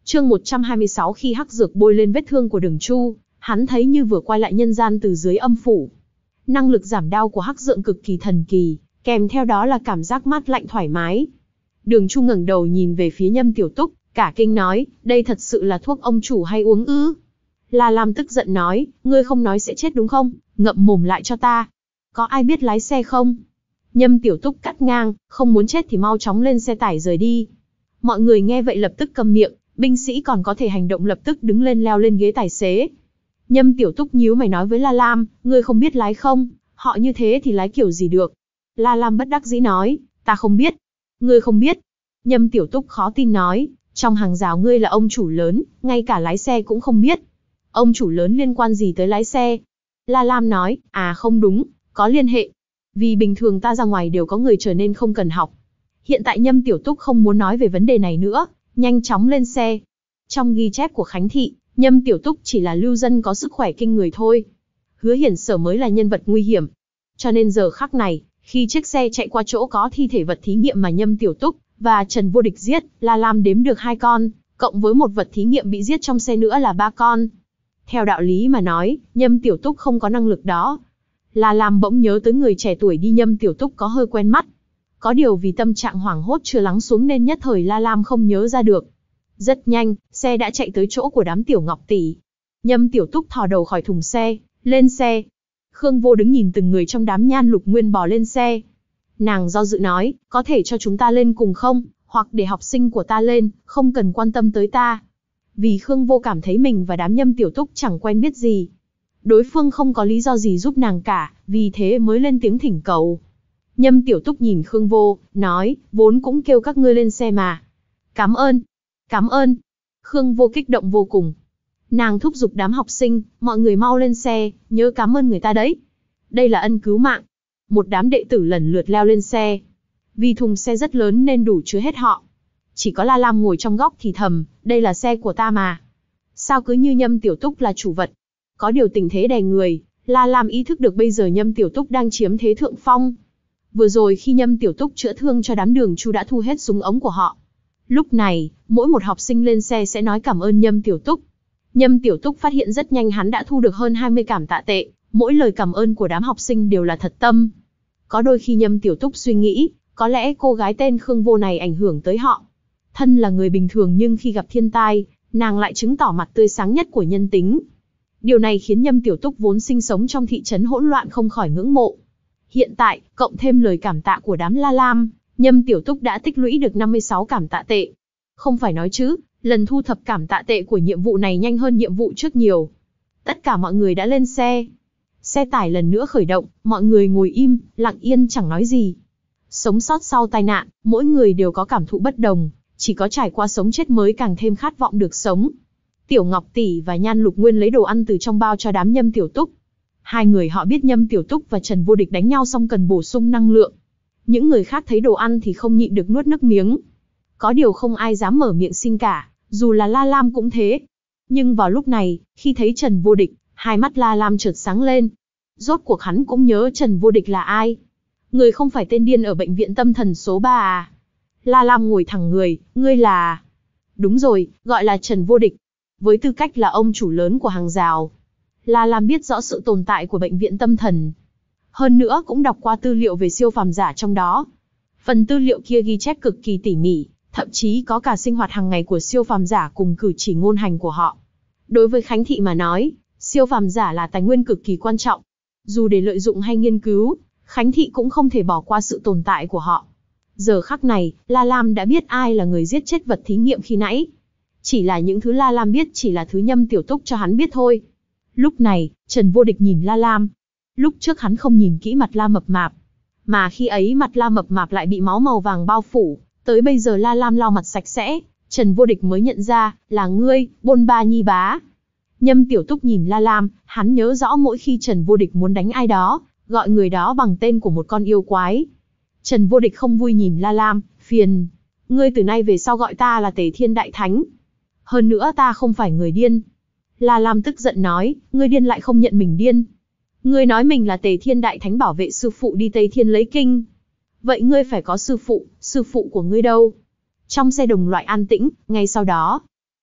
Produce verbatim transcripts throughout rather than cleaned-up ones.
Chương một trăm hai mươi sáu khi hắc dược bôi lên vết thương của Đường Chu, hắn thấy như vừa quay lại nhân gian từ dưới âm phủ. Năng lực giảm đau của hắc dượng cực kỳ thần kỳ, kèm theo đó là cảm giác mát lạnh thoải mái. Đường Chu ngẩng đầu nhìn về phía Nhâm Tiểu Túc, cả kinh nói, đây thật sự là thuốc ông chủ hay uống ư? La Lam tức giận nói, ngươi không nói sẽ chết đúng không? Ngậm mồm lại cho ta. Có ai biết lái xe không? Nhâm Tiểu Túc cắt ngang, không muốn chết thì mau chóng lên xe tải rời đi. Mọi người nghe vậy lập tức câm miệng, binh sĩ còn có thể hành động lập tức đứng lên leo lên ghế tài xế. Nhâm Tiểu Túc nhíu mày nói với La Lam, ngươi không biết lái không? Họ như thế thì lái kiểu gì được? La Lam bất đắc dĩ nói, ta không biết. Ngươi không biết? Nhâm Tiểu Túc khó tin nói, trong hàng rào ngươi là ông chủ lớn, ngay cả lái xe cũng không biết. Ông chủ lớn liên quan gì tới lái xe? La Lam nói, à không đúng, có liên hệ. Vì bình thường ta ra ngoài đều có người chờ nên không cần học. Hiện tại Nhâm Tiểu Túc không muốn nói về vấn đề này nữa, nhanh chóng lên xe. Trong ghi chép của Khánh Thị, Nhâm Tiểu Túc chỉ là lưu dân có sức khỏe kinh người thôi. Hứa Hiển Sở mới là nhân vật nguy hiểm. Cho nên giờ khắc này, khi chiếc xe chạy qua chỗ có thi thể vật thí nghiệm mà Nhâm Tiểu Túc và Trần Vô Địch giết, La Lam đếm được hai con, cộng với một vật thí nghiệm bị giết trong xe nữa là ba con. Theo đạo lý mà nói, Nhâm Tiểu Túc không có năng lực đó. La Lam bỗng nhớ tới người trẻ tuổi đi Nhâm Tiểu Túc có hơi quen mắt. Có điều vì tâm trạng hoảng hốt chưa lắng xuống nên nhất thời La Lam không nhớ ra được. Rất nhanh, xe đã chạy tới chỗ của đám Tiểu Ngọc tỷ. Nhâm Tiểu Túc thò đầu khỏi thùng xe, lên xe. Khương Vô đứng nhìn từng người trong đám Nhan Lục Nguyên bò lên xe. Nàng do dự nói, có thể cho chúng ta lên cùng không, hoặc để học sinh của ta lên, không cần quan tâm tới ta. Vì Khương Vô cảm thấy mình và đám Nhâm Tiểu Túc chẳng quen biết gì. Đối phương không có lý do gì giúp nàng cả, vì thế mới lên tiếng thỉnh cầu. Nhâm Tiểu Túc nhìn Khương Vô, nói, vốn cũng kêu các ngươi lên xe mà. Cảm ơn, cảm ơn. Khương Vô kích động vô cùng. Nàng thúc giục đám học sinh, mọi người mau lên xe, nhớ cảm ơn người ta đấy. Đây là ân cứu mạng. Một đám đệ tử lần lượt leo lên xe. Vì thùng xe rất lớn nên đủ chứa hết họ. Chỉ có La Lam ngồi trong góc thì thầm, đây là xe của ta mà. Sao cứ như Nhâm Tiểu Túc là chủ vật. Có điều tình thế đè người, La Lam ý thức được bây giờ Nhâm Tiểu Túc đang chiếm thế thượng phong. Vừa rồi khi Nhâm Tiểu Túc chữa thương cho đám Đường Chu đã thu hết súng ống của họ. Lúc này, mỗi một học sinh lên xe sẽ nói cảm ơn Nhâm Tiểu Túc. Nhâm Tiểu Túc phát hiện rất nhanh hắn đã thu được hơn hai mươi cảm tạ tệ, mỗi lời cảm ơn của đám học sinh đều là thật tâm. Có đôi khi Nhâm Tiểu Túc suy nghĩ, có lẽ cô gái tên Khương Vô này ảnh hưởng tới họ. Thân là người bình thường nhưng khi gặp thiên tai, nàng lại chứng tỏ mặt tươi sáng nhất của nhân tính. Điều này khiến Nhâm Tiểu Túc vốn sinh sống trong thị trấn hỗn loạn không khỏi ngưỡng mộ. Hiện tại, cộng thêm lời cảm tạ của đám La Lam, Nhâm Tiểu Túc đã tích lũy được năm mươi sáu cảm tạ tệ. Không phải nói chứ, lần thu thập cảm tạ tệ của nhiệm vụ này nhanh hơn nhiệm vụ trước nhiều. Tất cả mọi người đã lên xe. Xe tải lần nữa khởi động, mọi người ngồi im, lặng yên chẳng nói gì. Sống sót sau tai nạn, mỗi người đều có cảm thụ bất đồng, chỉ có trải qua sống chết mới càng thêm khát vọng được sống. Tiểu Ngọc tỷ và Nhan Lục Nguyên lấy đồ ăn từ trong bao cho đám Nhâm Tiểu Túc. Hai người họ biết Nhâm Tiểu Túc và Trần Vô Địch đánh nhau xong cần bổ sung năng lượng. Những người khác thấy đồ ăn thì không nhịn được nuốt nước miếng. Có điều không ai dám mở miệng xin cả, dù là La Lam cũng thế. Nhưng vào lúc này, khi thấy Trần Vô Địch, hai mắt La Lam chợt sáng lên. Rốt cuộc hắn cũng nhớ Trần Vô Địch là ai. Người không phải tên điên ở bệnh viện tâm thần số ba à? La Lam ngồi thẳng người, ngươi là... Đúng rồi, gọi là Trần Vô Địch. Với tư cách là ông chủ lớn của hàng rào, La Lam biết rõ sự tồn tại của bệnh viện tâm thần. Hơn nữa cũng đọc qua tư liệu về siêu phàm giả trong đó. Phần tư liệu kia ghi chép cực kỳ tỉ mỉ, thậm chí có cả sinh hoạt hàng ngày của siêu phàm giả cùng cử chỉ ngôn hành của họ. Đối với Khánh Thị mà nói, siêu phàm giả là tài nguyên cực kỳ quan trọng. Dù để lợi dụng hay nghiên cứu, Khánh Thị cũng không thể bỏ qua sự tồn tại của họ. Giờ khắc này, La Lam đã biết ai là người giết chết vật thí nghiệm khi nãy. Chỉ là những thứ La Lam biết chỉ là thứ Nhâm Tiểu Túc cho hắn biết thôi. Lúc này, Trần Vô Địch nhìn La Lam. Lúc trước hắn không nhìn kỹ mặt La mập mạp. Mà khi ấy mặt La mập mạp lại bị máu màu vàng bao phủ. Tới bây giờ La Lam lau mặt sạch sẽ, Trần Vô Địch mới nhận ra, là ngươi, Bôn Ba Nhi bá. Nhâm Tiểu Túc nhìn La Lam, hắn nhớ rõ mỗi khi Trần Vô Địch muốn đánh ai đó, gọi người đó bằng tên của một con yêu quái. Trần Vô Địch không vui nhìn La Lam, phiền. Ngươi từ nay về sau gọi ta là Tề Thiên Đại Thánh. Hơn nữa ta không phải người điên. La Lam tức giận nói, ngươi điên lại không nhận mình điên. Ngươi nói mình là Tề Thiên Đại Thánh bảo vệ sư phụ đi Tây Thiên lấy kinh. Vậy ngươi phải có sư phụ, sư phụ của ngươi đâu? Trong xe đồng loại an tĩnh, ngay sau đó,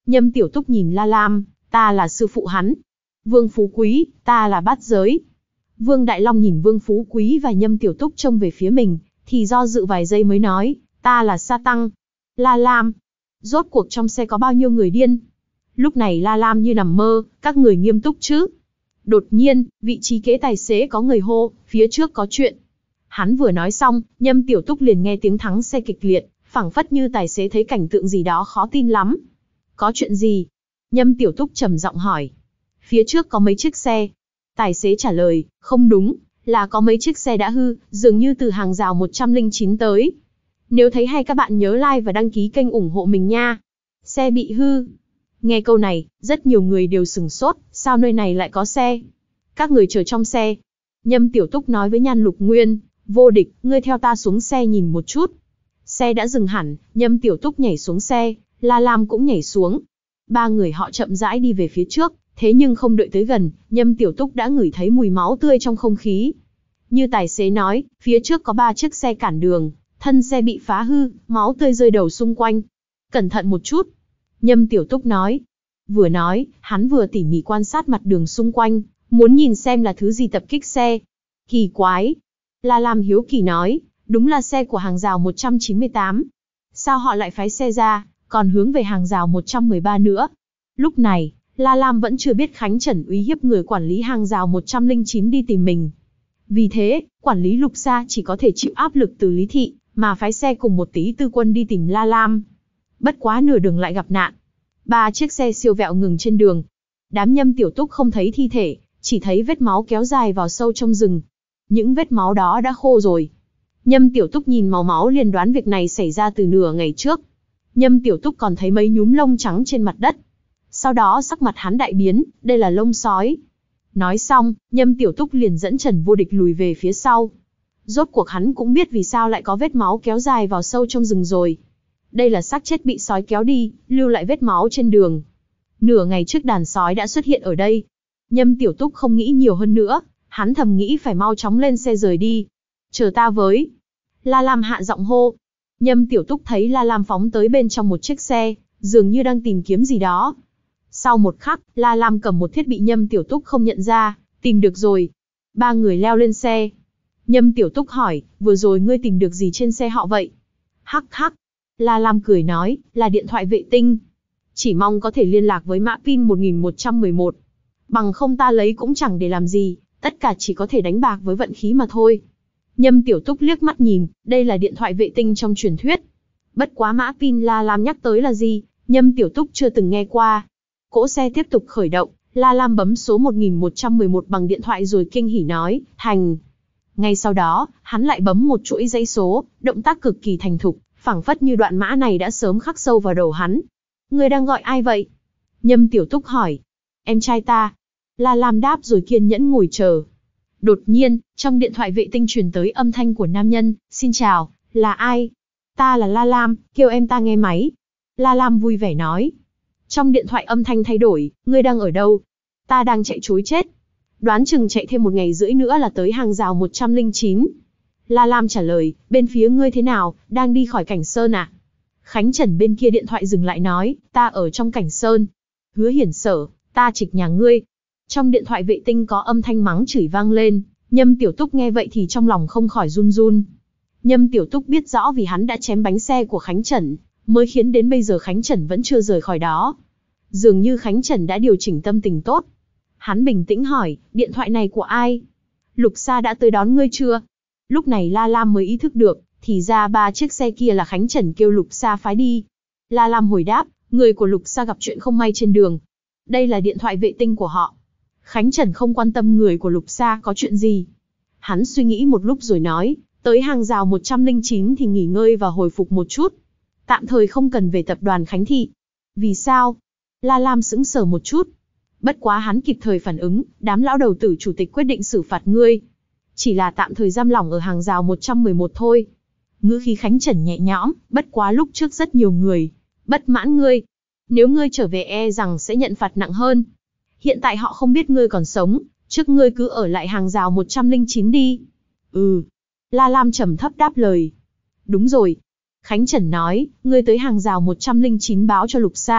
Nhâm Tiểu Túc nhìn La Lam, ta là sư phụ hắn. Vương Phú Quý, ta là Bát Giới. Vương Đại Long nhìn Vương Phú Quý và Nhâm Tiểu Túc trông về phía mình, thì do dự vài giây mới nói, ta là Sa Tăng. La Lam, rốt cuộc trong xe có bao nhiêu người điên? Lúc này La Lam như nằm mơ, các người nghiêm túc chứ? Đột nhiên, vị trí kế tài xế có người hô, phía trước có chuyện. Hắn vừa nói xong, Nhâm Tiểu Túc liền nghe tiếng thắng xe kịch liệt, phảng phất như tài xế thấy cảnh tượng gì đó khó tin lắm. Có chuyện gì? Nhâm Tiểu Túc trầm giọng hỏi. Phía trước có mấy chiếc xe. Tài xế trả lời, không đúng, là có mấy chiếc xe đã hư, dường như từ hàng rào một trăm lẻ chín tới. Nếu thấy hay các bạn nhớ like và đăng ký kênh ủng hộ mình nha. Xe bị hư. Nghe câu này, rất nhiều người đều sửng sốt, sao nơi này lại có xe? Các người chờ trong xe. Nhâm Tiểu Túc nói với Nhan Lục Nguyên, vô địch, ngươi theo ta xuống xe nhìn một chút. Xe đã dừng hẳn, Nhâm Tiểu Túc nhảy xuống xe, La Lam cũng nhảy xuống. Ba người họ chậm rãi đi về phía trước, thế nhưng không đợi tới gần, Nhâm Tiểu Túc đã ngửi thấy mùi máu tươi trong không khí. Như tài xế nói, phía trước có ba chiếc xe cản đường, thân xe bị phá hư, máu tươi rơi đầu xung quanh. Cẩn thận một chút. Nhâm Tiểu Túc nói. Vừa nói, hắn vừa tỉ mỉ quan sát mặt đường xung quanh, muốn nhìn xem là thứ gì tập kích xe. Kỳ quái. La Lam hiếu kỳ nói, đúng là xe của hàng rào một trăm chín mươi tám. Sao họ lại phái xe ra, còn hướng về hàng rào một trăm mười ba nữa? Lúc này, La Lam vẫn chưa biết Khánh Trần uy hiếp người quản lý hàng rào một trăm lẻ chín đi tìm mình. Vì thế, quản lý Lục Sa chỉ có thể chịu áp lực từ Lý Thị, mà phái xe cùng một tí tư quân đi tìm La Lam. Bất quá nửa đường lại gặp nạn. Ba chiếc xe siêu vẹo ngừng trên đường. Đám Nhâm Tiểu Túc không thấy thi thể, chỉ thấy vết máu kéo dài vào sâu trong rừng. Những vết máu đó đã khô rồi. Nhâm Tiểu Túc nhìn màu máu liền đoán việc này xảy ra từ nửa ngày trước. Nhâm Tiểu Túc còn thấy mấy nhúm lông trắng trên mặt đất. Sau đó sắc mặt hắn đại biến, đây là lông sói. Nói xong, Nhâm Tiểu Túc liền dẫn Trần Vô Địch lùi về phía sau. Rốt cuộc hắn cũng biết vì sao lại có vết máu kéo dài vào sâu trong rừng rồi. Đây là xác chết bị sói kéo đi, lưu lại vết máu trên đường. Nửa ngày trước đàn sói đã xuất hiện ở đây. Nhâm Tiểu Túc không nghĩ nhiều hơn nữa, hắn thầm nghĩ phải mau chóng lên xe rời đi. Chờ ta với. La Lam hạ giọng hô. Nhâm Tiểu Túc thấy La Lam phóng tới bên trong một chiếc xe, dường như đang tìm kiếm gì đó. Sau một khắc, La Lam cầm một thiết bị Nhâm Tiểu Túc không nhận ra, tìm được rồi. Ba người leo lên xe. Nhâm Tiểu Túc hỏi, vừa rồi ngươi tìm được gì trên xe họ vậy? Hắc hắc. La Lam cười nói, là điện thoại vệ tinh. Chỉ mong có thể liên lạc với mã pin một nghìn một trăm mười một. Bằng không ta lấy cũng chẳng để làm gì, tất cả chỉ có thể đánh bạc với vận khí mà thôi. Nhâm Tiểu Túc liếc mắt nhìn, đây là điện thoại vệ tinh trong truyền thuyết. Bất quá mã pin La Lam nhắc tới là gì, Nhâm Tiểu Túc chưa từng nghe qua. Cỗ xe tiếp tục khởi động, La Lam bấm số một nghìn một trăm mười một bằng điện thoại rồi kinh hỉ nói, thành. Ngay sau đó, hắn lại bấm một chuỗi dãy số, động tác cực kỳ thành thục, phảng phất như đoạn mã này đã sớm khắc sâu vào đầu hắn. Người đang gọi ai vậy? Nhâm Tiểu Túc hỏi. Em trai ta. La Lam đáp rồi kiên nhẫn ngồi chờ. Đột nhiên, trong điện thoại vệ tinh truyền tới âm thanh của nam nhân, xin chào, là ai? Ta là La Lam, kêu em ta nghe máy. La Lam vui vẻ nói. Trong điện thoại âm thanh thay đổi, ngươi đang ở đâu? Ta đang chạy trối chết. Đoán chừng chạy thêm một ngày rưỡi nữa là tới hàng rào một trăm lẻ chín. La Lam trả lời, bên phía ngươi thế nào, đang đi khỏi Cảnh Sơn à? Khánh Trần bên kia điện thoại dừng lại nói, ta ở trong Cảnh Sơn. Hứa Hiển Sở, ta trịch nhà ngươi. Trong điện thoại vệ tinh có âm thanh mắng chửi vang lên, Nhâm Tiểu Túc nghe vậy thì trong lòng không khỏi run run. Nhâm Tiểu Túc biết rõ vì hắn đã chém bánh xe của Khánh Trần, mới khiến đến bây giờ Khánh Trần vẫn chưa rời khỏi đó. Dường như Khánh Trần đã điều chỉnh tâm tình tốt. Hắn bình tĩnh hỏi, điện thoại này của ai? Lục Sa đã tới đón ngươi chưa? Lúc này La Lam mới ý thức được, thì ra ba chiếc xe kia là Khánh Trần kêu Lục Sa phái đi. La Lam hồi đáp, người của Lục Sa gặp chuyện không may trên đường. Đây là điện thoại vệ tinh của họ. Khánh Trần không quan tâm người của Lục Sa có chuyện gì. Hắn suy nghĩ một lúc rồi nói, tới hàng rào một trăm lẻ chín thì nghỉ ngơi và hồi phục một chút. Tạm thời không cần về tập đoàn Khánh Thị. Vì sao? La Lam sững sờ một chút. Bất quá hắn kịp thời phản ứng, đám lão đầu tử chủ tịch quyết định xử phạt ngươi. Chỉ là tạm thời giam lỏng ở hàng rào một trăm mười một thôi. Ngữ khí Khánh Trần nhẹ nhõm, bất quá lúc trước rất nhiều người bất mãn ngươi. Nếu ngươi trở về e rằng sẽ nhận phạt nặng hơn. Hiện tại họ không biết ngươi còn sống, trước ngươi cứ ở lại hàng rào một trăm lẻ chín đi. Ừ. La Lam trầm thấp đáp lời. Đúng rồi. Khánh Trần nói, ngươi tới hàng rào một trăm lẻ chín báo cho Lục Sa,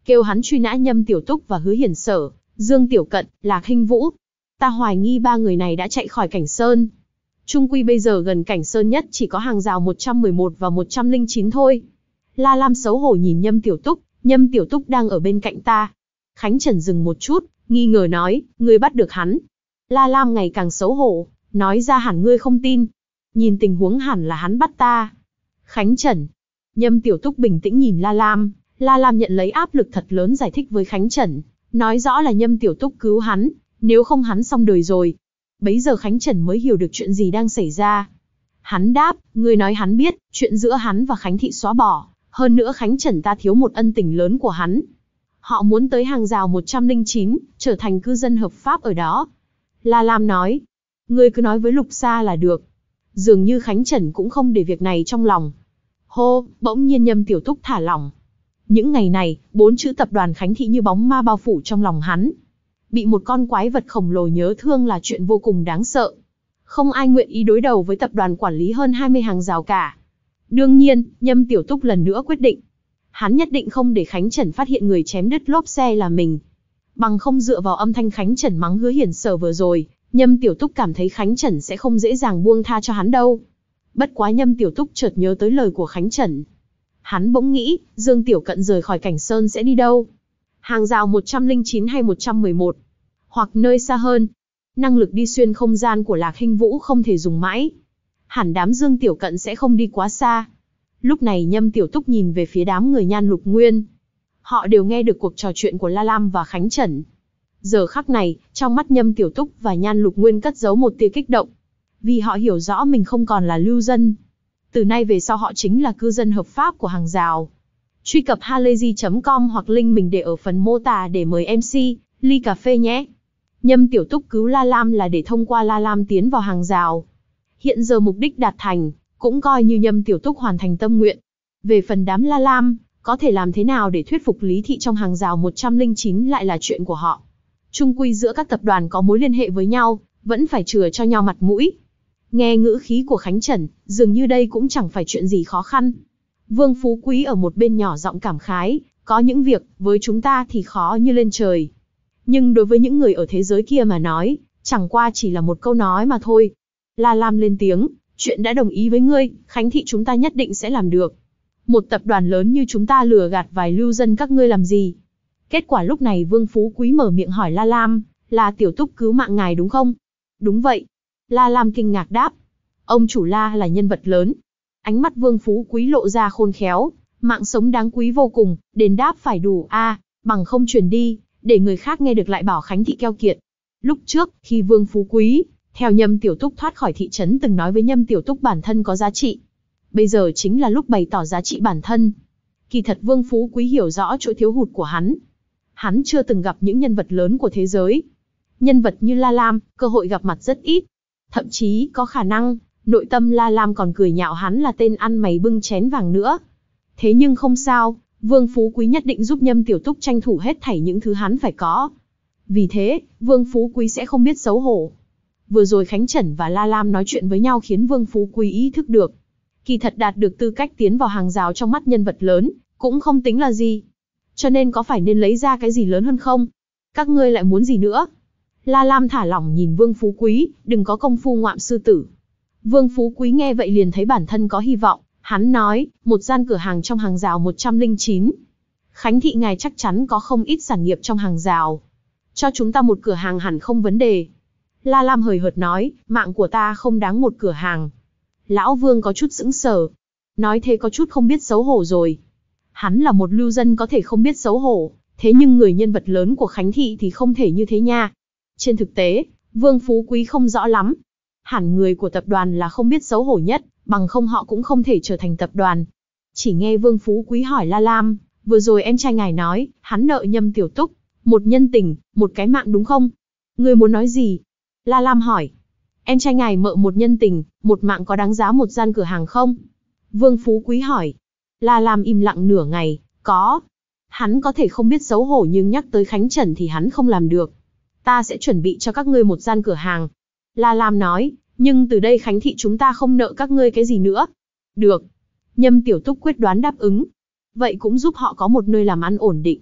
kêu hắn truy nã Nhâm Tiểu Túc và Hứa Hiển Sở, Dương Tiểu Cận, Lạc Hinh Vũ. Ta hoài nghi ba người này đã chạy khỏi Cảnh Sơn. Trung quy bây giờ gần Cảnh Sơn nhất chỉ có hàng rào một trăm mười một và một trăm lẻ chín thôi. La Lam xấu hổ nhìn Nhâm Tiểu Túc, Nhâm Tiểu Túc đang ở bên cạnh ta. Khánh Trần dừng một chút, nghi ngờ nói, ngươi bắt được hắn. La Lam ngày càng xấu hổ, nói ra hẳn ngươi không tin. Nhìn tình huống hẳn là hắn bắt ta. Khánh Trần. Nhâm Tiểu Túc bình tĩnh nhìn La Lam, La Lam nhận lấy áp lực thật lớn giải thích với Khánh Trần, nói rõ là Nhâm Tiểu Túc cứu hắn, nếu không hắn xong đời rồi. Bấy giờ Khánh Trần mới hiểu được chuyện gì đang xảy ra. Hắn đáp, ngươi nói hắn biết, chuyện giữa hắn và Khánh Thị xóa bỏ, hơn nữa Khánh Trần ta thiếu một ân tình lớn của hắn. Họ muốn tới hàng rào một trăm lẻ chín, trở thành cư dân hợp pháp ở đó. La Lam nói, ngươi cứ nói với Lục Sa là được. Dường như Khánh Trần cũng không để việc này trong lòng. Hô, bỗng nhiên Nhâm Tiểu Túc thả lỏng. Những ngày này, bốn chữ tập đoàn Khánh Thị như bóng ma bao phủ trong lòng hắn. Bị một con quái vật khổng lồ nhớ thương là chuyện vô cùng đáng sợ. Không ai nguyện ý đối đầu với tập đoàn quản lý hơn hai mươi hàng rào cả. Đương nhiên, Nhâm Tiểu Túc lần nữa quyết định. Hắn nhất định không để Khánh Trần phát hiện người chém đứt lốp xe là mình. Bằng không dựa vào âm thanh Khánh Trần mắng Hứa Hiển Sở vừa rồi, Nhâm Tiểu Túc cảm thấy Khánh Trần sẽ không dễ dàng buông tha cho hắn đâu. Bất quá Nhâm Tiểu Túc chợt nhớ tới lời của Khánh Trần. Hắn bỗng nghĩ, Dương Tiểu Cận rời khỏi Cảnh Sơn sẽ đi đâu? Hàng rào một trăm lẻ chín hay một trăm mười một? Hoặc nơi xa hơn? Năng lực đi xuyên không gian của Lạc Hinh Vũ không thể dùng mãi. Hẳn đám Dương Tiểu Cận sẽ không đi quá xa. Lúc này Nhâm Tiểu Túc nhìn về phía đám người Nhan Lục Nguyên. Họ đều nghe được cuộc trò chuyện của La Lam và Khánh Trần. Giờ khắc này, trong mắt Nhâm Tiểu Túc và Nhan Lục Nguyên cất giấu một tia kích động. Vì họ hiểu rõ mình không còn là lưu dân. Từ nay về sau họ chính là cư dân hợp pháp của hàng rào. Truy cập halayzi chấm com hoặc link mình để ở phần mô tả để mời em xê, ly cà phê nhé. Nhâm Tiểu Túc cứu La Lam là để thông qua La Lam tiến vào hàng rào. Hiện giờ mục đích đạt thành, cũng coi như Nhâm Tiểu Túc hoàn thành tâm nguyện. Về phần đám La Lam, có thể làm thế nào để thuyết phục Lý Thị trong hàng rào một trăm lẻ chín lại là chuyện của họ. Chung quy giữa các tập đoàn có mối liên hệ với nhau, vẫn phải chừa cho nhau mặt mũi. Nghe ngữ khí của Khánh Trần, dường như đây cũng chẳng phải chuyện gì khó khăn. Vương Phú Quý ở một bên nhỏ giọng cảm khái, có những việc, với chúng ta thì khó như lên trời. Nhưng đối với những người ở thế giới kia mà nói, chẳng qua chỉ là một câu nói mà thôi. La Lam lên tiếng, chuyện đã đồng ý với ngươi, Khánh Thị chúng ta nhất định sẽ làm được. Một tập đoàn lớn như chúng ta lừa gạt vài lưu dân các ngươi làm gì? Kết quả lúc này Vương Phú Quý mở miệng hỏi La Lam, là Tiểu Túc cứu mạng ngài đúng không? Đúng vậy. La Lam kinh ngạc đáp. Ông chủ La là nhân vật lớn. Ánh mắt Vương Phú Quý lộ ra khôn khéo, mạng sống đáng quý vô cùng, đền đáp phải đủ a, à, bằng không truyền đi, để người khác nghe được lại bảo Khánh Thị keo kiệt. Lúc trước, khi Vương Phú Quý, theo Nhâm Tiểu Túc thoát khỏi thị trấn từng nói với Nhâm Tiểu Túc bản thân có giá trị. Bây giờ chính là lúc bày tỏ giá trị bản thân. Kỳ thật Vương Phú Quý hiểu rõ chỗ thiếu hụt của hắn. Hắn chưa từng gặp những nhân vật lớn của thế giới. Nhân vật như La Lam, cơ hội gặp mặt rất ít. Thậm chí, có khả năng, nội tâm La Lam còn cười nhạo hắn là tên ăn mày bưng chén vàng nữa. Thế nhưng không sao, Vương Phú Quý nhất định giúp Nhâm Tiểu Túc tranh thủ hết thảy những thứ hắn phải có. Vì thế, Vương Phú Quý sẽ không biết xấu hổ. Vừa rồi Khánh Trần và La Lam nói chuyện với nhau khiến Vương Phú Quý ý thức được. Kỳ thật đạt được tư cách tiến vào hàng rào trong mắt nhân vật lớn, cũng không tính là gì. Cho nên có phải nên lấy ra cái gì lớn hơn không? Các ngươi lại muốn gì nữa? La Lam thả lỏng nhìn Vương Phú Quý, đừng có công phu ngoạm sư tử. Vương Phú Quý nghe vậy liền thấy bản thân có hy vọng, hắn nói, một gian cửa hàng trong hàng rào một trăm lẻ chín. Khánh Thị ngài chắc chắn có không ít sản nghiệp trong hàng rào. Cho chúng ta một cửa hàng hẳn không vấn đề. La Lam hời hợt nói, mạng của ta không đáng một cửa hàng. Lão Vương có chút sững sờ. Nói thế có chút không biết xấu hổ rồi. Hắn là một lưu dân có thể không biết xấu hổ, thế nhưng người nhân vật lớn của Khánh Thị thì không thể như thế nha. Trên thực tế, Vương Phú Quý không rõ lắm. Hẳn người của tập đoàn là không biết xấu hổ nhất, bằng không họ cũng không thể trở thành tập đoàn. Chỉ nghe Vương Phú Quý hỏi La Lam, vừa rồi em trai ngài nói, hắn nợ Nhâm Tiểu Túc, một nhân tình, một cái mạng đúng không? Người muốn nói gì? La Lam hỏi. Em trai ngài mợ một nhân tình, một mạng có đáng giá một gian cửa hàng không? Vương Phú Quý hỏi. La Lam im lặng nửa ngày, có. Hắn có thể không biết xấu hổ nhưng nhắc tới Khánh Trần thì hắn không làm được. Ta sẽ chuẩn bị cho các ngươi một gian cửa hàng. La Lam nói, nhưng từ đây Khánh Thị chúng ta không nợ các ngươi cái gì nữa. Được. Nhâm Tiểu Túc quyết đoán đáp ứng. Vậy cũng giúp họ có một nơi làm ăn ổn định.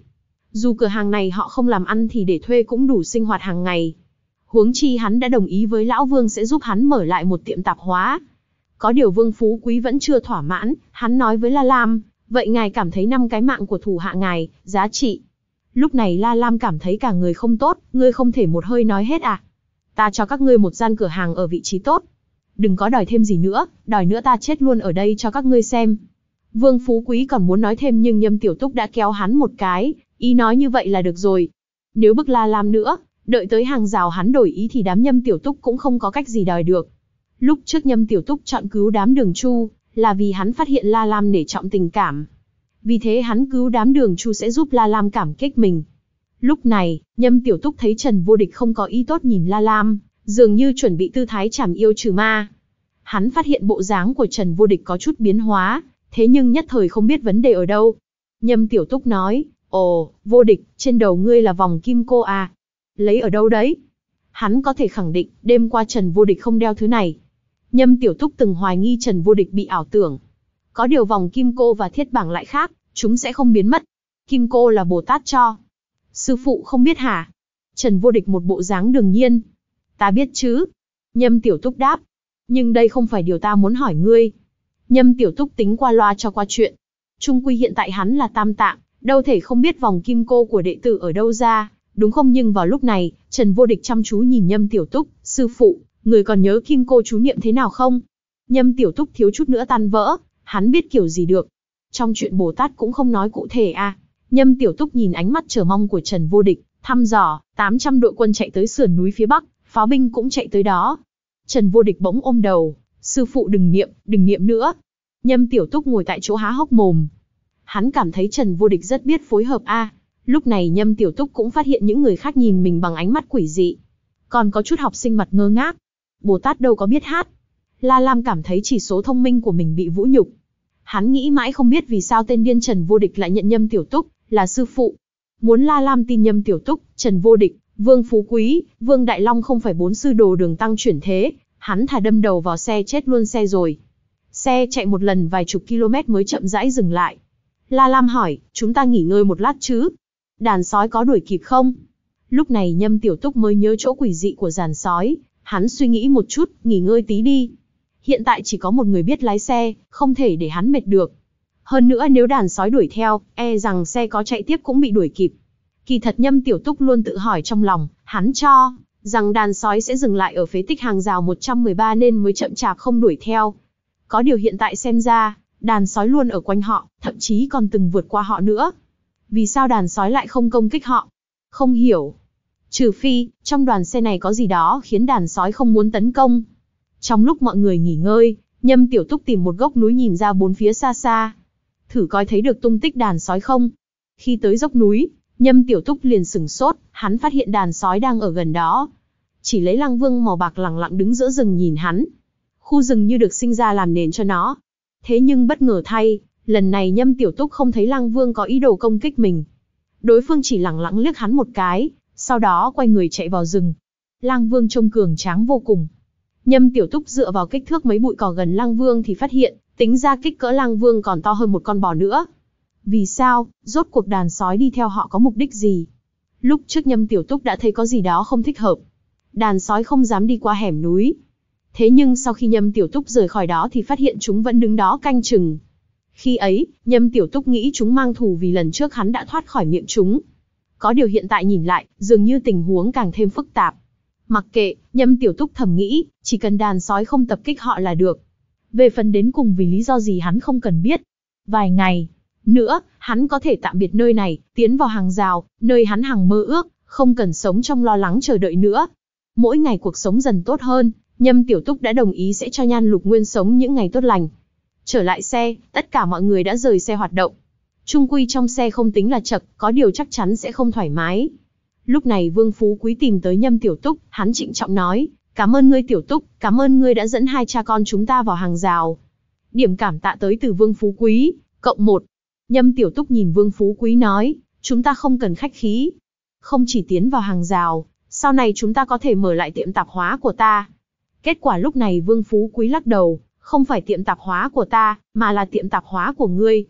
Dù cửa hàng này họ không làm ăn thì để thuê cũng đủ sinh hoạt hàng ngày. Huống chi hắn đã đồng ý với Lão Vương sẽ giúp hắn mở lại một tiệm tạp hóa. Có điều Vương Phú Quý vẫn chưa thỏa mãn, hắn nói với La Lam, vậy ngài cảm thấy năm cái mạng của thủ hạ ngài, giá trị. Lúc này La Lam cảm thấy cả người không tốt, ngươi không thể một hơi nói hết à. Ta cho các ngươi một gian cửa hàng ở vị trí tốt. Đừng có đòi thêm gì nữa, đòi nữa ta chết luôn ở đây cho các ngươi xem. Vương Phú Quý còn muốn nói thêm nhưng Nhâm Tiểu Túc đã kéo hắn một cái, ý nói như vậy là được rồi. Nếu bức La Lam nữa, đợi tới hàng rào hắn đổi ý thì đám Nhâm Tiểu Túc cũng không có cách gì đòi được. Lúc trước Nhâm Tiểu Túc chọn cứu đám Đường Chu, là vì hắn phát hiện La Lam nể trọng tình cảm. Vì thế hắn cứu đám Đường Chu sẽ giúp La Lam cảm kích mình. Lúc này, Nhâm Tiểu Túc thấy Trần Vô Địch không có ý tốt nhìn La Lam, dường như chuẩn bị tư thái trảm yêu trừ ma. Hắn phát hiện bộ dáng của Trần Vô Địch có chút biến hóa, thế nhưng nhất thời không biết vấn đề ở đâu. Nhâm Tiểu Túc nói, ồ, Vô Địch, trên đầu ngươi là vòng kim cô à? Lấy ở đâu đấy? Hắn có thể khẳng định, đêm qua Trần Vô Địch không đeo thứ này. Nhâm Tiểu Túc từng hoài nghi Trần Vô Địch bị ảo tưởng. Có điều vòng kim cô và thiết bảng lại khác, chúng sẽ không biến mất. Kim cô là Bồ Tát cho. Sư phụ không biết hả? Trần Vô Địch một bộ dáng đương nhiên. Ta biết chứ. Nhâm Tiểu Túc đáp. Nhưng đây không phải điều ta muốn hỏi ngươi. Nhâm Tiểu Túc tính qua loa cho qua chuyện. Trung quy hiện tại hắn là tam tạng, đâu thể không biết vòng kim cô của đệ tử ở đâu ra, đúng không? Nhưng vào lúc này, Trần Vô Địch chăm chú nhìn Nhâm Tiểu Túc, sư phụ, người còn nhớ kim cô chú niệm thế nào không? Nhâm Tiểu Túc thiếu chút nữa tan vỡ, hắn biết kiểu gì được. Trong chuyện Bồ Tát cũng không nói cụ thể à. Nhâm Tiểu Túc nhìn ánh mắt chờ mong của Trần Vô Địch, thăm dò, tám trăm đội quân chạy tới sườn núi phía bắc, pháo binh cũng chạy tới đó. Trần Vô Địch bỗng ôm đầu, sư phụ đừng niệm, đừng niệm nữa. Nhâm Tiểu Túc ngồi tại chỗ há hốc mồm. Hắn cảm thấy Trần Vô Địch rất biết phối hợp a. À. Lúc này Nhâm Tiểu Túc cũng phát hiện những người khác nhìn mình bằng ánh mắt quỷ dị. Còn có chút học sinh mặt ngơ ngác. Bồ Tát đâu có biết hát. La Lam cảm thấy chỉ số thông minh của mình bị vũ nhục. Hắn nghĩ mãi không biết vì sao tên điên Trần Vô Địch lại nhận Nhâm Tiểu Túc là sư phụ. Muốn La Lam tin Nhâm Tiểu Túc, Trần Vô Địch, Vương Phú Quý, Vương Đại Long không phải bốn sư đồ Đường Tăng chuyển thế, hắn thà đâm đầu vào xe chết luôn xe rồi. Xe chạy một lần vài chục km mới chậm rãi dừng lại. La Lam hỏi, chúng ta nghỉ ngơi một lát chứ? Đàn sói có đuổi kịp không? Lúc này Nhâm Tiểu Túc mới nhớ chỗ quỷ dị của đàn sói, hắn suy nghĩ một chút, nghỉ ngơi tí đi. Hiện tại chỉ có một người biết lái xe, không thể để hắn mệt được. Hơn nữa nếu đàn sói đuổi theo, e rằng xe có chạy tiếp cũng bị đuổi kịp. Kỳ thật Nhâm Tiểu Túc luôn tự hỏi trong lòng, hắn cho rằng đàn sói sẽ dừng lại ở phế tích hàng rào một trăm mười ba nên mới chậm chạp không đuổi theo. Có điều hiện tại xem ra, đàn sói luôn ở quanh họ, thậm chí còn từng vượt qua họ nữa. Vì sao đàn sói lại không công kích họ? Không hiểu. Trừ phi, trong đoàn xe này có gì đó khiến đàn sói không muốn tấn công. Trong lúc mọi người nghỉ ngơi, Nhâm Tiểu Túc tìm một gốc núi nhìn ra bốn phía xa xa. Thử coi thấy được tung tích đàn sói không? Khi tới dốc núi, Nhâm Tiểu Túc liền sửng sốt, hắn phát hiện đàn sói đang ở gần đó. Chỉ lấy Lăng Vương màu bạc lẳng lặng đứng giữa rừng nhìn hắn. Khu rừng như được sinh ra làm nền cho nó. Thế nhưng bất ngờ thay, lần này Nhâm Tiểu Túc không thấy Lăng Vương có ý đồ công kích mình. Đối phương chỉ lẳng lặng liếc hắn một cái, sau đó quay người chạy vào rừng. Lăng Vương trông cường tráng vô cùng. Nhâm Tiểu Túc dựa vào kích thước mấy bụi cỏ gần Lăng Vương thì phát hiện, tính ra kích cỡ Lăng Vương còn to hơn một con bò nữa. Vì sao, rốt cuộc đàn sói đi theo họ có mục đích gì? Lúc trước Nhâm Tiểu Túc đã thấy có gì đó không thích hợp. Đàn sói không dám đi qua hẻm núi. Thế nhưng sau khi Nhâm Tiểu Túc rời khỏi đó thì phát hiện chúng vẫn đứng đó canh chừng. Khi ấy, Nhâm Tiểu Túc nghĩ chúng mang thù vì lần trước hắn đã thoát khỏi miệng chúng. Có điều hiện tại nhìn lại, dường như tình huống càng thêm phức tạp. Mặc kệ, Nhâm Tiểu Túc thầm nghĩ, chỉ cần đàn sói không tập kích họ là được. Về phần đến cùng vì lý do gì hắn không cần biết. Vài ngày nữa, hắn có thể tạm biệt nơi này, tiến vào hàng rào, nơi hắn hằng mơ ước, không cần sống trong lo lắng chờ đợi nữa. Mỗi ngày cuộc sống dần tốt hơn, Nhâm Tiểu Túc đã đồng ý sẽ cho Nhan Lục Nguyên sống những ngày tốt lành. Trở lại xe, tất cả mọi người đã rời xe hoạt động. Trung quy trong xe không tính là chật, có điều chắc chắn sẽ không thoải mái. Lúc này Vương Phú Quý tìm tới Nhâm Tiểu Túc, hắn trịnh trọng nói, cảm ơn ngươi Tiểu Túc, cảm ơn ngươi đã dẫn hai cha con chúng ta vào hàng rào. Điểm cảm tạ tới từ Vương Phú Quý, cộng một. Nhâm Tiểu Túc nhìn Vương Phú Quý nói, chúng ta không cần khách khí. Không chỉ tiến vào hàng rào, sau này chúng ta có thể mở lại tiệm tạp hóa của ta. Kết quả lúc này Vương Phú Quý lắc đầu, không phải tiệm tạp hóa của ta, mà là tiệm tạp hóa của ngươi.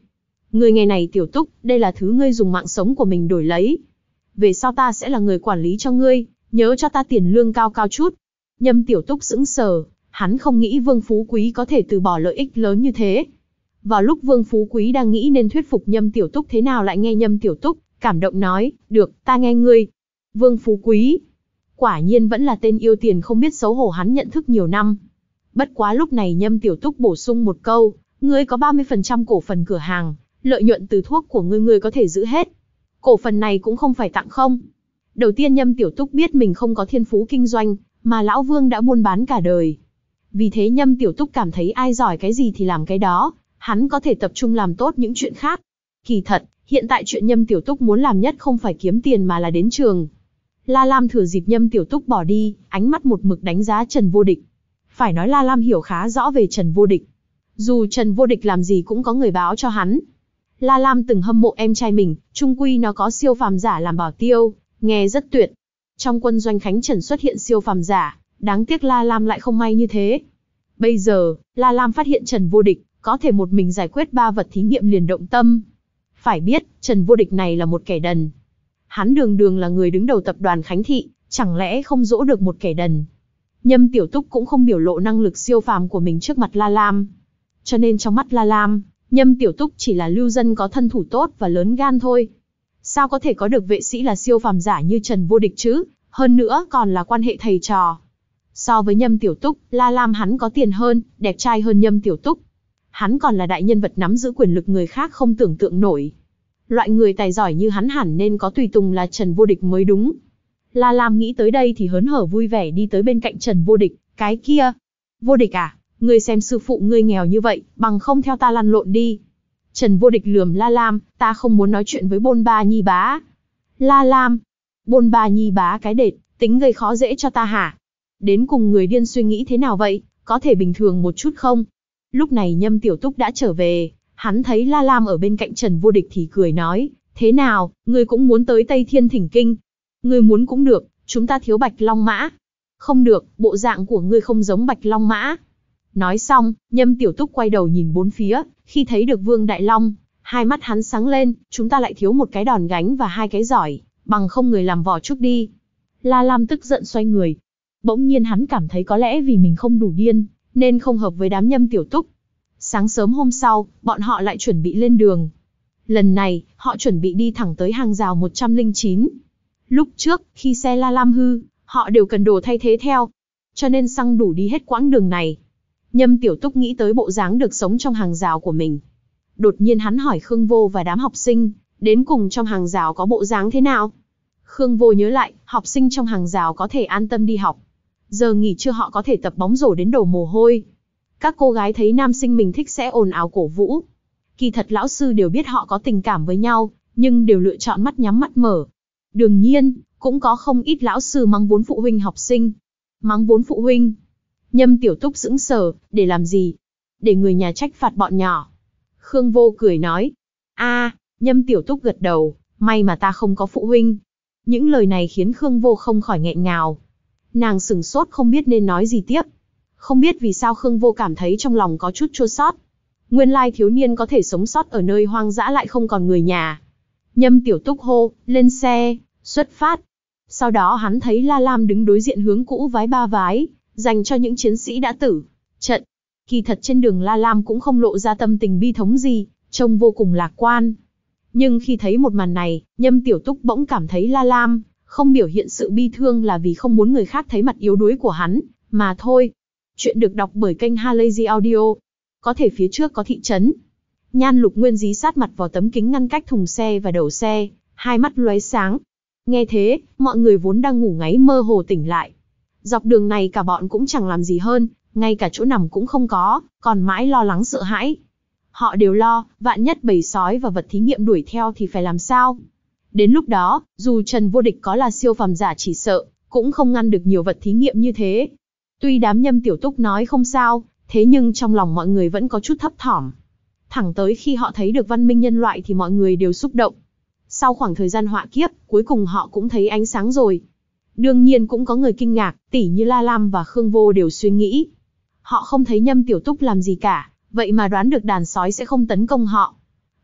Người ngày này Tiểu Túc, đây là thứ ngươi dùng mạng sống của mình đổi lấy. Về sau ta sẽ là người quản lý cho ngươi, nhớ cho ta tiền lương cao cao chút. Nhâm Tiểu Túc sững sờ, hắn không nghĩ Vương Phú Quý có thể từ bỏ lợi ích lớn như thế. Vào lúc Vương Phú Quý đang nghĩ nên thuyết phục Nhâm Tiểu Túc thế nào, lại nghe Nhâm Tiểu Túc cảm động nói, được, ta nghe ngươi. Vương Phú Quý, quả nhiên vẫn là tên yêu tiền không biết xấu hổ hắn nhận thức nhiều năm. Bất quá lúc này Nhâm Tiểu Túc bổ sung một câu, ngươi có ba mươi phần trăm cổ phần cửa hàng, lợi nhuận từ thuốc của ngươi ngươi có thể giữ hết. Cổ phần này cũng không phải tặng không. Đầu tiên Nhâm Tiểu Túc biết mình không có thiên phú kinh doanh, mà lão Vương đã buôn bán cả đời. Vì thế Nhâm Tiểu Túc cảm thấy ai giỏi cái gì thì làm cái đó, hắn có thể tập trung làm tốt những chuyện khác. Kỳ thật, hiện tại chuyện Nhâm Tiểu Túc muốn làm nhất không phải kiếm tiền mà là đến trường. La Lam thừa dịp Nhâm Tiểu Túc bỏ đi, ánh mắt một mực đánh giá Trần Vô Địch. Phải nói La Lam hiểu khá rõ về Trần Vô Địch. Dù Trần Vô Địch làm gì cũng có người báo cho hắn. La Lam từng hâm mộ em trai mình, chung quy nó có siêu phàm giả làm bảo tiêu, nghe rất tuyệt. Trong quân doanh Khánh Trần xuất hiện siêu phàm giả, đáng tiếc La Lam lại không may như thế. Bây giờ, La Lam phát hiện Trần Vô Địch có thể một mình giải quyết ba vật thí nghiệm liền động tâm. Phải biết, Trần Vô Địch này là một kẻ đần. Hắn đường đường là người đứng đầu tập đoàn Khánh Thị, chẳng lẽ không dỗ được một kẻ đần. Nhâm Tiểu Túc cũng không biểu lộ năng lực siêu phàm của mình trước mặt La Lam. Cho nên trong mắt La Lam, Nhâm Tiểu Túc chỉ là lưu dân có thân thủ tốt và lớn gan thôi. Sao có thể có được vệ sĩ là siêu phàm giả như Trần Vô Địch chứ, hơn nữa còn là quan hệ thầy trò. So với Nhâm Tiểu Túc, La Lam hắn có tiền hơn, đẹp trai hơn Nhâm Tiểu Túc. Hắn còn là đại nhân vật nắm giữ quyền lực người khác không tưởng tượng nổi. Loại người tài giỏi như hắn hẳn nên có tùy tùng là Trần Vô Địch mới đúng. La Lam nghĩ tới đây thì hớn hở vui vẻ đi tới bên cạnh Trần Vô Địch, cái kia. Vô Địch à, ngươi xem sư phụ ngươi nghèo như vậy, bằng không theo ta lăn lộn đi. Trần Vô Địch lườm La Lam, ta không muốn nói chuyện với Bôn Ba Nhi bá. La Lam, Bôn Ba Nhi bá cái đệt, tính gây khó dễ cho ta hả? Đến cùng người điên suy nghĩ thế nào vậy, có thể bình thường một chút không? Lúc này Nhâm Tiểu Túc đã trở về, hắn thấy La Lam ở bên cạnh Trần Vô Địch thì cười nói, thế nào, ngươi cũng muốn tới Tây Thiên Thỉnh Kinh? Ngươi muốn cũng được, chúng ta thiếu Bạch Long Mã. Không được, bộ dạng của ngươi không giống Bạch Long Mã. Nói xong, Nhâm Tiểu Túc quay đầu nhìn bốn phía, khi thấy được Vương Đại Long, hai mắt hắn sáng lên, chúng ta lại thiếu một cái đòn gánh và hai cái giỏi, bằng không người làm vỏ trúc đi. La Lam tức giận xoay người. Bỗng nhiên hắn cảm thấy có lẽ vì mình không đủ điên, nên không hợp với đám Nhâm Tiểu Túc. Sáng sớm hôm sau, bọn họ lại chuẩn bị lên đường. Lần này, họ chuẩn bị đi thẳng tới hàng rào một trăm lẻ chín. Lúc trước, khi xe La Lam hư, họ đều cần đồ thay thế theo. Cho nên xăng đủ đi hết quãng đường này. Nhâm Tiểu Túc nghĩ tới bộ dáng được sống trong hàng rào của mình. Đột nhiên hắn hỏi Khương Vô và đám học sinh, đến cùng trong hàng rào có bộ dáng thế nào? Khương Vô nhớ lại, học sinh trong hàng rào có thể an tâm đi học. Giờ nghỉ trưa họ có thể tập bóng rổ đến đổ mồ hôi. Các cô gái thấy nam sinh mình thích sẽ ồn ào cổ vũ. Kỳ thật lão sư đều biết họ có tình cảm với nhau, nhưng đều lựa chọn mắt nhắm mắt mở. Đương nhiên, cũng có không ít lão sư mắng bốn phụ huynh học sinh. Mắng bốn phụ huynh. Nhâm Tiểu Túc sững sờ, để làm gì? Để người nhà trách phạt bọn nhỏ. Khương Vô cười nói. A, Nhâm Tiểu Túc gật đầu, may mà ta không có phụ huynh. Những lời này khiến Khương Vô không khỏi nghẹn ngào. Nàng sửng sốt không biết nên nói gì tiếp. Không biết vì sao Khương Vô cảm thấy trong lòng có chút chua xót. Nguyên lai thiếu niên có thể sống sót ở nơi hoang dã lại không còn người nhà. Nhâm Tiểu Túc hô, lên xe, xuất phát. Sau đó hắn thấy La Lam đứng đối diện hướng cũ vái ba vái, dành cho những chiến sĩ đã tử trận. Kỳ thật trên đường La Lam cũng không lộ ra tâm tình bi thống gì, trông vô cùng lạc quan. Nhưng khi thấy một màn này, Nhâm Tiểu Túc bỗng cảm thấy La Lam không biểu hiện sự bi thương là vì không muốn người khác thấy mặt yếu đuối của hắn, mà thôi. Chuyện được đọc bởi kênh Halazy Audio. Có thể phía trước có thị trấn. Nhan Lục Nguyên dí sát mặt vào tấm kính ngăn cách thùng xe và đầu xe, hai mắt lóe sáng. Nghe thế, mọi người vốn đang ngủ ngáy mơ hồ tỉnh lại. Dọc đường này cả bọn cũng chẳng làm gì hơn, ngay cả chỗ nằm cũng không có, còn mãi lo lắng sợ hãi. Họ đều lo, vạn nhất bầy sói và vật thí nghiệm đuổi theo thì phải làm sao? Đến lúc đó, dù Trần Vô Địch có là siêu phàm giả chỉ sợ, cũng không ngăn được nhiều vật thí nghiệm như thế. Tuy đám Nhâm Tiểu Túc nói không sao, thế nhưng trong lòng mọi người vẫn có chút thấp thỏm. Thẳng tới khi họ thấy được văn minh nhân loại thì mọi người đều xúc động. Sau khoảng thời gian họa kiếp, cuối cùng họ cũng thấy ánh sáng rồi. Đương nhiên cũng có người kinh ngạc, tỉ như La Lam và Khương Vô đều suy nghĩ. Họ không thấy Nhâm Tiểu Túc làm gì cả, vậy mà đoán được đàn sói sẽ không tấn công họ.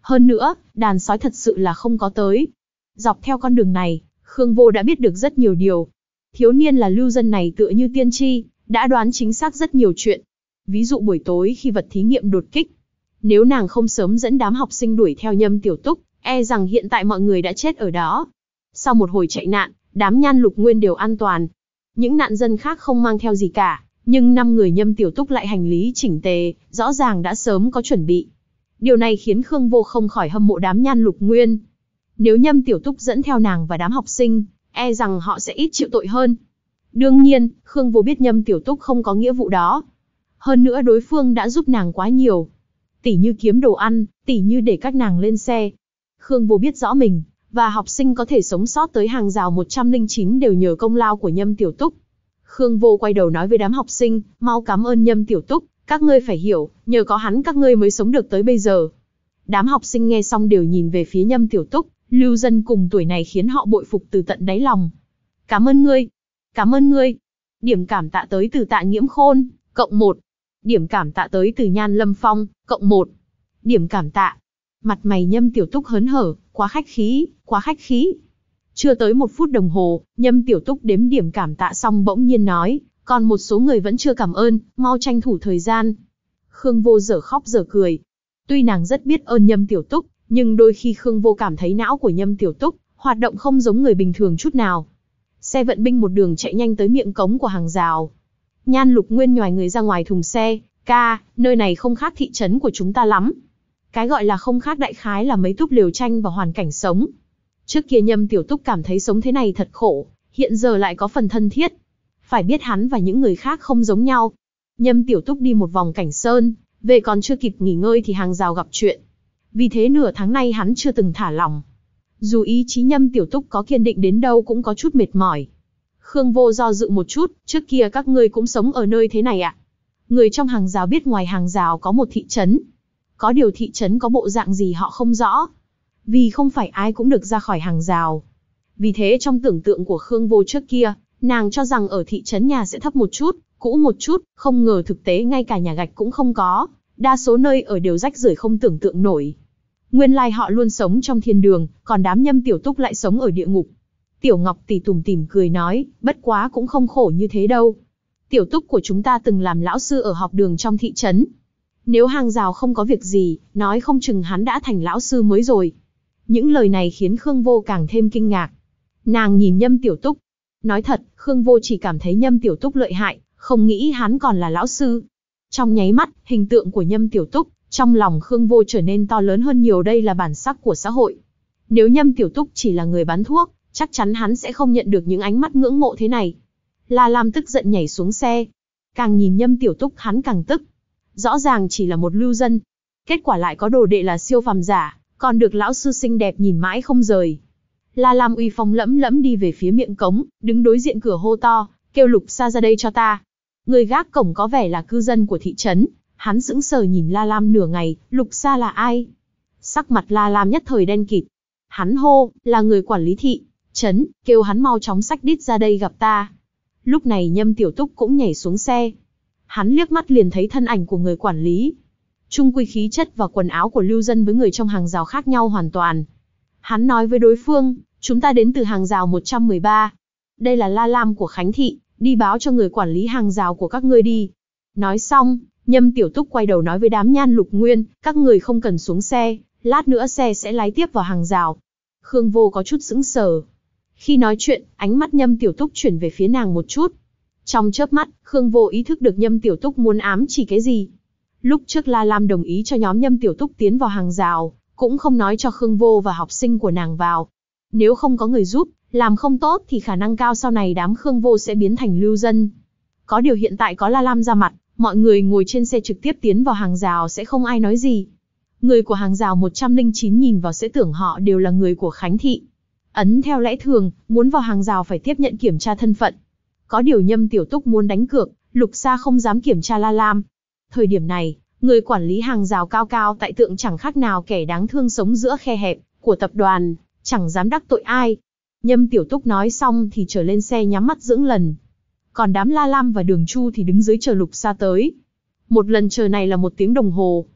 Hơn nữa, đàn sói thật sự là không có tới. Dọc theo con đường này, Khương Vô đã biết được rất nhiều điều. Thiếu niên là lưu dân này tựa như tiên tri, đã đoán chính xác rất nhiều chuyện. Ví dụ buổi tối khi vật thí nghiệm đột kích. Nếu nàng không sớm dẫn đám học sinh đuổi theo Nhâm Tiểu Túc, e rằng hiện tại mọi người đã chết ở đó. Sau một hồi chạy nạn, đám Nhan Lục Nguyên đều an toàn. Những nạn dân khác không mang theo gì cả, nhưng năm người Nhâm Tiểu Túc lại hành lý chỉnh tề, rõ ràng đã sớm có chuẩn bị. Điều này khiến Khương Vô không khỏi hâm mộ đám Nhan Lục Nguyên. Nếu Nhâm Tiểu Túc dẫn theo nàng và đám học sinh, e rằng họ sẽ ít chịu tội hơn. Đương nhiên, Khương Vô biết Nhâm Tiểu Túc không có nghĩa vụ đó. Hơn nữa đối phương đã giúp nàng quá nhiều. Tỉ như kiếm đồ ăn, tỉ như để các nàng lên xe. Khương Vô biết rõ mình, và học sinh có thể sống sót tới hàng rào một trăm lẻ chín đều nhờ công lao của Nhâm Tiểu Túc. Khương Vô quay đầu nói với đám học sinh, mau cảm ơn Nhâm Tiểu Túc, các ngươi phải hiểu, nhờ có hắn các ngươi mới sống được tới bây giờ. Đám học sinh nghe xong đều nhìn về phía Nhâm Tiểu Túc, lưu dân cùng tuổi này khiến họ bội phục từ tận đáy lòng. Cảm ơn ngươi, cảm ơn ngươi. Điểm cảm tạ tới từ Tạ Nghiễm Khôn, cộng một. Điểm cảm tạ tới từ Nhan Lâm Phong, cộng một. Điểm cảm tạ. Mặt mày Nhâm Tiểu Túc hớn hở, quá khách khí, quá khách khí. Chưa tới một phút đồng hồ, Nhâm Tiểu Túc đếm điểm cảm tạ xong bỗng nhiên nói, còn một số người vẫn chưa cảm ơn, mau tranh thủ thời gian. Khương Vô dở khóc dở cười. Tuy nàng rất biết ơn Nhâm Tiểu Túc, nhưng đôi khi Khương Vô cảm thấy não của Nhâm Tiểu Túc hoạt động không giống người bình thường chút nào. Xe vận binh một đường chạy nhanh tới miệng cống của hàng rào. Nhan Lục Nguyên nhòi người ra ngoài thùng xe, ca, nơi này không khác thị trấn của chúng ta lắm. Cái gọi là không khác đại khái là mấy túp lều tranh và hoàn cảnh sống. Trước kia Nhâm Tiểu Túc cảm thấy sống thế này thật khổ, hiện giờ lại có phần thân thiết. Phải biết hắn và những người khác không giống nhau. Nhâm Tiểu Túc đi một vòng cảnh sơn, về còn chưa kịp nghỉ ngơi thì hàng rào gặp chuyện. Vì thế nửa tháng nay hắn chưa từng thả lỏng. Dù ý chí Nhâm Tiểu Túc có kiên định đến đâu cũng có chút mệt mỏi. Khương Vô do dự một chút, trước kia các ngươi cũng sống ở nơi thế này ạ? Người trong hàng rào biết ngoài hàng rào có một thị trấn. Có điều thị trấn có bộ dạng gì họ không rõ. Vì không phải ai cũng được ra khỏi hàng rào. Vì thế trong tưởng tượng của Khương Vô trước kia, nàng cho rằng ở thị trấn nhà sẽ thấp một chút, cũ một chút, không ngờ thực tế ngay cả nhà gạch cũng không có. Đa số nơi ở đều rách rưởi không tưởng tượng nổi. Nguyên lai họ luôn sống trong thiên đường, còn đám Nhâm Tiểu Túc lại sống ở địa ngục. Tiểu Ngọc Tỷ tủm tỉm cười nói, bất quá cũng không khổ như thế đâu. Tiểu Túc của chúng ta từng làm lão sư ở học đường trong thị trấn. Nếu hàng rào không có việc gì, nói không chừng hắn đã thành lão sư mới rồi. Những lời này khiến Khương Vô càng thêm kinh ngạc. Nàng nhìn Nhâm Tiểu Túc. Nói thật, Khương Vô chỉ cảm thấy Nhâm Tiểu Túc lợi hại, không nghĩ hắn còn là lão sư. Trong nháy mắt, hình tượng của Nhâm Tiểu Túc, trong lòng Khương Vô trở nên to lớn hơn nhiều. Đây là bản sắc của xã hội. Nếu Nhâm Tiểu Túc chỉ là người bán thuốc, chắc chắn hắn sẽ không nhận được những ánh mắt ngưỡng mộ thế này. La Lam tức giận nhảy xuống xe. Càng nhìn Nhâm Tiểu Túc hắn càng tức. Rõ ràng chỉ là một lưu dân. Kết quả lại có đồ đệ là siêu phàm giả, còn được lão sư xinh đẹp nhìn mãi không rời. La Lam uy phong lẫm lẫm đi về phía miệng cống, đứng đối diện cửa hô to, kêu Lục Sa ra đây cho ta. Người gác cổng có vẻ là cư dân của thị trấn. Hắn sững sờ nhìn La Lam nửa ngày, Lục Sa là ai? Sắc mặt La Lam nhất thời đen kịt. Hắn hô, là người quản lý thị trấn, kêu hắn mau chóng xách đít ra đây gặp ta. Lúc này Nhâm Tiểu Túc cũng nhảy xuống xe. Hắn liếc mắt liền thấy thân ảnh của người quản lý. Chung quy khí chất và quần áo của lưu dân với người trong hàng rào khác nhau hoàn toàn. Hắn nói với đối phương, chúng ta đến từ hàng rào một trăm mười ba. Đây là La Lam của Khánh Thị, đi báo cho người quản lý hàng rào của các ngươi đi. Nói xong, Nhâm Tiểu Túc quay đầu nói với đám Nhan Lục Nguyên, các người không cần xuống xe, lát nữa xe sẽ lái tiếp vào hàng rào. Khương Vô có chút sững sờ. Khi nói chuyện, ánh mắt Nhâm Tiểu Túc chuyển về phía nàng một chút. Trong chớp mắt, Khương Vô ý thức được Nhâm Tiểu Túc muốn ám chỉ cái gì. Lúc trước La Lam đồng ý cho nhóm Nhâm Tiểu Túc tiến vào hàng rào, cũng không nói cho Khương Vô và học sinh của nàng vào. Nếu không có người giúp, làm không tốt thì khả năng cao sau này đám Khương Vô sẽ biến thành lưu dân. Có điều hiện tại có La Lam ra mặt, mọi người ngồi trên xe trực tiếp tiến vào hàng rào sẽ không ai nói gì. Người của hàng rào một trăm lẻ chín nhìn vào sẽ tưởng họ đều là người của Khánh Thị. Ấn theo lẽ thường, muốn vào hàng rào phải tiếp nhận kiểm tra thân phận. Có điều Nhâm Tiểu Túc muốn đánh cược, Lục Sa không dám kiểm tra La Lam. Thời điểm này, người quản lý hàng rào cao cao tại tượng chẳng khác nào kẻ đáng thương sống giữa khe hẹp của tập đoàn, chẳng dám đắc tội ai. Nhâm Tiểu Túc nói xong thì trở lên xe nhắm mắt dưỡng lần. Còn đám La Lam và Đường Chu thì đứng dưới chờ Lục Sa tới. Một lần chờ này là một tiếng đồng hồ.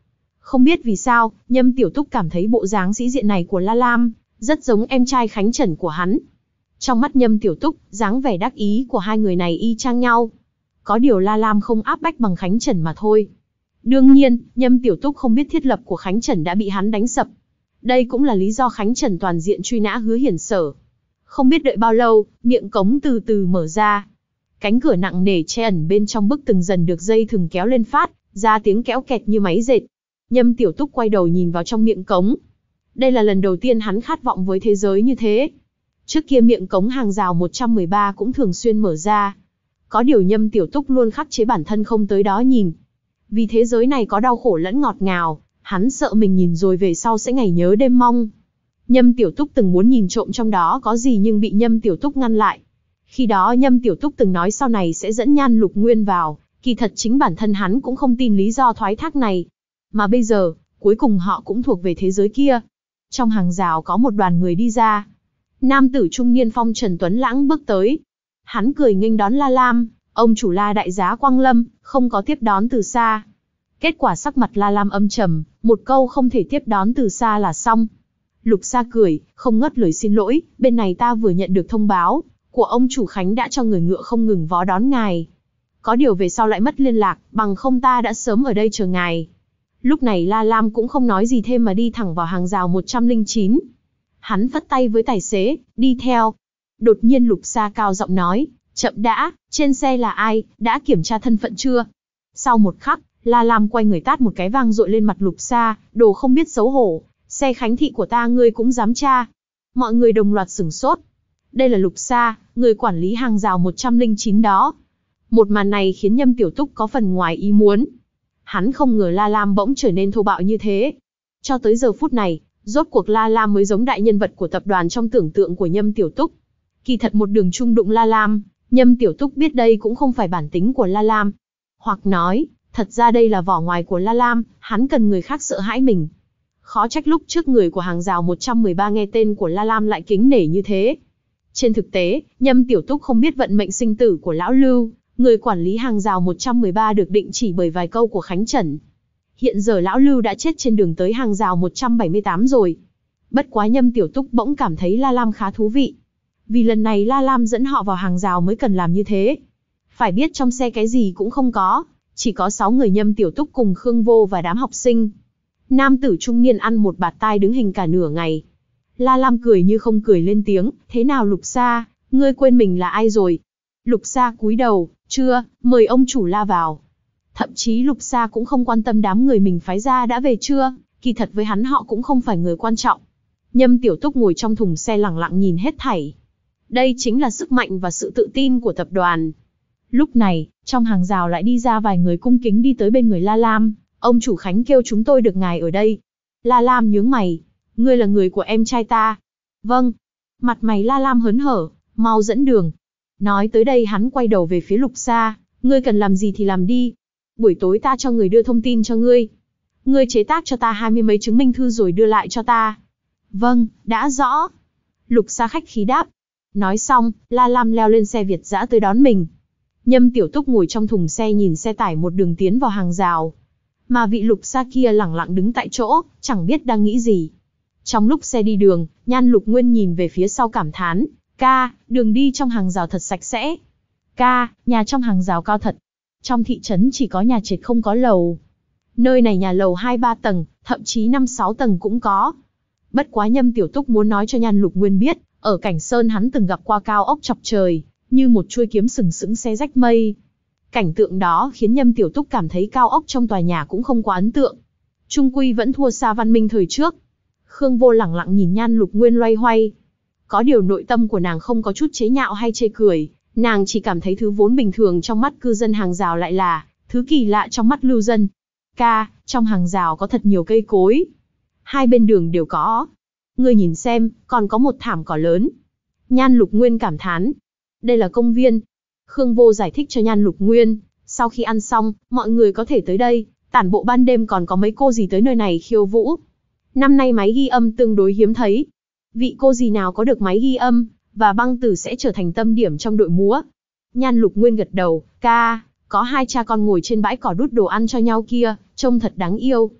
Không biết vì sao, Nhâm Tiểu Túc cảm thấy bộ dáng sĩ diện này của La Lam, rất giống em trai Khánh Trần của hắn. Trong mắt Nhâm Tiểu Túc, dáng vẻ đắc ý của hai người này y chang nhau. Có điều La Lam không áp bách bằng Khánh Trần mà thôi. Đương nhiên, Nhâm Tiểu Túc không biết thiết lập của Khánh Trần đã bị hắn đánh sập. Đây cũng là lý do Khánh Trần toàn diện truy nã Hứa Hiển Sở. Không biết đợi bao lâu, miệng cống từ từ mở ra. Cánh cửa nặng nề che ẩn bên trong bức từng dần được dây thừng kéo lên phát, ra tiếng kéo kẹt như máy dệt. Nhâm Tiểu Túc quay đầu nhìn vào trong miệng cống. Đây là lần đầu tiên hắn khát vọng với thế giới như thế. Trước kia miệng cống hàng rào một trăm mười ba cũng thường xuyên mở ra. Có điều Nhâm Tiểu Túc luôn khắc chế bản thân không tới đó nhìn. Vì thế giới này có đau khổ lẫn ngọt ngào, hắn sợ mình nhìn rồi về sau sẽ ngày nhớ đêm mong. Nhâm Tiểu Túc từng muốn nhìn trộm trong đó có gì nhưng bị Nhâm Tiểu Túc ngăn lại. Khi đó Nhâm Tiểu Túc từng nói sau này sẽ dẫn Nhan Lục Nguyên vào, kỳ thật chính bản thân hắn cũng không tin lý do thoái thác này. Mà bây giờ, cuối cùng họ cũng thuộc về thế giới kia. Trong hàng rào có một đoàn người đi ra. Nam tử trung niên phong trần tuấn lãng bước tới. Hắn cười nghênh đón La Lam, ông chủ La đại giá Quang Lâm, không có tiếp đón từ xa. Kết quả sắc mặt La Lam âm trầm, một câu không thể tiếp đón từ xa là xong. Lục Sa cười, không ngớt lời xin lỗi, bên này ta vừa nhận được thông báo của ông chủ Khánh đã cho người ngựa không ngừng vó đón ngài. Có điều về sau lại mất liên lạc, bằng không ta đã sớm ở đây chờ ngài. Lúc này La Lam cũng không nói gì thêm mà đi thẳng vào hàng rào một trăm lẻ chín. Hắn phất tay với tài xế, đi theo. Đột nhiên Lục Sa cao giọng nói, chậm đã, trên xe là ai, đã kiểm tra thân phận chưa? Sau một khắc, La Lam quay người tát một cái vang dội lên mặt Lục Sa, đồ không biết xấu hổ, xe Khánh thị của ta ngươi cũng dám tra. Mọi người đồng loạt sửng sốt. Đây là Lục Sa, người quản lý hàng rào một trăm lẻ chín đó. Một màn này khiến Nhâm Tiểu Túc có phần ngoài ý muốn. Hắn không ngờ La Lam bỗng trở nên thô bạo như thế. Cho tới giờ phút này, rốt cuộc La Lam mới giống đại nhân vật của tập đoàn trong tưởng tượng của Nhâm Tiểu Túc. Kỳ thật một đường chung đụng La Lam, Nhâm Tiểu Túc biết đây cũng không phải bản tính của La Lam. Hoặc nói, thật ra đây là vỏ ngoài của La Lam, hắn cần người khác sợ hãi mình. Khó trách lúc trước người của hàng rào một trăm mười ba nghe tên của La Lam lại kính nể như thế. Trên thực tế, Nhâm Tiểu Túc không biết vận mệnh sinh tử của lão Lưu, người quản lý hàng rào một trăm mười ba được định chỉ bởi vài câu của Khánh Trần. Hiện giờ lão Lưu đã chết trên đường tới hàng rào một trăm bảy mươi tám rồi. Bất quá Nhâm Tiểu Túc bỗng cảm thấy La Lam khá thú vị. Vì lần này La Lam dẫn họ vào hàng rào mới cần làm như thế. Phải biết trong xe cái gì cũng không có, chỉ có sáu người Nhâm Tiểu Túc cùng Khương Vô và đám học sinh. Nam tử trung niên ăn một bạt tai đứng hình cả nửa ngày. La Lam cười như không cười lên tiếng, thế nào Lục Sa, ngươi quên mình là ai rồi? Lục Sa cúi đầu, chưa, mời ông chủ La vào. Thậm chí Lục Sa cũng không quan tâm đám người mình phái ra đã về chưa, kỳ thật với hắn họ cũng không phải người quan trọng. Nhâm Tiểu Túc ngồi trong thùng xe lẳng lặng nhìn hết thảy. Đây chính là sức mạnh và sự tự tin của tập đoàn. Lúc này, trong hàng rào lại đi ra vài người cung kính đi tới bên người La Lam. Ông chủ Khánh kêu chúng tôi được ngài ở đây. La Lam nhướng mày. Ngươi là người của em trai ta. Vâng. Mặt mày La Lam hớn hở, mau dẫn đường. Nói tới đây hắn quay đầu về phía Lục Sa. Ngươi cần làm gì thì làm đi. Buổi tối ta cho người đưa thông tin cho ngươi. Ngươi chế tác cho ta hai mươi mấy chứng minh thư rồi đưa lại cho ta. Vâng, đã rõ. Lục Sa khách khí đáp. Nói xong, La Lam leo lên xe Việt dã tới đón mình. Nhâm Tiểu Túc ngồi trong thùng xe nhìn xe tải một đường tiến vào hàng rào. Mà vị Lục Sa kia lẳng lặng đứng tại chỗ, chẳng biết đang nghĩ gì. Trong lúc xe đi đường, Nhan Lục Nguyên nhìn về phía sau cảm thán. Ca, đường đi trong hàng rào thật sạch sẽ. Ca, nhà trong hàng rào cao thật. Trong thị trấn chỉ có nhà trệt không có lầu. Nơi này nhà lầu hai ba tầng, thậm chí năm sáu tầng cũng có. Bất quá Nhâm Tiểu Túc muốn nói cho Nhan Lục Nguyên biết, ở Cảnh Sơn hắn từng gặp qua cao ốc chọc trời, như một chuôi kiếm sừng sững xé rách mây. Cảnh tượng đó khiến Nhâm Tiểu Túc cảm thấy cao ốc trong tòa nhà cũng không quá ấn tượng. Trung quy vẫn thua xa văn minh thời trước. Khương Vô lẳng lặng nhìn Nhan Lục Nguyên loay hoay. Có điều nội tâm của nàng không có chút chế nhạo hay chê cười, nàng chỉ cảm thấy thứ vốn bình thường trong mắt cư dân hàng rào lại là thứ kỳ lạ trong mắt lưu dân. Ca, trong hàng rào có thật nhiều cây cối. Hai bên đường đều có. Ngươi nhìn xem, còn có một thảm cỏ lớn. Nhan Lục Nguyên cảm thán. Đây là công viên. Khương Vô giải thích cho Nhan Lục Nguyên. Sau khi ăn xong, mọi người có thể tới đây. Tản bộ ban đêm còn có mấy cô dì tới nơi này khiêu vũ. Năm nay máy ghi âm tương đối hiếm thấy. Vị cô dì nào có được máy ghi âm, và băng tử sẽ trở thành tâm điểm trong đội múa. Nhan Lục Nguyên gật đầu. Ca, có hai cha con ngồi trên bãi cỏ đút đồ ăn cho nhau kia, trông thật đáng yêu.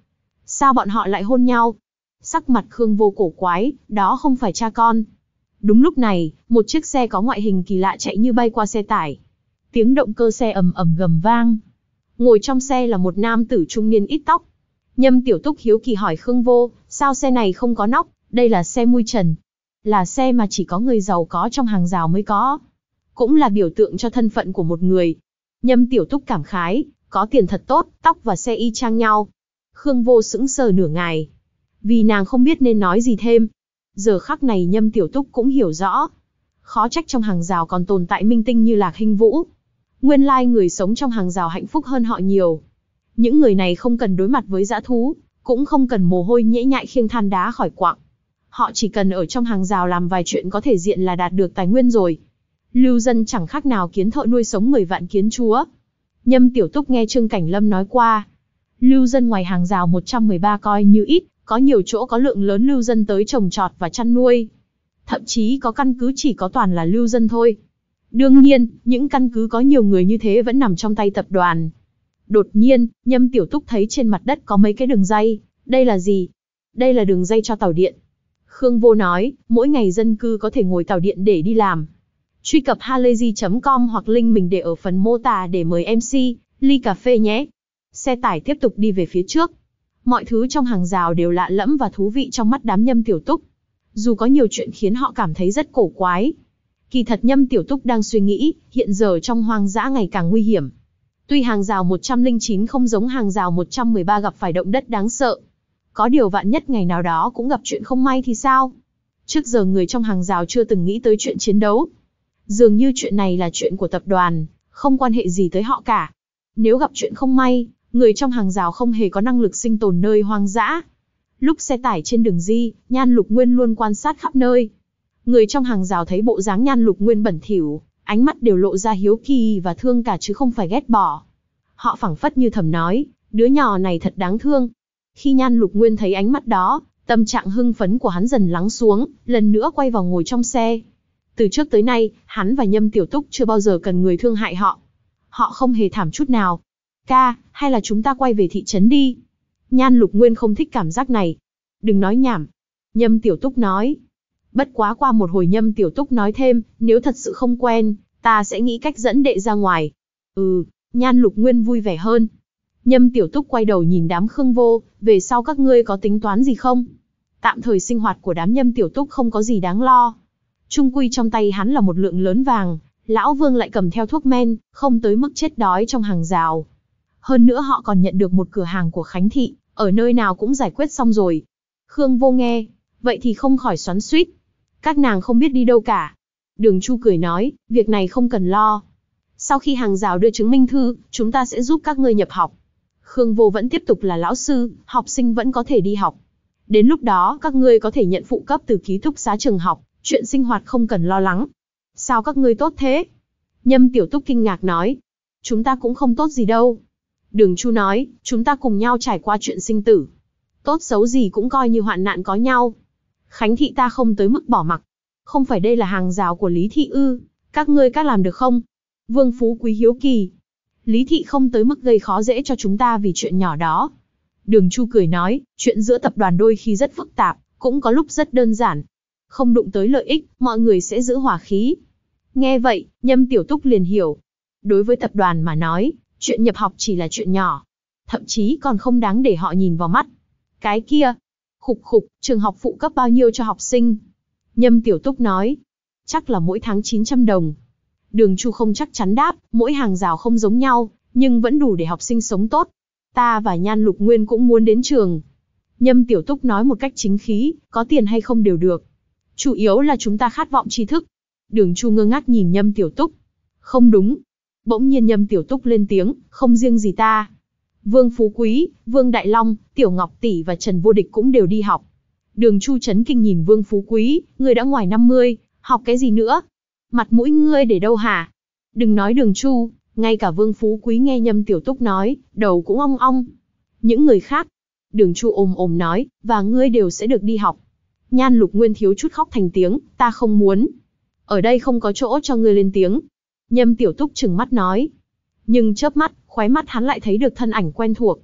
Sao bọn họ lại hôn nhau? Sắc mặt Khương Vô cổ quái, đó không phải cha con. Đúng lúc này, một chiếc xe có ngoại hình kỳ lạ chạy như bay qua xe tải. Tiếng động cơ xe ầm ầm gầm vang. Ngồi trong xe là một nam tử trung niên ít tóc. Nhâm Tiểu Túc hiếu kỳ hỏi Khương Vô, sao xe này không có nóc, đây là xe mui trần. Là xe mà chỉ có người giàu có trong hàng rào mới có. Cũng là biểu tượng cho thân phận của một người. Nhâm Tiểu Túc cảm khái, có tiền thật tốt, tóc và xe y chang nhau. Khương Vô sững sờ nửa ngày. Vì nàng không biết nên nói gì thêm. Giờ khắc này Nhâm Tiểu Túc cũng hiểu rõ. Khó trách trong hàng rào còn tồn tại minh tinh như Lạc Hinh Vũ. Nguyên lai người sống trong hàng rào hạnh phúc hơn họ nhiều. Những người này không cần đối mặt với dã thú, cũng không cần mồ hôi nhễ nhại khiêng than đá khỏi quặng. Họ chỉ cần ở trong hàng rào làm vài chuyện có thể diện là đạt được tài nguyên rồi. Lưu dân chẳng khác nào kiến thợ nuôi sống mười vạn kiến chúa. Nhâm Tiểu Túc nghe Trương Cảnh Lâm nói qua. Lưu dân ngoài hàng rào một trăm mười ba coi như ít, có nhiều chỗ có lượng lớn lưu dân tới trồng trọt và chăn nuôi. Thậm chí có căn cứ chỉ có toàn là lưu dân thôi. Đương nhiên, những căn cứ có nhiều người như thế vẫn nằm trong tay tập đoàn. Đột nhiên, Nhâm Tiểu Túc thấy trên mặt đất có mấy cái đường dây. Đây là gì? Đây là đường dây cho tàu điện. Khương Vô nói, mỗi ngày dân cư có thể ngồi tàu điện để đi làm. Truy cập halayzi chấm com hoặc link mình để ở phần mô tả để mời em xê, ly cà phê nhé. Xe tải tiếp tục đi về phía trước. Mọi thứ trong hàng rào đều lạ lẫm và thú vị trong mắt đám Nhâm Tiểu Túc. Dù có nhiều chuyện khiến họ cảm thấy rất cổ quái. Kỳ thật Nhâm Tiểu Túc đang suy nghĩ, hiện giờ trong hoang dã ngày càng nguy hiểm. Tuy hàng rào một trăm lẻ chín không giống hàng rào một trăm mười ba gặp phải động đất đáng sợ. Có điều vạn nhất ngày nào đó cũng gặp chuyện không may thì sao? Trước giờ người trong hàng rào chưa từng nghĩ tới chuyện chiến đấu. Dường như chuyện này là chuyện của tập đoàn, không quan hệ gì tới họ cả. Nếu gặp chuyện không may, người trong hàng rào không hề có năng lực sinh tồn nơi hoang dã. Lúc xe tải trên đường di, Nhan Lục Nguyên luôn quan sát khắp nơi. Người trong hàng rào thấy bộ dáng Nhan Lục Nguyên bẩn thỉu, ánh mắt đều lộ ra hiếu kỳ và thương cả chứ không phải ghét bỏ. Họ phảng phất như thầm nói, đứa nhỏ này thật đáng thương. Khi Nhan Lục Nguyên thấy ánh mắt đó, tâm trạng hưng phấn của hắn dần lắng xuống, lần nữa quay vào ngồi trong xe. Từ trước tới nay, hắn và Nhâm Tiểu Túc chưa bao giờ cần người thương hại họ. Họ không hề thảm chút nào. Ca, hay là chúng ta quay về thị trấn đi? Nhan Lục Nguyên không thích cảm giác này. Đừng nói nhảm. Nhâm Tiểu Túc nói. Bất quá qua một hồi Nhâm Tiểu Túc nói thêm, nếu thật sự không quen, ta sẽ nghĩ cách dẫn đệ ra ngoài. Ừ, Nhan Lục Nguyên vui vẻ hơn. Nhâm Tiểu Túc quay đầu nhìn đám Khương Vô, về sau các ngươi có tính toán gì không? Tạm thời sinh hoạt của đám Nhâm Tiểu Túc không có gì đáng lo. Trung quy trong tay hắn là một lượng lớn vàng, lão Vương lại cầm theo thuốc men, không tới mức chết đói trong hàng rào. Hơn nữa họ còn nhận được một cửa hàng của Khánh Thị, ở nơi nào cũng giải quyết xong rồi. Khương Vô nghe, vậy thì không khỏi xoắn xuýt. Các nàng không biết đi đâu cả. Đường Chu cười nói, việc này không cần lo. Sau khi hàng rào đưa chứng minh thư, chúng ta sẽ giúp các ngươi nhập học. Khương Vô vẫn tiếp tục là lão sư, học sinh vẫn có thể đi học. Đến lúc đó các ngươi có thể nhận phụ cấp từ ký túc xá trường học, chuyện sinh hoạt không cần lo lắng. Sao các ngươi tốt thế? Nhâm Tiểu Túc kinh ngạc nói. Chúng ta cũng không tốt gì đâu. Đường Chu nói, chúng ta cùng nhau trải qua chuyện sinh tử. Tốt xấu gì cũng coi như hoạn nạn có nhau. Khánh Thị ta không tới mức bỏ mặc. Không phải đây là hàng rào của Lý Thị ư? Các ngươi các làm được không? Vương Phú Quý hiếu kỳ. Lý Thị không tới mức gây khó dễ cho chúng ta vì chuyện nhỏ đó. Đường Chu cười nói, chuyện giữa tập đoàn đôi khi rất phức tạp, cũng có lúc rất đơn giản. Không đụng tới lợi ích, mọi người sẽ giữ hòa khí. Nghe vậy, Nhâm Tiểu Túc liền hiểu. Đối với tập đoàn mà nói, chuyện nhập học chỉ là chuyện nhỏ. Thậm chí còn không đáng để họ nhìn vào mắt. Cái kia, khục khục, trường học phụ cấp bao nhiêu cho học sinh? Nhâm Tiểu Túc nói, chắc là mỗi tháng chín trăm đồng. Đường Chu không chắc chắn đáp, mỗi hàng rào không giống nhau, nhưng vẫn đủ để học sinh sống tốt. Ta và Nhan Lục Nguyên cũng muốn đến trường. Nhâm Tiểu Túc nói một cách chính khí, có tiền hay không đều được. Chủ yếu là chúng ta khát vọng tri thức. Đường Chu ngơ ngác nhìn Nhâm Tiểu Túc. Không đúng. Bỗng nhiên Nhâm Tiểu Túc lên tiếng, không riêng gì ta. Vương Phú Quý, Vương Đại Long, Tiểu Ngọc Tỷ và Trần Vô Địch cũng đều đi học. Đường Chu chấn kinh nhìn Vương Phú Quý, ngươi đã ngoài năm mươi, học cái gì nữa? Mặt mũi ngươi để đâu hả? Đừng nói Đường Chu, ngay cả Vương Phú Quý nghe Nhâm Tiểu Túc nói, đầu cũng ong ong. Những người khác, Đường Chu ồm ồm nói, và ngươi đều sẽ được đi học. Nhan Lục Nguyên thiếu chút khóc thành tiếng, ta không muốn. Ở đây không có chỗ cho ngươi lên tiếng. Nhâm Tiểu Túc trừng mắt nói. Nhưng chớp mắt, khóe mắt hắn lại thấy được thân ảnh quen thuộc.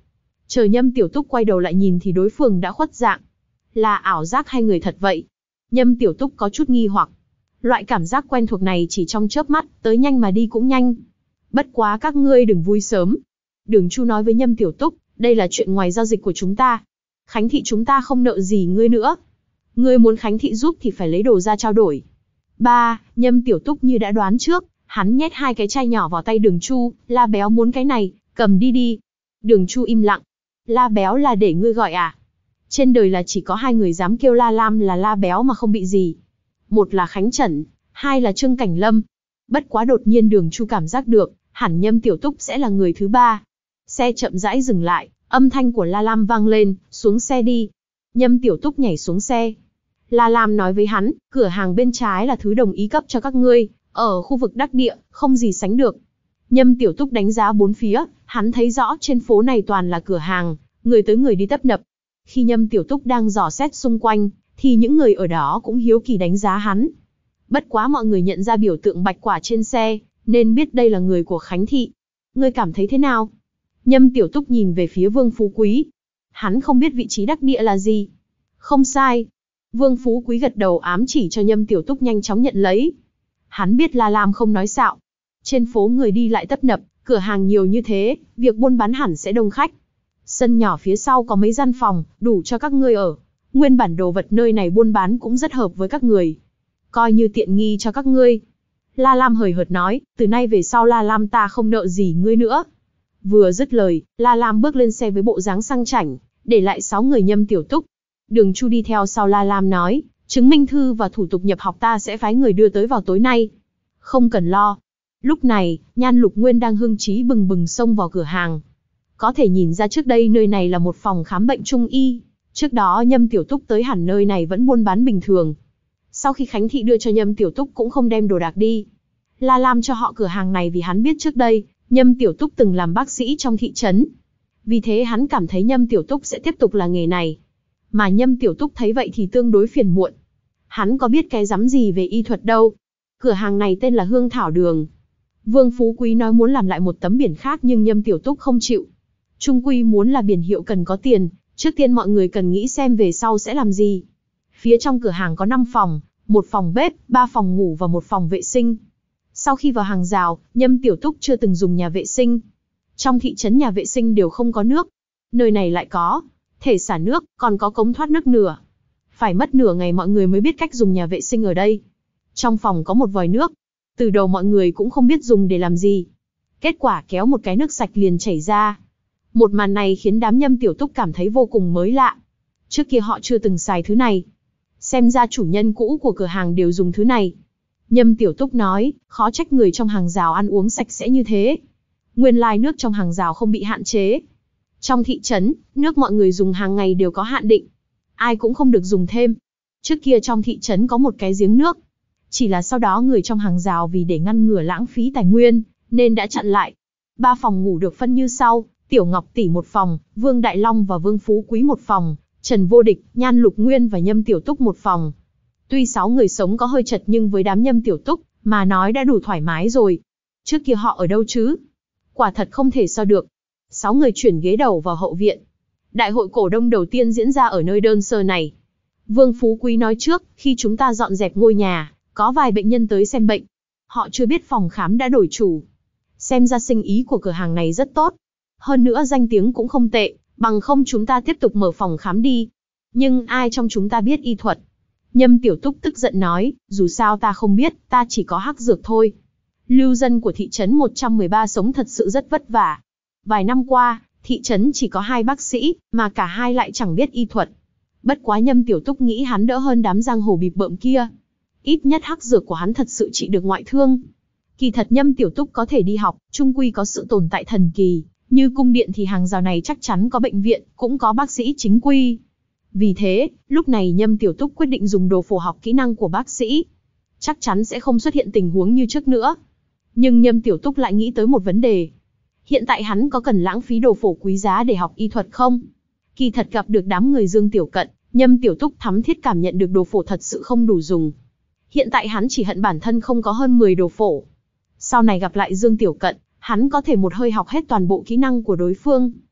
Chờ Nhâm Tiểu Túc quay đầu lại nhìn thì đối phương đã khuất dạng. Là ảo giác hay người thật vậy? Nhâm Tiểu Túc có chút nghi hoặc. Loại cảm giác quen thuộc này chỉ trong chớp mắt, tới nhanh mà đi cũng nhanh. Bất quá các ngươi đừng vui sớm. Đường Chu nói với Nhâm Tiểu Túc, đây là chuyện ngoài giao dịch của chúng ta. Khánh thị chúng ta không nợ gì ngươi nữa. Ngươi muốn Khánh thị giúp thì phải lấy đồ ra trao đổi. Ba, Nhâm Tiểu Túc như đã đoán trước, hắn nhét hai cái chai nhỏ vào tay Đường Chu, La Béo muốn cái này, cầm đi đi. Đường Chu im lặng. La Béo là để ngươi gọi à? Trên đời là chỉ có hai người dám kêu La Lam là La Béo mà không bị gì. Một là Khánh Trần, hai là Trương Cảnh Lâm. Bất quá đột nhiên Đường Chu cảm giác được, hẳn Nhâm Tiểu Túc sẽ là người thứ ba. Xe chậm rãi dừng lại, âm thanh của La Lam vang lên, xuống xe đi. Nhâm Tiểu Túc nhảy xuống xe. La Lam nói với hắn, cửa hàng bên trái là thứ đồng ý cấp cho các ngươi, ở khu vực đắc địa, không gì sánh được. Nhâm Tiểu Túc đánh giá bốn phía, hắn thấy rõ trên phố này toàn là cửa hàng, người tới người đi tấp nập. Khi Nhâm Tiểu Túc đang dò xét xung quanh, thì những người ở đó cũng hiếu kỳ đánh giá hắn. Bất quá mọi người nhận ra biểu tượng bạch quả trên xe, nên biết đây là người của Khánh thị. Ngươi cảm thấy thế nào? Nhâm Tiểu Túc nhìn về phía Vương Phú Quý. Hắn không biết vị trí đắc địa là gì. Không sai. Vương Phú Quý gật đầu ám chỉ cho Nhâm Tiểu Túc nhanh chóng nhận lấy. Hắn biết La Lam không nói xạo. Trên phố người đi lại tấp nập, cửa hàng nhiều như thế, việc buôn bán hẳn sẽ đông khách. Sân nhỏ phía sau có mấy gian phòng, đủ cho các ngươi ở. Nguyên bản đồ vật nơi này buôn bán cũng rất hợp với các người. Coi như tiện nghi cho các ngươi. La Lam hời hợt nói, từ nay về sau La Lam ta không nợ gì ngươi nữa. Vừa dứt lời, La Lam bước lên xe với bộ dáng sang chảnh, để lại sáu người Nhâm Tiểu Túc. Đường Chu đi theo sau La Lam nói, chứng minh thư và thủ tục nhập học ta sẽ phái người đưa tới vào tối nay. Không cần lo. Lúc này, Nhan Lục Nguyên đang hưng trí bừng bừng xông vào cửa hàng. Có thể nhìn ra trước đây nơi này là một phòng khám bệnh trung y. Trước đó Nhâm Tiểu Túc tới hẳn nơi này vẫn buôn bán bình thường. Sau khi Khánh thị đưa cho Nhâm Tiểu Túc cũng không đem đồ đạc đi. La Lam cho họ cửa hàng này vì hắn biết trước đây, Nhâm Tiểu Túc từng làm bác sĩ trong thị trấn. Vì thế hắn cảm thấy Nhâm Tiểu Túc sẽ tiếp tục là nghề này. Mà Nhâm Tiểu Túc thấy vậy thì tương đối phiền muộn. Hắn có biết cái rắm gì về y thuật đâu. Cửa hàng này tên là Hương Thảo Đường. Vương Phú Quý nói muốn làm lại một tấm biển khác nhưng Nhâm Tiểu Túc không chịu. Trung quy muốn là biển hiệu cần có tiền, trước tiên mọi người cần nghĩ xem về sau sẽ làm gì. Phía trong cửa hàng có năm phòng, một phòng bếp, ba phòng ngủ và một phòng vệ sinh. Sau khi vào hàng rào, Nhâm Tiểu Túc chưa từng dùng nhà vệ sinh. Trong thị trấn nhà vệ sinh đều không có nước. Nơi này lại có thể xả nước, còn có cống thoát nước nửa. Phải mất nửa ngày mọi người mới biết cách dùng nhà vệ sinh ở đây. Trong phòng có một vòi nước. Từ đầu mọi người cũng không biết dùng để làm gì. Kết quả kéo một cái nước sạch liền chảy ra. Một màn này khiến đám Nhâm Tiểu Túc cảm thấy vô cùng mới lạ. Trước kia họ chưa từng xài thứ này. Xem ra chủ nhân cũ của cửa hàng đều dùng thứ này. Nhâm Tiểu Túc nói, khó trách người trong hàng rào ăn uống sạch sẽ như thế. Nguyên lai nước trong hàng rào không bị hạn chế. Trong thị trấn, nước mọi người dùng hàng ngày đều có hạn định. Ai cũng không được dùng thêm. Trước kia trong thị trấn có một cái giếng nước. Chỉ là sau đó người trong hàng rào vì để ngăn ngừa lãng phí tài nguyên, nên đã chặn lại. Ba phòng ngủ được phân như sau, Tiểu Ngọc Tỷ một phòng, Vương Đại Long và Vương Phú Quý một phòng, Trần Vô Địch, Nhan Lục Nguyên và Nhâm Tiểu Túc một phòng. Tuy sáu người sống có hơi chật nhưng với đám Nhâm Tiểu Túc mà nói đã đủ thoải mái rồi. Trước kia họ ở đâu chứ? Quả thật không thể so được. Sáu người chuyển ghế đầu vào hậu viện. Đại hội cổ đông đầu tiên diễn ra ở nơi đơn sơ này. Vương Phú Quý nói trước, khi chúng ta dọn dẹp ngôi nhà, có vài bệnh nhân tới xem bệnh. Họ chưa biết phòng khám đã đổi chủ. Xem ra sinh ý của cửa hàng này rất tốt. Hơn nữa danh tiếng cũng không tệ, bằng không chúng ta tiếp tục mở phòng khám đi. Nhưng ai trong chúng ta biết y thuật? Nhâm Tiểu Túc tức giận nói, dù sao ta không biết, ta chỉ có hắc dược thôi. Lưu dân của thị trấn một trăm mười ba sống thật sự rất vất vả. Vài năm qua, thị trấn chỉ có hai bác sĩ, mà cả hai lại chẳng biết y thuật. Bất quá Nhâm Tiểu Túc nghĩ hắn đỡ hơn đám giang hồ bịp bợm kia. Ít nhất hắc dược của hắn thật sự trị được ngoại thương. Kỳ thật Nhâm Tiểu Túc có thể đi học, chung quy có sự tồn tại thần kỳ. Như cung điện thì hàng rào này chắc chắn có bệnh viện, cũng có bác sĩ chính quy. Vì thế, lúc này Nhâm Tiểu Túc quyết định dùng đồ phổ học kỹ năng của bác sĩ. Chắc chắn sẽ không xuất hiện tình huống như trước nữa. Nhưng Nhâm Tiểu Túc lại nghĩ tới một vấn đề. Hiện tại hắn có cần lãng phí đồ phổ quý giá để học y thuật không? Kỳ thật gặp được đám người Dương Tiểu Cận, Nhâm Tiểu Túc thắm thiết cảm nhận được đồ phổ thật sự không đủ dùng. Hiện tại hắn chỉ hận bản thân không có hơn mười đồ phổ. Sau này gặp lại Dương Tiểu Cận, hắn có thể một hơi học hết toàn bộ kỹ năng của đối phương.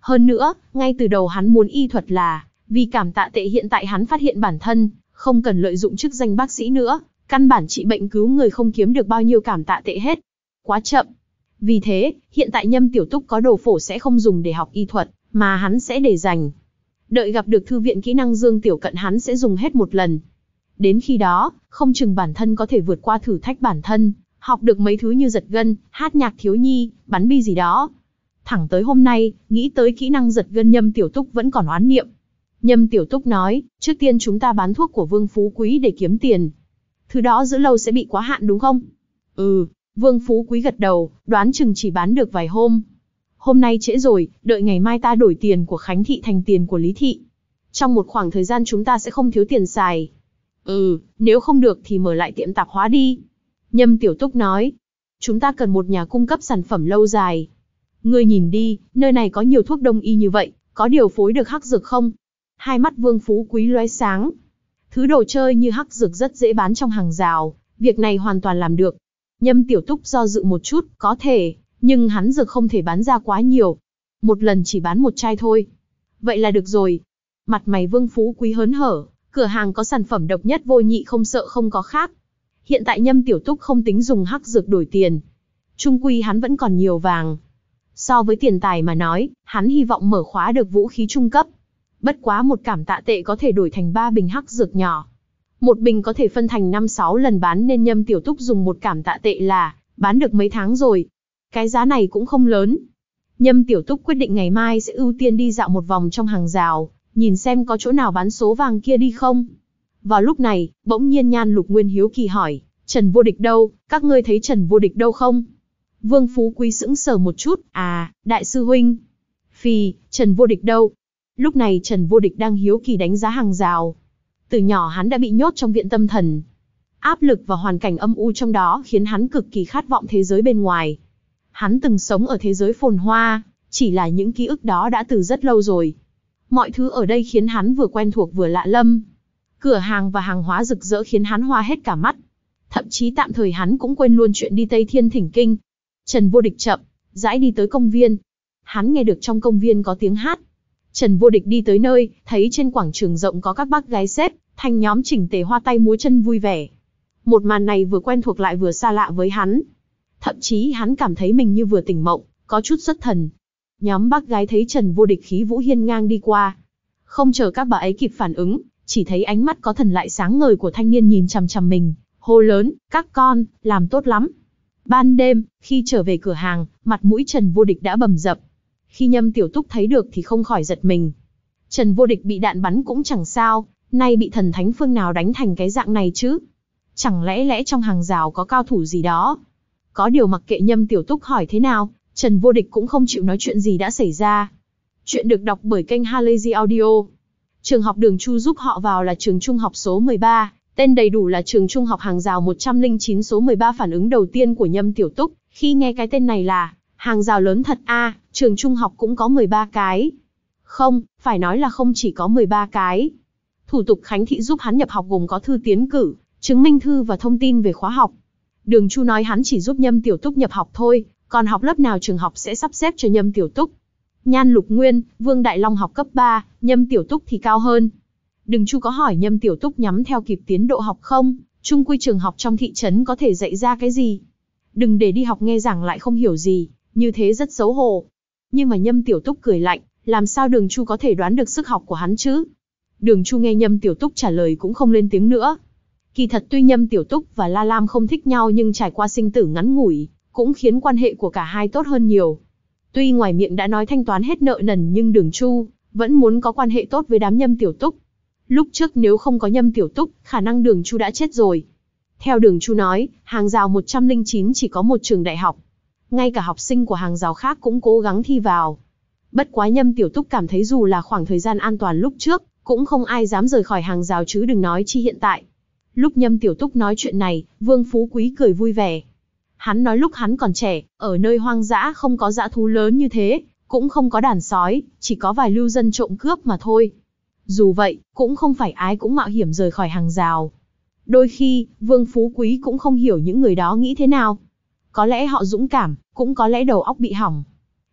Hơn nữa, ngay từ đầu hắn muốn y thuật là, vì cảm tạ tệ hiện tại hắn phát hiện bản thân, không cần lợi dụng chức danh bác sĩ nữa, căn bản trị bệnh cứu người không kiếm được bao nhiêu cảm tạ tệ hết. Quá chậm. Vì thế, hiện tại Nhâm Tiểu Túc có đồ phổ sẽ không dùng để học y thuật, mà hắn sẽ để dành. Đợi gặp được thư viện kỹ năng Dương Tiểu Cận hắn sẽ dùng hết một lần. Đến khi đó, không chừng bản thân có thể vượt qua thử thách bản thân, học được mấy thứ như giật gân, hát nhạc thiếu nhi, bắn bi gì đó. Thẳng tới hôm nay, nghĩ tới kỹ năng giật gân Nhâm Tiểu Túc vẫn còn oán niệm. Nhâm Tiểu Túc nói, trước tiên chúng ta bán thuốc của Vương Phú Quý để kiếm tiền. Thứ đó giữ lâu sẽ bị quá hạn đúng không? Ừ, Vương Phú Quý gật đầu, đoán chừng chỉ bán được vài hôm. Hôm nay trễ rồi, đợi ngày mai ta đổi tiền của Khánh Thị thành tiền của Lý Thị. Trong một khoảng thời gian chúng ta sẽ không thiếu tiền xài. Ừ, nếu không được thì mở lại tiệm tạp hóa đi. Nhâm Tiểu Túc nói, chúng ta cần một nhà cung cấp sản phẩm lâu dài. Ngươi nhìn đi, nơi này có nhiều thuốc đông y như vậy, có điều phối được hắc dược không? Hai mắt Vương Phú Quý lóe sáng. Thứ đồ chơi như hắc dược rất dễ bán trong hàng rào, việc này hoàn toàn làm được. Nhâm Tiểu Túc do dự một chút, có thể, nhưng hắn dược không thể bán ra quá nhiều. Một lần chỉ bán một chai thôi. Vậy là được rồi. Mặt mày Vương Phú Quý hớn hở, cửa hàng có sản phẩm độc nhất vô nhị không sợ không có khác. Hiện tại Nhâm Tiểu Túc không tính dùng hắc dược đổi tiền. Chung quy hắn vẫn còn nhiều vàng. So với tiền tài mà nói, hắn hy vọng mở khóa được vũ khí trung cấp. Bất quá một cảm tạ tệ có thể đổi thành ba bình hắc dược nhỏ. Một bình có thể phân thành năm sáu lần bán nên Nhâm Tiểu Túc dùng một cảm tạ tệ là bán được mấy tháng rồi. Cái giá này cũng không lớn. Nhâm Tiểu Túc quyết định ngày mai sẽ ưu tiên đi dạo một vòng trong hàng rào, nhìn xem có chỗ nào bán số vàng kia đi không. Vào lúc này, bỗng nhiên Nhan Lục Nguyên hiếu kỳ hỏi, Trần Vô Địch đâu, các ngươi thấy Trần Vô Địch đâu không? Vương Phú Quý sững sờ một chút, à, đại sư huynh. Phì, Trần Vô Địch đâu? Lúc này Trần Vô Địch đang hiếu kỳ đánh giá hàng rào. Từ nhỏ hắn đã bị nhốt trong viện tâm thần. Áp lực và hoàn cảnh âm u trong đó khiến hắn cực kỳ khát vọng thế giới bên ngoài. Hắn từng sống ở thế giới phồn hoa, chỉ là những ký ức đó đã từ rất lâu rồi. Mọi thứ ở đây khiến hắn vừa quen thuộc vừa lạ lẫm. Cửa hàng và hàng hóa rực rỡ khiến hắn hoa hết cả mắt. Thậm chí tạm thời hắn cũng quên luôn chuyện đi Tây Thiên Thỉnh Kinh. Trần Vô Địch chậm rãi đi tới công viên. Hắn nghe được trong công viên có tiếng hát. Trần Vô Địch đi tới nơi, thấy trên quảng trường rộng có các bác gái xếp, thành nhóm chỉnh tề hoa tay múa chân vui vẻ. Một màn này vừa quen thuộc lại vừa xa lạ với hắn. Thậm chí hắn cảm thấy mình như vừa tỉnh mộng, có chút xuất thần. Nhóm bác gái thấy Trần Vô Địch khí vũ hiên ngang đi qua. Không chờ các bà ấy kịp phản ứng, chỉ thấy ánh mắt có thần lại sáng ngời của thanh niên nhìn chằm chằm mình, hô lớn, các con, làm tốt lắm. Ban đêm, khi trở về cửa hàng, mặt mũi Trần Vô Địch đã bầm dập. Khi Nhâm Tiểu Túc thấy được thì không khỏi giật mình. Trần Vô Địch bị đạn bắn cũng chẳng sao, nay bị thần thánh phương nào đánh thành cái dạng này chứ? Chẳng lẽ lẽ trong hàng rào có cao thủ gì đó? Có điều mặc kệ Nhâm Tiểu Túc hỏi thế nào, Trần Vô Địch cũng không chịu nói chuyện gì đã xảy ra. Chuyện được đọc bởi kênh Halazy Audio. Trường học Đường Chu giúp họ vào là trường trung học số mười ba, tên đầy đủ là trường trung học hàng rào một trăm lẻ chín số mười ba. Phản ứng đầu tiên của Nhâm Tiểu Túc khi nghe cái tên này là, hàng rào lớn thật a, à, trường trung học cũng có mười ba cái. Không, phải nói là không chỉ có mười ba cái. Thủ tục Khánh Thị giúp hắn nhập học gồm có thư tiến cử, chứng minh thư và thông tin về khóa học. Đường Chu nói hắn chỉ giúp Nhâm Tiểu Túc nhập học thôi, còn học lớp nào trường học sẽ sắp xếp cho Nhâm Tiểu Túc. Nhan Lục Nguyên, Vương Đại Long học cấp ba, Nhâm Tiểu Túc thì cao hơn. Đường Chu có hỏi Nhâm Tiểu Túc nhắm theo kịp tiến độ học không, chung quy trường học trong thị trấn có thể dạy ra cái gì. Đừng để đi học nghe giảng lại không hiểu gì, như thế rất xấu hổ. Nhưng mà Nhâm Tiểu Túc cười lạnh, làm sao Đường Chu có thể đoán được sức học của hắn chứ? Đường Chu nghe Nhâm Tiểu Túc trả lời cũng không lên tiếng nữa. Kỳ thật tuy Nhâm Tiểu Túc và La Lam không thích nhau nhưng trải qua sinh tử ngắn ngủi, cũng khiến quan hệ của cả hai tốt hơn nhiều. Tuy ngoài miệng đã nói thanh toán hết nợ nần nhưng Đường Chu vẫn muốn có quan hệ tốt với đám Nhâm Tiểu Túc. Lúc trước nếu không có Nhâm Tiểu Túc, khả năng Đường Chu đã chết rồi. Theo Đường Chu nói, hàng rào một trăm lẻ chín chỉ có một trường đại học. Ngay cả học sinh của hàng rào khác cũng cố gắng thi vào. Bất quá Nhâm Tiểu Túc cảm thấy dù là khoảng thời gian an toàn lúc trước, cũng không ai dám rời khỏi hàng rào chứ đừng nói chi hiện tại. Lúc Nhâm Tiểu Túc nói chuyện này, Vương Phú Quý cười vui vẻ. Hắn nói lúc hắn còn trẻ, ở nơi hoang dã không có dã thú lớn như thế, cũng không có đàn sói, chỉ có vài lưu dân trộm cướp mà thôi. Dù vậy, cũng không phải ai cũng mạo hiểm rời khỏi hàng rào. Đôi khi, Vương Phú Quý cũng không hiểu những người đó nghĩ thế nào. Có lẽ họ dũng cảm, cũng có lẽ đầu óc bị hỏng.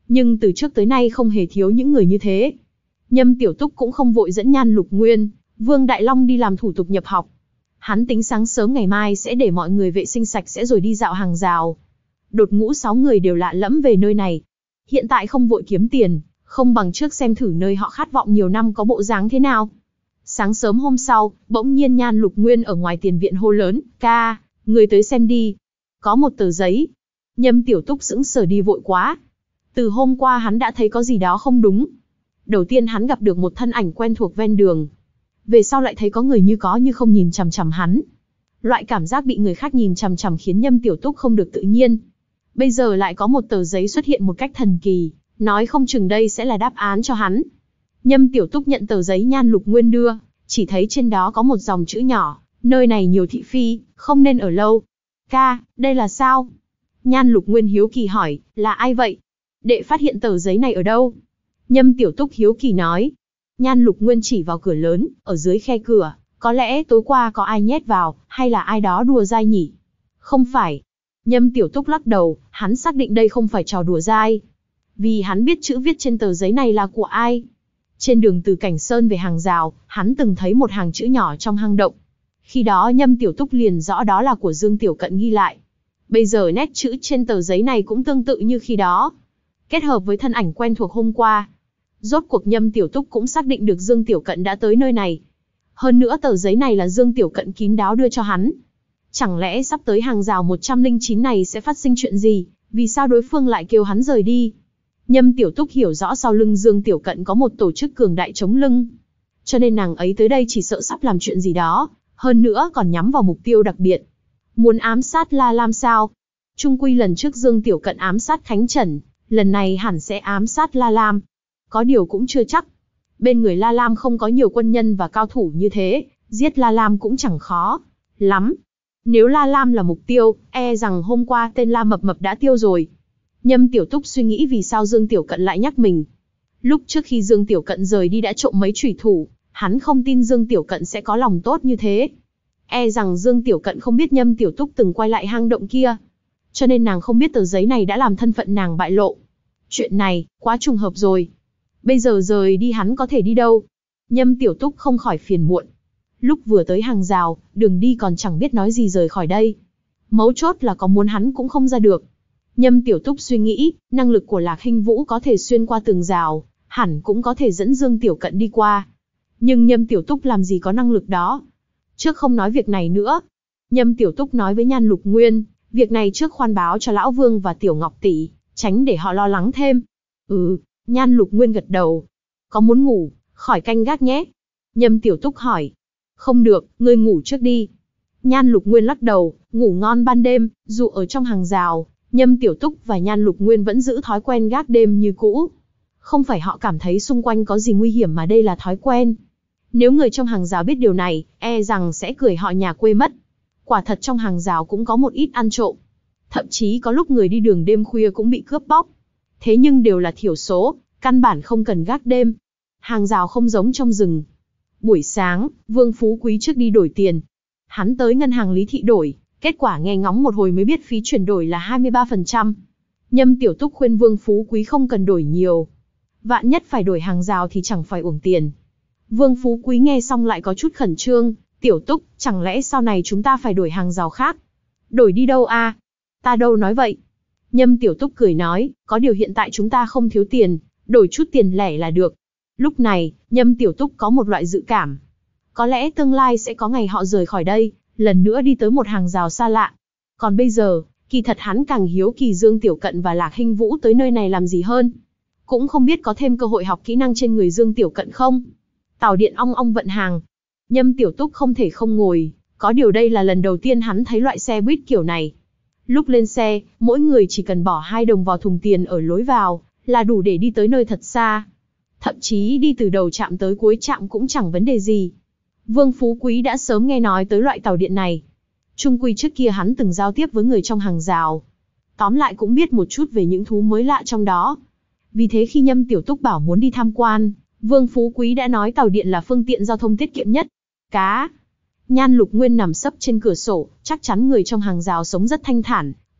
Nhưng từ trước tới nay không hề thiếu những người như thế. Nhâm Tiểu Túc cũng không vội dẫn Nhan Lục Nguyên, Vương Đại Long đi làm thủ tục nhập học. Hắn tính sáng sớm ngày mai sẽ để mọi người vệ sinh sạch sẽ rồi đi dạo hàng rào. Đột ngũ sáu người đều lạ lẫm về nơi này. Hiện tại không vội kiếm tiền, không bằng trước xem thử nơi họ khát vọng nhiều năm có bộ dáng thế nào. Sáng sớm hôm sau, bỗng nhiên Nhan Lục Nguyên ở ngoài tiền viện hô lớn, ca, người tới xem đi. Có một tờ giấy. Nhâm Tiểu Túc sững sờ đi vội quá. Từ hôm qua hắn đã thấy có gì đó không đúng. Đầu tiên hắn gặp được một thân ảnh quen thuộc ven đường. Về sau lại thấy có người như có như không nhìn chằm chằm hắn. Loại cảm giác bị người khác nhìn chằm chằm khiến Nhâm Tiểu Túc không được tự nhiên. Bây giờ lại có một tờ giấy xuất hiện một cách thần kỳ, nói không chừng đây sẽ là đáp án cho hắn. Nhâm Tiểu Túc nhận tờ giấy Nhan Lục Nguyên đưa, chỉ thấy trên đó có một dòng chữ nhỏ, nơi này nhiều thị phi, không nên ở lâu. Ca, đây là sao? Nhan Lục Nguyên hiếu kỳ hỏi, là ai vậy? Đệ phát hiện tờ giấy này ở đâu? Nhâm Tiểu Túc hiếu kỳ nói. Nhan Lục Nguyên chỉ vào cửa lớn, ở dưới khe cửa, có lẽ tối qua có ai nhét vào, hay là ai đó đùa dai nhỉ? Không phải. Nhâm Tiểu Túc lắc đầu, hắn xác định đây không phải trò đùa dai. Vì hắn biết chữ viết trên tờ giấy này là của ai. Trên đường từ Cảnh Sơn về hàng rào, hắn từng thấy một hàng chữ nhỏ trong hang động. Khi đó Nhâm Tiểu Túc liền rõ đó là của Dương Tiểu Cận ghi lại. Bây giờ nét chữ trên tờ giấy này cũng tương tự như khi đó. Kết hợp với thân ảnh quen thuộc hôm qua. Rốt cuộc Nhâm Tiểu Túc cũng xác định được Dương Tiểu Cận đã tới nơi này. Hơn nữa tờ giấy này là Dương Tiểu Cận kín đáo đưa cho hắn. Chẳng lẽ sắp tới hàng rào một trăm lẻ chín này sẽ phát sinh chuyện gì, vì sao đối phương lại kêu hắn rời đi? Nhâm Tiểu Túc hiểu rõ sau lưng Dương Tiểu Cận có một tổ chức cường đại chống lưng. Cho nên nàng ấy tới đây chỉ sợ sắp làm chuyện gì đó, hơn nữa còn nhắm vào mục tiêu đặc biệt. Muốn ám sát La Lam sao? Trung quy lần trước Dương Tiểu Cận ám sát Khánh Trần, lần này hẳn sẽ ám sát La Lam. Có điều cũng chưa chắc. Bên người La Lam không có nhiều quân nhân và cao thủ như thế, giết La Lam cũng chẳng khó lắm. Nếu La Lam là mục tiêu, e rằng hôm qua tên La Mập Mập đã tiêu rồi. Nhâm Tiểu Túc suy nghĩ vì sao Dương Tiểu Cận lại nhắc mình. Lúc trước khi Dương Tiểu Cận rời đi đã trộm mấy chủy thủ, hắn không tin Dương Tiểu Cận sẽ có lòng tốt như thế. E rằng Dương Tiểu Cận không biết Nhâm Tiểu Túc từng quay lại hang động kia. Cho nên nàng không biết tờ giấy này đã làm thân phận nàng bại lộ. Chuyện này, quá trùng hợp rồi. Bây giờ rời đi hắn có thể đi đâu? Nhâm Tiểu Túc không khỏi phiền muộn. Lúc vừa tới hàng rào, đường đi còn chẳng biết nói gì rời khỏi đây. Mấu chốt là có muốn hắn cũng không ra được. Nhâm Tiểu Túc suy nghĩ, năng lực của Lạc Hinh Vũ có thể xuyên qua tường rào, hẳn cũng có thể dẫn Dương Tiểu Cận đi qua. Nhưng Nhâm Tiểu Túc làm gì có năng lực đó? Trước không nói việc này nữa. Nhâm Tiểu Túc nói với Nhan Lục Nguyên, việc này trước khoan báo cho Lão Vương và Tiểu Ngọc Tỷ, tránh để họ lo lắng thêm. Ừ, Nhan Lục Nguyên gật đầu. Có muốn ngủ, khỏi canh gác nhé. Nhâm Tiểu Túc hỏi. Không được, ngươi ngủ trước đi. Nhan Lục Nguyên lắc đầu, ngủ ngon ban đêm, dù ở trong hàng rào, Nhâm Tiểu Túc và Nhan Lục Nguyên vẫn giữ thói quen gác đêm như cũ. Không phải họ cảm thấy xung quanh có gì nguy hiểm mà đây là thói quen. Nếu người trong hàng rào biết điều này, e rằng sẽ cười họ nhà quê mất. Quả thật trong hàng rào cũng có một ít ăn trộm. Thậm chí có lúc người đi đường đêm khuya cũng bị cướp bóc. Thế nhưng đều là thiểu số, căn bản không cần gác đêm. Hàng rào không giống trong rừng. Buổi sáng, Vương Phú Quý trước đi đổi tiền. Hắn tới ngân hàng Lý Thị đổi, kết quả nghe ngóng một hồi mới biết phí chuyển đổi là hai mươi ba phần trăm. Nhâm Tiểu Túc khuyên Vương Phú Quý không cần đổi nhiều. Vạn nhất phải đổi hàng rào thì chẳng phải uổng tiền. Vương Phú Quý nghe xong lại có chút khẩn trương. Tiểu Túc, chẳng lẽ sau này chúng ta phải đổi hàng rào khác? Đổi đi đâu a? À? Ta đâu nói vậy. Nhâm Tiểu Túc cười nói, có điều hiện tại chúng ta không thiếu tiền, đổi chút tiền lẻ là được. Lúc này, Nhâm Tiểu Túc có một loại dự cảm. Có lẽ tương lai sẽ có ngày họ rời khỏi đây, lần nữa đi tới một hàng rào xa lạ. Còn bây giờ, kỳ thật hắn càng hiếu kỳ Dương Tiểu Cận và Lạc Hinh Vũ tới nơi này làm gì hơn. Cũng không biết có thêm cơ hội học kỹ năng trên người Dương Tiểu Cận không. Tàu điện ong ong vận hàng. Nhâm Tiểu Túc không thể không ngồi, có điều đây là lần đầu tiên hắn thấy loại xe buýt kiểu này. Lúc lên xe, mỗi người chỉ cần bỏ hai đồng vào thùng tiền ở lối vào, là đủ để đi tới nơi thật xa. Thậm chí đi từ đầu trạm tới cuối trạm cũng chẳng vấn đề gì. Vương Phú Quý đã sớm nghe nói tới loại tàu điện này. Trung quy trước kia hắn từng giao tiếp với người trong hàng rào. Tóm lại cũng biết một chút về những thú mới lạ trong đó. Vì thế khi Nhâm Tiểu Túc bảo muốn đi tham quan, Vương Phú Quý đã nói tàu điện là phương tiện giao thông tiết kiệm nhất. Cá. Nhan Lục Nguyên nằm sấp trên cửa sổ, chắc chắn người trong hàng rào sống rất thanh thản,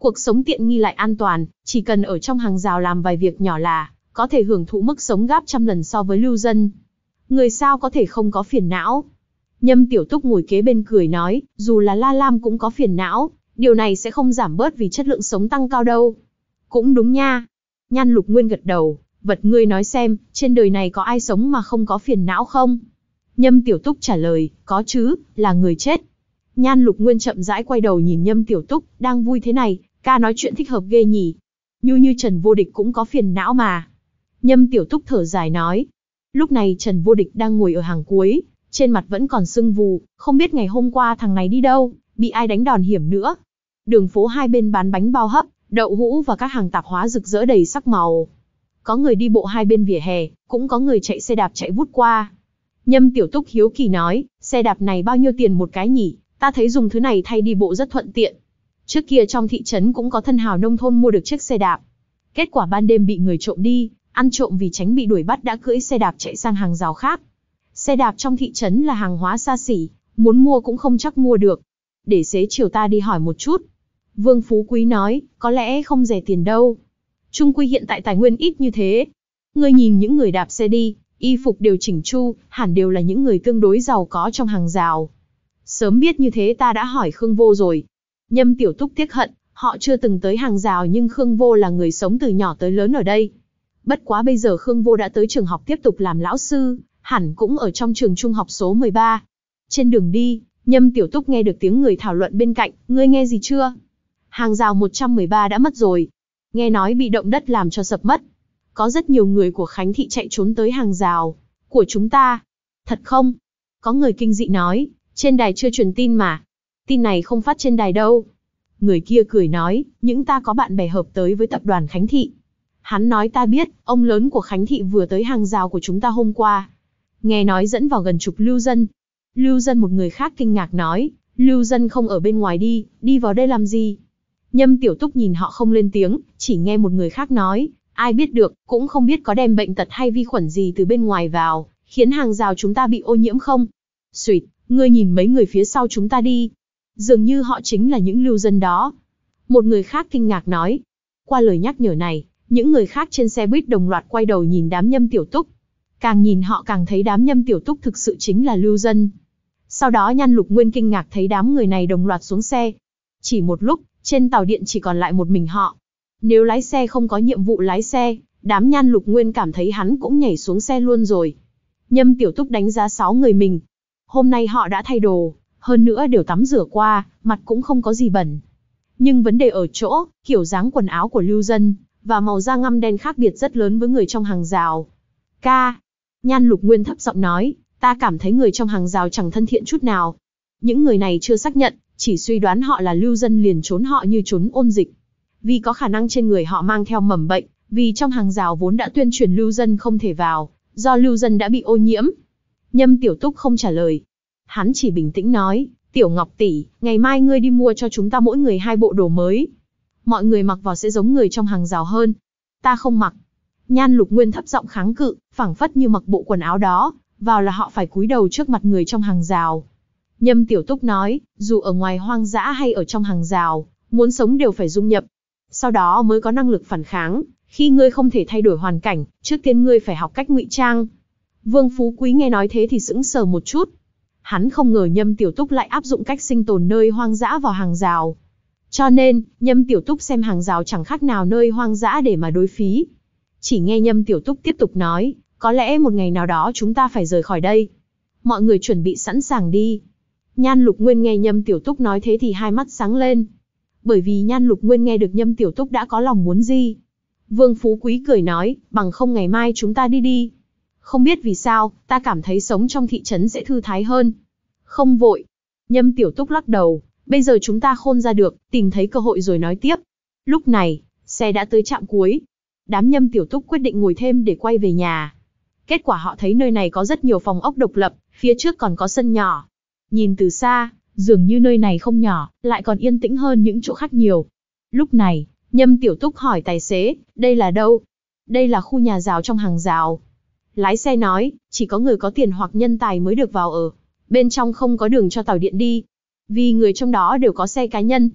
Cuộc sống tiện nghi lại an toàn, chỉ cần ở trong hàng rào làm vài việc nhỏ là có thể hưởng thụ mức sống gấp trăm lần so với lưu dân. Người sao có thể không có phiền não? Nhâm Tiểu Túc ngồi kế bên cười nói, dù là La Lam cũng có phiền não, điều này sẽ không giảm bớt vì chất lượng sống tăng cao đâu. Cũng đúng nha. Nhan Lục Nguyên gật đầu, vật ngươi nói xem, trên đời này có ai sống mà không có phiền não không? Nhâm Tiểu Túc trả lời, có chứ, là người chết. Nhan Lục Nguyên chậm rãi quay đầu nhìn Nhâm Tiểu Túc, đang vui thế này, ca nói chuyện thích hợp ghê nhỉ. Như như Trần Vô Địch cũng có phiền não mà. Nhâm Tiểu Túc thở dài nói. Lúc này Trần Vô Địch đang ngồi ở hàng cuối, trên mặt vẫn còn sưng vù, không biết ngày hôm qua thằng này đi đâu, bị ai đánh đòn hiểm nữa. Đường phố hai bên bán bánh bao hấp, đậu hũ và các hàng tạp hóa rực rỡ đầy sắc màu. Có người đi bộ hai bên vỉa hè, cũng có người chạy xe đạp chạy vút qua. Nhâm Tiểu Túc hiếu kỳ nói, xe đạp này bao nhiêu tiền một cái nhỉ? Ta thấy dùng thứ này thay đi bộ rất thuận tiện. Trước kia trong thị trấn cũng có thân hào nông thôn mua được chiếc xe đạp. Kết quả ban đêm bị người trộm đi, ăn trộm vì tránh bị đuổi bắt đã cưỡi xe đạp chạy sang hàng rào khác. Xe đạp trong thị trấn là hàng hóa xa xỉ, muốn mua cũng không chắc mua được. Để xế chiều ta đi hỏi một chút. Vương Phú Quý nói, có lẽ không rẻ tiền đâu. Trung quy hiện tại tài nguyên ít như thế. Ngươi nhìn những người đạp xe đi, y phục đều chỉnh chu, hẳn đều là những người tương đối giàu có trong hàng rào. Sớm biết như thế ta đã hỏi Khương Vô rồi. Nhâm Tiểu Túc tiếc hận, họ chưa từng tới hàng rào nhưng Khương Vô là người sống từ nhỏ tới lớn ở đây. Bất quá bây giờ Khương Vô đã tới trường học tiếp tục làm lão sư, hẳn cũng ở trong trường trung học số mười ba. Trên đường đi, Nhâm Tiểu Túc nghe được tiếng người thảo luận bên cạnh, ngươi nghe gì chưa? Hàng rào một trăm mười ba đã mất rồi. Nghe nói bị động đất làm cho sập mất. Có rất nhiều người của Khánh Thị chạy trốn tới hàng rào của chúng ta. Thật không? Có người kinh dị nói, trên đài chưa truyền tin mà. Tin này không phát trên đài đâu. Người kia cười nói, những ta có bạn bè hợp tới với tập đoàn Khánh Thị. Hắn nói ta biết, ông lớn của Khánh Thị vừa tới hàng rào của chúng ta hôm qua. Nghe nói dẫn vào gần chục lưu dân. Lưu dân một người khác kinh ngạc nói, lưu dân không ở bên ngoài đi, đi vào đây làm gì? Nhâm Tiểu Túc nhìn họ không lên tiếng, chỉ nghe một người khác nói, ai biết được, cũng không biết có đem bệnh tật hay vi khuẩn gì từ bên ngoài vào, khiến hàng rào chúng ta bị ô nhiễm không? Xuyệt, ngươi nhìn mấy người phía sau chúng ta đi. Dường như họ chính là những lưu dân đó. Một người khác kinh ngạc nói. Qua lời nhắc nhở này, những người khác trên xe buýt đồng loạt quay đầu nhìn đám Nhâm Tiểu Túc. Càng nhìn họ càng thấy đám Nhâm Tiểu Túc thực sự chính là lưu dân. Sau đó Nhan Lục Nguyên kinh ngạc thấy đám người này đồng loạt xuống xe. Chỉ một lúc, trên tàu điện chỉ còn lại một mình họ. Nếu lái xe không có nhiệm vụ lái xe, đám Nhan Lục Nguyên cảm thấy hắn cũng nhảy xuống xe luôn rồi. Nhâm Tiểu Túc đánh giá sáu người mình. Hôm nay họ đã thay đồ, hơn nữa đều tắm rửa qua, mặt cũng không có gì bẩn. Nhưng vấn đề ở chỗ, kiểu dáng quần áo của lưu dân, và màu da ngăm đen khác biệt rất lớn với người trong hàng rào. Ca. Nhan Lục Nguyên thấp giọng nói, ta cảm thấy người trong hàng rào chẳng thân thiện chút nào. Những người này chưa xác nhận, chỉ suy đoán họ là lưu dân liền trốn họ như trốn ôn dịch. Vì có khả năng trên người họ mang theo mầm bệnh, vì trong hàng rào vốn đã tuyên truyền lưu dân không thể vào, do lưu dân đã bị ô nhiễm. Nhâm Tiểu Túc không trả lời. Hắn chỉ bình tĩnh nói, Tiểu Ngọc tỷ, ngày mai ngươi đi mua cho chúng ta mỗi người hai bộ đồ mới. Mọi người mặc vào sẽ giống người trong hàng rào hơn. Ta không mặc. Nhan Lục Nguyên thấp giọng kháng cự, phảng phất như mặc bộ quần áo đó, vào là họ phải cúi đầu trước mặt người trong hàng rào. Nhâm Tiểu Túc nói, dù ở ngoài hoang dã hay ở trong hàng rào, muốn sống đều phải dung nhập. Sau đó mới có năng lực phản kháng, khi ngươi không thể thay đổi hoàn cảnh, trước tiên ngươi phải học cách ngụy trang. Vương Phú Quý nghe nói thế thì sững sờ một chút. Hắn không ngờ Nhâm Tiểu Túc lại áp dụng cách sinh tồn nơi hoang dã vào hàng rào. Cho nên, Nhâm Tiểu Túc xem hàng rào chẳng khác nào nơi hoang dã để mà đối phí. Chỉ nghe Nhâm Tiểu Túc tiếp tục nói, có lẽ một ngày nào đó chúng ta phải rời khỏi đây. Mọi người chuẩn bị sẵn sàng đi. Nhan Lục Nguyên nghe Nhâm Tiểu Túc nói thế thì hai mắt sáng lên. Bởi vì Nhan Lục Nguyên nghe được Nhâm Tiểu Túc đã có lòng muốn gì. Vương Phú Quý cười nói, bằng không ngày mai chúng ta đi đi. Không biết vì sao, ta cảm thấy sống trong thị trấn sẽ thư thái hơn. Không vội. Nhâm Tiểu Túc lắc đầu, bây giờ chúng ta khôn ra được, tìm thấy cơ hội rồi nói tiếp. Lúc này, xe đã tới trạm cuối. Đám Nhâm Tiểu Túc quyết định ngồi thêm để quay về nhà. Kết quả họ thấy nơi này có rất nhiều phòng ốc độc lập, phía trước còn có sân nhỏ. Nhìn từ xa, dường như nơi này không nhỏ, lại còn yên tĩnh hơn những chỗ khác nhiều. Lúc này, Nhâm Tiểu Túc hỏi tài xế, đây là đâu? Đây là khu nhà rào trong hàng rào. Lái xe nói, chỉ có người có tiền hoặc nhân tài mới được vào ở. Bên trong không có đường cho tàu điện đi. Vì người trong đó đều có xe cá nhân.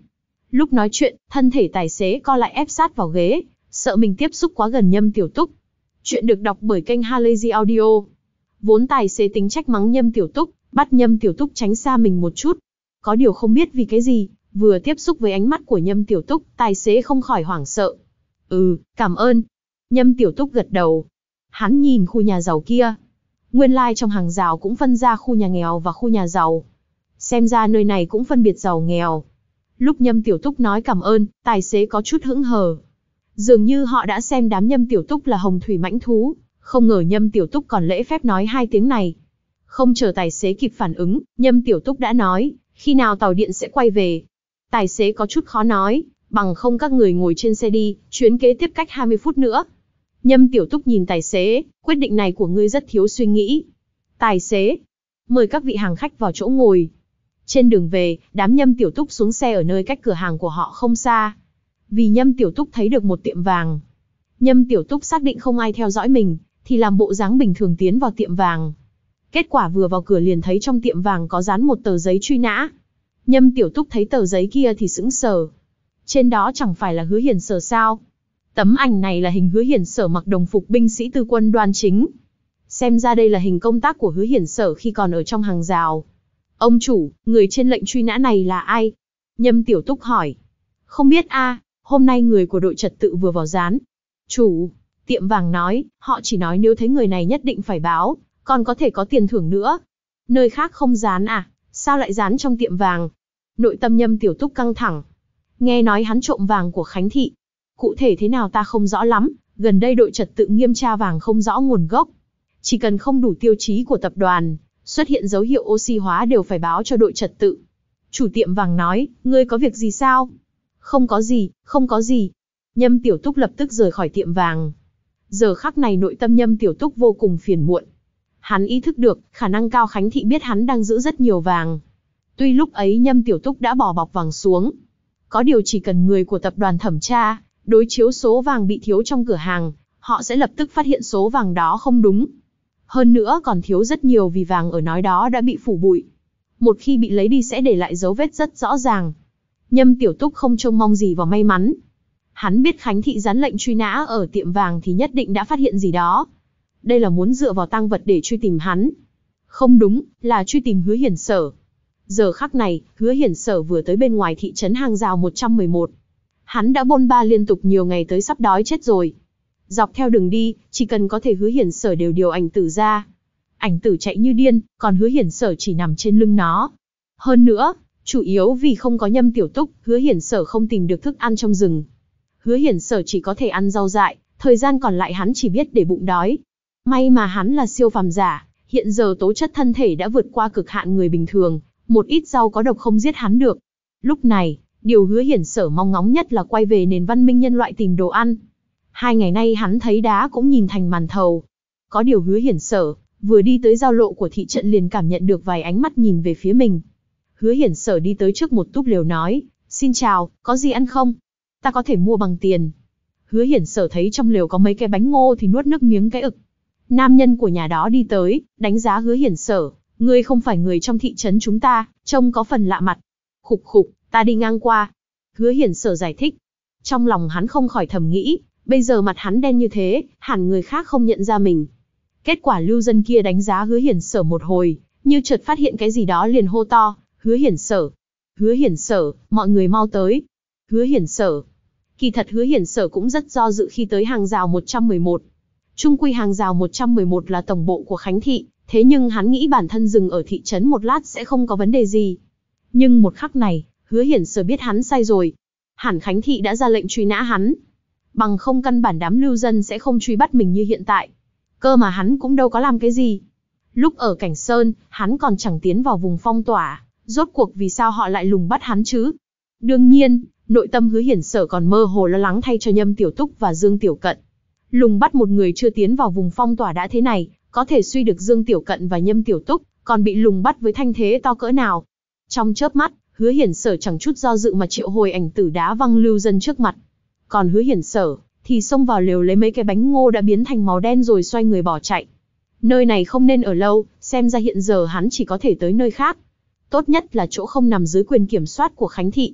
Lúc nói chuyện, thân thể tài xế co lại ép sát vào ghế, sợ mình tiếp xúc quá gần Nhâm Tiểu Túc. Chuyện được đọc bởi kênh Halazy Audio. Vốn tài xế tính trách mắng Nhâm Tiểu Túc, bắt Nhâm Tiểu Túc tránh xa mình một chút. Có điều không biết vì cái gì, vừa tiếp xúc với ánh mắt của Nhâm Tiểu Túc, tài xế không khỏi hoảng sợ. Ừ, cảm ơn. Nhâm Tiểu Túc gật đầu. Hắn nhìn khu nhà giàu kia. Nguyên lai like trong hàng rào cũng phân ra khu nhà nghèo và khu nhà giàu. Xem ra nơi này cũng phân biệt giàu nghèo. Lúc Nhâm Tiểu Túc nói cảm ơn, tài xế có chút hững hờ. Dường như họ đã xem đám Nhâm Tiểu Túc là hồng thủy mãnh thú, không ngờ Nhâm Tiểu Túc còn lễ phép nói hai tiếng này. Không chờ tài xế kịp phản ứng, Nhâm Tiểu Túc đã nói, khi nào tàu điện sẽ quay về. Tài xế có chút khó nói, bằng không các người ngồi trên xe đi, chuyến kế tiếp cách hai mươi phút nữa. Nhâm Tiểu Túc nhìn tài xế, quyết định này của ngươi rất thiếu suy nghĩ. Tài xế, mời các vị hàng khách vào chỗ ngồi. Trên đường về, đám Nhâm Tiểu Túc xuống xe ở nơi cách cửa hàng của họ không xa. Vì Nhâm Tiểu Túc thấy được một tiệm vàng. Nhâm Tiểu Túc xác định không ai theo dõi mình, thì làm bộ dáng bình thường tiến vào tiệm vàng. Kết quả vừa vào cửa liền thấy trong tiệm vàng có dán một tờ giấy truy nã. Nhâm Tiểu Túc thấy tờ giấy kia thì sững sờ. Trên đó chẳng phải là Hứa Hiển Sở sao? Tấm ảnh này là hình Hứa Hiển Sở mặc đồng phục binh sĩ tư quân đoan chính. Xem ra đây là hình công tác của Hứa Hiển Sở khi còn ở trong hàng rào. Ông chủ, người trên lệnh truy nã này là ai? Nhâm Tiểu Túc hỏi. Không biết a, hôm nay người của đội trật tự vừa vào dán. Chủ, tiệm vàng nói, họ chỉ nói nếu thấy người này nhất định phải báo, còn có thể có tiền thưởng nữa. Nơi khác không dán à, sao lại dán trong tiệm vàng? Nội tâm Nhâm Tiểu Túc căng thẳng. Nghe nói hắn trộm vàng của Khánh Thị. Cụ thể thế nào ta không rõ lắm, gần đây đội trật tự nghiêm tra vàng không rõ nguồn gốc. Chỉ cần không đủ tiêu chí của tập đoàn, xuất hiện dấu hiệu oxy hóa đều phải báo cho đội trật tự. Chủ tiệm vàng nói, ngươi có việc gì sao? Không có gì, không có gì. Nhâm Tiểu Túc lập tức rời khỏi tiệm vàng. Giờ khắc này nội tâm Nhâm Tiểu Túc vô cùng phiền muộn. Hắn ý thức được, khả năng cao Khánh Thị biết hắn đang giữ rất nhiều vàng. Tuy lúc ấy Nhâm Tiểu Túc đã bỏ bọc vàng xuống. Có điều chỉ cần người của tập đoàn thẩm tra, đối chiếu số vàng bị thiếu trong cửa hàng, họ sẽ lập tức phát hiện số vàng đó không đúng. Hơn nữa còn thiếu rất nhiều vì vàng ở nói đó đã bị phủ bụi. Một khi bị lấy đi sẽ để lại dấu vết rất rõ ràng. Nhâm Tiểu Túc không trông mong gì vào may mắn. Hắn biết Khánh Thị dán lệnh truy nã ở tiệm vàng thì nhất định đã phát hiện gì đó. Đây là muốn dựa vào tang vật để truy tìm hắn. Không đúng, là truy tìm Hứa Hiển Sở. Giờ khắc này, Hứa Hiển Sở vừa tới bên ngoài thị trấn hàng rào một trăm mười một. Hắn đã bôn ba liên tục nhiều ngày tới sắp đói chết rồi. Dọc theo đường đi, chỉ cần có thể Hứa Hiển Sở đều điều ảnh tử ra. Ảnh tử chạy như điên, còn Hứa Hiển Sở chỉ nằm trên lưng nó. Hơn nữa, chủ yếu vì không có Nhâm Tiểu Túc, Hứa Hiển Sở không tìm được thức ăn trong rừng. Hứa Hiển Sở chỉ có thể ăn rau dại, thời gian còn lại hắn chỉ biết để bụng đói. May mà hắn là siêu phàm giả, hiện giờ tố chất thân thể đã vượt qua cực hạn người bình thường, một ít rau có độc không giết hắn được. Lúc này, điều Hứa Hiển Sở mong ngóng nhất là quay về nền văn minh nhân loại tìm đồ ăn. Hai ngày nay hắn thấy đá cũng nhìn thành màn thầu. Có điều Hứa Hiển Sở, vừa đi tới giao lộ của thị trận liền cảm nhận được vài ánh mắt nhìn về phía mình. Hứa Hiển Sở đi tới trước một túp lều nói, xin chào, có gì ăn không? Ta có thể mua bằng tiền. Hứa Hiển Sở thấy trong lều có mấy cái bánh ngô thì nuốt nước miếng cái ực. Nam nhân của nhà đó đi tới, đánh giá Hứa Hiển Sở, ngươi không phải người trong thị trấn chúng ta, trông có phần lạ mặt. Khục khục, ta đi ngang qua. Hứa Hiển Sở giải thích. Trong lòng hắn không khỏi thầm nghĩ, bây giờ mặt hắn đen như thế, hẳn người khác không nhận ra mình. Kết quả lưu dân kia đánh giá Hứa Hiển Sở một hồi, như chợt phát hiện cái gì đó liền hô to, Hứa Hiển Sở, Hứa Hiển Sở, mọi người mau tới. Hứa Hiển Sở. Kỳ thật Hứa Hiển Sở cũng rất do dự khi tới hàng rào một trăm mười một. Trung quy hàng rào một trăm mười một là tổng bộ của Khánh Thị, thế nhưng hắn nghĩ bản thân dừng ở thị trấn một lát sẽ không có vấn đề gì. Nhưng một khắc này, Hứa Hiển Sở biết hắn sai rồi. Hẳn Khánh Thị đã ra lệnh truy nã hắn. Bằng không căn bản đám lưu dân sẽ không truy bắt mình như hiện tại. Cơ mà hắn cũng đâu có làm cái gì. Lúc ở Cảnh Sơn, hắn còn chẳng tiến vào vùng phong tỏa. Rốt cuộc vì sao họ lại lùng bắt hắn chứ? Đương nhiên, nội tâm Hứa Hiển Sở còn mơ hồ lo lắng thay cho Nhâm Tiểu Túc và Dương Tiểu Cận. Lùng bắt một người chưa tiến vào vùng phong tỏa đã thế này, có thể suy được Dương Tiểu Cận và Nhâm Tiểu Túc, còn bị lùng bắt với thanh thế to cỡ nào. Trong chớp mắt, Hứa Hiển Sở chẳng chút do dự mà triệu hồi ảnh tử đá văng lưu dân trước mặt. Còn Hứa Hiển Sở thì xông vào lều lấy mấy cái bánh ngô đã biến thành màu đen rồi xoay người bỏ chạy. Nơi này không nên ở lâu, xem ra hiện giờ hắn chỉ có thể tới nơi khác. Tốt nhất là chỗ không nằm dưới quyền kiểm soát của Khánh Thị.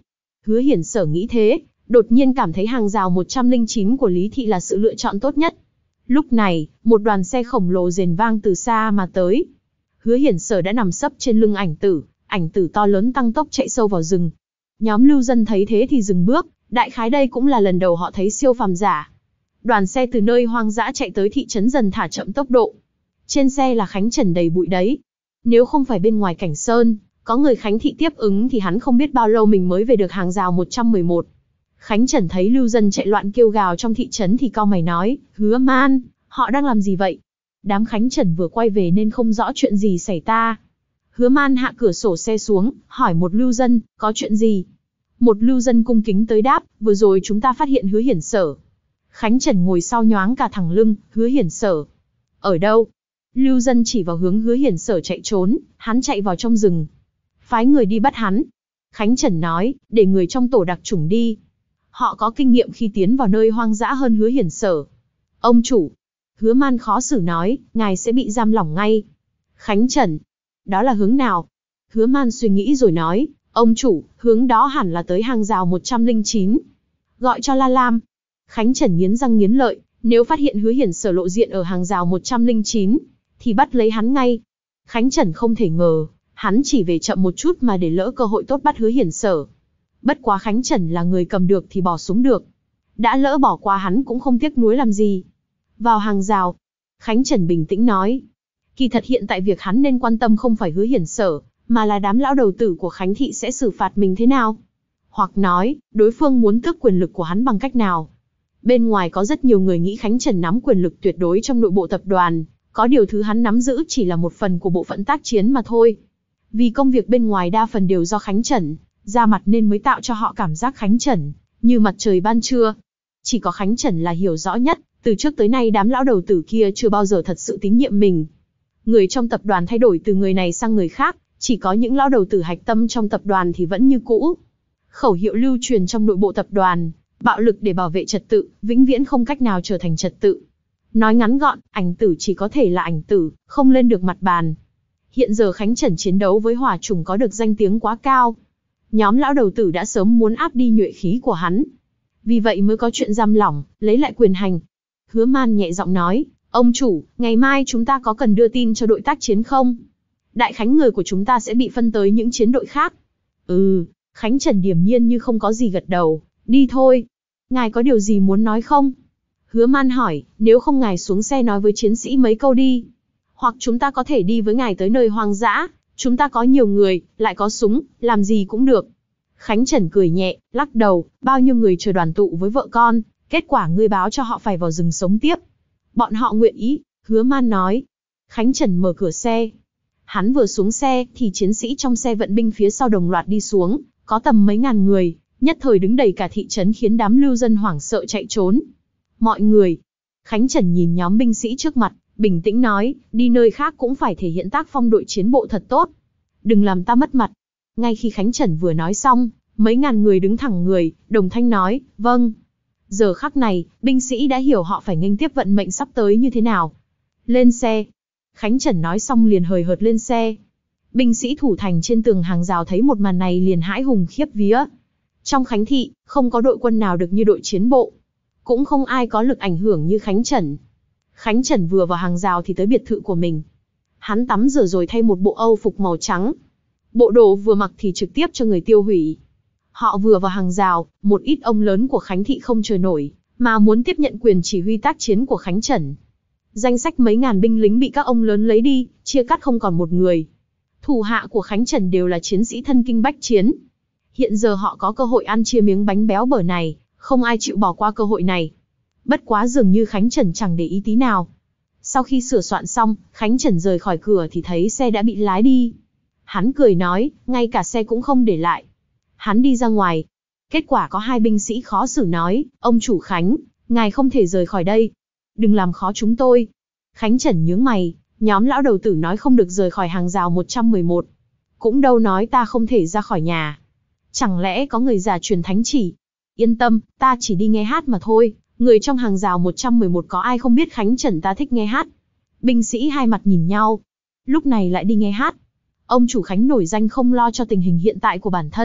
Hứa Hiển Sở nghĩ thế, đột nhiên cảm thấy hàng rào một trăm linh chín của Lý Thị là sự lựa chọn tốt nhất. Lúc này, một đoàn xe khổng lồ rền vang từ xa mà tới. Hứa Hiển Sở đã nằm sấp trên lưng ảnh tử, ảnh tử to lớn tăng tốc chạy sâu vào rừng. Nhóm lưu dân thấy thế thì dừng bước, đại khái đây cũng là lần đầu họ thấy siêu phàm giả. Đoàn xe từ nơi hoang dã chạy tới thị trấn dần thả chậm tốc độ. Trên xe là Khánh Trần đầy bụi đấy. Nếu không phải bên ngoài Cảnh Sơn, có người Khánh Thị tiếp ứng thì hắn không biết bao lâu mình mới về được hàng rào một trăm mười một. Khánh Trần thấy lưu dân chạy loạn kêu gào trong thị trấn thì cau mày nói, Hứa Man, họ đang làm gì vậy? Đám Khánh Trần vừa quay về nên không rõ chuyện gì xảy ra. Hứa Man hạ cửa sổ xe xuống, hỏi một lưu dân, có chuyện gì? Một lưu dân cung kính tới đáp, vừa rồi chúng ta phát hiện Hứa Hiển Sở. Khánh Trần ngồi sau nhoáng cả thẳng lưng, Hứa Hiển Sở. Ở đâu? Lưu dân chỉ vào hướng Hứa Hiển Sở chạy trốn, hắn chạy vào trong rừng. Phái người đi bắt hắn. Khánh Trần nói, để người trong tổ đặc chủng đi. Họ có kinh nghiệm khi tiến vào nơi hoang dã hơn Hứa Hiển Sở. Ông chủ. Hứa Man khó xử nói, ngài sẽ bị giam lỏng ngay. Khánh Trần. Đó là hướng nào? Hứa Man suy nghĩ rồi nói, ông chủ, hướng đó hẳn là tới hàng rào một trăm linh chín. Gọi cho La Lam. Khánh Trần nghiến răng nghiến lợi, nếu phát hiện Hứa Hiển Sở lộ diện ở hàng rào một trăm linh chín, thì bắt lấy hắn ngay. Khánh Trần không thể ngờ, hắn chỉ về chậm một chút mà để lỡ cơ hội tốt bắt Hứa Hiển Sở. Bất quá Khánh Trần là người cầm được thì bỏ súng được. Đã lỡ bỏ qua hắn cũng không tiếc nuối làm gì. Vào hàng rào. Khánh Trần bình tĩnh nói. Kỳ thật hiện tại việc hắn nên quan tâm không phải Hứa Hiển Sở, mà là đám lão đầu tử của Khánh Thị sẽ xử phạt mình thế nào. Hoặc nói, đối phương muốn tước quyền lực của hắn bằng cách nào. Bên ngoài có rất nhiều người nghĩ Khánh Trần nắm quyền lực tuyệt đối trong nội bộ tập đoàn, có điều thứ hắn nắm giữ chỉ là một phần của bộ phận tác chiến mà thôi. Vì công việc bên ngoài đa phần đều do Khánh Trần ra mặt nên mới tạo cho họ cảm giác Khánh Trần như mặt trời ban trưa. Chỉ có Khánh Trần là hiểu rõ nhất, từ trước tới nay đám lão đầu tử kia chưa bao giờ thật sự tín nhiệm mình. Người trong tập đoàn thay đổi từ người này sang người khác, chỉ có những lão đầu tử hạch tâm trong tập đoàn thì vẫn như cũ. Khẩu hiệu lưu truyền trong nội bộ tập đoàn, bạo lực để bảo vệ trật tự, vĩnh viễn không cách nào trở thành trật tự. Nói ngắn gọn, ảnh tử chỉ có thể là ảnh tử, không lên được mặt bàn. Hiện giờ Khánh Trần chiến đấu với hỏa trùng có được danh tiếng quá cao. Nhóm lão đầu tử đã sớm muốn áp đi nhuệ khí của hắn. Vì vậy mới có chuyện giam lỏng, lấy lại quyền hành. Hứa Man nhẹ giọng nói, ông chủ, ngày mai chúng ta có cần đưa tin cho đội tác chiến không? Đại khánh người của chúng ta sẽ bị phân tới những chiến đội khác. Ừ, Khánh Trần điềm nhiên như không có gì gật đầu, đi thôi. Ngài có điều gì muốn nói không? Hứa Man hỏi, nếu không ngài xuống xe nói với chiến sĩ mấy câu đi. Hoặc chúng ta có thể đi với ngài tới nơi hoang dã, chúng ta có nhiều người, lại có súng, làm gì cũng được. Khánh Trần cười nhẹ, lắc đầu, bao nhiêu người chờ đoàn tụ với vợ con, kết quả ngươi báo cho họ phải vào rừng sống tiếp. Bọn họ nguyện ý, Hứa Man nói. Khánh Trần mở cửa xe. Hắn vừa xuống xe, thì chiến sĩ trong xe vận binh phía sau đồng loạt đi xuống, có tầm mấy ngàn người, nhất thời đứng đầy cả thị trấn khiến đám lưu dân hoảng sợ chạy trốn. Mọi người. Khánh Trần nhìn nhóm binh sĩ trước mặt, bình tĩnh nói, đi nơi khác cũng phải thể hiện tác phong đội chiến bộ thật tốt. Đừng làm ta mất mặt. Ngay khi Khánh Trần vừa nói xong, mấy ngàn người đứng thẳng người, đồng thanh nói, vâng. Giờ khắc này, binh sĩ đã hiểu họ phải nghênh tiếp vận mệnh sắp tới như thế nào. Lên xe. Khánh Trần nói xong liền hời hợt lên xe. Binh sĩ thủ thành trên tường hàng rào thấy một màn này liền hãi hùng khiếp vía. Trong Khánh Thị, không có đội quân nào được như đội chiến bộ. Cũng không ai có lực ảnh hưởng như Khánh Trần. Khánh Trần vừa vào hàng rào thì tới biệt thự của mình. Hắn tắm rửa rồi thay một bộ âu phục màu trắng. Bộ đồ vừa mặc thì trực tiếp cho người tiêu hủy. Họ vừa vào hàng rào, một ít ông lớn của Khánh Thị không chờ nổi, mà muốn tiếp nhận quyền chỉ huy tác chiến của Khánh Trần. Danh sách mấy ngàn binh lính bị các ông lớn lấy đi, chia cắt không còn một người. Thủ hạ của Khánh Trần đều là chiến sĩ thân kinh bách chiến. Hiện giờ họ có cơ hội ăn chia miếng bánh béo bở này, không ai chịu bỏ qua cơ hội này. Bất quá dường như Khánh Trần chẳng để ý tí nào. Sau khi sửa soạn xong, Khánh Trần rời khỏi cửa thì thấy xe đã bị lái đi. Hắn cười nói, ngay cả xe cũng không để lại. Hắn đi ra ngoài. Kết quả có hai binh sĩ khó xử nói, ông chủ Khánh, ngài không thể rời khỏi đây. Đừng làm khó chúng tôi. Khánh Trần nhướng mày, nhóm lão đầu tử nói không được rời khỏi hàng rào một trăm mười một. Cũng đâu nói ta không thể ra khỏi nhà. Chẳng lẽ có người già truyền thánh chỉ? Yên tâm, ta chỉ đi nghe hát mà thôi. Người trong hàng rào một trăm mười một có ai không biết Khánh Trần ta thích nghe hát. Binh sĩ hai mặt nhìn nhau. Lúc này lại đi nghe hát. Ông chủ Khánh nổi danh không lo cho tình hình hiện tại của bản thân.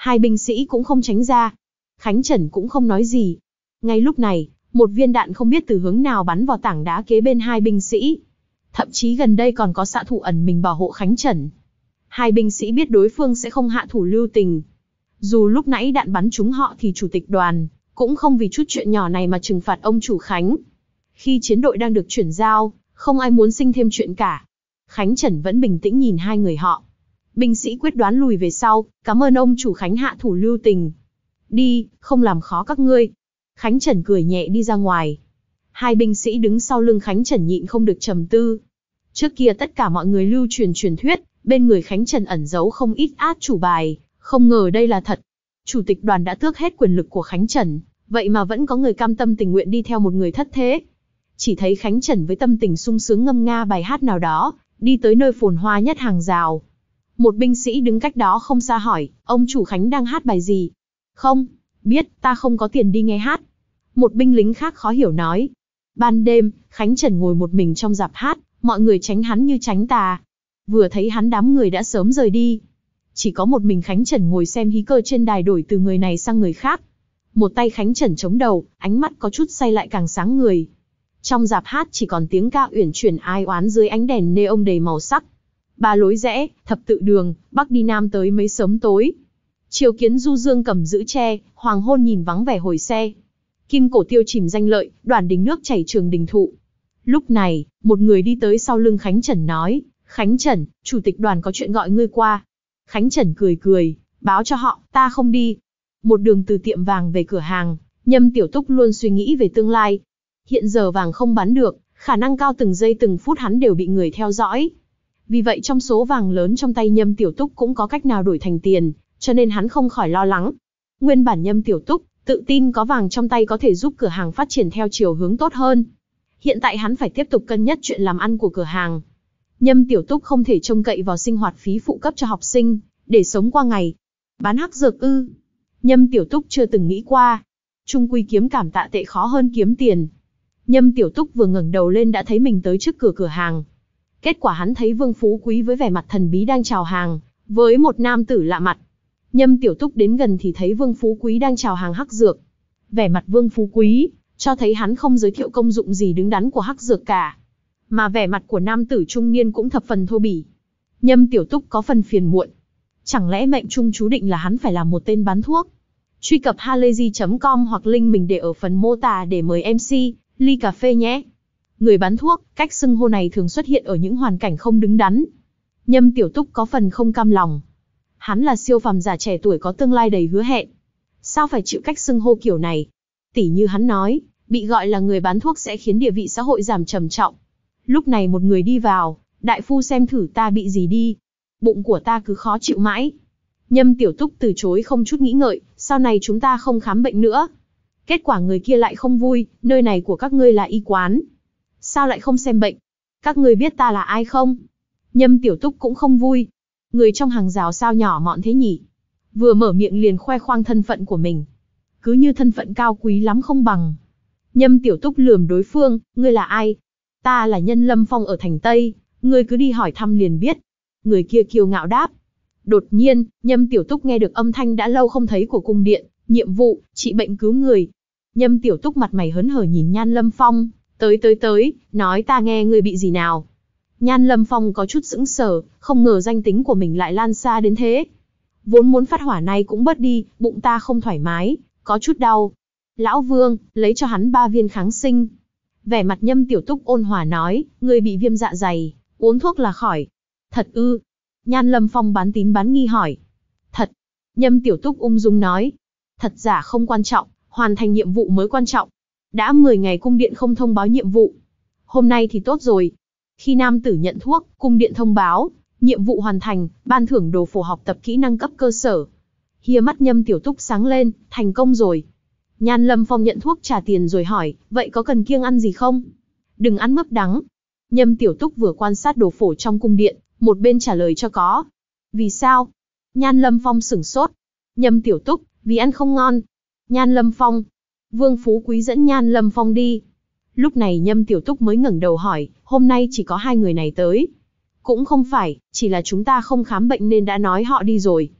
Hai binh sĩ cũng không tránh ra. Khánh Trần cũng không nói gì. Ngay lúc này, một viên đạn không biết từ hướng nào bắn vào tảng đá kế bên hai binh sĩ. Thậm chí gần đây còn có xạ thủ ẩn mình bảo hộ Khánh Trần. Hai binh sĩ biết đối phương sẽ không hạ thủ lưu tình. Dù lúc nãy đạn bắn trúng họ thì chủ tịch đoàn cũng không vì chút chuyện nhỏ này mà trừng phạt ông chủ Khánh. Khi chiến đội đang được chuyển giao, không ai muốn sinh thêm chuyện cả. Khánh Trần vẫn bình tĩnh nhìn hai người họ. Binh sĩ quyết đoán lùi về sau, cảm ơn ông chủ Khánh hạ thủ lưu tình. Đi, không làm khó các ngươi. Khánh Trần cười nhẹ đi ra ngoài. Hai binh sĩ đứng sau lưng Khánh Trần nhịn không được trầm tư. Trước kia tất cả mọi người lưu truyền truyền thuyết, bên người Khánh Trần ẩn giấu không ít át chủ bài, không ngờ đây là thật. Chủ tịch đoàn đã tước hết quyền lực của Khánh Trần, vậy mà vẫn có người cam tâm tình nguyện đi theo một người thất thế. Chỉ thấy Khánh Trần với tâm tình sung sướng ngâm nga bài hát nào đó, đi tới nơi phồn hoa nhất hàng rào. Một binh sĩ đứng cách đó không xa hỏi, ông chủ Khánh đang hát bài gì? Không, biết, ta không có tiền đi nghe hát. Một binh lính khác khó hiểu nói. Ban đêm, Khánh Trần ngồi một mình trong rạp hát, mọi người tránh hắn như tránh tà. Vừa thấy hắn đám người đã sớm rời đi. Chỉ có một mình Khánh Trần ngồi xem hí cơ trên đài đổi từ người này sang người khác. Một tay Khánh Trần chống đầu, ánh mắt có chút say lại càng sáng người. Trong rạp hát chỉ còn tiếng ca uyển chuyển ai oán dưới ánh đèn neon đầy màu sắc. Ba lối rẽ, thập tự đường, bắc đi nam tới mấy sớm tối. Triều kiến du dương cầm giữ tre, hoàng hôn nhìn vắng vẻ hồi xe. Kim cổ tiêu chìm danh lợi, đoàn đình nước chảy trường đình thụ. Lúc này, một người đi tới sau lưng Khánh Trần nói, Khánh Trần, chủ tịch đoàn có chuyện gọi ngươi qua. Khánh Trần cười cười, báo cho họ, ta không đi. Một đường từ tiệm vàng về cửa hàng, Nhâm Tiểu Túc luôn suy nghĩ về tương lai. Hiện giờ vàng không bán được, khả năng cao từng giây từng phút hắn đều bị người theo dõi. Vì vậy trong số vàng lớn trong tay Nhâm Tiểu Túc cũng có cách nào đổi thành tiền, cho nên hắn không khỏi lo lắng. Nguyên bản Nhâm Tiểu Túc tự tin có vàng trong tay có thể giúp cửa hàng phát triển theo chiều hướng tốt hơn. Hiện tại hắn phải tiếp tục cân nhắc chuyện làm ăn của cửa hàng. Nhâm Tiểu Túc không thể trông cậy vào sinh hoạt phí phụ cấp cho học sinh, để sống qua ngày. Bán hắc dược ư? Nhâm Tiểu Túc chưa từng nghĩ qua. Chung quy kiếm cảm tạ tệ khó hơn kiếm tiền. Nhâm Tiểu Túc vừa ngẩng đầu lên đã thấy mình tới trước cửa cửa hàng. Kết quả hắn thấy Vương Phú Quý với vẻ mặt thần bí đang chào hàng, với một nam tử lạ mặt. Nhâm Tiểu Túc đến gần thì thấy Vương Phú Quý đang chào hàng hắc dược. Vẻ mặt Vương Phú Quý cho thấy hắn không giới thiệu công dụng gì đứng đắn của hắc dược cả. Mà vẻ mặt của nam tử trung niên cũng thập phần thô bỉ. Nhâm Tiểu Túc có phần phiền muộn. Chẳng lẽ mệnh trung chú định là hắn phải là một tên bán thuốc? Truy cập halayzi chấm com hoặc link mình để ở phần mô tả để mời em xê, ly cà phê nhé. Người bán thuốc, cách xưng hô này thường xuất hiện ở những hoàn cảnh không đứng đắn. Nhâm Tiểu Túc có phần không cam lòng. Hắn là siêu phàm giả trẻ tuổi có tương lai đầy hứa hẹn. Sao phải chịu cách xưng hô kiểu này? Tỉ như hắn nói, bị gọi là người bán thuốc sẽ khiến địa vị xã hội giảm trầm trọng. Lúc này một người đi vào, đại phu xem thử ta bị gì đi. Bụng của ta cứ khó chịu mãi. Nhâm Tiểu Túc từ chối không chút nghĩ ngợi, sau này chúng ta không khám bệnh nữa. Kết quả người kia lại không vui, nơi này của các ngươi là y quán. Sao lại không xem bệnh? Các ngươi biết ta là ai không? Nhâm Tiểu Túc cũng không vui. Người trong hàng rào sao nhỏ mọn thế nhỉ? Vừa mở miệng liền khoe khoang thân phận của mình. Cứ như thân phận cao quý lắm không bằng. Nhâm Tiểu Túc lườm đối phương, ngươi là ai? Ta là Nhân Lâm Phong ở thành Tây, ngươi cứ đi hỏi thăm liền biết. Người kia kiêu ngạo đáp. Đột nhiên, Nhâm Tiểu Túc nghe được âm thanh đã lâu không thấy của cung điện, nhiệm vụ, trị bệnh cứu người. Nhâm Tiểu Túc mặt mày hớn hở nhìn Nhan Lâm Phong, tới tới tới, nói ta nghe ngươi bị gì nào. Nhan Lâm Phong có chút sững sờ, không ngờ danh tính của mình lại lan xa đến thế. Vốn muốn phát hỏa này cũng bớt đi, bụng ta không thoải mái, có chút đau. Lão Vương, lấy cho hắn ba viên kháng sinh. Vẻ mặt Nhâm Tiểu Túc ôn hòa nói, ngươi bị viêm dạ dày, uống thuốc là khỏi. Thật ư? Nhan Lâm Phong bán tín bán nghi hỏi. Thật. Nhâm Tiểu Túc ung dung nói. Thật giả không quan trọng, hoàn thành nhiệm vụ mới quan trọng. Đã mười ngày cung điện không thông báo nhiệm vụ. Hôm nay thì tốt rồi. Khi nam tử nhận thuốc, cung điện thông báo, nhiệm vụ hoàn thành, ban thưởng đồ phổ học tập kỹ năng cấp cơ sở. Hia mắt Nhâm Tiểu Túc sáng lên, thành công rồi. Nhan Lâm Phong nhận thuốc trả tiền rồi hỏi, vậy có cần kiêng ăn gì không? Đừng ăn mướp đắng. Nhâm Tiểu Túc vừa quan sát đồ phổ trong cung điện, một bên trả lời cho có. Vì sao? Nhan Lâm Phong sửng sốt. Nhâm Tiểu Túc, vì ăn không ngon. Nhan Lâm Phong. Vương Phú Quý dẫn Nhan Lâm Phong đi. Lúc này Nhâm Tiểu Túc mới ngẩng đầu hỏi, hôm nay chỉ có hai người này tới. Cũng không phải, chỉ là chúng ta không khám bệnh nên đã nói họ đi rồi.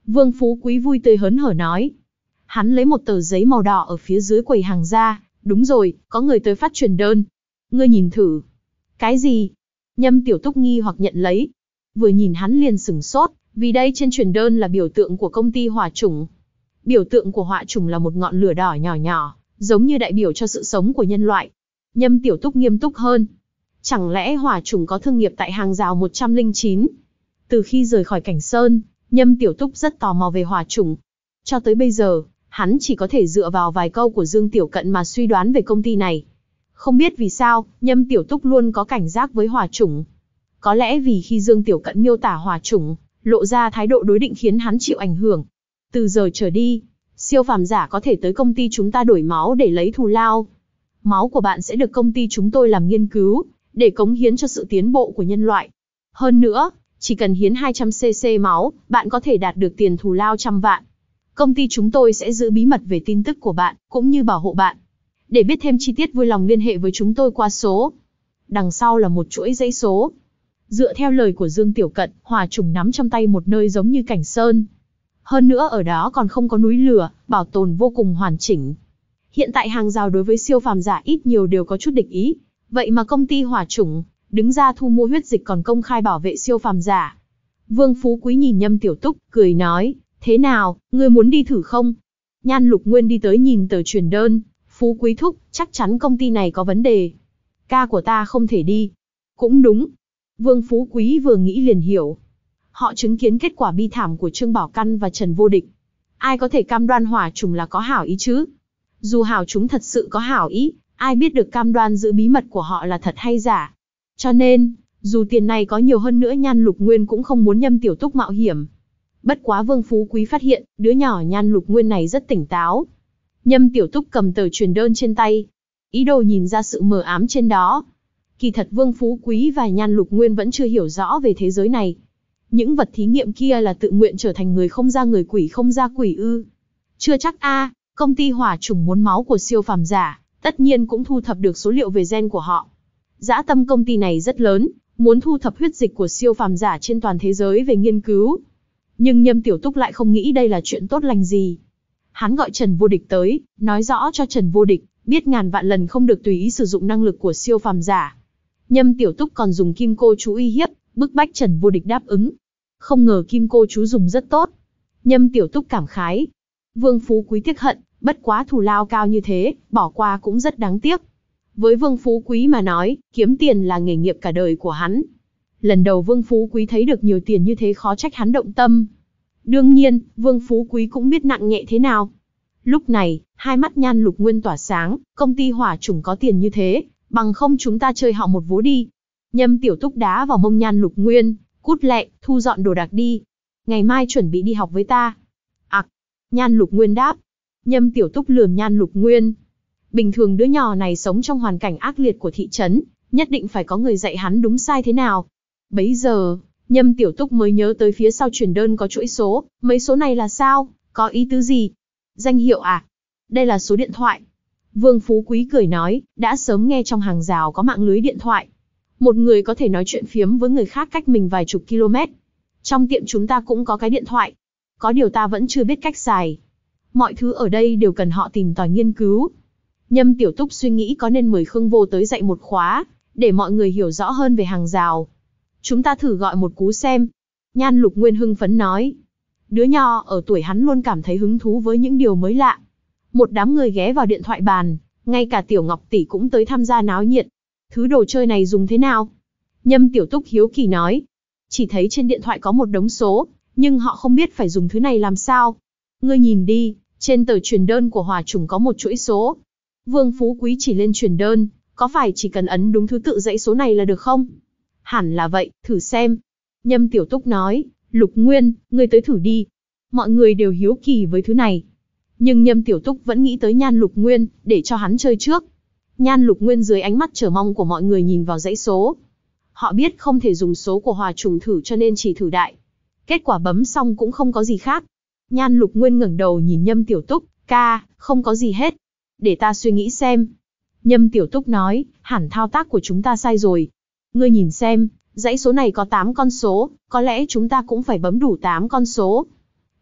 Vương Phú Quý vui tươi hớn hở nói. Hắn lấy một tờ giấy màu đỏ ở phía dưới quầy hàng ra, đúng rồi, có người tới phát truyền đơn. Ngươi nhìn thử. Cái gì? Nhâm Tiểu Túc nghi hoặc nhận lấy. Vừa nhìn hắn liền sửng sốt, vì đây trên truyền đơn là biểu tượng của công ty Hỏa Chủng. Biểu tượng của Hỏa Chủng là một ngọn lửa đỏ nhỏ nhỏ, giống như đại biểu cho sự sống của nhân loại. Nhâm Tiểu Túc nghiêm túc hơn. Chẳng lẽ Hỏa Chủng có thương nghiệp tại hàng rào một trăm lẻ chín? Từ khi rời khỏi Cảnh Sơn, Nhâm Tiểu Túc rất tò mò về Hỏa Chủng. Cho tới bây giờ, hắn chỉ có thể dựa vào vài câu của Dương Tiểu Cận mà suy đoán về công ty này. Không biết vì sao, Nhâm Tiểu Túc luôn có cảnh giác với Hỏa Chủng. Có lẽ vì khi Dương Tiểu Cận miêu tả Hỏa Chủng, lộ ra thái độ đối định khiến hắn chịu ảnh hưởng. Từ giờ trở đi, siêu phàm giả có thể tới công ty chúng ta đổi máu để lấy thù lao. Máu của bạn sẽ được công ty chúng tôi làm nghiên cứu, để cống hiến cho sự tiến bộ của nhân loại. Hơn nữa, chỉ cần hiến hai trăm xê xê máu, bạn có thể đạt được tiền thù lao trăm vạn. Công ty chúng tôi sẽ giữ bí mật về tin tức của bạn, cũng như bảo hộ bạn. Để biết thêm chi tiết vui lòng liên hệ với chúng tôi qua số. Đằng sau là một chuỗi dãy số. Dựa theo lời của Dương Tiểu Cận, Hỏa Chủng nắm trong tay một nơi giống như Cảnh Sơn. Hơn nữa ở đó còn không có núi lửa, bảo tồn vô cùng hoàn chỉnh. Hiện tại hàng rào đối với siêu phàm giả ít nhiều đều có chút địch ý. Vậy mà công ty Hỏa Chủng đứng ra thu mua huyết dịch còn công khai bảo vệ siêu phàm giả. Vương Phú Quý nhìn Nhâm Tiểu Túc, cười nói, thế nào, ngươi muốn đi thử không? Nhan Lục Nguyên đi tới nhìn tờ truyền đơn, Phú Quý thúc, chắc chắn công ty này có vấn đề. Ca của ta không thể đi. Cũng đúng. Vương Phú Quý vừa nghĩ liền hiểu. Họ chứng kiến kết quả bi thảm của Trương Bảo Căn và Trần Vô Địch. Ai có thể cam đoan Hỏa Chủng là có hảo ý chứ? Dù hảo chúng thật sự có hảo ý, ai biết được cam đoan giữ bí mật của họ là thật hay giả. Cho nên, dù tiền này có nhiều hơn nữa Nhan Lục Nguyên cũng không muốn Nhâm Tiểu Túc mạo hiểm. Bất quá Vương Phú Quý phát hiện, đứa nhỏ Nhan Lục Nguyên này rất tỉnh táo. Nhâm Tiểu Túc cầm tờ truyền đơn trên tay, ý đồ nhìn ra sự mờ ám trên đó. Kỳ thật Vương Phú Quý và Nhan Lục Nguyên vẫn chưa hiểu rõ về thế giới này. Những vật thí nghiệm kia là tự nguyện trở thành người không ra người quỷ không ra quỷ ư? Chưa chắc a, công ty Hỏa Chủng muốn máu của siêu phàm giả, tất nhiên cũng thu thập được số liệu về gen của họ. Dã tâm công ty này rất lớn, muốn thu thập huyết dịch của siêu phàm giả trên toàn thế giới về nghiên cứu. Nhưng Nhâm Tiểu Túc lại không nghĩ đây là chuyện tốt lành gì. Hắn gọi Trần Vô Địch tới, nói rõ cho Trần Vô Địch, biết ngàn vạn lần không được tùy ý sử dụng năng lực của siêu phàm giả. Nhâm Tiểu Túc còn dùng kim cô chú uy hiếp, bức bách Trần Vô Địch đáp ứng. Không ngờ kim cô chú dùng rất tốt. Nhâm Tiểu Túc cảm khái. Vương Phú Quý tiếc hận, bất quá thù lao cao như thế, bỏ qua cũng rất đáng tiếc. Với Vương Phú Quý mà nói, kiếm tiền là nghề nghiệp cả đời của hắn. Lần đầu Vương Phú Quý thấy được nhiều tiền như thế khó trách hắn động tâm. Đương nhiên, Vương Phú Quý cũng biết nặng nhẹ thế nào. Lúc này, hai mắt Nhan Lục Nguyên tỏa sáng, công ty Hỏa Chủng có tiền như thế, bằng không chúng ta chơi họ một vố đi. Nhâm Tiểu Túc đá vào mông Nhan Lục Nguyên, cút lẹ, thu dọn đồ đạc đi. Ngày mai chuẩn bị đi học với ta. Ặc, Nhan Lục Nguyên đáp. Nhâm Tiểu Túc lườm Nhan Lục Nguyên. Bình thường đứa nhỏ này sống trong hoàn cảnh ác liệt của thị trấn, nhất định phải có người dạy hắn đúng sai thế nào. Bấy giờ, Nhâm Tiểu Túc mới nhớ tới phía sau truyền đơn có chuỗi số, mấy số này là sao, có ý tứ gì? Danh hiệu à? Đây là số điện thoại. Vương Phú Quý cười nói, đã sớm nghe trong hàng rào có mạng lưới điện thoại. Một người có thể nói chuyện phiếm với người khác cách mình vài chục km. Trong tiệm chúng ta cũng có cái điện thoại. Có điều ta vẫn chưa biết cách xài. Mọi thứ ở đây đều cần họ tìm tòi nghiên cứu. Nhâm Tiểu Túc suy nghĩ có nên mời Khương Vô tới dạy một khóa, để mọi người hiểu rõ hơn về hàng rào. Chúng ta thử gọi một cú xem. Nhan Lục Nguyên hưng phấn nói. Đứa nhỏ ở tuổi hắn luôn cảm thấy hứng thú với những điều mới lạ. Một đám người ghé vào điện thoại bàn, ngay cả Tiểu Ngọc tỷ cũng tới tham gia náo nhiệt. Thứ đồ chơi này dùng thế nào? Nhâm Tiểu Túc hiếu kỳ nói. Chỉ thấy trên điện thoại có một đống số, nhưng họ không biết phải dùng thứ này làm sao. Ngươi nhìn đi, trên tờ truyền đơn của Hỏa Chủng có một chuỗi số. Vương Phú Quý chỉ lên truyền đơn, có phải chỉ cần ấn đúng thứ tự dãy số này là được không? Hẳn là vậy, thử xem. Nhâm Tiểu Túc nói, Lục Nguyên, ngươi tới thử đi. Mọi người đều hiếu kỳ với thứ này. Nhưng Nhâm Tiểu Túc vẫn nghĩ tới Nhan Lục Nguyên, để cho hắn chơi trước. Nhan Lục Nguyên dưới ánh mắt chờ mong của mọi người nhìn vào dãy số. Họ biết không thể dùng số của Hỏa Chủng thử cho nên chỉ thử đại. Kết quả bấm xong cũng không có gì khác. Nhan Lục Nguyên ngẩng đầu nhìn Nhâm Tiểu Túc, ca, không có gì hết. Để ta suy nghĩ xem. Nhâm Tiểu Túc nói, hẳn thao tác của chúng ta sai rồi. Ngươi nhìn xem, dãy số này có tám con số, có lẽ chúng ta cũng phải bấm đủ tám con số.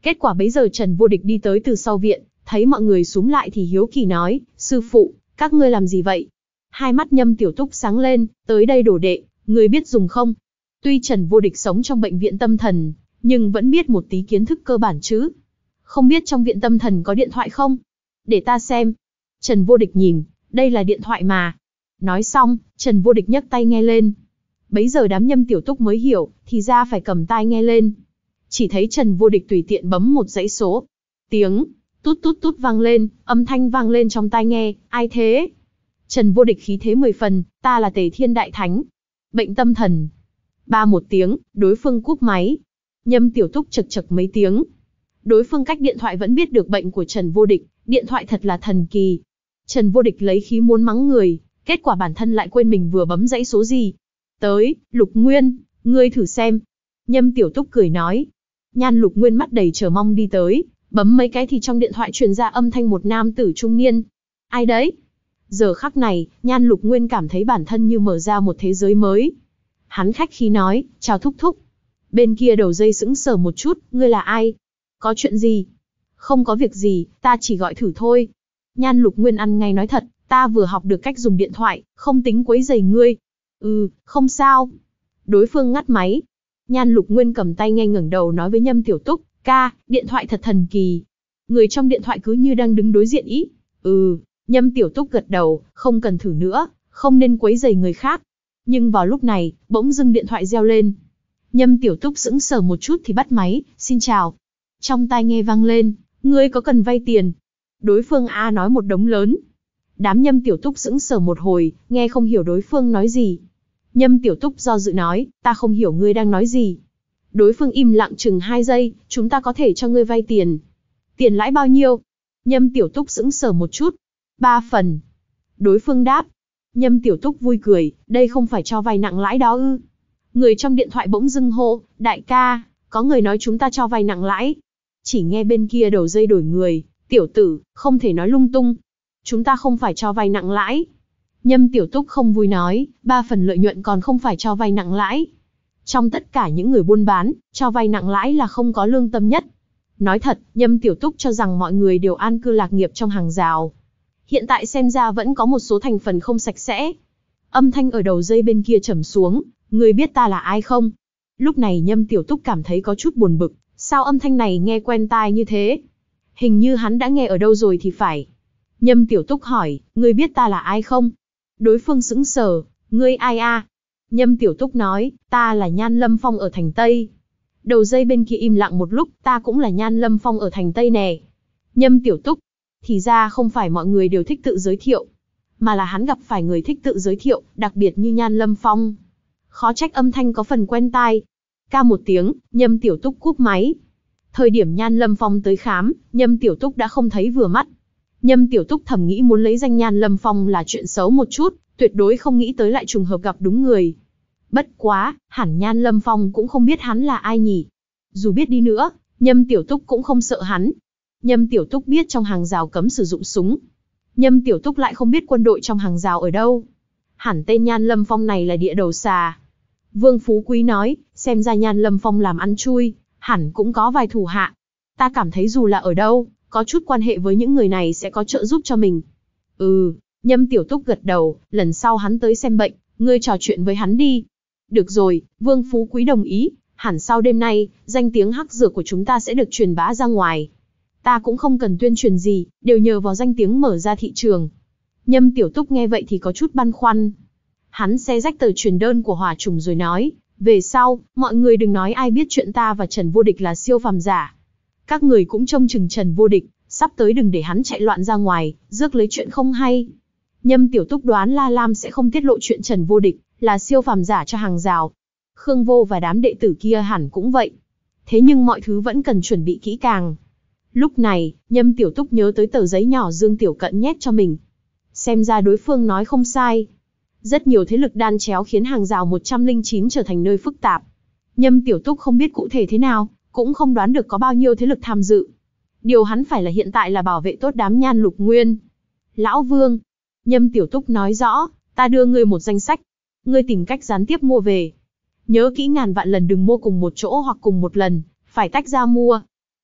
Kết quả bấy giờ Trần Vô Địch đi tới từ sau viện, thấy mọi người xúm lại thì hiếu kỳ nói, sư phụ, các ngươi làm gì vậy? Hai mắt Nhâm Tiểu Túc sáng lên, tới đây đổ đệ, ngươi biết dùng không? Tuy Trần Vô Địch sống trong bệnh viện tâm thần, nhưng vẫn biết một tí kiến thức cơ bản chứ. Không biết trong viện tâm thần có điện thoại không? Để ta xem. Trần Vô Địch nhìn, đây là điện thoại mà. Nói xong, Trần Vô Địch nhấc tai nghe lên. Bấy giờ đám Nhâm Tiểu Túc mới hiểu, thì ra phải cầm tai nghe lên. Chỉ thấy Trần Vô Địch tùy tiện bấm một dãy số. Tiếng tút tút tút vang lên, âm thanh vang lên trong tai nghe, ai thế? Trần Vô Địch khí thế mười phần, ta là Tề Thiên Đại Thánh. Bệnh tâm thần. Ba một tiếng, đối phương cúp máy. Nhâm Tiểu Túc chật chật mấy tiếng. Đối phương cách điện thoại vẫn biết được bệnh của Trần Vô Địch, điện thoại thật là thần kỳ. Trần Vô Địch lấy khí muốn mắng người, kết quả bản thân lại quên mình vừa bấm dãy số gì. Tới, Lục Nguyên, ngươi thử xem. Nhâm Tiểu Túc cười nói. Nhan Lục Nguyên mắt đầy chờ mong đi tới, bấm mấy cái thì trong điện thoại truyền ra âm thanh một nam tử trung niên. Ai đấy? Giờ khắc này, Nhan Lục Nguyên cảm thấy bản thân như mở ra một thế giới mới. Hắn khách khí nói, chào thúc thúc. Bên kia đầu dây sững sờ một chút, ngươi là ai? Có chuyện gì? Không có việc gì, ta chỉ gọi thử thôi. Nhan Lục Nguyên ăn ngay nói thật, ta vừa học được cách dùng điện thoại, không tính quấy rầy ngươi. Ừ, không sao. Đối phương ngắt máy. Nhan Lục Nguyên cầm tay nghe ngẩng đầu nói với Nhâm Tiểu Túc, ca, điện thoại thật thần kỳ. Người trong điện thoại cứ như đang đứng đối diện ý. Ừ, Nhâm Tiểu Túc gật đầu, không cần thử nữa, không nên quấy rầy người khác. Nhưng vào lúc này, bỗng dưng điện thoại reo lên. Nhâm Tiểu Túc sững sờ một chút thì bắt máy, xin chào. Trong tai nghe vang lên, ngươi có cần vay tiền? Đối phương A nói một đống lớn. Đám Nhâm Tiểu Túc sững sờ một hồi, nghe không hiểu đối phương nói gì. Nhâm Tiểu Túc do dự nói, ta không hiểu ngươi đang nói gì. Đối phương im lặng chừng hai giây, chúng ta có thể cho ngươi vay tiền. Tiền lãi bao nhiêu? Nhâm Tiểu Túc sững sờ một chút. Ba phần. Đối phương đáp. Nhâm Tiểu Túc vui cười, đây không phải cho vay nặng lãi đó ư? Người trong điện thoại bỗng dưng hô, đại ca, có người nói chúng ta cho vay nặng lãi. Chỉ nghe bên kia đầu dây đổi người, tiểu tử, không thể nói lung tung. Chúng ta không phải cho vay nặng lãi. Nhâm Tiểu Túc không vui nói, ba phần lợi nhuận còn không phải cho vay nặng lãi. Trong tất cả những người buôn bán, cho vay nặng lãi là không có lương tâm nhất. Nói thật, Nhâm Tiểu Túc cho rằng mọi người đều an cư lạc nghiệp trong hàng rào. Hiện tại xem ra vẫn có một số thành phần không sạch sẽ. Âm thanh ở đầu dây bên kia trầm xuống, ngươi biết ta là ai không? Lúc này Nhâm Tiểu Túc cảm thấy có chút buồn bực, sao âm thanh này nghe quen tai như thế? Hình như hắn đã nghe ở đâu rồi thì phải. Nhâm Tiểu Túc hỏi, ngươi biết ta là ai không? Đối phương sững sờ, ngươi ai a? Nhâm Tiểu Túc nói, ta là Nhan Lâm Phong ở thành Tây. Đầu dây bên kia im lặng một lúc, ta cũng là Nhan Lâm Phong ở thành Tây nè. Nhâm Tiểu Túc, thì ra không phải mọi người đều thích tự giới thiệu, mà là hắn gặp phải người thích tự giới thiệu, đặc biệt như Nhan Lâm Phong. Khó trách âm thanh có phần quen tai. Ca một tiếng, Nhâm Tiểu Túc cúp máy. Thời điểm Nhan Lâm Phong tới khám, Nhâm Tiểu Túc đã không thấy vừa mắt. Nhâm Tiểu Túc thầm nghĩ muốn lấy danh Nhan Lâm Phong là chuyện xấu một chút, tuyệt đối không nghĩ tới lại trùng hợp gặp đúng người. Bất quá, hẳn Nhan Lâm Phong cũng không biết hắn là ai nhỉ. Dù biết đi nữa, Nhâm Tiểu Túc cũng không sợ hắn. Nhâm Tiểu Túc biết trong hàng rào cấm sử dụng súng. Nhâm Tiểu Túc lại không biết quân đội trong hàng rào ở đâu. Hẳn tên Nhan Lâm Phong này là địa đầu xà. Vương Phú Quý nói, xem ra Nhan Lâm Phong làm ăn chui, hẳn cũng có vài thủ hạ. Ta cảm thấy dù là ở đâu, có chút quan hệ với những người này sẽ có trợ giúp cho mình. Ừ, Nhâm Tiểu Túc gật đầu, lần sau hắn tới xem bệnh, ngươi trò chuyện với hắn đi. Được rồi, Vương Phú Quý đồng ý, hẳn sau đêm nay, danh tiếng hắc dược của chúng ta sẽ được truyền bá ra ngoài. Ta cũng không cần tuyên truyền gì, đều nhờ vào danh tiếng mở ra thị trường. Nhâm Tiểu Túc nghe vậy thì có chút băn khoăn. Hắn xé rách tờ truyền đơn của Hỏa Trùng rồi nói, về sau, mọi người đừng nói ai biết chuyện ta và Trần Vô Địch là siêu phàm giả. Các người cũng trông chừng Trần Vô Địch, sắp tới đừng để hắn chạy loạn ra ngoài, rước lấy chuyện không hay. Nhâm Tiểu Túc đoán La Lam sẽ không tiết lộ chuyện Trần Vô Địch là siêu phàm giả cho hàng rào. Khương Vô và đám đệ tử kia hẳn cũng vậy. Thế nhưng mọi thứ vẫn cần chuẩn bị kỹ càng. Lúc này, Nhâm Tiểu Túc nhớ tới tờ giấy nhỏ Dương Tiểu Cận nhét cho mình. Xem ra đối phương nói không sai. Rất nhiều thế lực đan chéo khiến hàng rào một trăm lẻ chín trở thành nơi phức tạp. Nhâm Tiểu Túc không biết cụ thể thế nào, cũng không đoán được có bao nhiêu thế lực tham dự. Điều hắn phải là hiện tại là bảo vệ tốt đám Nhan Lục Nguyên. Lão Vương, Nhâm Tiểu Túc nói rõ, ta đưa ngươi một danh sách. Ngươi tìm cách gián tiếp mua về. Nhớ kỹ ngàn vạn lần đừng mua cùng một chỗ hoặc cùng một lần, phải tách ra mua.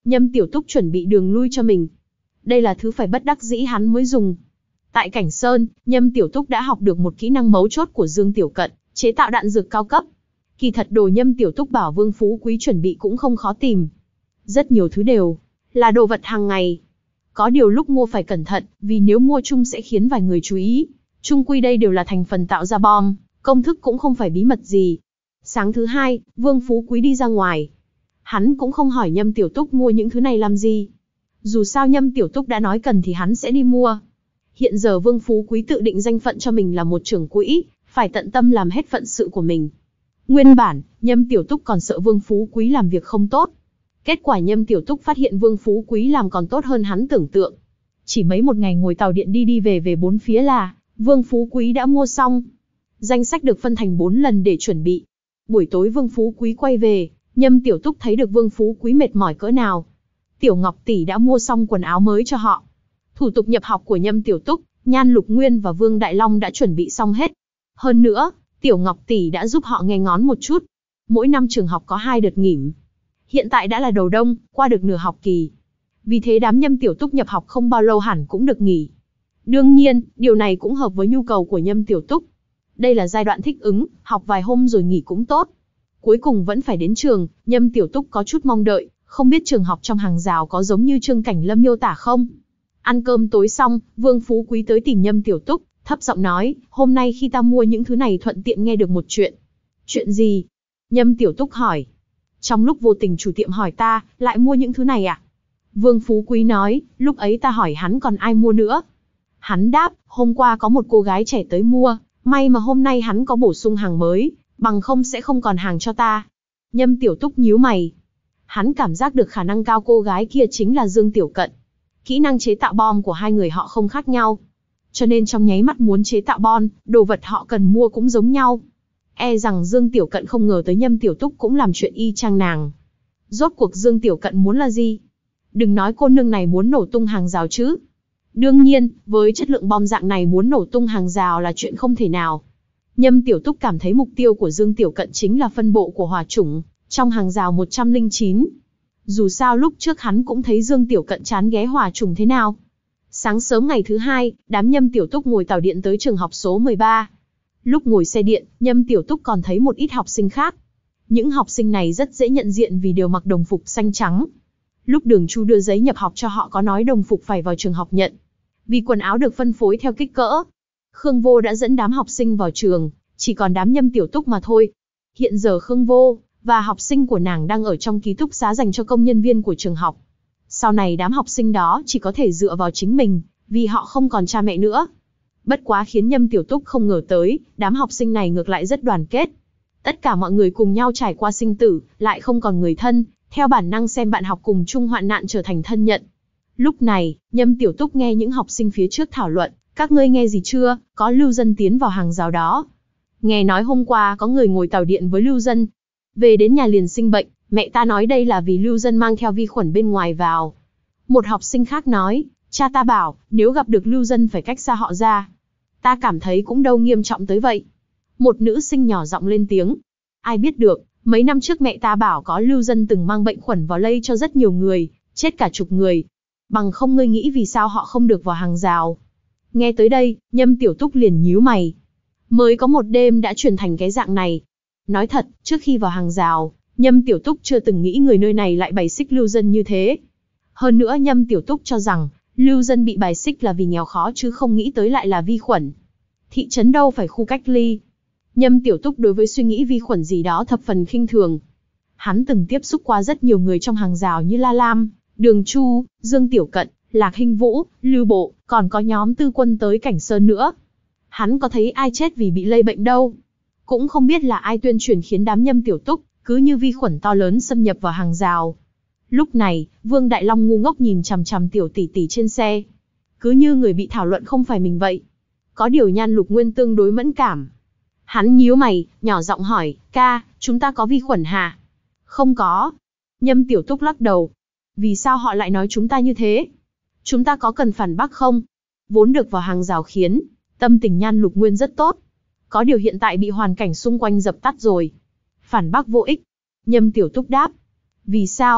Nhâm Tiểu Túc chuẩn bị đường lui cho mình. Đây là thứ phải bất đắc dĩ hắn mới dùng. Tại Cảnh Sơn, Nhâm Tiểu Túc đã học được một kỹ năng mấu chốt của Dương Tiểu Cận, chế tạo đạn dược cao cấp. Kỳ thật đồ Nhâm Tiểu Túc bảo Vương Phú Quý chuẩn bị cũng không khó tìm. Rất nhiều thứ đều là đồ vật hàng ngày. Có điều lúc mua phải cẩn thận, vì nếu mua chung sẽ khiến vài người chú ý. Chung quy đây đều là thành phần tạo ra bom, công thức cũng không phải bí mật gì. Sáng thứ hai, Vương Phú Quý đi ra ngoài. Hắn cũng không hỏi Nhâm Tiểu Túc mua những thứ này làm gì. Dù sao Nhâm Tiểu Túc đã nói cần thì hắn sẽ đi mua. Hiện giờ Vương Phú Quý tự định danh phận cho mình là một trưởng quỹ, phải tận tâm làm hết phận sự của mình. Nguyên bản, Nhâm Tiểu Túc còn sợ Vương Phú Quý làm việc không tốt. Kết quả Nhâm Tiểu Túc phát hiện Vương Phú Quý làm còn tốt hơn hắn tưởng tượng. Chỉ mấy một ngày ngồi tàu điện đi đi về về bốn phía là, Vương Phú Quý đã mua xong. Danh sách được phân thành bốn lần để chuẩn bị. Buổi tối Vương Phú Quý quay về, Nhâm Tiểu Túc thấy được Vương Phú Quý mệt mỏi cỡ nào. Tiểu Ngọc tỷ đã mua xong quần áo mới cho họ. Thủ tục nhập học của Nhâm Tiểu Túc, Nhan Lục Nguyên và Vương Đại Long đã chuẩn bị xong hết. Hơn nữa, Tiểu Ngọc tỷ đã giúp họ nghe ngón một chút. Mỗi năm trường học có hai đợt nghỉ. Hiện tại đã là đầu đông, qua được nửa học kỳ. Vì thế đám Nhâm Tiểu Túc nhập học không bao lâu hẳn cũng được nghỉ. Đương nhiên, điều này cũng hợp với nhu cầu của Nhâm Tiểu Túc. Đây là giai đoạn thích ứng, học vài hôm rồi nghỉ cũng tốt. Cuối cùng vẫn phải đến trường, Nhâm Tiểu Túc có chút mong đợi, không biết trường học trong hàng rào có giống như Trương Cảnh Lâm miêu tả không? Ăn cơm tối xong, Vương Phú Quý tới tìm Nhâm Tiểu Túc, thấp giọng nói, hôm nay khi ta mua những thứ này thuận tiện nghe được một chuyện. Chuyện gì? Nhâm Tiểu Túc hỏi. Trong lúc vô tình chủ tiệm hỏi ta, lại mua những thứ này à? Vương Phú Quý nói, lúc ấy ta hỏi hắn còn ai mua nữa. Hắn đáp, hôm qua có một cô gái trẻ tới mua, may mà hôm nay hắn có bổ sung hàng mới, bằng không sẽ không còn hàng cho ta. Nhâm Tiểu Túc nhíu mày. Hắn cảm giác được khả năng cao cô gái kia chính là Dương Tiểu Cận. Kỹ năng chế tạo bom của hai người họ không khác nhau. Cho nên trong nháy mắt muốn chế tạo bom, đồ vật họ cần mua cũng giống nhau. E rằng Dương Tiểu Cận không ngờ tới Nhâm Tiểu Túc cũng làm chuyện y chang nàng. Rốt cuộc Dương Tiểu Cận muốn là gì? Đừng nói cô nương này muốn nổ tung hàng rào chứ. Đương nhiên, với chất lượng bom dạng này muốn nổ tung hàng rào là chuyện không thể nào. Nhâm Tiểu Túc cảm thấy mục tiêu của Dương Tiểu Cận chính là phân bộ của hỏa chủng, trong hàng rào một trăm lẻ chín. Dù sao lúc trước hắn cũng thấy Dương Tiểu Cận chán ghé hỏa chủng thế nào. Sáng sớm ngày thứ hai, đám Nhâm Tiểu Túc ngồi tàu điện tới trường học số mười ba. Lúc ngồi xe điện, Nhâm Tiểu Túc còn thấy một ít học sinh khác. Những học sinh này rất dễ nhận diện vì đều mặc đồng phục xanh trắng. Lúc Đường Chu đưa giấy nhập học cho họ có nói đồng phục phải vào trường học nhận. Vì quần áo được phân phối theo kích cỡ. Khương Vô đã dẫn đám học sinh vào trường, chỉ còn đám Nhâm Tiểu Túc mà thôi. Hiện giờ Khương Vô và học sinh của nàng đang ở trong ký túc xá dành cho công nhân viên của trường học. Sau này đám học sinh đó chỉ có thể dựa vào chính mình, vì họ không còn cha mẹ nữa. Bất quá khiến Nhâm Tiểu Túc không ngờ tới, đám học sinh này ngược lại rất đoàn kết. Tất cả mọi người cùng nhau trải qua sinh tử, lại không còn người thân, theo bản năng xem bạn học cùng chung hoạn nạn trở thành thân nhận. Lúc này, Nhâm Tiểu Túc nghe những học sinh phía trước thảo luận, các ngươi nghe gì chưa, có lưu dân tiến vào hàng rào đó. Nghe nói hôm qua có người ngồi tàu điện với lưu dân. Về đến nhà liền sinh bệnh, mẹ ta nói đây là vì lưu dân mang theo vi khuẩn bên ngoài vào. Một học sinh khác nói, cha ta bảo, nếu gặp được lưu dân phải cách xa họ ra. Ta cảm thấy cũng đâu nghiêm trọng tới vậy. Một nữ sinh nhỏ giọng lên tiếng. Ai biết được, mấy năm trước mẹ ta bảo có lưu dân từng mang bệnh khuẩn vào lây cho rất nhiều người, chết cả chục người. Bằng không ngươi nghĩ vì sao họ không được vào hàng rào. Nghe tới đây, Nhâm Tiểu Túc liền nhíu mày. Mới có một đêm đã chuyển thành cái dạng này. Nói thật, trước khi vào hàng rào, Nhâm Tiểu Túc chưa từng nghĩ người nơi này lại bày xích lưu dân như thế. Hơn nữa Nhâm Tiểu Túc cho rằng, lưu dân bị bài xích là vì nghèo khó chứ không nghĩ tới lại là vi khuẩn. Thị trấn đâu phải khu cách ly. Nhâm Tiểu Túc đối với suy nghĩ vi khuẩn gì đó thập phần khinh thường. Hắn từng tiếp xúc qua rất nhiều người trong hàng rào như La Lam, Đường Chu, Dương Tiểu Cận, Lạc Hinh Vũ, Lưu Bộ, còn có nhóm Tư Quân tới Cảnh Sơn nữa. Hắn có thấy ai chết vì bị lây bệnh đâu. Cũng không biết là ai tuyên truyền khiến đám Nhâm Tiểu Túc cứ như vi khuẩn to lớn xâm nhập vào hàng rào. Lúc này, Vương Đại Long ngu ngốc nhìn chằm chằm tiểu tỷ tỷ trên xe. Cứ như người bị thảo luận không phải mình vậy. Có điều Nhan Lục Nguyên tương đối mẫn cảm. Hắn nhíu mày, nhỏ giọng hỏi, ca, chúng ta có vi khuẩn hả? Không có. Nhâm Tiểu Túc lắc đầu. Vì sao họ lại nói chúng ta như thế? Chúng ta có cần phản bác không? Vốn được vào hàng rào khiến tâm tình Nhan Lục Nguyên rất tốt. Có điều hiện tại bị hoàn cảnh xung quanh dập tắt rồi. Phản bác vô ích. Nhâm Tiểu Túc đáp. Vì sao?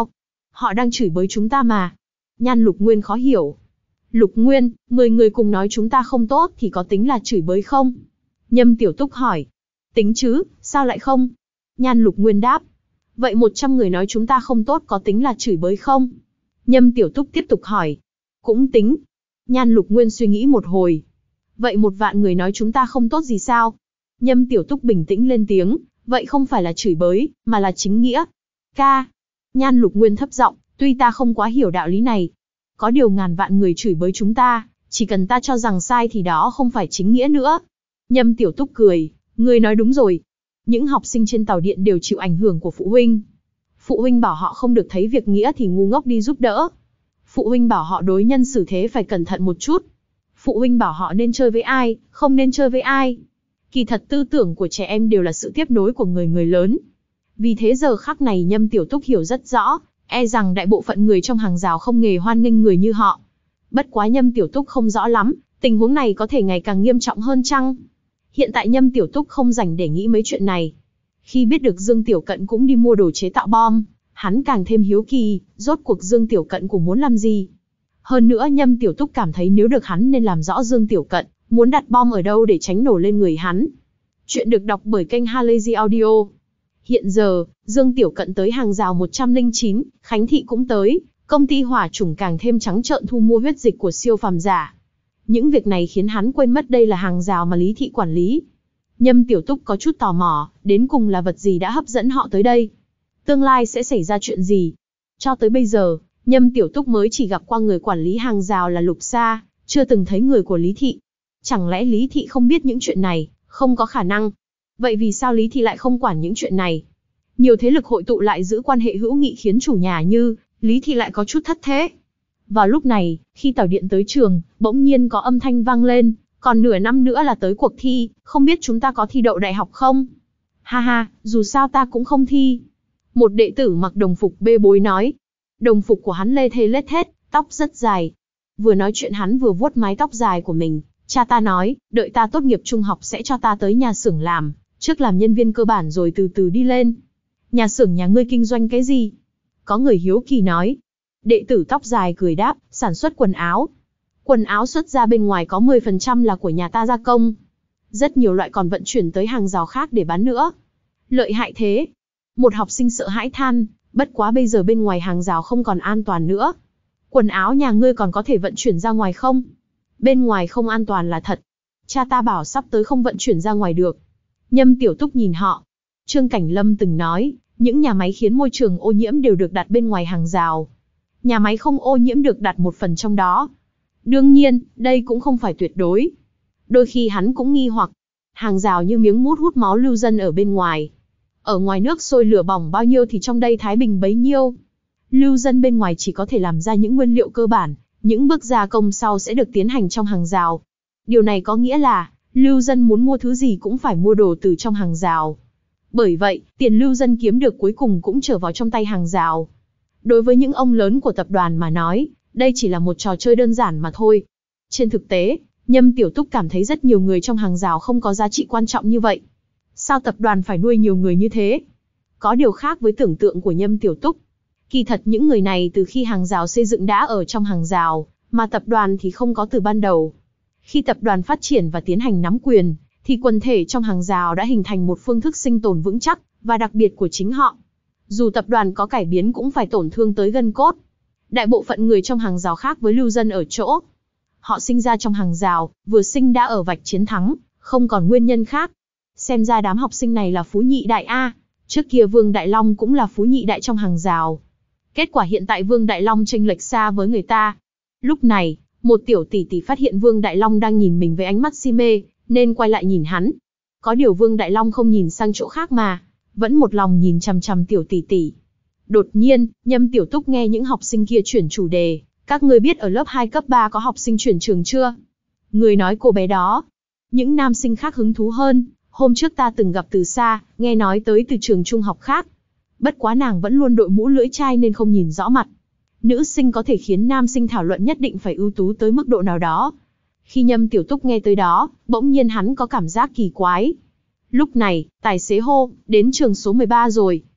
Họ đang chửi bới chúng ta mà. Nhan Lục Nguyên khó hiểu. Lục Nguyên, mười người cùng nói chúng ta không tốt thì có tính là chửi bới không? Nhâm Tiểu Túc hỏi. Tính chứ, sao lại không? Nhan Lục Nguyên đáp. Vậy một trăm người nói chúng ta không tốt có tính là chửi bới không? Nhâm Tiểu Túc tiếp tục hỏi. Cũng tính. Nhan Lục Nguyên suy nghĩ một hồi. Vậy một vạn người nói chúng ta không tốt gì sao? Nhâm Tiểu Túc bình tĩnh lên tiếng. Vậy không phải là chửi bới, mà là chính nghĩa. Ca. Nhan Lục Nguyên thấp giọng, tuy ta không quá hiểu đạo lý này. Có điều ngàn vạn người chửi bới chúng ta, chỉ cần ta cho rằng sai thì đó không phải chính nghĩa nữa. Nhâm Tiểu Túc cười, ngươi nói đúng rồi. Những học sinh trên tàu điện đều chịu ảnh hưởng của phụ huynh. Phụ huynh bảo họ không được thấy việc nghĩa thì ngu ngốc đi giúp đỡ. Phụ huynh bảo họ đối nhân xử thế phải cẩn thận một chút. Phụ huynh bảo họ nên chơi với ai, không nên chơi với ai. Kỳ thật tư tưởng của trẻ em đều là sự tiếp nối của người người lớn. Vì thế giờ khắc này Nhâm Tiểu Túc hiểu rất rõ, e rằng đại bộ phận người trong hàng rào không hề hoan nghênh người như họ. Bất quá Nhâm Tiểu Túc không rõ lắm, tình huống này có thể ngày càng nghiêm trọng hơn chăng? Hiện tại Nhâm Tiểu Túc không rảnh để nghĩ mấy chuyện này. Khi biết được Dương Tiểu Cận cũng đi mua đồ chế tạo bom, hắn càng thêm hiếu kỳ, rốt cuộc Dương Tiểu Cận cũng muốn làm gì. Hơn nữa Nhâm Tiểu Túc cảm thấy nếu được hắn nên làm rõ Dương Tiểu Cận muốn đặt bom ở đâu để tránh nổ lên người hắn. Chuyện được đọc bởi kênh Halazy Audio. Hiện giờ, Dương Tiểu Cận tới hàng rào một trăm lẻ chín, Khánh Thị cũng tới, công ty hỏa chủng càng thêm trắng trợn thu mua huyết dịch của siêu phàm giả. Những việc này khiến hắn quên mất đây là hàng rào mà Lý Thị quản lý. Nhâm Tiểu Túc có chút tò mò, đến cùng là vật gì đã hấp dẫn họ tới đây? Tương lai sẽ xảy ra chuyện gì? Cho tới bây giờ, Nhâm Tiểu Túc mới chỉ gặp qua người quản lý hàng rào là Lục Sa, chưa từng thấy người của Lý Thị. Chẳng lẽ Lý Thị không biết những chuyện này? Không có khả năng. Vậy vì sao Lý Thị lại không quản những chuyện này? Nhiều thế lực hội tụ lại giữ quan hệ hữu nghị khiến chủ nhà như Lý Thị lại có chút thất thế. Vào lúc này, khi tàu điện tới trường, bỗng nhiên có âm thanh vang lên, còn nửa năm nữa là tới cuộc thi, không biết chúng ta có thi đậu đại học không? Ha ha, dù sao ta cũng không thi. Một đệ tử mặc đồng phục bê bối nói. Đồng phục của hắn lê thê lết thết, tóc rất dài. Vừa nói chuyện hắn vừa vuốt mái tóc dài của mình. Cha ta nói, đợi ta tốt nghiệp trung học sẽ cho ta tới nhà xưởng làm, trước làm nhân viên cơ bản rồi từ từ đi lên. Nhà xưởng nhà ngươi kinh doanh cái gì? Có người hiếu kỳ nói. Đệ tử tóc dài cười đáp, sản xuất quần áo. Quần áo xuất ra bên ngoài có mười phần trăm là của nhà ta gia công. Rất nhiều loại còn vận chuyển tới hàng rào khác để bán nữa. Lợi hại thế. Một học sinh sợ hãi than, bất quá bây giờ bên ngoài hàng rào không còn an toàn nữa. Quần áo nhà ngươi còn có thể vận chuyển ra ngoài không? Bên ngoài không an toàn là thật. Cha ta bảo sắp tới không vận chuyển ra ngoài được. Nhâm Tiểu Túc nhìn họ. Trương Cảnh Lâm từng nói, những nhà máy khiến môi trường ô nhiễm đều được đặt bên ngoài hàng rào. Nhà máy không ô nhiễm được đặt một phần trong đó. Đương nhiên, đây cũng không phải tuyệt đối. Đôi khi hắn cũng nghi hoặc, hàng rào như miếng mút hút máu lưu dân ở bên ngoài. Ở ngoài nước sôi lửa bỏng bao nhiêu thì trong đây thái bình bấy nhiêu. Lưu dân bên ngoài chỉ có thể làm ra những nguyên liệu cơ bản, những bước gia công sau sẽ được tiến hành trong hàng rào. Điều này có nghĩa là, lưu dân muốn mua thứ gì cũng phải mua đồ từ trong hàng rào. Bởi vậy, tiền lưu dân kiếm được cuối cùng cũng trở vào trong tay hàng rào. Đối với những ông lớn của tập đoàn mà nói, đây chỉ là một trò chơi đơn giản mà thôi. Trên thực tế, Nhâm Tiểu Túc cảm thấy rất nhiều người trong hàng rào không có giá trị quan trọng như vậy. Sao tập đoàn phải nuôi nhiều người như thế? Có điều khác với tưởng tượng của Nhâm Tiểu Túc. Kỳ thật những người này từ khi hàng rào xây dựng đã ở trong hàng rào, mà tập đoàn thì không có từ ban đầu. Khi tập đoàn phát triển và tiến hành nắm quyền, thì quần thể trong hàng rào đã hình thành một phương thức sinh tồn vững chắc, và đặc biệt của chính họ. Dù tập đoàn có cải biến cũng phải tổn thương tới gân cốt. Đại bộ phận người trong hàng rào khác với lưu dân ở chỗ. Họ sinh ra trong hàng rào, vừa sinh đã ở vạch chiến thắng, không còn nguyên nhân khác. Xem ra đám học sinh này là phú nhị đại A. Trước kia Vương Đại Long cũng là phú nhị đại trong hàng rào. Kết quả hiện tại Vương Đại Long chênh lệch xa với người ta. Lúc này, một tiểu tỷ tỷ phát hiện Vương Đại Long đang nhìn mình với ánh mắt si mê, nên quay lại nhìn hắn. Có điều Vương Đại Long không nhìn sang chỗ khác mà, vẫn một lòng nhìn chằm chằm tiểu tỷ tỷ. Đột nhiên, Nhâm Tiểu Túc nghe những học sinh kia chuyển chủ đề. Các người biết ở lớp hai cấp ba có học sinh chuyển trường chưa? Người nói cô bé đó. Những nam sinh khác hứng thú hơn. Hôm trước ta từng gặp từ xa, nghe nói tới từ trường trung học khác. Bất quá nàng vẫn luôn đội mũ lưỡi chai nên không nhìn rõ mặt. Nữ sinh có thể khiến nam sinh thảo luận nhất định phải ưu tú tới mức độ nào đó. Khi Nhâm Tiểu Túc nghe tới đó, bỗng nhiên hắn có cảm giác kỳ quái. Lúc này, tài xế hô, đến trường số mười ba rồi.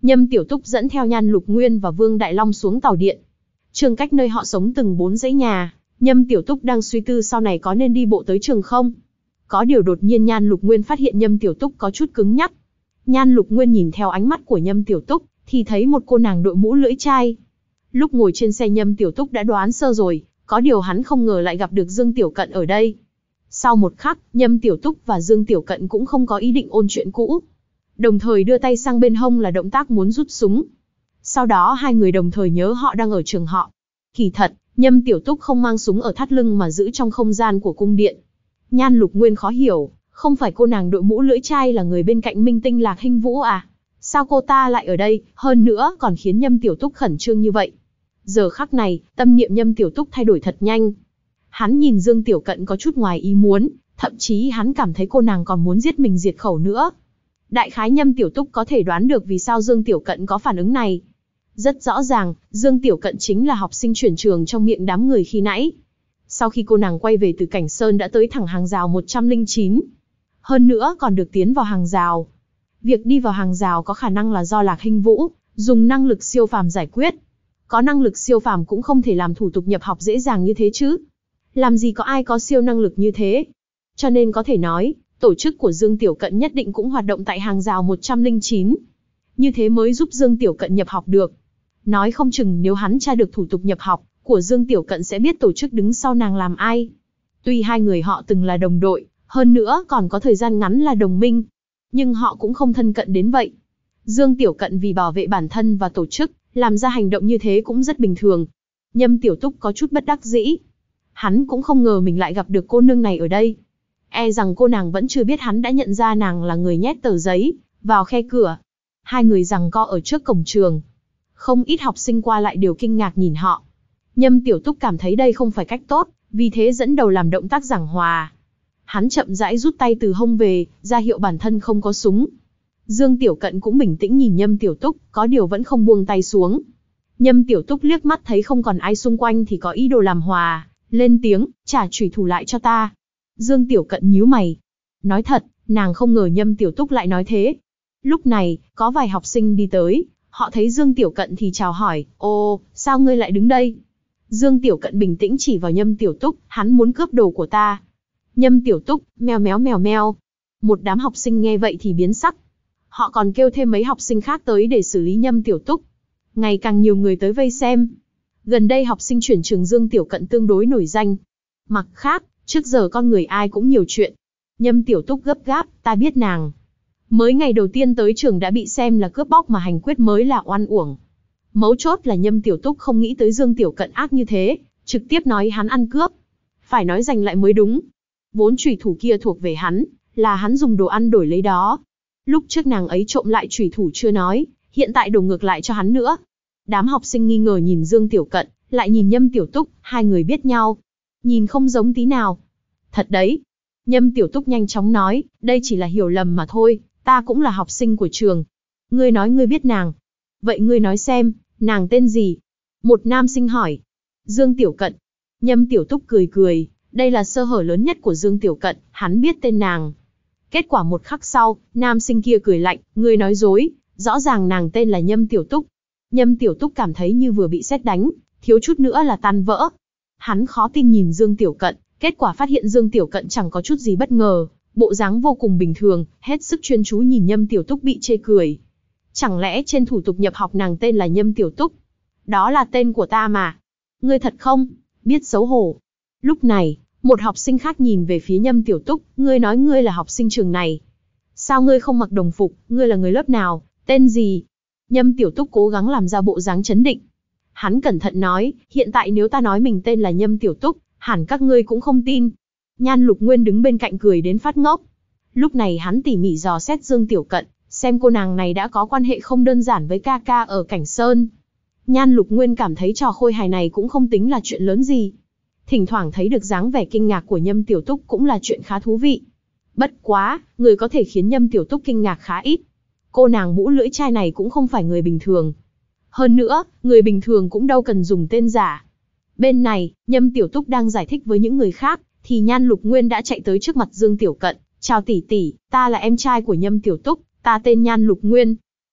Nhâm Tiểu Túc dẫn theo Nhan Lục Nguyên và Vương Đại Long xuống tàu điện. Trường cách nơi họ sống từng bốn dãy nhà, Nhâm Tiểu Túc đang suy tư sau này có nên đi bộ tới trường không. Có điều đột nhiên Nhan Lục Nguyên phát hiện Nhâm Tiểu Túc có chút cứng nhắc. Nhan Lục Nguyên nhìn theo ánh mắt của Nhâm Tiểu Túc, thì thấy một cô nàng đội mũ lưỡi chai. Lúc ngồi trên xe Nhâm Tiểu Túc đã đoán sơ rồi, có điều hắn không ngờ lại gặp được Dương Tiểu Cận ở đây. Sau một khắc, Nhâm Tiểu Túc và Dương Tiểu Cận cũng không có ý định ôn chuyện cũ. Đồng thời đưa tay sang bên hông là động tác muốn rút súng. Sau đó hai người đồng thời nhớ họ đang ở trường họ. Kỳ thật, Nhâm Tiểu Túc không mang súng ở thắt lưng mà giữ trong không gian của cung điện. Nhan Lục Nguyên khó hiểu, không phải cô nàng đội mũ lưỡi chai là người bên cạnh minh tinh Lạc Hinh Vũ à? Sao cô ta lại ở đây, hơn nữa còn khiến Nhâm Tiểu Túc khẩn trương như vậy? Giờ khắc này, tâm niệm Nhâm Tiểu Túc thay đổi thật nhanh. Hắn nhìn Dương Tiểu Cận có chút ngoài ý muốn, thậm chí hắn cảm thấy cô nàng còn muốn giết mình diệt khẩu nữa. Đại khái Nhâm Tiểu Túc có thể đoán được vì sao Dương Tiểu Cận có phản ứng này. Rất rõ ràng, Dương Tiểu Cận chính là học sinh chuyển trường trong miệng đám người khi nãy. Sau khi cô nàng quay về từ Cảnh Sơn đã tới thẳng hàng rào một trăm lẻ chín. Hơn nữa còn được tiến vào hàng rào. Việc đi vào hàng rào có khả năng là do Lạc Hinh Vũ dùng năng lực siêu phàm giải quyết. Có năng lực siêu phàm cũng không thể làm thủ tục nhập học dễ dàng như thế chứ. Làm gì có ai có siêu năng lực như thế. Cho nên có thể nói, tổ chức của Dương Tiểu Cận nhất định cũng hoạt động tại hàng rào một trăm lẻ chín. Như thế mới giúp Dương Tiểu Cận nhập học được. Nói không chừng nếu hắn tra được thủ tục nhập học của Dương Tiểu Cận sẽ biết tổ chức đứng sau nàng làm ai. Tuy hai người họ từng là đồng đội, hơn nữa còn có thời gian ngắn là đồng minh, nhưng họ cũng không thân cận đến vậy. Dương Tiểu Cận vì bảo vệ bản thân và tổ chức, làm ra hành động như thế cũng rất bình thường. Nhâm Tiểu Túc có chút bất đắc dĩ. Hắn cũng không ngờ mình lại gặp được cô nương này ở đây. E rằng cô nàng vẫn chưa biết hắn đã nhận ra nàng là người nhét tờ giấy vào khe cửa. Hai người giằng co ở trước cổng trường. Không ít học sinh qua lại đều kinh ngạc nhìn họ. Nhâm Tiểu Túc cảm thấy đây không phải cách tốt, vì thế dẫn đầu làm động tác giảng hòa. Hắn chậm rãi rút tay từ hông về, ra hiệu bản thân không có súng. Dương Tiểu Cận cũng bình tĩnh nhìn Nhâm Tiểu Túc, có điều vẫn không buông tay xuống. Nhâm Tiểu Túc liếc mắt thấy không còn ai xung quanh thì có ý đồ làm hòa, lên tiếng, trả chủy thủ lại cho ta. Dương Tiểu Cận nhíu mày. Nói thật, nàng không ngờ Nhâm Tiểu Túc lại nói thế. Lúc này, có vài học sinh đi tới, họ thấy Dương Tiểu Cận thì chào hỏi, ô, sao ngươi lại đứng đây? Dương Tiểu Cận bình tĩnh chỉ vào Nhâm Tiểu Túc, hắn muốn cướp đồ của ta. Nhâm Tiểu Túc, meo méo mèo meo. Một đám học sinh nghe vậy thì biến sắc. Họ còn kêu thêm mấy học sinh khác tới để xử lý Nhâm Tiểu Túc. Ngày càng nhiều người tới vây xem. Gần đây học sinh chuyển trường Dương Tiểu Cận tương đối nổi danh. Mặt khác, trước giờ con người ai cũng nhiều chuyện. Nhâm Tiểu Túc gấp gáp, ta biết nàng. Mới ngày đầu tiên tới trường đã bị xem là cướp bóc mà hành quyết mới là oan uổng. Mấu chốt là Nhâm Tiểu Túc không nghĩ tới Dương Tiểu Cận ác như thế, trực tiếp nói hắn ăn cướp. Phải nói giành lại mới đúng. Vốn chủy thủ kia thuộc về hắn, là hắn dùng đồ ăn đổi lấy đó. Lúc trước nàng ấy trộm lại chủy thủ chưa nói, hiện tại đổ ngược lại cho hắn nữa. Đám học sinh nghi ngờ nhìn Dương Tiểu Cận, lại nhìn Nhâm Tiểu Túc, hai người biết nhau. Nhìn không giống tí nào. Thật đấy. Nhâm Tiểu Túc nhanh chóng nói, đây chỉ là hiểu lầm mà thôi, ta cũng là học sinh của trường. Ngươi nói ngươi biết nàng. Vậy ngươi nói xem, nàng tên gì? Một nam sinh hỏi. Dương Tiểu Cận. Nhâm Tiểu Túc cười cười, đây là sơ hở lớn nhất của Dương Tiểu Cận, hắn biết tên nàng. Kết quả một khắc sau, nam sinh kia cười lạnh, ngươi nói dối, rõ ràng nàng tên là Nhâm Tiểu Túc. Nhâm Tiểu Túc cảm thấy như vừa bị sét đánh, thiếu chút nữa là tan vỡ. Hắn khó tin nhìn Dương Tiểu Cận, kết quả phát hiện Dương Tiểu Cận chẳng có chút gì bất ngờ, bộ dáng vô cùng bình thường, hết sức chuyên chú nhìn Nhâm Tiểu Túc bị chê cười. Chẳng lẽ trên thủ tục nhập học nàng tên là Nhâm Tiểu Túc? Đó là tên của ta mà. Ngươi thật không? Biết xấu hổ. Lúc này, một học sinh khác nhìn về phía Nhâm Tiểu Túc, ngươi nói ngươi là học sinh trường này. Sao ngươi không mặc đồng phục, ngươi là người lớp nào, tên gì? Nhâm Tiểu Túc cố gắng làm ra bộ dáng chấn định. Hắn cẩn thận nói, hiện tại nếu ta nói mình tên là Nhâm Tiểu Túc, hẳn các ngươi cũng không tin. Nhan Lục Nguyên đứng bên cạnh cười đến phát ngốc. Lúc này hắn tỉ mỉ dò xét Dương Tiểu Cận, xem cô nàng này đã có quan hệ không đơn giản với ca ca ở Cảnh Sơn. Nhan Lục Nguyên cảm thấy trò khôi hài này cũng không tính là chuyện lớn gì. Thỉnh thoảng thấy được dáng vẻ kinh ngạc của Nhâm Tiểu Túc cũng là chuyện khá thú vị. Bất quá, người có thể khiến Nhâm Tiểu Túc kinh ngạc khá ít. Cô nàng mũ lưỡi chai này cũng không phải người bình thường. Hơn nữa, người bình thường cũng đâu cần dùng tên giả. Bên này, Nhâm Tiểu Túc đang giải thích với những người khác, thì Nhan Lục Nguyên đã chạy tới trước mặt Dương Tiểu Cận. Chào tỷ tỷ, ta là em trai của Nhâm Tiểu Túc, ta tên Nhan Lục Nguyên.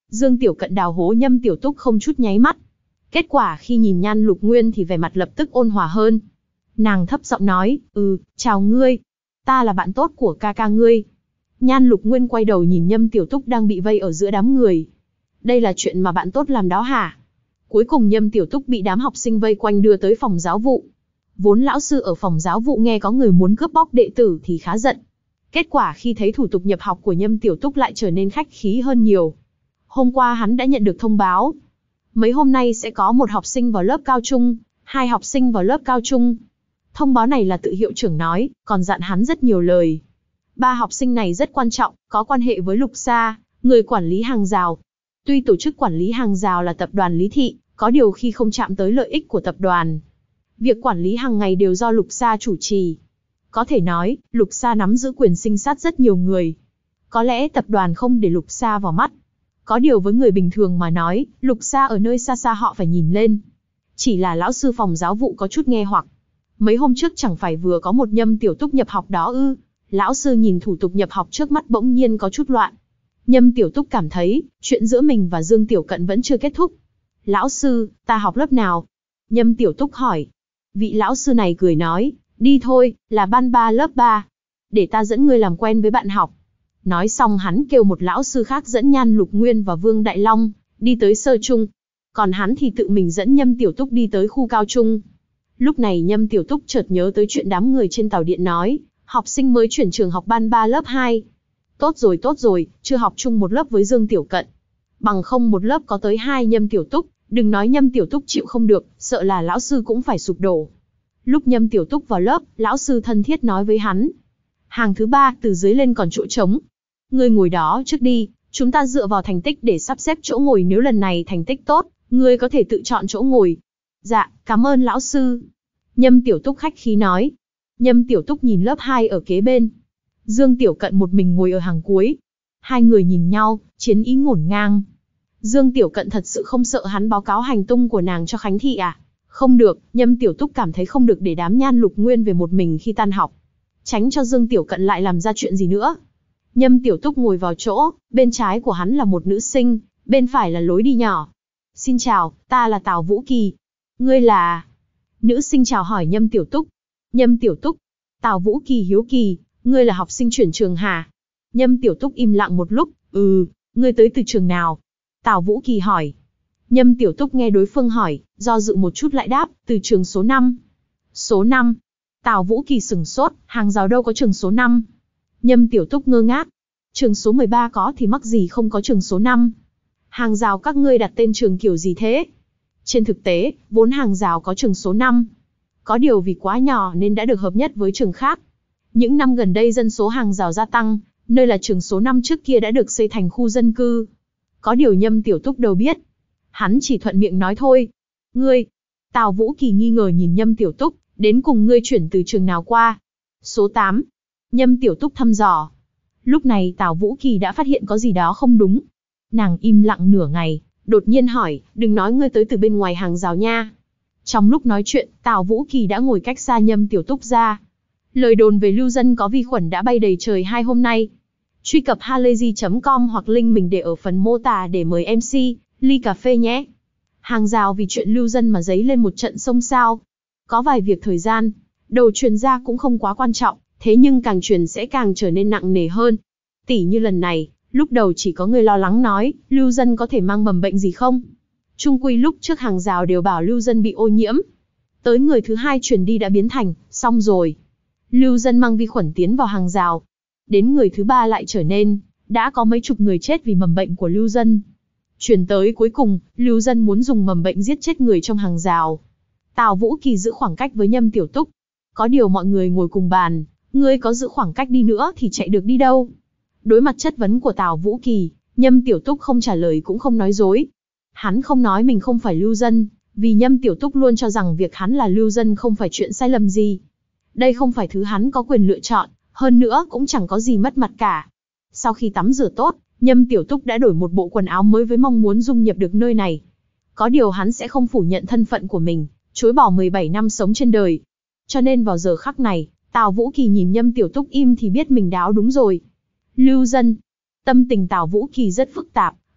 Dương Tiểu Cận đào hố Nhâm Tiểu Túc không chút nháy mắt. Kết quả khi nhìn Nhan Lục Nguyên thì vẻ mặt lập tức ôn hòa hơn. Nàng thấp giọng nói, ừ, chào ngươi. Ta là bạn tốt của ca ca ngươi. Nhan Lục Nguyên quay đầu nhìn Nhâm Tiểu Túc đang bị vây ở giữa đám người. Đây là chuyện mà bạn tốt làm đó hả? Cuối cùng Nhâm Tiểu Túc bị đám học sinh vây quanh đưa tới phòng giáo vụ. Vốn lão sư ở phòng giáo vụ nghe có người muốn cướp bóc đệ tử thì khá giận. Kết quả khi thấy thủ tục nhập học của Nhâm Tiểu Túc lại trở nên khách khí hơn nhiều. Hôm qua hắn đã nhận được thông báo. Mấy hôm nay sẽ có một học sinh vào lớp cao trung, hai học sinh vào lớp cao trung. Thông báo này là tự hiệu trưởng nói, còn dặn hắn rất nhiều lời. Ba học sinh này rất quan trọng, có quan hệ với Lục Sa, người quản lý hàng rào. Tuy tổ chức quản lý hàng rào là tập đoàn Lý Thị, có điều khi không chạm tới lợi ích của tập đoàn. Việc quản lý hàng ngày đều do Lục Sa chủ trì. Có thể nói, Lục Sa nắm giữ quyền sinh sát rất nhiều người. Có lẽ tập đoàn không để Lục Sa vào mắt. Có điều với người bình thường mà nói, Lục Sa ở nơi xa xa họ phải nhìn lên. Chỉ là lão sư phòng giáo vụ có chút nghe hoặc. Mấy hôm trước chẳng phải vừa có một Nhâm Tiểu Túc nhập học đó ư? Lão sư nhìn thủ tục nhập học trước mắt bỗng nhiên có chút loạn. Nhâm Tiểu Túc cảm thấy, chuyện giữa mình và Dương Tiểu Cận vẫn chưa kết thúc. Lão sư, ta học lớp nào? Nhâm Tiểu Túc hỏi. Vị lão sư này cười nói, đi thôi, là ban ba lớp ba. Để ta dẫn ngươi làm quen với bạn học. Nói xong hắn kêu một lão sư khác dẫn Nhan Lục Nguyên và Vương Đại Long, đi tới sơ trung. Còn hắn thì tự mình dẫn Nhâm Tiểu Túc đi tới khu cao trung. Lúc này Nhâm Tiểu Túc chợt nhớ tới chuyện đám người trên tàu điện nói, học sinh mới chuyển trường học ban ba lớp hai. Tốt rồi tốt rồi, chưa học chung một lớp với Dương Tiểu Cận. Bằng không một lớp có tới hai Nhâm Tiểu Túc, đừng nói Nhâm Tiểu Túc chịu không được, sợ là lão sư cũng phải sụp đổ. Lúc Nhâm Tiểu Túc vào lớp, lão sư thân thiết nói với hắn. Hàng thứ ba, từ dưới lên còn chỗ trống. Ngươi ngồi đó trước đi, chúng ta dựa vào thành tích để sắp xếp chỗ ngồi, nếu lần này thành tích tốt, ngươi có thể tự chọn chỗ ngồi. Dạ, cảm ơn lão sư. Nhâm Tiểu Túc khách khí nói. Nhâm Tiểu Túc nhìn lớp hai ở kế bên. Dương Tiểu Cận một mình ngồi ở hàng cuối. Hai người nhìn nhau, chiến ý ngổn ngang. Dương Tiểu Cận thật sự không sợ hắn báo cáo hành tung của nàng cho Khánh Thị à? Không được, Nhâm Tiểu Túc cảm thấy không được để đám Nhan Lục Nguyên về một mình khi tan học. Tránh cho Dương Tiểu Cận lại làm ra chuyện gì nữa. Nhâm Tiểu Túc ngồi vào chỗ, bên trái của hắn là một nữ sinh, bên phải là lối đi nhỏ. Xin chào, ta là Tào Vũ Kỳ. Ngươi là... Nữ sinh chào hỏi Nhâm Tiểu Túc. Nhâm Tiểu Túc. Tào Vũ Kỳ hiếu kỳ, ngươi là học sinh chuyển trường hả? Nhâm Tiểu Túc im lặng một lúc, ừ, ngươi tới từ trường nào? Tào Vũ Kỳ hỏi. Nhâm Tiểu Túc nghe đối phương hỏi, do dự một chút lại đáp, từ trường số năm. Số năm. Tào Vũ Kỳ sửng sốt, hàng rào đâu có trường số năm. Nhâm Tiểu Túc ngơ ngác. Trường số mười ba có thì mắc gì không có trường số năm. Hàng rào các ngươi đặt tên trường kiểu gì thế? Trên thực tế, vốn hàng rào có trường số năm. Có điều vì quá nhỏ nên đã được hợp nhất với trường khác. Những năm gần đây dân số hàng rào gia tăng, nơi là trường số năm trước kia đã được xây thành khu dân cư. Có điều Nhâm Tiểu Túc đâu biết. Hắn chỉ thuận miệng nói thôi. Ngươi, Tào Vũ Kỳ nghi ngờ nhìn Nhâm Tiểu Túc, đến cùng ngươi chuyển từ trường nào qua? Số tám. Nhâm Tiểu Túc thăm dò. Lúc này Tào Vũ Kỳ đã phát hiện có gì đó không đúng. Nàng im lặng nửa ngày, đột nhiên hỏi, đừng nói ngươi tới từ bên ngoài hàng rào nha. Trong lúc nói chuyện, Tào Vũ Kỳ đã ngồi cách xa Nhâm Tiểu Túc ra. Lời đồn về lưu dân có vi khuẩn đã bay đầy trời hai hôm nay. Truy cập halayzi chấm com hoặc link mình để ở phần mô tả để mời em xê, ly cà phê nhé. Hàng rào vì chuyện lưu dân mà dấy lên một trận xôn xao. Có vài việc thời gian, đầu truyền ra cũng không quá quan trọng, thế nhưng càng truyền sẽ càng trở nên nặng nề hơn. Tỉ như lần này, lúc đầu chỉ có người lo lắng nói, lưu dân có thể mang mầm bệnh gì không? Chung quy lúc trước hàng rào đều bảo lưu dân bị ô nhiễm. Tới người thứ hai truyền đi đã biến thành, xong rồi. Lưu dân mang vi khuẩn tiến vào hàng rào. Đến người thứ ba lại trở nên, đã có mấy chục người chết vì mầm bệnh của lưu dân. Truyền tới cuối cùng, lưu dân muốn dùng mầm bệnh giết chết người trong hàng rào. Tào Vũ Kỳ giữ khoảng cách với Nhâm Tiểu Túc. Có điều mọi người ngồi cùng bàn, ngươi có giữ khoảng cách đi nữa thì chạy được đi đâu? Đối mặt chất vấn của Tào Vũ Kỳ, Nhâm Tiểu Túc không trả lời cũng không nói dối. Hắn không nói mình không phải lưu dân, vì Nhâm Tiểu Túc luôn cho rằng việc hắn là lưu dân không phải chuyện sai lầm gì. Đây không phải thứ hắn có quyền lựa chọn, hơn nữa cũng chẳng có gì mất mặt cả. Sau khi tắm rửa tốt, Nhâm Tiểu Túc đã đổi một bộ quần áo mới với mong muốn dung nhập được nơi này. Có điều hắn sẽ không phủ nhận thân phận của mình, chối bỏ mười bảy năm sống trên đời. Cho nên vào giờ khắc này, Tào Vũ Kỳ nhìn Nhâm Tiểu Túc im thì biết mình đáo đúng rồi. Lưu dân. Tâm tình Tào Vũ Kỳ rất phức tạp,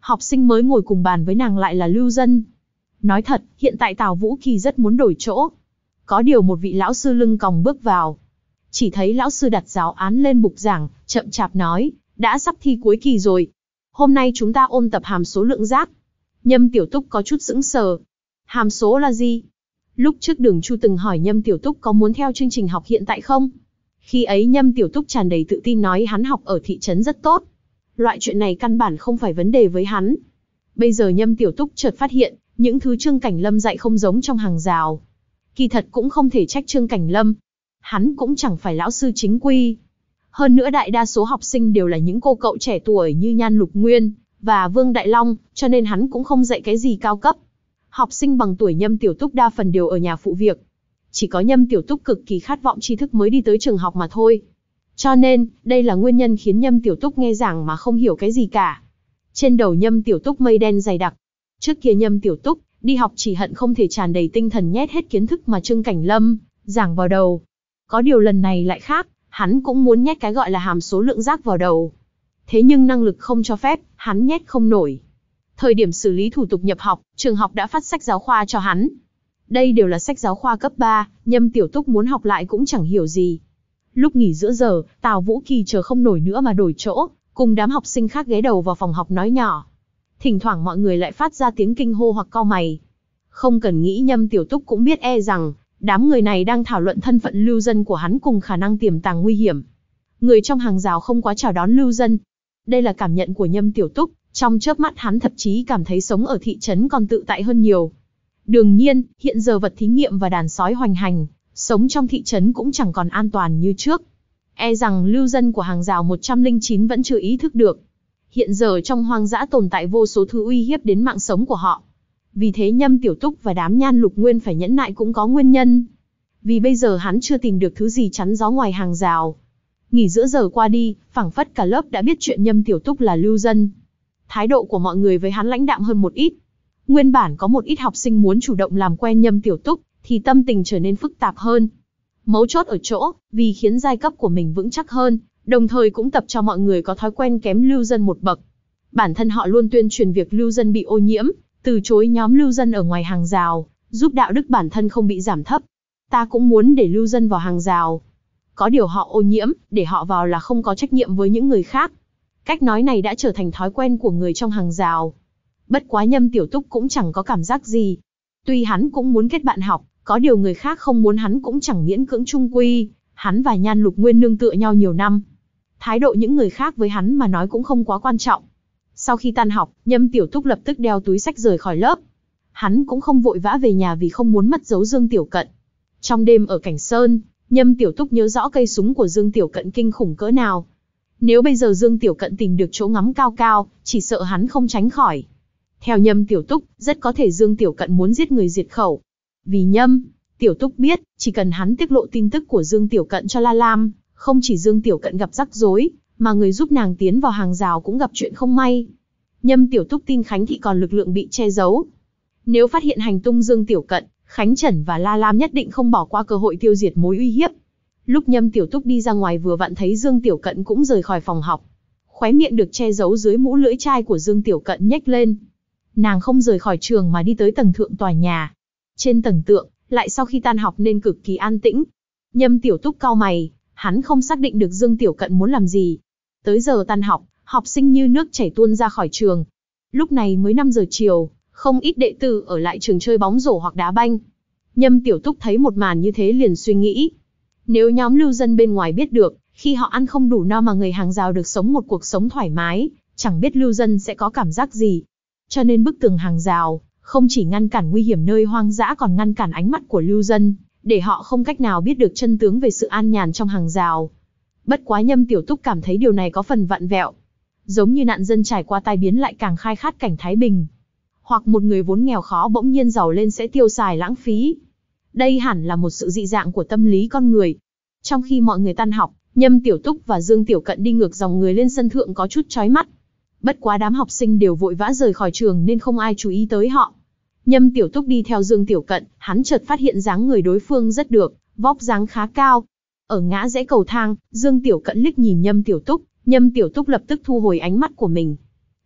Học sinh mới ngồi cùng bàn với nàng lại là lưu dân. Nói thật, hiện tại Tào Vũ Kỳ rất muốn đổi chỗ. Có điều một vị lão sư lưng còng bước vào. Chỉ thấy lão sư đặt giáo án lên bục giảng, chậm chạp nói, đã sắp thi cuối kỳ rồi. Hôm nay chúng ta ôn tập hàm số lượng giác. Nhâm Tiểu Túc có chút sững sờ. Hàm số là gì? Lúc trước Đường Chu từng hỏi Nhâm Tiểu Túc có muốn theo chương trình học hiện tại không? Khi ấy Nhâm Tiểu Túc tràn đầy tự tin nói hắn học ở thị trấn rất tốt. Loại chuyện này căn bản không phải vấn đề với hắn. Bây giờ Nhâm Tiểu Túc chợt phát hiện, những thứ Trương Cảnh Lâm dạy không giống trong hàng rào. Kỳ thật cũng không thể trách Trương Cảnh Lâm. Hắn cũng chẳng phải lão sư chính quy. Hơn nữa đại đa số học sinh đều là những cô cậu trẻ tuổi như Nhan Lục Nguyên và Vương Đại Long, cho nên hắn cũng không dạy cái gì cao cấp. Học sinh bằng tuổi Nhâm Tiểu Túc đa phần đều ở nhà phụ việc. Chỉ có Nhâm Tiểu Túc cực kỳ khát vọng tri thức mới đi tới trường học mà thôi. Cho nên, đây là nguyên nhân khiến Nhâm Tiểu Túc nghe giảng mà không hiểu cái gì cả. Trên đầu Nhâm Tiểu Túc mây đen dày đặc. Trước kia Nhâm Tiểu Túc đi học chỉ hận không thể tràn đầy tinh thần nhét hết kiến thức mà Trương Cảnh Lâm giảng vào đầu. Có điều lần này lại khác, hắn cũng muốn nhét cái gọi là hàm số lượng giác vào đầu. Thế nhưng năng lực không cho phép, hắn nhét không nổi. Thời điểm xử lý thủ tục nhập học, trường học đã phát sách giáo khoa cho hắn. Đây đều là sách giáo khoa cấp ba, Nhâm Tiểu Túc muốn học lại cũng chẳng hiểu gì. Lúc nghỉ giữa giờ, Tào Vũ Kỳ chờ không nổi nữa mà đổi chỗ, cùng đám học sinh khác ghé đầu vào phòng học nói nhỏ. Thỉnh thoảng mọi người lại phát ra tiếng kinh hô hoặc cau mày. Không cần nghĩ Nhâm Tiểu Túc cũng biết e rằng, đám người này đang thảo luận thân phận lưu dân của hắn cùng khả năng tiềm tàng nguy hiểm. Người trong hàng rào không quá chào đón lưu dân. Đây là cảm nhận của Nhâm Tiểu Túc, trong chớp mắt hắn thậm chí cảm thấy sống ở thị trấn còn tự tại hơn nhiều. Đương nhiên, hiện giờ vật thí nghiệm và đàn sói hoành hành, sống trong thị trấn cũng chẳng còn an toàn như trước. E rằng lưu dân của hàng rào một trăm lẻ chín vẫn chưa ý thức được. Hiện giờ trong hoang dã tồn tại vô số thứ uy hiếp đến mạng sống của họ. Vì thế Nhâm Tiểu Túc và đám Nhan Lục Nguyên phải nhẫn nại cũng có nguyên nhân. Vì bây giờ hắn chưa tìm được thứ gì chắn gió ngoài hàng rào. Nghỉ giữa giờ qua đi, phảng phất cả lớp đã biết chuyện Nhâm Tiểu Túc là lưu dân. Thái độ của mọi người với hắn lãnh đạm hơn một ít. Nguyên bản có một ít học sinh muốn chủ động làm quen Nhâm Tiểu Túc, thì tâm tình trở nên phức tạp hơn. Mấu chốt ở chỗ, vì khiến giai cấp của mình vững chắc hơn, đồng thời cũng tập cho mọi người có thói quen kém lưu dân một bậc. Bản thân họ luôn tuyên truyền việc lưu dân bị ô nhiễm, từ chối nhóm lưu dân ở ngoài hàng rào, giúp đạo đức bản thân không bị giảm thấp. Ta cũng muốn để lưu dân vào hàng rào. Có điều họ ô nhiễm, để họ vào là không có trách nhiệm với những người khác. Cách nói này đã trở thành thói quen của người trong hàng rào. Bất quá Nhâm Tiểu Túc cũng chẳng có cảm giác gì. Tuy hắn cũng muốn kết bạn học, có điều người khác không muốn hắn cũng chẳng miễn cưỡng chung quy. Hắn và Nhan Lục Nguyên nương tựa nhau nhiều năm. Thái độ những người khác với hắn mà nói cũng không quá quan trọng. Sau khi tan học, Nhâm Tiểu Túc lập tức đeo túi sách rời khỏi lớp. Hắn cũng không vội vã về nhà vì không muốn mất dấu Dương Tiểu Cận. Trong đêm ở Cảnh Sơn, Nhâm Tiểu Túc nhớ rõ cây súng của Dương Tiểu Cận kinh khủng cỡ nào. Nếu bây giờ Dương Tiểu Cận tìm được chỗ ngắm cao cao, chỉ sợ hắn không tránh khỏi. Theo Nhâm Tiểu Túc, rất có thể Dương Tiểu Cận muốn giết người diệt khẩu. Vì Nhâm Tiểu Túc biết, chỉ cần hắn tiết lộ tin tức của Dương Tiểu Cận cho La Lam, không chỉ Dương Tiểu Cận gặp rắc rối, mà người giúp nàng tiến vào hàng rào cũng gặp chuyện không may. Nhâm Tiểu Túc tin Khánh Thị còn lực lượng bị che giấu. Nếu phát hiện hành tung Dương Tiểu Cận, Khánh Trần và La Lam nhất định không bỏ qua cơ hội tiêu diệt mối uy hiếp. Lúc Nhâm Tiểu Túc đi ra ngoài vừa vặn thấy Dương Tiểu Cận cũng rời khỏi phòng học. Khóe miệng được che giấu dưới mũ lưỡi chai của Dương Tiểu Cận nhếch lên. Nàng không rời khỏi trường mà đi tới tầng thượng tòa nhà. Trên tầng thượng, lại sau khi tan học nên cực kỳ an tĩnh. Nhâm Tiểu Túc cau mày, hắn không xác định được Dương Tiểu Cận muốn làm gì. Tới giờ tan học, học sinh như nước chảy tuôn ra khỏi trường. Lúc này mới năm giờ chiều, không ít đệ tử ở lại trường chơi bóng rổ hoặc đá banh. Nhâm Tiểu Túc thấy một màn như thế liền suy nghĩ. Nếu nhóm lưu dân bên ngoài biết được, khi họ ăn không đủ no mà người hàng rào được sống một cuộc sống thoải mái, chẳng biết lưu dân sẽ có cảm giác gì. Cho nên bức tường hàng rào, không chỉ ngăn cản nguy hiểm nơi hoang dã còn ngăn cản ánh mắt của lưu dân, để họ không cách nào biết được chân tướng về sự an nhàn trong hàng rào. Bất quá Nhâm Tiểu Túc cảm thấy điều này có phần vặn vẹo. Giống như nạn dân trải qua tai biến lại càng khai khát cảnh thái bình. Hoặc một người vốn nghèo khó bỗng nhiên giàu lên sẽ tiêu xài lãng phí. Đây hẳn là một sự dị dạng của tâm lý con người. Trong khi mọi người tan học, Nhâm Tiểu Túc và Dương Tiểu Cận đi ngược dòng người lên sân thượng có chút chói mắt. Bất quá đám học sinh đều vội vã rời khỏi trường nên không ai chú ý tới họ. Nhâm Tiểu Túc đi theo Dương Tiểu Cận, hắn chợt phát hiện dáng người đối phương rất được, vóc dáng khá cao. Ở ngã rẽ cầu thang, Dương Tiểu Cận liếc nhìn Nhâm Tiểu Túc, Nhâm Tiểu Túc lập tức thu hồi ánh mắt của mình.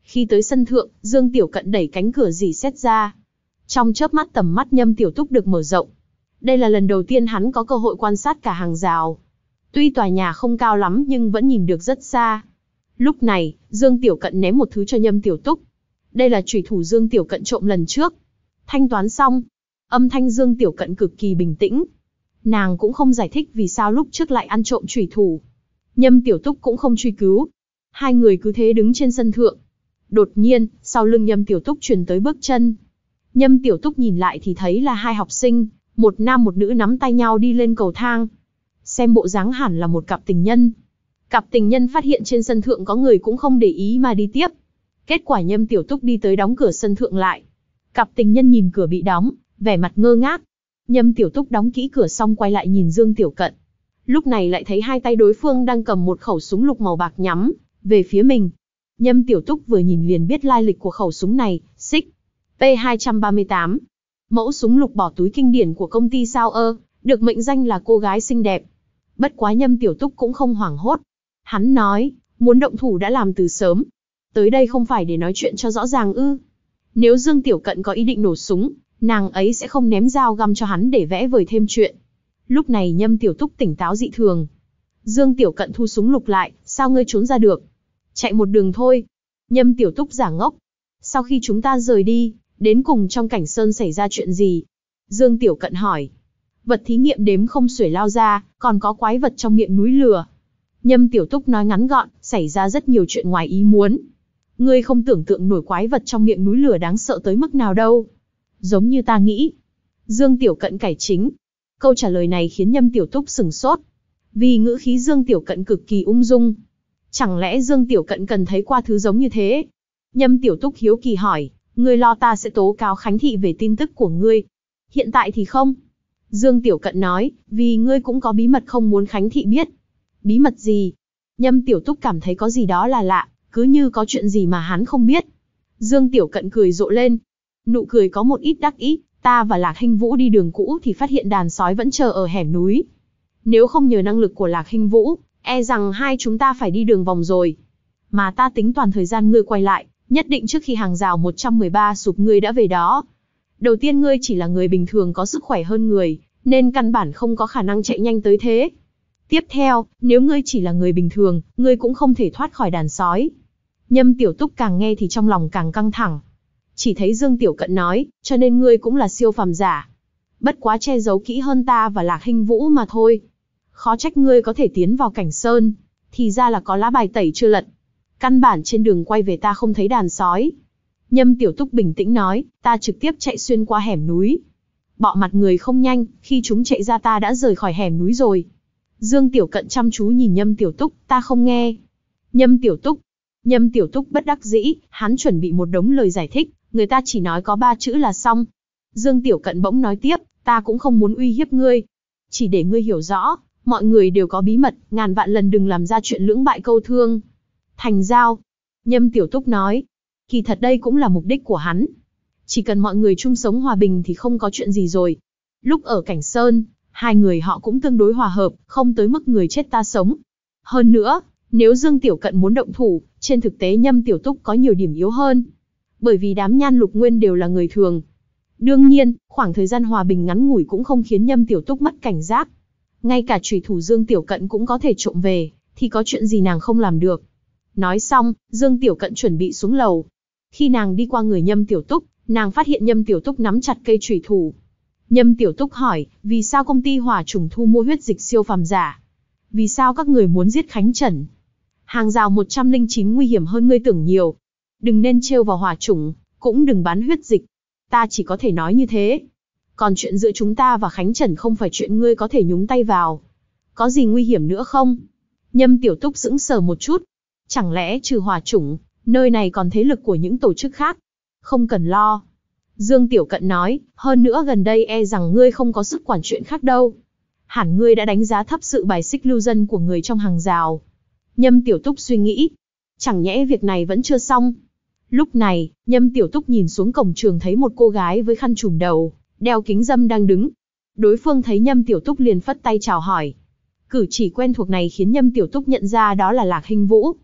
Khi tới sân thượng, Dương Tiểu Cận đẩy cánh cửa rỉ sét ra. Trong chớp mắt tầm mắt Nhâm Tiểu Túc được mở rộng. Đây là lần đầu tiên hắn có cơ hội quan sát cả hàng rào. Tuy tòa nhà không cao lắm nhưng vẫn nhìn được rất xa. Lúc này, Dương Tiểu Cận ném một thứ cho Nhâm Tiểu Túc. Đây là chủy thủ Dương Tiểu Cận trộm lần trước. Thanh toán xong, âm thanh Dương Tiểu Cận cực kỳ bình tĩnh. Nàng cũng không giải thích vì sao lúc trước lại ăn trộm chủy thủ. Nhâm Tiểu Túc cũng không truy cứu. Hai người cứ thế đứng trên sân thượng. Đột nhiên, sau lưng Nhâm Tiểu Túc truyền tới bước chân. Nhâm Tiểu Túc nhìn lại thì thấy là hai học sinh, một nam một nữ nắm tay nhau đi lên cầu thang. Xem bộ dáng hẳn là một cặp tình nhân. Cặp tình nhân phát hiện trên sân thượng có người cũng không để ý mà đi tiếp. Kết quả Nhâm Tiểu Túc đi tới đóng cửa sân thượng lại. Cặp tình nhân nhìn cửa bị đóng, vẻ mặt ngơ ngác. Nhâm Tiểu Túc đóng kỹ cửa xong quay lại nhìn Dương Tiểu Cận. Lúc này lại thấy hai tay đối phương đang cầm một khẩu súng lục màu bạc nhắm về phía mình. Nhâm Tiểu Túc vừa nhìn liền biết lai lịch của khẩu súng này, xích P hai ba tám. Mẫu súng lục bỏ túi kinh điển của công ty sao ơ, được mệnh danh là cô gái xinh đẹp. Bất quá Nhâm Tiểu Túc cũng không hoảng hốt. Hắn nói, muốn động thủ đã làm từ sớm. Tới đây không phải để nói chuyện cho rõ ràng ư. Nếu Dương Tiểu Cận có ý định nổ súng, nàng ấy sẽ không ném dao găm cho hắn để vẽ vời thêm chuyện. Lúc này Nhâm Tiểu Túc tỉnh táo dị thường. Dương Tiểu Cận thu súng lục lại, sao ngươi trốn ra được? Chạy một đường thôi. Nhâm Tiểu Túc giả ngốc. Sau khi chúng ta rời đi, đến cùng trong Cảnh Sơn xảy ra chuyện gì? Dương Tiểu Cận hỏi. Vật thí nghiệm đếm không xuể lao ra, còn có quái vật trong miệng núi lửa. Nhâm Tiểu Túc nói ngắn gọn, xảy ra rất nhiều chuyện ngoài ý muốn. Ngươi không tưởng tượng nổi quái vật trong miệng núi lửa đáng sợ tới mức nào đâu. Giống như ta nghĩ. Dương Tiểu Cận cải chính. Câu trả lời này khiến Nhâm Tiểu Túc sửng sốt. Vì ngữ khí Dương Tiểu Cận cực kỳ ung dung. Chẳng lẽ Dương Tiểu Cận cần thấy qua thứ giống như thế? Nhâm Tiểu Túc hiếu kỳ hỏi, ngươi lo ta sẽ tố cáo Khánh Thị về tin tức của ngươi. Hiện tại thì không. Dương Tiểu Cận nói, vì ngươi cũng có bí mật không muốn Khánh Thị biết. Bí mật gì? Nhâm Tiểu Túc cảm thấy có gì đó là lạ, cứ như có chuyện gì mà hắn không biết. Dương Tiểu Cận cười rộ lên. Nụ cười có một ít đắc ý, ta và Lạc Hinh Vũ đi đường cũ thì phát hiện đàn sói vẫn chờ ở hẻm núi. Nếu không nhờ năng lực của Lạc Hinh Vũ, e rằng hai chúng ta phải đi đường vòng rồi. Mà ta tính toàn thời gian ngươi quay lại, nhất định trước khi hàng rào một trăm mười ba sụp ngươi đã về đó. Đầu tiên ngươi chỉ là người bình thường có sức khỏe hơn người, nên căn bản không có khả năng chạy nhanh tới thế. Tiếp theo, nếu ngươi chỉ là người bình thường, ngươi cũng không thể thoát khỏi đàn sói. Nhâm Tiểu Túc càng nghe thì trong lòng càng căng thẳng. Chỉ thấy Dương Tiểu Cận nói, cho nên ngươi cũng là siêu phàm giả. Bất quá che giấu kỹ hơn ta và Lạc Hinh Vũ mà thôi. Khó trách ngươi có thể tiến vào Cảnh Sơn, thì ra là có lá bài tẩy chưa lật. Căn bản trên đường quay về ta không thấy đàn sói. Nhâm Tiểu Túc bình tĩnh nói, ta trực tiếp chạy xuyên qua hẻm núi. Bọ mặt người không nhanh, khi chúng chạy ra ta đã rời khỏi hẻm núi rồi. Dương Tiểu Cận chăm chú nhìn Nhâm Tiểu Túc, ta không nghe. Nhâm Tiểu Túc. Nhâm Tiểu Túc bất đắc dĩ, hắn chuẩn bị một đống lời giải thích, người ta chỉ nói có ba chữ là xong. Dương Tiểu Cận bỗng nói tiếp, ta cũng không muốn uy hiếp ngươi. Chỉ để ngươi hiểu rõ, mọi người đều có bí mật, ngàn vạn lần đừng làm ra chuyện lưỡng bại câu thương. Thành giao. Nhâm Tiểu Túc nói. Kỳ thật đây cũng là mục đích của hắn. Chỉ cần mọi người chung sống hòa bình thì không có chuyện gì rồi. Lúc ở Cảnh Sơn, hai người họ cũng tương đối hòa hợp, không tới mức người chết ta sống. Hơn nữa, nếu Dương Tiểu Cận muốn động thủ, trên thực tế Nhâm Tiểu Túc có nhiều điểm yếu hơn. Bởi vì đám Nhan Lục Nguyên đều là người thường. Đương nhiên, khoảng thời gian hòa bình ngắn ngủi cũng không khiến Nhâm Tiểu Túc mất cảnh giác. Ngay cả chủy thủ Dương Tiểu Cận cũng có thể trộm về, thì có chuyện gì nàng không làm được. Nói xong, Dương Tiểu Cận chuẩn bị xuống lầu. Khi nàng đi qua người Nhâm Tiểu Túc, nàng phát hiện Nhâm Tiểu Túc nắm chặt cây chủy thủ. Nhâm Tiểu Túc hỏi, vì sao công ty Hỏa Chủng thu mua huyết dịch siêu phàm giả? Vì sao các người muốn giết Khánh Trần? Hàng rào một trăm lẻ chín nguy hiểm hơn ngươi tưởng nhiều. Đừng nên trêu vào Hỏa Chủng, cũng đừng bán huyết dịch. Ta chỉ có thể nói như thế. Còn chuyện giữa chúng ta và Khánh Trần không phải chuyện ngươi có thể nhúng tay vào. Có gì nguy hiểm nữa không? Nhâm Tiểu Túc sững sờ một chút. Chẳng lẽ trừ Hỏa Chủng, nơi này còn thế lực của những tổ chức khác? Không cần lo. Dương Tiểu Cận nói, hơn nữa gần đây e rằng ngươi không có sức quản chuyện khác đâu. Hẳn ngươi đã đánh giá thấp sự bài xích lưu dân của người trong hàng rào. Nhâm Tiểu Túc suy nghĩ. Chẳng nhẽ việc này vẫn chưa xong. Lúc này, Nhâm Tiểu Túc nhìn xuống cổng trường thấy một cô gái với khăn trùm đầu, đeo kính râm đang đứng. Đối phương thấy Nhâm Tiểu Túc liền phất tay chào hỏi. Cử chỉ quen thuộc này khiến Nhâm Tiểu Túc nhận ra đó là Lạc Hinh Vũ.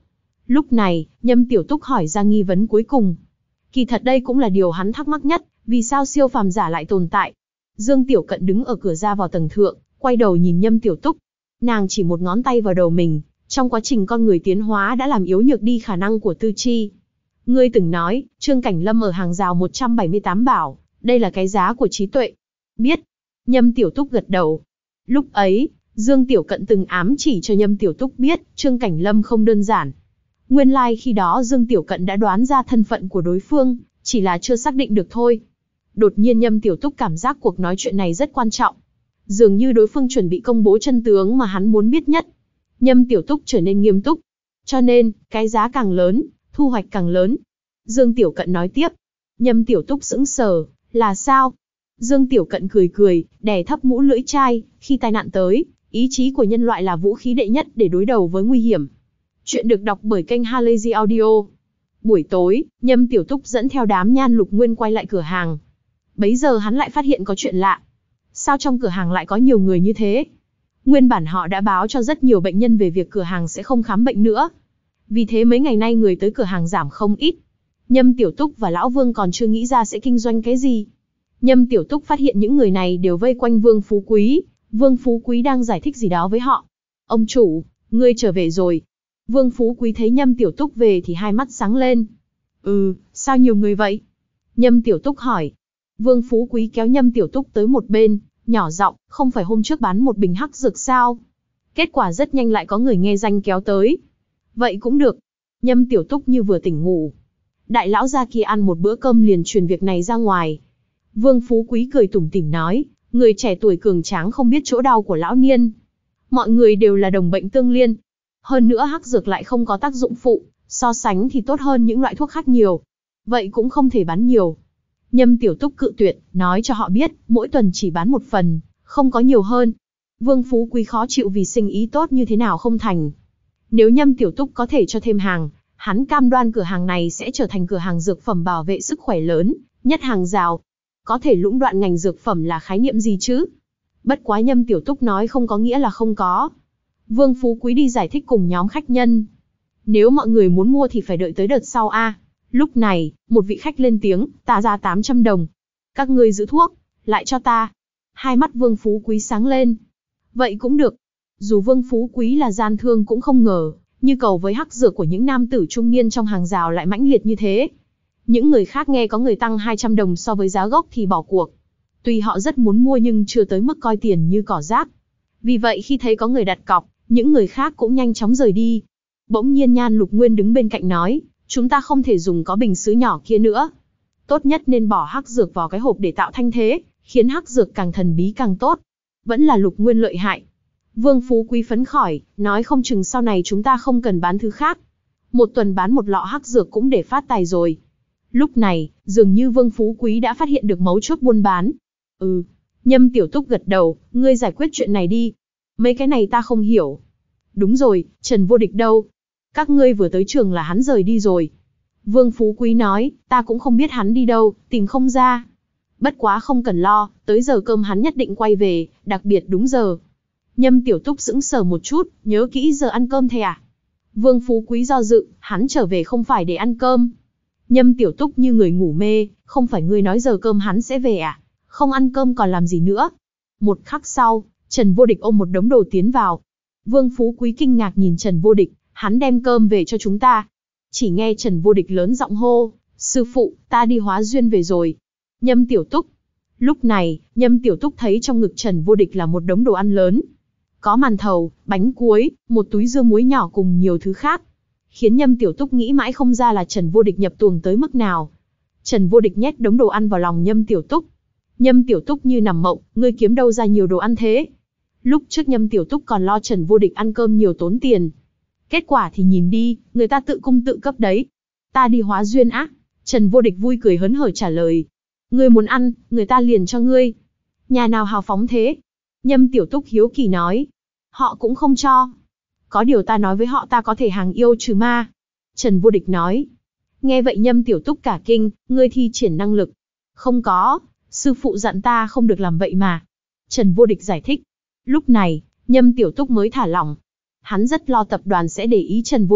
Lúc này, Nhâm Tiểu Túc hỏi ra nghi vấn cuối cùng. Kỳ thật đây cũng là điều hắn thắc mắc nhất, vì sao siêu phàm giả lại tồn tại. Dương Tiểu Cận đứng ở cửa ra vào tầng thượng, quay đầu nhìn Nhâm Tiểu Túc. Nàng chỉ một ngón tay vào đầu mình, trong quá trình con người tiến hóa đã làm yếu nhược đi khả năng của tư chi. Ngươi từng nói, Trương Cảnh Lâm ở hàng rào một trăm bảy mươi tám bảo, đây là cái giá của trí tuệ. Biết. Nhâm Tiểu Túc gật đầu. Lúc ấy, Dương Tiểu Cận từng ám chỉ cho Nhâm Tiểu Túc biết, Trương Cảnh Lâm không đơn giản. Nguyên lai like khi đó Dương Tiểu Cận đã đoán ra thân phận của đối phương, chỉ là chưa xác định được thôi. Đột nhiên Nhâm Tiểu Túc cảm giác cuộc nói chuyện này rất quan trọng. Dường như đối phương chuẩn bị công bố chân tướng mà hắn muốn biết nhất. Nhâm Tiểu Túc trở nên nghiêm túc. Cho nên, cái giá càng lớn, thu hoạch càng lớn. Dương Tiểu Cận nói tiếp. Nhâm Tiểu Túc sững sờ, là sao? Dương Tiểu Cận cười cười, đè thấp mũ lưỡi chai, khi tai nạn tới, ý chí của nhân loại là vũ khí đệ nhất để đối đầu với nguy hiểm. Chuyện được đọc bởi kênh Halazy Audio. Buổi tối, Nhâm Tiểu Túc dẫn theo đám Nhan Lục Nguyên quay lại cửa hàng. Bấy giờ hắn lại phát hiện có chuyện lạ. Sao trong cửa hàng lại có nhiều người như thế? Nguyên bản họ đã báo cho rất nhiều bệnh nhân về việc cửa hàng sẽ không khám bệnh nữa. Vì thế mấy ngày nay người tới cửa hàng giảm không ít. Nhâm Tiểu Túc và Lão Vương còn chưa nghĩ ra sẽ kinh doanh cái gì. Nhâm Tiểu Túc phát hiện những người này đều vây quanh Vương Phú Quý. Vương Phú Quý đang giải thích gì đó với họ. Ông chủ, ngươi trở về rồi. Vương Phú Quý thấy Nhâm Tiểu Túc về thì hai mắt sáng lên. Ừ, sao nhiều người vậy? Nhâm Tiểu Túc hỏi. Vương Phú Quý kéo Nhâm Tiểu Túc tới một bên, nhỏ giọng, không phải hôm trước bán một bình hắc dược sao? Kết quả rất nhanh lại có người nghe danh kéo tới. Vậy cũng được. Nhâm Tiểu Túc như vừa tỉnh ngủ. Đại lão gia kia ăn một bữa cơm liền truyền việc này ra ngoài. Vương Phú Quý cười tủm tỉm nói, người trẻ tuổi cường tráng không biết chỗ đau của lão niên. Mọi người đều là đồng bệnh tương liên. Hơn nữa hắc dược lại không có tác dụng phụ, so sánh thì tốt hơn những loại thuốc khác nhiều. Vậy cũng không thể bán nhiều. Nhâm Tiểu Túc cự tuyệt, nói cho họ biết, mỗi tuần chỉ bán một phần, không có nhiều hơn. Vương Phú Quý khó chịu vì sinh ý tốt như thế nào không thành. Nếu Nhâm Tiểu Túc có thể cho thêm hàng, hắn cam đoan cửa hàng này sẽ trở thành cửa hàng dược phẩm bảo vệ sức khỏe lớn, nhất hàng rào. Có thể lũng đoạn ngành dược phẩm là khái niệm gì chứ? Bất quá Nhâm Tiểu Túc nói không có nghĩa là không có. Vương Phú Quý đi giải thích cùng nhóm khách nhân. Nếu mọi người muốn mua thì phải đợi tới đợt sau a. Lúc này, một vị khách lên tiếng, ta ra tám trăm đồng. Các ngươi giữ thuốc, lại cho ta. Hai mắt Vương Phú Quý sáng lên. Vậy cũng được. Dù Vương Phú Quý là gian thương cũng không ngờ, như cầu với hắc dược của những nam tử trung niên trong hàng rào lại mãnh liệt như thế. Những người khác nghe có người tăng hai trăm đồng so với giá gốc thì bỏ cuộc. Tuy họ rất muốn mua nhưng chưa tới mức coi tiền như cỏ rác. Vì vậy khi thấy có người đặt cọc, những người khác cũng nhanh chóng rời đi. Bỗng nhiên Nhan Lục Nguyên đứng bên cạnh nói, chúng ta không thể dùng có bình sứ nhỏ kia nữa. Tốt nhất nên bỏ hắc dược vào cái hộp để tạo thanh thế, khiến hắc dược càng thần bí càng tốt. Vẫn là Lục Nguyên lợi hại. Vương Phú Quý phấn khởi, nói không chừng sau này chúng ta không cần bán thứ khác. Một tuần bán một lọ hắc dược cũng để phát tài rồi. Lúc này, dường như Vương Phú Quý đã phát hiện được mấu chốt buôn bán. Ừ, Nhâm Tiểu Túc gật đầu, ngươi giải quyết chuyện này đi. Mấy cái này ta không hiểu. Đúng rồi, Trần Vô Địch đâu? Các ngươi vừa tới trường là hắn rời đi rồi. Vương Phú Quý nói, ta cũng không biết hắn đi đâu, tìm không ra. Bất quá không cần lo, tới giờ cơm hắn nhất định quay về, đặc biệt đúng giờ. Nhâm Tiểu Túc sững sờ một chút, nhớ kỹ giờ ăn cơm thề à? Vương Phú Quý do dự, hắn trở về không phải để ăn cơm. Nhâm Tiểu Túc như người ngủ mê, không phải ngươi nói giờ cơm hắn sẽ về à? Không ăn cơm còn làm gì nữa? Một khắc sau, Trần Vô Địch ôm một đống đồ tiến vào. Vương Phú Quý kinh ngạc nhìn Trần Vô Địch, hắn đem cơm về cho chúng ta. Chỉ nghe Trần Vô Địch lớn giọng hô, sư phụ, ta đi hóa duyên về rồi. Nhâm Tiểu Túc. Lúc này, Nhâm Tiểu Túc thấy trong ngực Trần Vô Địch là một đống đồ ăn lớn. Có màn thầu, bánh cuối, một túi dưa muối nhỏ cùng nhiều thứ khác. Khiến Nhâm Tiểu Túc nghĩ mãi không ra là Trần Vô Địch nhập tuồng tới mức nào. Trần Vô Địch nhét đống đồ ăn vào lòng Nhâm Tiểu Túc. Nhâm Tiểu Túc như nằm mộng, ngươi kiếm đâu ra nhiều đồ ăn thế? Lúc trước Nhâm Tiểu Túc còn lo Trần Vô Địch ăn cơm nhiều tốn tiền. Kết quả thì nhìn đi, người ta tự cung tự cấp đấy. Ta đi hóa duyên á. Trần Vô Địch vui cười hớn hở trả lời. Ngươi muốn ăn, người ta liền cho ngươi. Nhà nào hào phóng thế? Nhâm Tiểu Túc hiếu kỳ nói. Họ cũng không cho. Có điều ta nói với họ ta có thể hàng yêu trừ ma. Trần Vô Địch nói. Nghe vậy Nhâm Tiểu Túc cả kinh, ngươi thi triển năng lực. Không có, sư phụ dặn ta không được làm vậy mà. Trần Vô Địch giải thích. Lúc này, Nhâm Tiểu Túc mới thả lỏng. Hắn rất lo tập đoàn sẽ để ý Trần Vô Địch,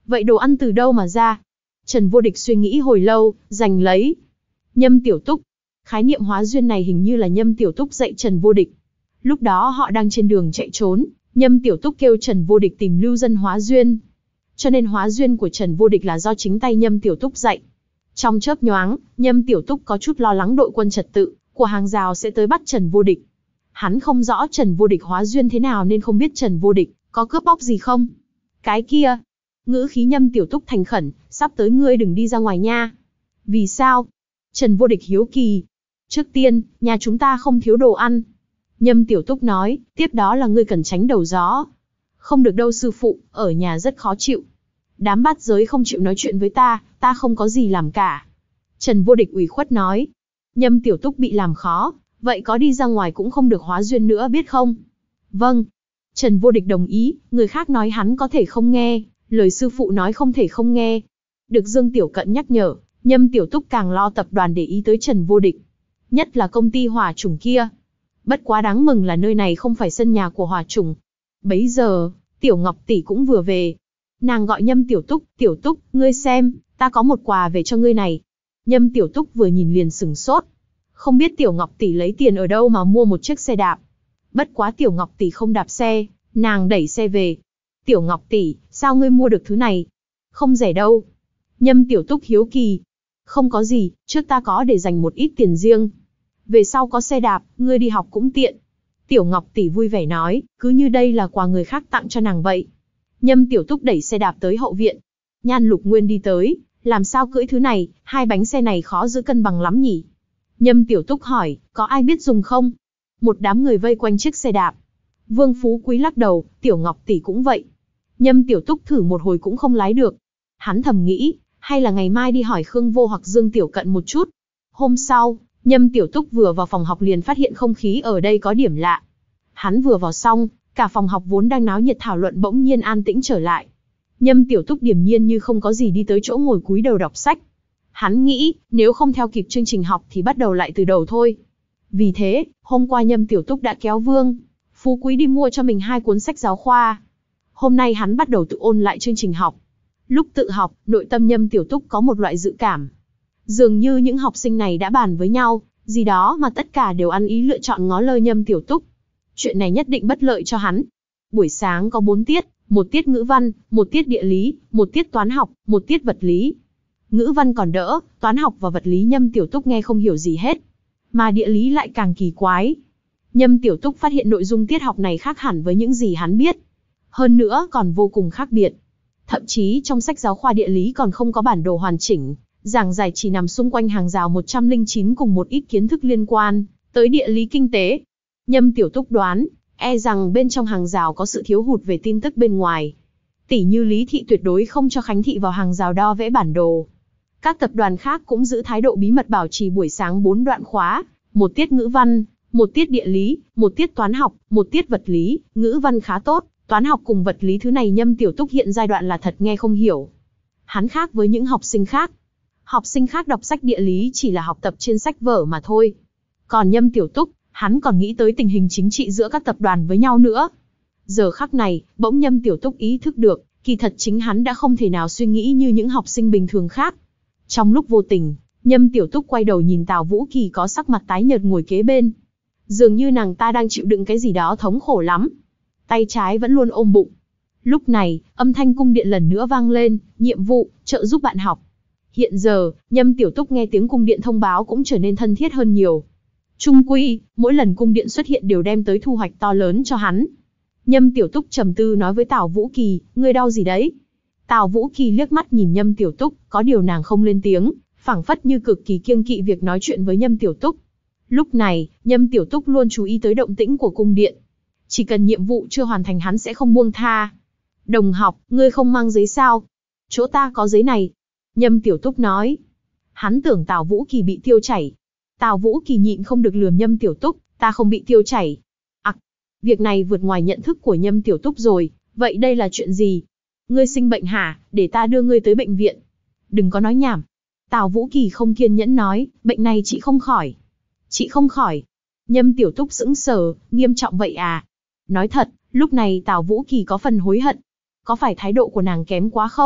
Vậy đồ ăn từ đâu mà ra? Trần Vô Địch suy nghĩ hồi lâu, giành lấy. Nhâm Tiểu Túc. Khái niệm hóa duyên này hình như là Nhâm Tiểu Túc dạy Trần Vô Địch. Lúc đó họ đang trên đường chạy trốn, Nhâm Tiểu Túc kêu Trần Vô Địch tìm lưu dân hóa duyên. Cho nên hóa duyên của Trần Vô Địch là do chính tay Nhâm Tiểu Túc dạy. Trong chớp nhoáng, Nhâm Tiểu Túc có chút lo lắng đội quân trật tự của hàng rào sẽ tới bắt Trần Vô Địch. Hắn không rõ Trần Vô Địch hóa duyên thế nào nên không biết Trần Vô Địch có cướp bóc gì không. Cái kia, ngữ khí Nhâm Tiểu Túc thành khẩn, sắp tới ngươi đừng đi ra ngoài nha. Vì sao? Trần Vô Địch hiếu kỳ. Trước tiên, nhà chúng ta không thiếu đồ ăn. Nhâm Tiểu Túc nói, tiếp đó là ngươi cần tránh đầu gió. Không được đâu sư phụ, ở nhà rất khó chịu. Đám bát giới không chịu nói chuyện với ta, ta không có gì làm cả. Trần Vô Địch ủy khuất nói. Nhâm Tiểu Túc bị làm khó, vậy có đi ra ngoài cũng không được hóa duyên nữa biết không? Vâng. Trần Vô Địch đồng ý, người khác nói hắn có thể không nghe, lời sư phụ nói không thể không nghe. Được Dương Tiểu Cận nhắc nhở, Nhâm Tiểu Túc càng lo tập đoàn để ý tới Trần Vô Địch. Nhất là công ty hỏa chủng kia. Bất quá đáng mừng là nơi này không phải sân nhà của hỏa chủng. Bấy giờ, Tiểu Ngọc tỷ cũng vừa về. Nàng gọi Nhâm Tiểu Túc, Tiểu Túc, ngươi xem, ta có một quà về cho ngươi này. Nhâm Tiểu Túc vừa nhìn liền sừng sốt. Không biết Tiểu Ngọc tỷ lấy tiền ở đâu mà mua một chiếc xe đạp. Bất quá Tiểu Ngọc tỷ không đạp xe, nàng đẩy xe về. Tiểu Ngọc tỷ, sao ngươi mua được thứ này? Không rẻ đâu. Nhâm Tiểu Túc hiếu kỳ. Không có gì, trước ta có để dành một ít tiền riêng. Về sau có xe đạp, ngươi đi học cũng tiện. Tiểu Ngọc tỷ vui vẻ nói, cứ như đây là quà người khác tặng cho nàng vậy. Nhâm Tiểu Túc đẩy xe đạp tới hậu viện. Nhan Lục Nguyên đi tới, làm sao cưỡi thứ này, hai bánh xe này khó giữ cân bằng lắm nhỉ? Nhâm Tiểu Túc hỏi, có ai biết dùng không? Một đám người vây quanh chiếc xe đạp. Vương Phú Quý lắc đầu, Tiểu Ngọc tỷ cũng vậy. Nhâm Tiểu Túc thử một hồi cũng không lái được. Hắn thầm nghĩ, hay là ngày mai đi hỏi Khương Vô hoặc Dương Tiểu Cận một chút. Hôm sau, Nhâm Tiểu Túc vừa vào phòng học liền phát hiện không khí ở đây có điểm lạ. Hắn vừa vào xong, cả phòng học vốn đang náo nhiệt thảo luận bỗng nhiên an tĩnh trở lại. Nhâm Tiểu Túc điềm nhiên như không có gì đi tới chỗ ngồi cúi đầu đọc sách. Hắn nghĩ, nếu không theo kịp chương trình học thì bắt đầu lại từ đầu thôi. Vì thế, hôm qua Nhâm Tiểu Túc đã kéo Vương Phú Quý đi mua cho mình hai cuốn sách giáo khoa. Hôm nay hắn bắt đầu tự ôn lại chương trình học. Lúc tự học, nội tâm Nhâm Tiểu Túc có một loại dự cảm. Dường như những học sinh này đã bàn với nhau, gì đó mà tất cả đều ăn ý lựa chọn ngó lơ Nhâm Tiểu Túc. Chuyện này nhất định bất lợi cho hắn. Buổi sáng có bốn tiết, một tiết ngữ văn, một tiết địa lý, một tiết toán học, một tiết vật lý. Ngữ văn còn đỡ, toán học và vật lý Nhâm Tiểu Túc nghe không hiểu gì hết. Mà địa lý lại càng kỳ quái. Nhâm Tiểu Túc phát hiện nội dung tiết học này khác hẳn với những gì hắn biết. Hơn nữa còn vô cùng khác biệt. Thậm chí trong sách giáo khoa địa lý còn không có bản đồ hoàn chỉnh, giảng giải chỉ nằm xung quanh hàng rào một trăm lẻ chín cùng một ít kiến thức liên quan tới địa lý kinh tế. Nhâm Tiểu Túc đoán, e rằng bên trong hàng rào có sự thiếu hụt về tin tức bên ngoài. Tỷ như Lý Thị tuyệt đối không cho Khánh Thị vào hàng rào đo vẽ bản đồ. Các tập đoàn khác cũng giữ thái độ bí mật bảo trì buổi sáng bốn đoạn khóa, một tiết ngữ văn, một tiết địa lý, một tiết toán học, một tiết vật lý, ngữ văn khá tốt, toán học cùng vật lý thứ này Nhâm Tiểu Túc hiện giai đoạn là thật nghe không hiểu. Hắn khác với những học sinh khác. Học sinh khác đọc sách địa lý chỉ là học tập trên sách vở mà thôi. Còn Nhâm Tiểu Túc, hắn còn nghĩ tới tình hình chính trị giữa các tập đoàn với nhau nữa. Giờ khắc này, bỗng Nhâm Tiểu Túc ý thức được, kỳ thật chính hắn đã không thể nào suy nghĩ như những học sinh bình thường khác. Trong lúc vô tình, Nhâm Tiểu Túc quay đầu nhìn Tào Vũ Kỳ có sắc mặt tái nhợt ngồi kế bên. Dường như nàng ta đang chịu đựng cái gì đó thống khổ lắm. Tay trái vẫn luôn ôm bụng. Lúc này, âm thanh cung điện lần nữa vang lên, nhiệm vụ, trợ giúp bạn học. Hiện giờ, Nhâm Tiểu Túc nghe tiếng cung điện thông báo cũng trở nên thân thiết hơn nhiều. Chung quy, mỗi lần cung điện xuất hiện đều đem tới thu hoạch to lớn cho hắn. Nhâm Tiểu Túc trầm tư nói với Tào Vũ Kỳ, ngươi đau gì đấy? Tào Vũ Kỳ liếc mắt nhìn Nhâm Tiểu Túc, có điều nàng không lên tiếng, phảng phất như cực kỳ kiêng kỵ việc nói chuyện với Nhâm Tiểu Túc. Lúc này, Nhâm Tiểu Túc luôn chú ý tới động tĩnh của cung điện. Chỉ cần nhiệm vụ chưa hoàn thành hắn sẽ không buông tha. Đồng học, ngươi không mang giấy sao? Chỗ ta có giấy này. Nhâm Tiểu Túc nói. Hắn tưởng Tào Vũ Kỳ bị tiêu chảy. Tào Vũ Kỳ nhịn không được lườm Nhâm Tiểu Túc, ta không bị tiêu chảy. Ặc, việc này vượt ngoài nhận thức của Nhâm Tiểu Túc rồi, vậy đây là chuyện gì? Ngươi sinh bệnh hả, để ta đưa ngươi tới bệnh viện. Đừng có nói nhảm. Tào Vũ Kỳ không kiên nhẫn nói, bệnh này chị không khỏi. Chị không khỏi. Nhâm Tiểu Túc sững sờ, nghiêm trọng vậy à? Nói thật, lúc này Tào Vũ Kỳ có phần hối hận. Có phải thái độ của nàng kém quá không?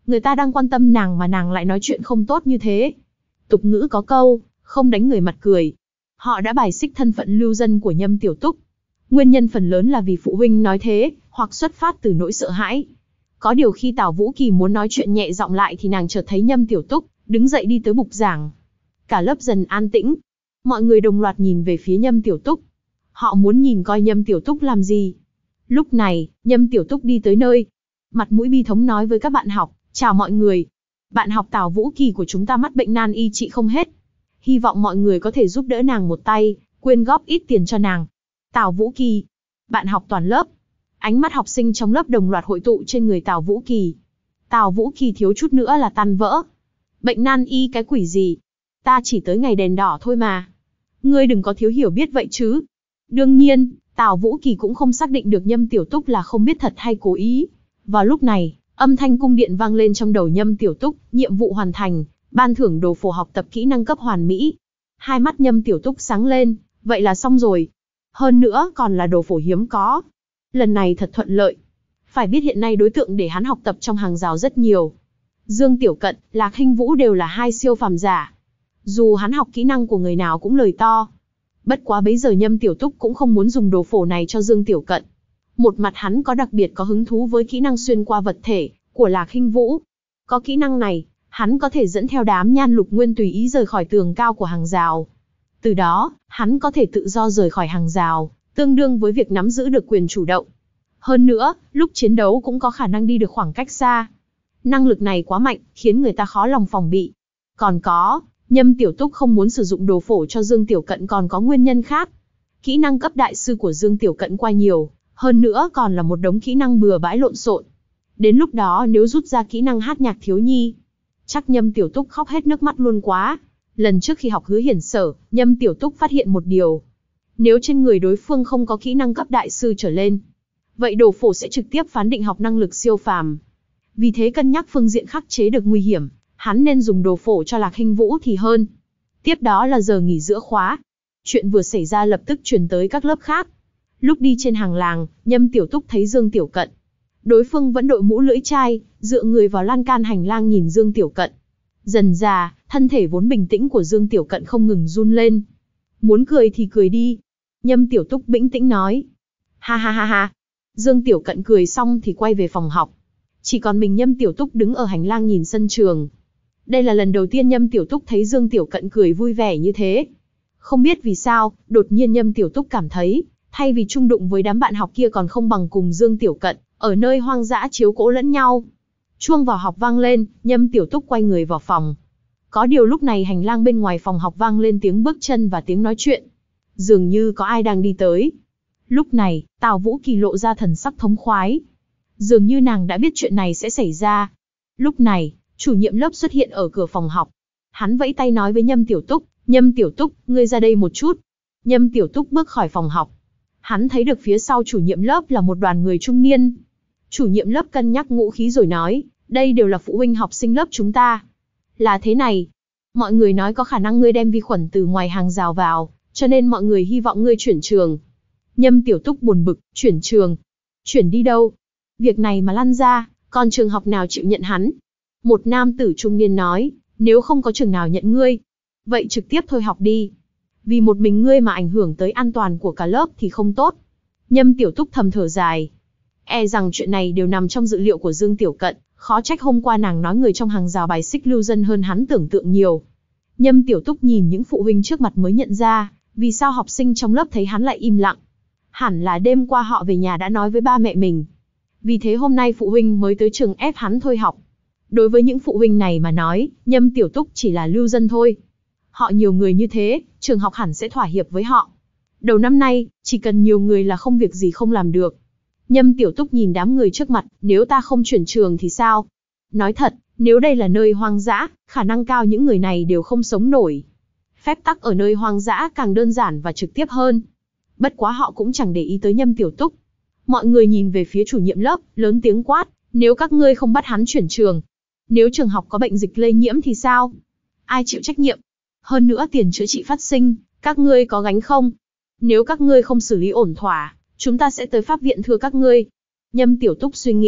Người ta đang quan tâm nàng mà nàng lại nói chuyện không tốt như thế. Tục ngữ có câu, không đánh người mặt cười. Họ đã bài xích thân phận lưu dân của Nhâm Tiểu Túc. Nguyên nhân phần lớn là vì phụ huynh nói thế, hoặc xuất phát từ nỗi sợ hãi. Có điều khi Tào Vũ Kỳ muốn nói chuyện nhẹ giọng lại thì nàng chợt thấy Nhâm Tiểu Túc đứng dậy đi tới bục giảng. Cả lớp dần an tĩnh. Mọi người đồng loạt nhìn về phía Nhâm Tiểu Túc. Họ muốn nhìn coi Nhâm Tiểu Túc làm gì. Lúc này, Nhâm Tiểu Túc đi tới nơi. Mặt mũi bi thống nói với các bạn học, chào mọi người. Bạn học Tào Vũ Kỳ của chúng ta mắc bệnh nan y trị không hết. Hy vọng mọi người có thể giúp đỡ nàng một tay, quyên góp ít tiền cho nàng. Tào Vũ Kỳ. Bạn học toàn lớp. Ánh mắt học sinh trong lớp đồng loạt hội tụ trên người Tào Vũ Kỳ. Tào Vũ Kỳ thiếu chút nữa là tan vỡ. Bệnh nan y cái quỷ gì? Ta chỉ tới ngày đèn đỏ thôi mà. Ngươi đừng có thiếu hiểu biết vậy chứ. Đương nhiên, Tào Vũ Kỳ cũng không xác định được Nhâm Tiểu Túc là không biết thật hay cố ý. Vào lúc này, âm thanh cung điện vang lên trong đầu Nhâm Tiểu Túc, nhiệm vụ hoàn thành, ban thưởng đồ phổ học tập kỹ năng cấp hoàn mỹ. Hai mắt Nhâm Tiểu Túc sáng lên, vậy là xong rồi. Hơn nữa còn là đồ phổ hiếm có. Lần này thật thuận lợi. Phải biết hiện nay đối tượng để hắn học tập trong hàng rào rất nhiều. Dương Tiểu Cận, Lạc Hinh Vũ đều là hai siêu phàm giả. Dù hắn học kỹ năng của người nào cũng lời to. Bất quá bấy giờ Nhâm Tiểu Túc cũng không muốn dùng đồ phổ này cho Dương Tiểu Cận. Một mặt hắn có đặc biệt có hứng thú với kỹ năng xuyên qua vật thể của Lạc Hinh Vũ. Có kỹ năng này, hắn có thể dẫn theo đám nhan lục nguyên tùy ý rời khỏi tường cao của hàng rào. Từ đó, hắn có thể tự do rời khỏi hàng rào, tương đương với việc nắm giữ được quyền chủ động. Hơn nữa, lúc chiến đấu cũng có khả năng đi được khoảng cách xa. Năng lực này quá mạnh, khiến người ta khó lòng phòng bị. Còn có, Nhâm Tiểu Túc không muốn sử dụng đồ phổ cho Dương Tiểu Cận còn có nguyên nhân khác. Kỹ năng cấp đại sư của Dương Tiểu Cận quá nhiều, hơn nữa còn là một đống kỹ năng bừa bãi lộn xộn. Đến lúc đó nếu rút ra kỹ năng hát nhạc thiếu nhi, chắc Nhâm Tiểu Túc khóc hết nước mắt luôn quá. Lần trước khi học Hứa Hiển Sở, Nhâm Tiểu Túc phát hiện một điều. Nếu trên người đối phương không có kỹ năng cấp đại sư trở lên, vậy đồ phổ sẽ trực tiếp phán định học năng lực siêu phàm. Vì thế cân nhắc phương diện khắc chế được nguy hiểm, hắn nên dùng đồ phổ cho Lạc Hinh Vũ thì hơn. Tiếp đó là giờ nghỉ giữa khóa. Chuyện vừa xảy ra lập tức truyền tới các lớp khác. Lúc đi trên hàng làng, Nhâm Tiểu Túc thấy Dương Tiểu Cận. Đối phương vẫn đội mũ lưỡi chai, dựa người vào lan can hành lang nhìn Dương Tiểu Cận. Dần dà, thân thể vốn bình tĩnh của Dương Tiểu Cận không ngừng run lên. Muốn cười thì cười đi. Nhâm Tiểu Túc bình tĩnh nói. Ha ha ha ha. Dương Tiểu Cận cười xong thì quay về phòng học. Chỉ còn mình Nhâm Tiểu Túc đứng ở hành lang nhìn sân trường. Đây là lần đầu tiên Nhâm Tiểu Túc thấy Dương Tiểu Cận cười vui vẻ như thế. Không biết vì sao, đột nhiên Nhâm Tiểu Túc cảm thấy, thay vì chung đụng với đám bạn học kia còn không bằng cùng Dương Tiểu Cận, ở nơi hoang dã chiếu cố lẫn nhau. Chuông vào học vang lên, Nhâm Tiểu Túc quay người vào phòng. Có điều lúc này hành lang bên ngoài phòng học vang lên tiếng bước chân và tiếng nói chuyện. Dường như có ai đang đi tới. Lúc này, Tào Vũ Kỳ lộ ra thần sắc thống khoái. Dường như nàng đã biết chuyện này sẽ xảy ra. Lúc này, chủ nhiệm lớp xuất hiện ở cửa phòng học. Hắn vẫy tay nói với Nhâm Tiểu Túc, Nhâm Tiểu Túc, ngươi ra đây một chút. Nhâm Tiểu Túc bước khỏi phòng học. Hắn thấy được phía sau chủ nhiệm lớp là một đoàn người trung niên. Chủ nhiệm lớp cân nhắc ngũ khí rồi nói, đây đều là phụ huynh học sinh lớp chúng ta. Là thế này, mọi người nói có khả năng ngươi đem vi khuẩn từ ngoài hàng rào vào, cho nên mọi người hy vọng ngươi chuyển trường. Nhâm Tiểu Túc buồn bực, chuyển trường. Chuyển đi đâu? Việc này mà lăn ra, còn trường học nào chịu nhận hắn? Một nam tử trung niên nói, nếu không có trường nào nhận ngươi, vậy trực tiếp thôi học đi. Vì một mình ngươi mà ảnh hưởng tới an toàn của cả lớp thì không tốt. Nhâm Tiểu Túc thầm thở dài. E rằng chuyện này đều nằm trong dự liệu của Dương Tiểu Cận, khó trách hôm qua nàng nói người trong hàng rào bài xích lưu dân hơn hắn tưởng tượng nhiều. Nhâm Tiểu Túc nhìn những phụ huynh trước mặt mới nhận ra, vì sao học sinh trong lớp thấy hắn lại im lặng. Hẳn là đêm qua họ về nhà đã nói với ba mẹ mình. Vì thế hôm nay phụ huynh mới tới trường ép hắn thôi học. Đối với những phụ huynh này mà nói, Nhâm Tiểu Túc chỉ là lưu dân thôi. Họ nhiều người như thế, trường học hẳn sẽ thỏa hiệp với họ. Đầu năm nay, chỉ cần nhiều người là không việc gì không làm được. Nhâm Tiểu Túc nhìn đám người trước mặt, nếu ta không chuyển trường thì sao? Nói thật, nếu đây là nơi hoang dã, khả năng cao những người này đều không sống nổi. Phép tắc ở nơi hoang dã càng đơn giản và trực tiếp hơn. Bất quá họ cũng chẳng để ý tới Nhâm Tiểu Túc. Mọi người nhìn về phía chủ nhiệm lớp, lớn tiếng quát, nếu các ngươi không bắt hắn chuyển trường, nếu trường học có bệnh dịch lây nhiễm thì sao? Ai chịu trách nhiệm? Hơn nữa tiền chữa trị phát sinh, các ngươi có gánh không? Nếu các ngươi không xử lý ổn thỏa, chúng ta sẽ tới pháp viện thưa các ngươi. Nhâm Tiểu Túc suy nghĩ,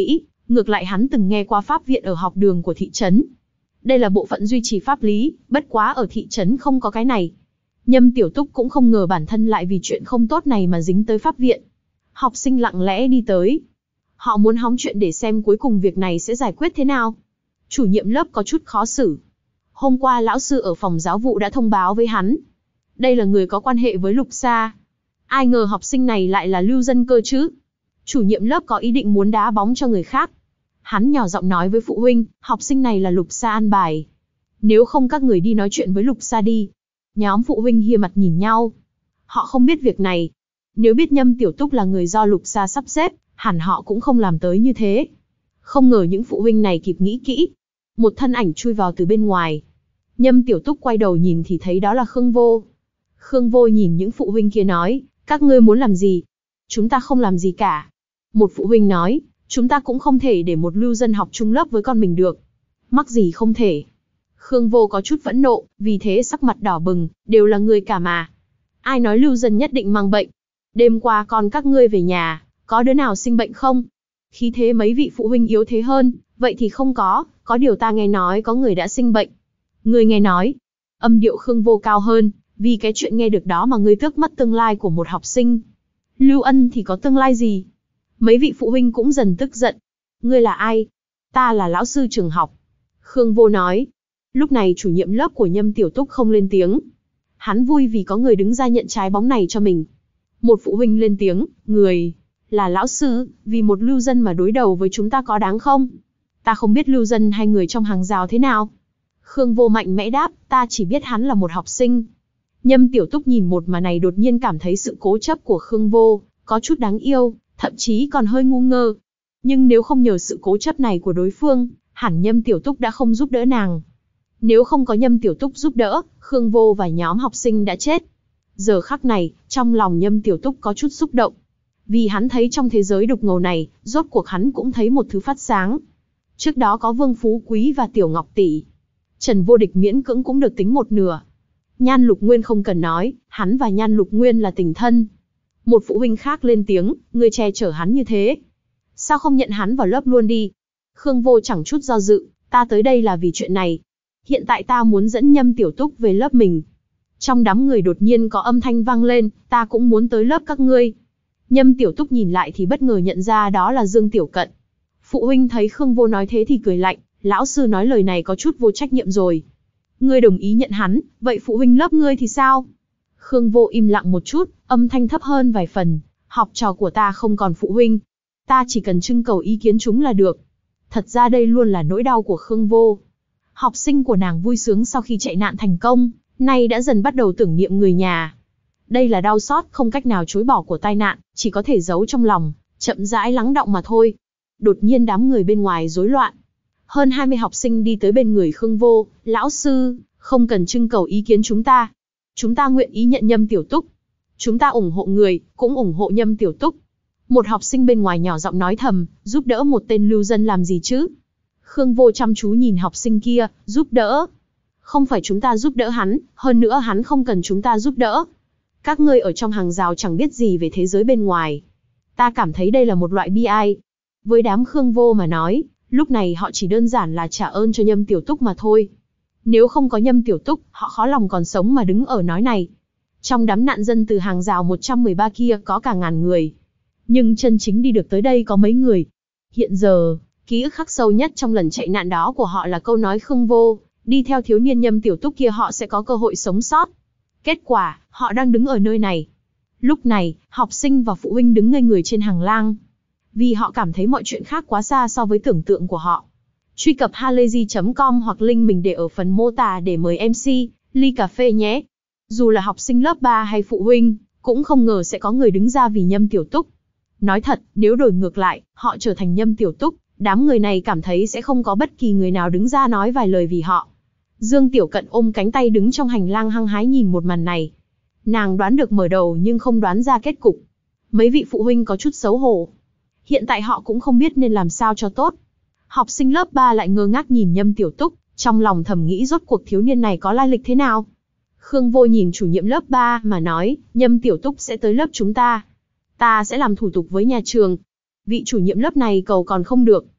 Ngược lại hắn từng nghe qua pháp viện ở học đường của thị trấn. Đây là bộ phận duy trì pháp lý, bất quá ở thị trấn không có cái này. Nhâm Tiểu Túc cũng không ngờ bản thân lại vì chuyện không tốt này mà dính tới pháp viện. Học sinh lặng lẽ đi tới. Họ muốn hóng chuyện để xem cuối cùng việc này sẽ giải quyết thế nào. Chủ nhiệm lớp có chút khó xử. Hôm qua lão sư ở phòng giáo vụ đã thông báo với hắn. Đây là người có quan hệ với Lục Sa. Ai ngờ học sinh này lại là lưu dân cơ chứ. Chủ nhiệm lớp có ý định muốn đá bóng cho người khác. Hắn nhỏ giọng nói với phụ huynh, học sinh này là Lục Sa an bài. Nếu không các người đi nói chuyện với Lục Sa đi. Nhóm phụ huynh hia mặt nhìn nhau. Họ không biết việc này. Nếu biết Nhâm Tiểu Túc là người do Lục Sa sắp xếp, hẳn họ cũng không làm tới như thế. Không ngờ những phụ huynh này kịp nghĩ kỹ. Một thân ảnh chui vào từ bên ngoài. Nhâm Tiểu Túc quay đầu nhìn thì thấy đó là Khương Vô. Khương Vô nhìn những phụ huynh kia nói, các ngươi muốn làm gì? Chúng ta không làm gì cả. Một phụ huynh nói, chúng ta cũng không thể để một lưu dân học chung lớp với con mình được. Mắc gì không thể. Khương Vô có chút phẫn nộ, vì thế sắc mặt đỏ bừng, đều là người cả mà. Ai nói lưu dân nhất định mang bệnh? Đêm qua con các ngươi về nhà, có đứa nào sinh bệnh không? Khí thế mấy vị phụ huynh yếu thế hơn, vậy thì không có, có điều ta nghe nói có người đã sinh bệnh. Ngươi nghe nói, âm điệu Khương Vô cao hơn, vì cái chuyện nghe được đó mà ngươi tước mất tương lai của một học sinh. Lưu Ân thì có tương lai gì? Mấy vị phụ huynh cũng dần tức giận. Ngươi là ai? Ta là lão sư trường học. Khương Vô nói. Lúc này chủ nhiệm lớp của Nhâm Tiểu Túc không lên tiếng. Hắn vui vì có người đứng ra nhận trái bóng này cho mình. Một phụ huynh lên tiếng, người là lão sư, vì một lưu dân mà đối đầu với chúng ta có đáng không? Ta không biết lưu dân hay người trong hàng rào thế nào. Khương Vô mạnh mẽ đáp, ta chỉ biết hắn là một học sinh. Nhâm Tiểu Túc nhìn một màn này đột nhiên cảm thấy sự cố chấp của Khương Vô có chút đáng yêu, thậm chí còn hơi ngu ngơ. Nhưng nếu không nhờ sự cố chấp này của đối phương, hẳn Nhâm Tiểu Túc đã không giúp đỡ nàng. Nếu không có Nhâm Tiểu Túc giúp đỡ, Khương Vô và nhóm học sinh đã chết. Giờ khắc này, trong lòng Nhâm Tiểu Túc có chút xúc động. Vì hắn thấy trong thế giới đục ngầu này, rốt cuộc hắn cũng thấy một thứ phát sáng. Trước đó có Vương Phú Quý và Tiểu Ngọc Tỷ. Trần Vô Địch miễn cưỡng cũng được tính một nửa. Nhan Lục Nguyên không cần nói, hắn và Nhan Lục Nguyên là tình thân. Một phụ huynh khác lên tiếng, ngươi che chở hắn như thế. Sao không nhận hắn vào lớp luôn đi? Khương Vô chẳng chút do dự, ta tới đây là vì chuyện này. Hiện tại ta muốn dẫn Nhâm Tiểu Túc về lớp mình. Trong đám người đột nhiên có âm thanh vang lên, ta cũng muốn tới lớp các ngươi. Nhâm Tiểu Túc nhìn lại thì bất ngờ nhận ra đó là Dương Tiểu Cận. Phụ huynh thấy Khương Vô nói thế thì cười lạnh, lão sư nói lời này có chút vô trách nhiệm rồi. Ngươi đồng ý nhận hắn, vậy phụ huynh lớp ngươi thì sao? Khương Vô im lặng một chút, âm thanh thấp hơn vài phần, học trò của ta không còn phụ huynh. Ta chỉ cần trưng cầu ý kiến chúng là được. Thật ra đây luôn là nỗi đau của Khương Vô. Học sinh của nàng vui sướng sau khi chạy nạn thành công, nay đã dần bắt đầu tưởng niệm người nhà. Đây là đau xót không cách nào chối bỏ của tai nạn, chỉ có thể giấu trong lòng, chậm rãi lắng đọng mà thôi. Đột nhiên đám người bên ngoài rối loạn. Hơn hai mươi học sinh đi tới bên người Khương Vô, lão sư, không cần trưng cầu ý kiến chúng ta. Chúng ta nguyện ý nhận Nhâm Tiểu Túc. Chúng ta ủng hộ người, cũng ủng hộ Nhâm Tiểu Túc. Một học sinh bên ngoài nhỏ giọng nói thầm, giúp đỡ một tên lưu dân làm gì chứ? Khương Vô chăm chú nhìn học sinh kia, giúp đỡ. Không phải chúng ta giúp đỡ hắn, hơn nữa hắn không cần chúng ta giúp đỡ. Các ngươi ở trong hàng rào chẳng biết gì về thế giới bên ngoài. Ta cảm thấy đây là một loại bi ai. Với đám Khương Vô mà nói, lúc này họ chỉ đơn giản là trả ơn cho Nhâm Tiểu Túc mà thôi. Nếu không có Nhâm Tiểu Túc, họ khó lòng còn sống mà đứng ở nói này. Trong đám nạn dân từ hàng rào một trăm mười ba kia có cả ngàn người. Nhưng chân chính đi được tới đây có mấy người. Hiện giờ, ký ức khắc sâu nhất trong lần chạy nạn đó của họ là câu nói Khương Vô, đi theo thiếu niên Nhâm Tiểu Túc kia họ sẽ có cơ hội sống sót. Kết quả, họ đang đứng ở nơi này. Lúc này, học sinh và phụ huynh đứng ngây người trên hành lang. Vì họ cảm thấy mọi chuyện khác quá xa so với tưởng tượng của họ. Truy cập halayzi chấm com hoặc link mình để ở phần mô tả để mời em xê, ly cà phê nhé. Dù là học sinh lớp ba hay phụ huynh, cũng không ngờ sẽ có người đứng ra vì Nhâm Tiểu Túc. Nói thật, nếu đổi ngược lại, họ trở thành Nhâm Tiểu Túc, đám người này cảm thấy sẽ không có bất kỳ người nào đứng ra nói vài lời vì họ. Dương Tiểu Cận ôm cánh tay đứng trong hành lang hăng hái nhìn một màn này. Nàng đoán được mở đầu nhưng không đoán ra kết cục. Mấy vị phụ huynh có chút xấu hổ. Hiện tại họ cũng không biết nên làm sao cho tốt. Học sinh lớp ba lại ngơ ngác nhìn Nhâm Tiểu Túc, trong lòng thầm nghĩ rốt cuộc thiếu niên này có lai lịch thế nào. Khương Vô nhìn chủ nhiệm lớp ba mà nói, Nhâm Tiểu Túc sẽ tới lớp chúng ta. Ta sẽ làm thủ tục với nhà trường. Vị chủ nhiệm lớp này cầu còn không được.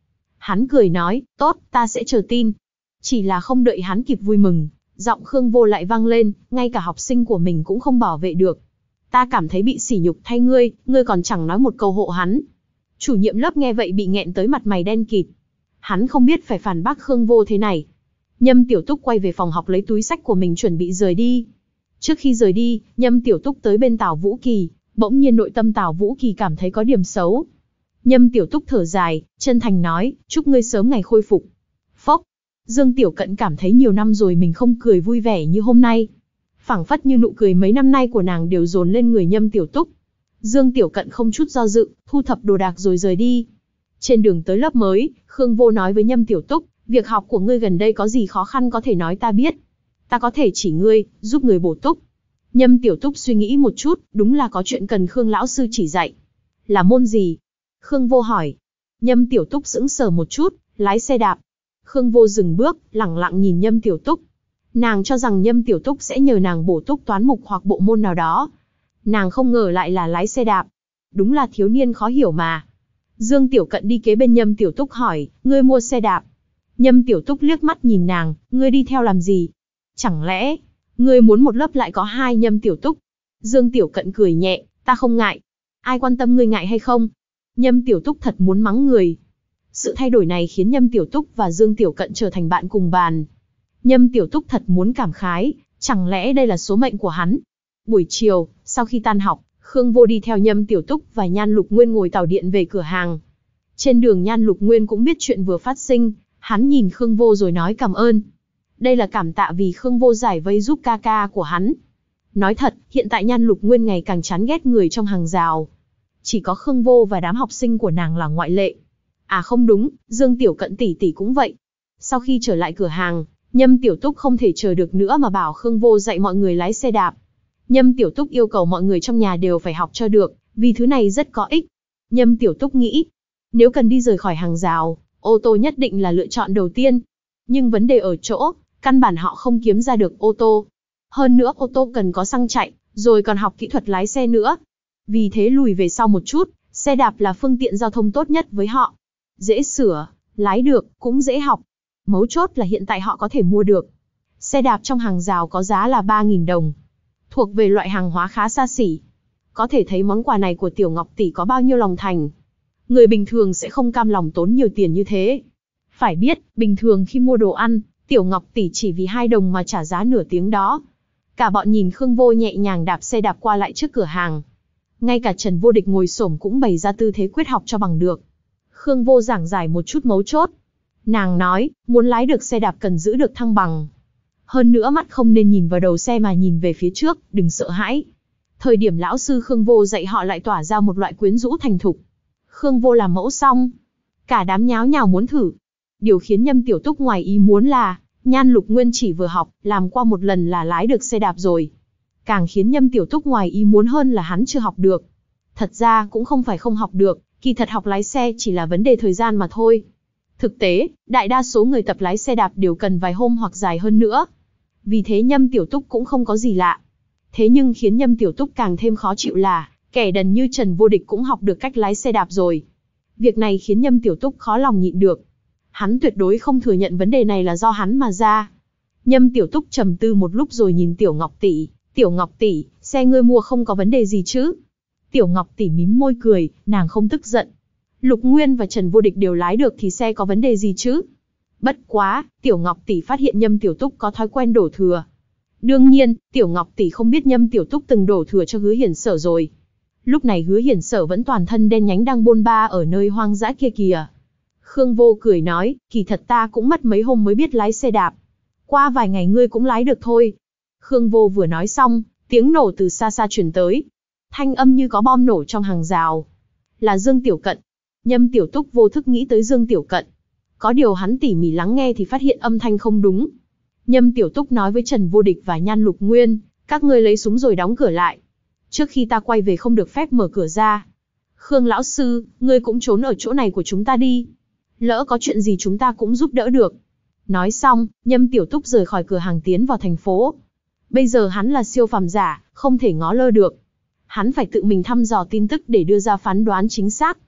Hắn cười nói, tốt, ta sẽ chờ tin. Chỉ là không đợi hắn kịp vui mừng, giọng Khương Vô lại vang lên, ngay cả học sinh của mình cũng không bảo vệ được. Ta cảm thấy bị sỉ nhục thay ngươi, ngươi còn chẳng nói một câu hộ hắn. Chủ nhiệm lớp nghe vậy bị nghẹn tới mặt mày đen kịt. Hắn không biết phải phản bác Khương Vô thế này. Nhâm Tiểu Túc quay về phòng học lấy túi sách của mình chuẩn bị rời đi. Trước khi rời đi, Nhâm Tiểu Túc tới bên Tào Vũ Kỳ, bỗng nhiên nội tâm Tào Vũ Kỳ cảm thấy có điểm xấu. Nhâm Tiểu Túc thở dài, chân thành nói, chúc ngươi sớm ngày khôi phục. Phốc, Dương Tiểu Cận cảm thấy nhiều năm rồi mình không cười vui vẻ như hôm nay. Phảng phất như nụ cười mấy năm nay của nàng đều dồn lên người Nhâm Tiểu Túc. Dương Tiểu Cận không chút do dự, thu thập đồ đạc rồi rời đi. Trên đường tới lớp mới, Khương Vô nói với Nhâm Tiểu Túc, việc học của ngươi gần đây có gì khó khăn có thể nói ta biết. Ta có thể chỉ ngươi, giúp người bổ túc. Nhâm Tiểu Túc suy nghĩ một chút, đúng là có chuyện cần Khương lão sư chỉ dạy. Là môn gì? Khương Vô hỏi. Nhâm Tiểu Túc sững sờ một chút, lái xe đạp. Khương Vô dừng bước, lẳng lặng nhìn Nhâm Tiểu Túc. Nàng cho rằng Nhâm Tiểu Túc sẽ nhờ nàng bổ túc toán mục hoặc bộ môn nào đó. Nàng không ngờ lại là lái xe đạp. Đúng là thiếu niên khó hiểu mà. Dương Tiểu Cận đi kế bên Nhâm Tiểu Túc hỏi, ngươi mua xe đạp. Nhâm Tiểu Túc liếc mắt nhìn nàng, ngươi đi theo làm gì? Chẳng lẽ, ngươi muốn một lớp lại có hai Nhâm Tiểu Túc? Dương Tiểu Cận cười nhẹ, ta không ngại. Ai quan tâm ngươi ngại hay không? Nhâm Tiểu Túc thật muốn mắng người. Sự thay đổi này khiến Nhâm Tiểu Túc và Dương Tiểu Cận trở thành bạn cùng bàn. Nhâm Tiểu Túc thật muốn cảm khái, chẳng lẽ đây là số mệnh của hắn? Buổi chiều, sau khi tan học, Khương Vô đi theo Nhâm Tiểu Túc và Nhan Lục Nguyên ngồi tàu điện về cửa hàng. Trên đường Nhan Lục Nguyên cũng biết chuyện vừa phát sinh, hắn nhìn Khương Vô rồi nói cảm ơn. Đây là cảm tạ vì Khương Vô giải vây giúp ca ca của hắn. Nói thật, hiện tại Nhan Lục Nguyên ngày càng chán ghét người trong hàng rào. Chỉ có Khương Vô và đám học sinh của nàng là ngoại lệ. À không đúng, Dương Tiểu Cận tỷ tỷ cũng vậy. Sau khi trở lại cửa hàng, Nhâm Tiểu Túc không thể chờ được nữa mà bảo Khương Vô dạy mọi người lái xe đạp. Nhâm Tiểu Túc yêu cầu mọi người trong nhà đều phải học cho được, vì thứ này rất có ích. Nhâm Tiểu Túc nghĩ, nếu cần đi rời khỏi hàng rào, ô tô nhất định là lựa chọn đầu tiên. Nhưng vấn đề ở chỗ, căn bản họ không kiếm ra được ô tô. Hơn nữa ô tô cần có xăng chạy, rồi còn học kỹ thuật lái xe nữa. Vì thế lùi về sau một chút, xe đạp là phương tiện giao thông tốt nhất với họ. Dễ sửa, lái được, cũng dễ học. Mấu chốt là hiện tại họ có thể mua được. Xe đạp trong hàng rào có giá là ba nghìn đồng. Thuộc về loại hàng hóa khá xa xỉ. Có thể thấy món quà này của Tiểu Ngọc tỷ có bao nhiêu lòng thành. Người bình thường sẽ không cam lòng tốn nhiều tiền như thế. Phải biết, bình thường khi mua đồ ăn, Tiểu Ngọc tỷ chỉ vì hai đồng mà trả giá nửa tiếng đó. Cả bọn nhìn Khương Vô nhẹ nhàng đạp xe đạp qua lại trước cửa hàng. Ngay cả Trần Vô Địch ngồi xổm cũng bày ra tư thế quyết học cho bằng được. Khương Vô giảng giải một chút mấu chốt. Nàng nói, muốn lái được xe đạp cần giữ được thăng bằng. Hơn nữa mắt không nên nhìn vào đầu xe mà nhìn về phía trước, đừng sợ hãi. Thời điểm lão sư Khương Vô dạy họ lại tỏa ra một loại quyến rũ thành thục. Khương Vô làm mẫu xong, cả đám nháo nhào muốn thử. Điều khiến Nhâm Tiểu Túc ngoài ý muốn là, Nhan Lục Nguyên chỉ vừa học, làm qua một lần là lái được xe đạp rồi. Càng khiến Nhâm Tiểu Túc ngoài ý muốn hơn là hắn chưa học được. Thật ra cũng không phải không học được, kỳ thật học lái xe chỉ là vấn đề thời gian mà thôi. Thực tế, đại đa số người tập lái xe đạp đều cần vài hôm hoặc dài hơn nữa. Vì thế Nhâm Tiểu Túc cũng không có gì lạ. Thế nhưng khiến Nhâm Tiểu Túc càng thêm khó chịu là, kẻ đần như Trần Vô Địch cũng học được cách lái xe đạp rồi. Việc này khiến Nhâm Tiểu Túc khó lòng nhịn được. Hắn tuyệt đối không thừa nhận vấn đề này là do hắn mà ra. Nhâm Tiểu Túc trầm tư một lúc rồi nhìn Tiểu Ngọc tỷ, Tiểu Ngọc tỷ, xe ngươi mua không có vấn đề gì chứ? Tiểu Ngọc tỷ mím môi cười, nàng không tức giận. Lục Nguyên và Trần Vô Địch đều lái được thì xe có vấn đề gì chứ? Bất quá, Tiểu Ngọc tỷ phát hiện Nhâm Tiểu Túc có thói quen đổ thừa. Đương nhiên, Tiểu Ngọc tỷ không biết Nhâm Tiểu Túc từng đổ thừa cho Hứa Hiển Sở rồi. Lúc này Hứa Hiển Sở vẫn toàn thân đen nhánh đang bôn ba ở nơi hoang dã kia kìa. Khương Vô cười nói, kỳ thật ta cũng mất mấy hôm mới biết lái xe đạp. Qua vài ngày ngươi cũng lái được thôi. Khương Vô vừa nói xong, tiếng nổ từ xa xa truyền tới. Thanh âm như có bom nổ trong hàng rào. Là Dương Tiểu Cận. Nhâm Tiểu Túc vô thức nghĩ tới Dương Tiểu Cận. Có điều hắn tỉ mỉ lắng nghe thì phát hiện âm thanh không đúng. Nhâm Tiểu Túc nói với Trần Vô Địch và Nhan Lục Nguyên, các ngươi lấy súng rồi đóng cửa lại. Trước khi ta quay về không được phép mở cửa ra. Khương lão sư, ngươi cũng trốn ở chỗ này của chúng ta đi. Lỡ có chuyện gì chúng ta cũng giúp đỡ được. Nói xong, Nhâm Tiểu Túc rời khỏi cửa hàng tiến vào thành phố. Bây giờ hắn là siêu phàm giả, không thể ngó lơ được. Hắn phải tự mình thăm dò tin tức để đưa ra phán đoán chính xác.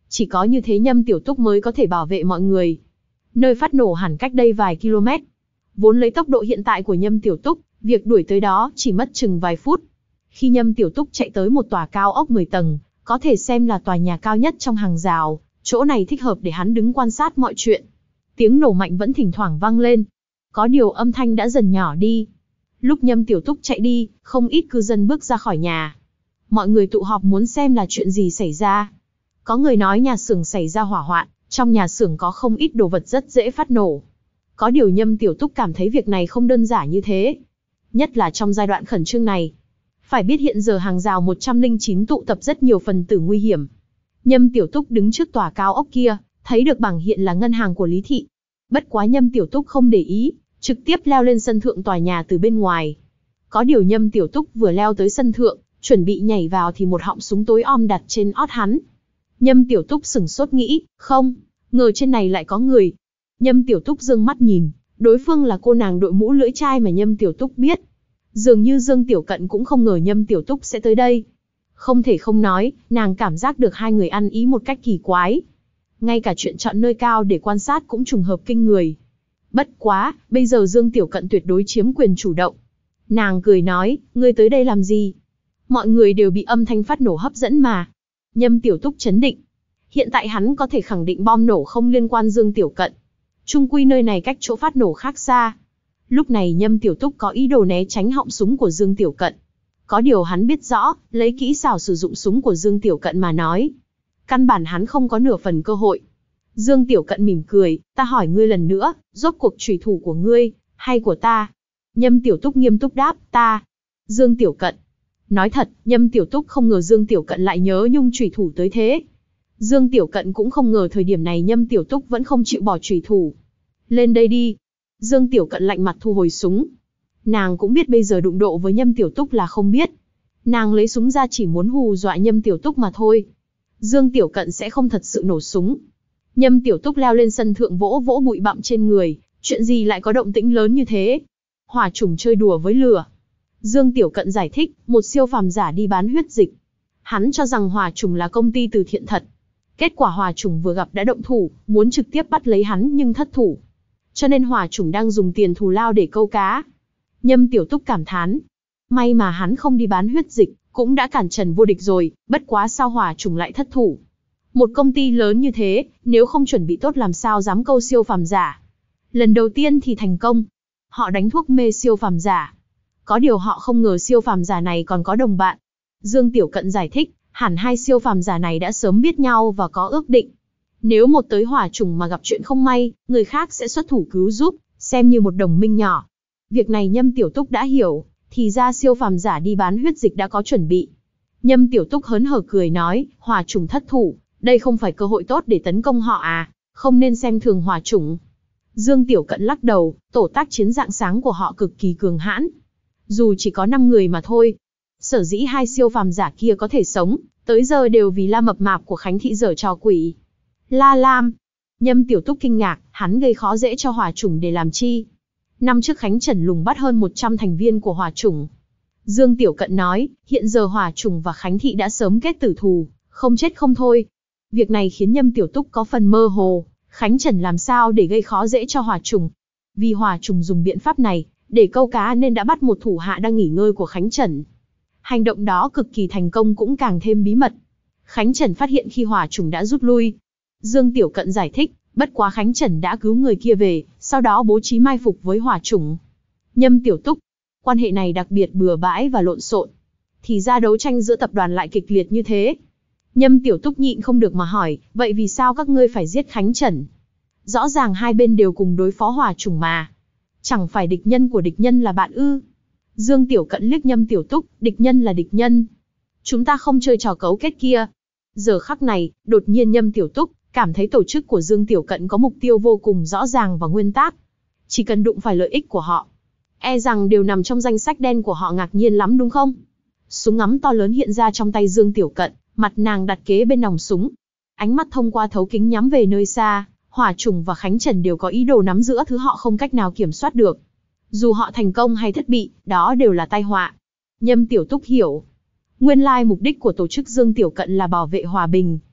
Chỉ có như thế Nhâm Tiểu Túc mới có thể bảo vệ mọi người. Nơi phát nổ hẳn cách đây vài km. Vốn lấy tốc độ hiện tại của Nhâm Tiểu Túc, việc đuổi tới đó chỉ mất chừng vài phút. Khi Nhâm Tiểu Túc chạy tới một tòa cao ốc mười tầng, có thể xem là tòa nhà cao nhất trong hàng rào, chỗ này thích hợp để hắn đứng quan sát mọi chuyện. Tiếng nổ mạnh vẫn thỉnh thoảng vang lên. Có điều âm thanh đã dần nhỏ đi. Lúc Nhâm Tiểu Túc chạy đi, không ít cư dân bước ra khỏi nhà. Mọi người tụ họp muốn xem là chuyện gì xảy ra. Có người nói nhà xưởng xảy ra hỏa hoạn, trong nhà xưởng có không ít đồ vật rất dễ phát nổ. Có điều Nhâm Tiểu Túc cảm thấy việc này không đơn giản như thế. Nhất là trong giai đoạn khẩn trương này. Phải biết hiện giờ hàng rào một trăm lẻ chín tụ tập rất nhiều phần tử nguy hiểm. Nhâm Tiểu Túc đứng trước tòa cao ốc kia, thấy được bảng hiện là ngân hàng của Lý Thị. Bất quá Nhâm Tiểu Túc không để ý, trực tiếp leo lên sân thượng tòa nhà từ bên ngoài. Có điều Nhâm Tiểu Túc vừa leo tới sân thượng, chuẩn bị nhảy vào thì một họng súng tối om đặt trên ót hắn. Nhâm Tiểu Túc sửng sốt nghĩ, không, ngờ trên này lại có người. Nhâm Tiểu Túc dương mắt nhìn, đối phương là cô nàng đội mũ lưỡi chai mà Nhâm Tiểu Túc biết. Dường như Dương Tiểu Cận cũng không ngờ Nhâm Tiểu Túc sẽ tới đây. Không thể không nói, nàng cảm giác được hai người ăn ý một cách kỳ quái. Ngay cả chuyện chọn nơi cao để quan sát cũng trùng hợp kinh người. Bất quá, bây giờ Dương Tiểu Cận tuyệt đối chiếm quyền chủ động. Nàng cười nói, ngươi tới đây làm gì? Mọi người đều bị âm thanh phát nổ hấp dẫn mà. Nhâm Tiểu Túc chấn định. Hiện tại hắn có thể khẳng định bom nổ không liên quan Dương Tiểu Cận. Chung quy nơi này cách chỗ phát nổ khác xa. Lúc này Nhâm Tiểu Túc có ý đồ né tránh họng súng của Dương Tiểu Cận. Có điều hắn biết rõ, lấy kỹ xảo sử dụng súng của Dương Tiểu Cận mà nói. Căn bản hắn không có nửa phần cơ hội. Dương Tiểu Cận mỉm cười, ta hỏi ngươi lần nữa, rốt cuộc chủy thủ của ngươi, hay của ta? Nhâm Tiểu Túc nghiêm túc đáp, ta. Dương Tiểu Cận. Nói thật, Nhâm Tiểu Túc không ngờ Dương Tiểu Cận lại nhớ nhung chủy thủ tới thế. Dương Tiểu Cận cũng không ngờ thời điểm này Nhâm Tiểu Túc vẫn không chịu bỏ chủy thủ. Lên đây đi. Dương Tiểu Cận lạnh mặt thu hồi súng. Nàng cũng biết bây giờ đụng độ với Nhâm Tiểu Túc là không biết. Nàng lấy súng ra chỉ muốn hù dọa Nhâm Tiểu Túc mà thôi. Dương Tiểu Cận sẽ không thật sự nổ súng. Nhâm Tiểu Túc leo lên sân thượng vỗ vỗ bụi bặm trên người, chuyện gì lại có động tĩnh lớn như thế? Hỏa trùng chơi đùa với lửa. Dương Tiểu Cận giải thích, một siêu phàm giả đi bán huyết dịch. Hắn cho rằng hỏa trùng là công ty từ thiện thật. Kết quả hỏa trùng vừa gặp đã động thủ, muốn trực tiếp bắt lấy hắn nhưng thất thủ. Cho nên hỏa trùng đang dùng tiền thù lao để câu cá. Nhâm Tiểu Túc cảm thán. May mà hắn không đi bán huyết dịch, cũng đã cản Trần Vô Địch rồi, bất quá sao hỏa trùng lại thất thủ. Một công ty lớn như thế, nếu không chuẩn bị tốt làm sao dám câu siêu phàm giả. Lần đầu tiên thì thành công. Họ đánh thuốc mê siêu phàm giả. Có điều họ không ngờ siêu phàm giả này còn có đồng bạn. Dương Tiểu Cận giải thích, hẳn hai siêu phàm giả này đã sớm biết nhau và có ước định. Nếu một tới hỏa trùng mà gặp chuyện không may, người khác sẽ xuất thủ cứu giúp, xem như một đồng minh nhỏ. Việc này Nhâm Tiểu Túc đã hiểu, thì ra siêu phàm giả đi bán huyết dịch đã có chuẩn bị. Nhâm Tiểu Túc hớn hở cười nói, hỏa trùng thất thủ, đây không phải cơ hội tốt để tấn công họ à, không nên xem thường hỏa trùng. Dương Tiểu Cận lắc đầu, tổ tác chiến rạng sáng của họ cực kỳ cường hãn. Dù chỉ có năm người mà thôi. Sở dĩ hai siêu phàm giả kia có thể sống, tới giờ đều vì La mập mạp của Khánh Thị giở trò quỷ. La Lam. Nhâm Tiểu Túc kinh ngạc, hắn gây khó dễ cho hỏa chủng để làm chi? Năm trước Khánh Trần lùng bắt hơn một trăm thành viên của hỏa chủng. Dương Tiểu Cận nói, hiện giờ hỏa chủng và Khánh Thị đã sớm kết tử thù, không chết không thôi. Việc này khiến Nhâm Tiểu Túc có phần mơ hồ, Khánh Trần làm sao để gây khó dễ cho hỏa chủng? Vì hỏa chủng dùng biện pháp này để câu cá nên đã bắt một thủ hạ đang nghỉ ngơi của Khánh Trần. Hành động đó cực kỳ thành công cũng càng thêm bí mật. Khánh Trần phát hiện khi hỏa chủng đã rút lui. Dương Tiểu Cận giải thích, bất quá Khánh Trần đã cứu người kia về, sau đó bố trí mai phục với hỏa chủng. Nhâm Tiểu Túc, quan hệ này đặc biệt bừa bãi và lộn xộn. Thì ra đấu tranh giữa tập đoàn lại kịch liệt như thế. Nhâm Tiểu Túc nhịn không được mà hỏi, vậy vì sao các ngươi phải giết Khánh Trần? Rõ ràng hai bên đều cùng đối phó hỏa chủng mà. Chẳng phải địch nhân của địch nhân là bạn ư? Dương Tiểu Cận liếc Nhâm Tiểu Túc, địch nhân là địch nhân. Chúng ta không chơi trò cấu kết kia. Giờ khắc này, đột nhiên Nhâm Tiểu Túc cảm thấy tổ chức của Dương Tiểu Cận có mục tiêu vô cùng rõ ràng và nguyên tắc. Chỉ cần đụng phải lợi ích của họ, e rằng đều nằm trong danh sách đen của họ, ngạc nhiên lắm đúng không? Súng ngắm to lớn hiện ra trong tay Dương Tiểu Cận, mặt nàng đặt kế bên nòng súng. Ánh mắt thông qua thấu kính nhắm về nơi xa, hỏa trùng và Khánh Trần đều có ý đồ nắm giữ thứ họ không cách nào kiểm soát được. Dù họ thành công hay thất bại, đó đều là tai họa. Nhâm Tiểu Túc hiểu. Nguyên lai mục đích của tổ chức Dương Tiểu Cận là bảo vệ hòa bình.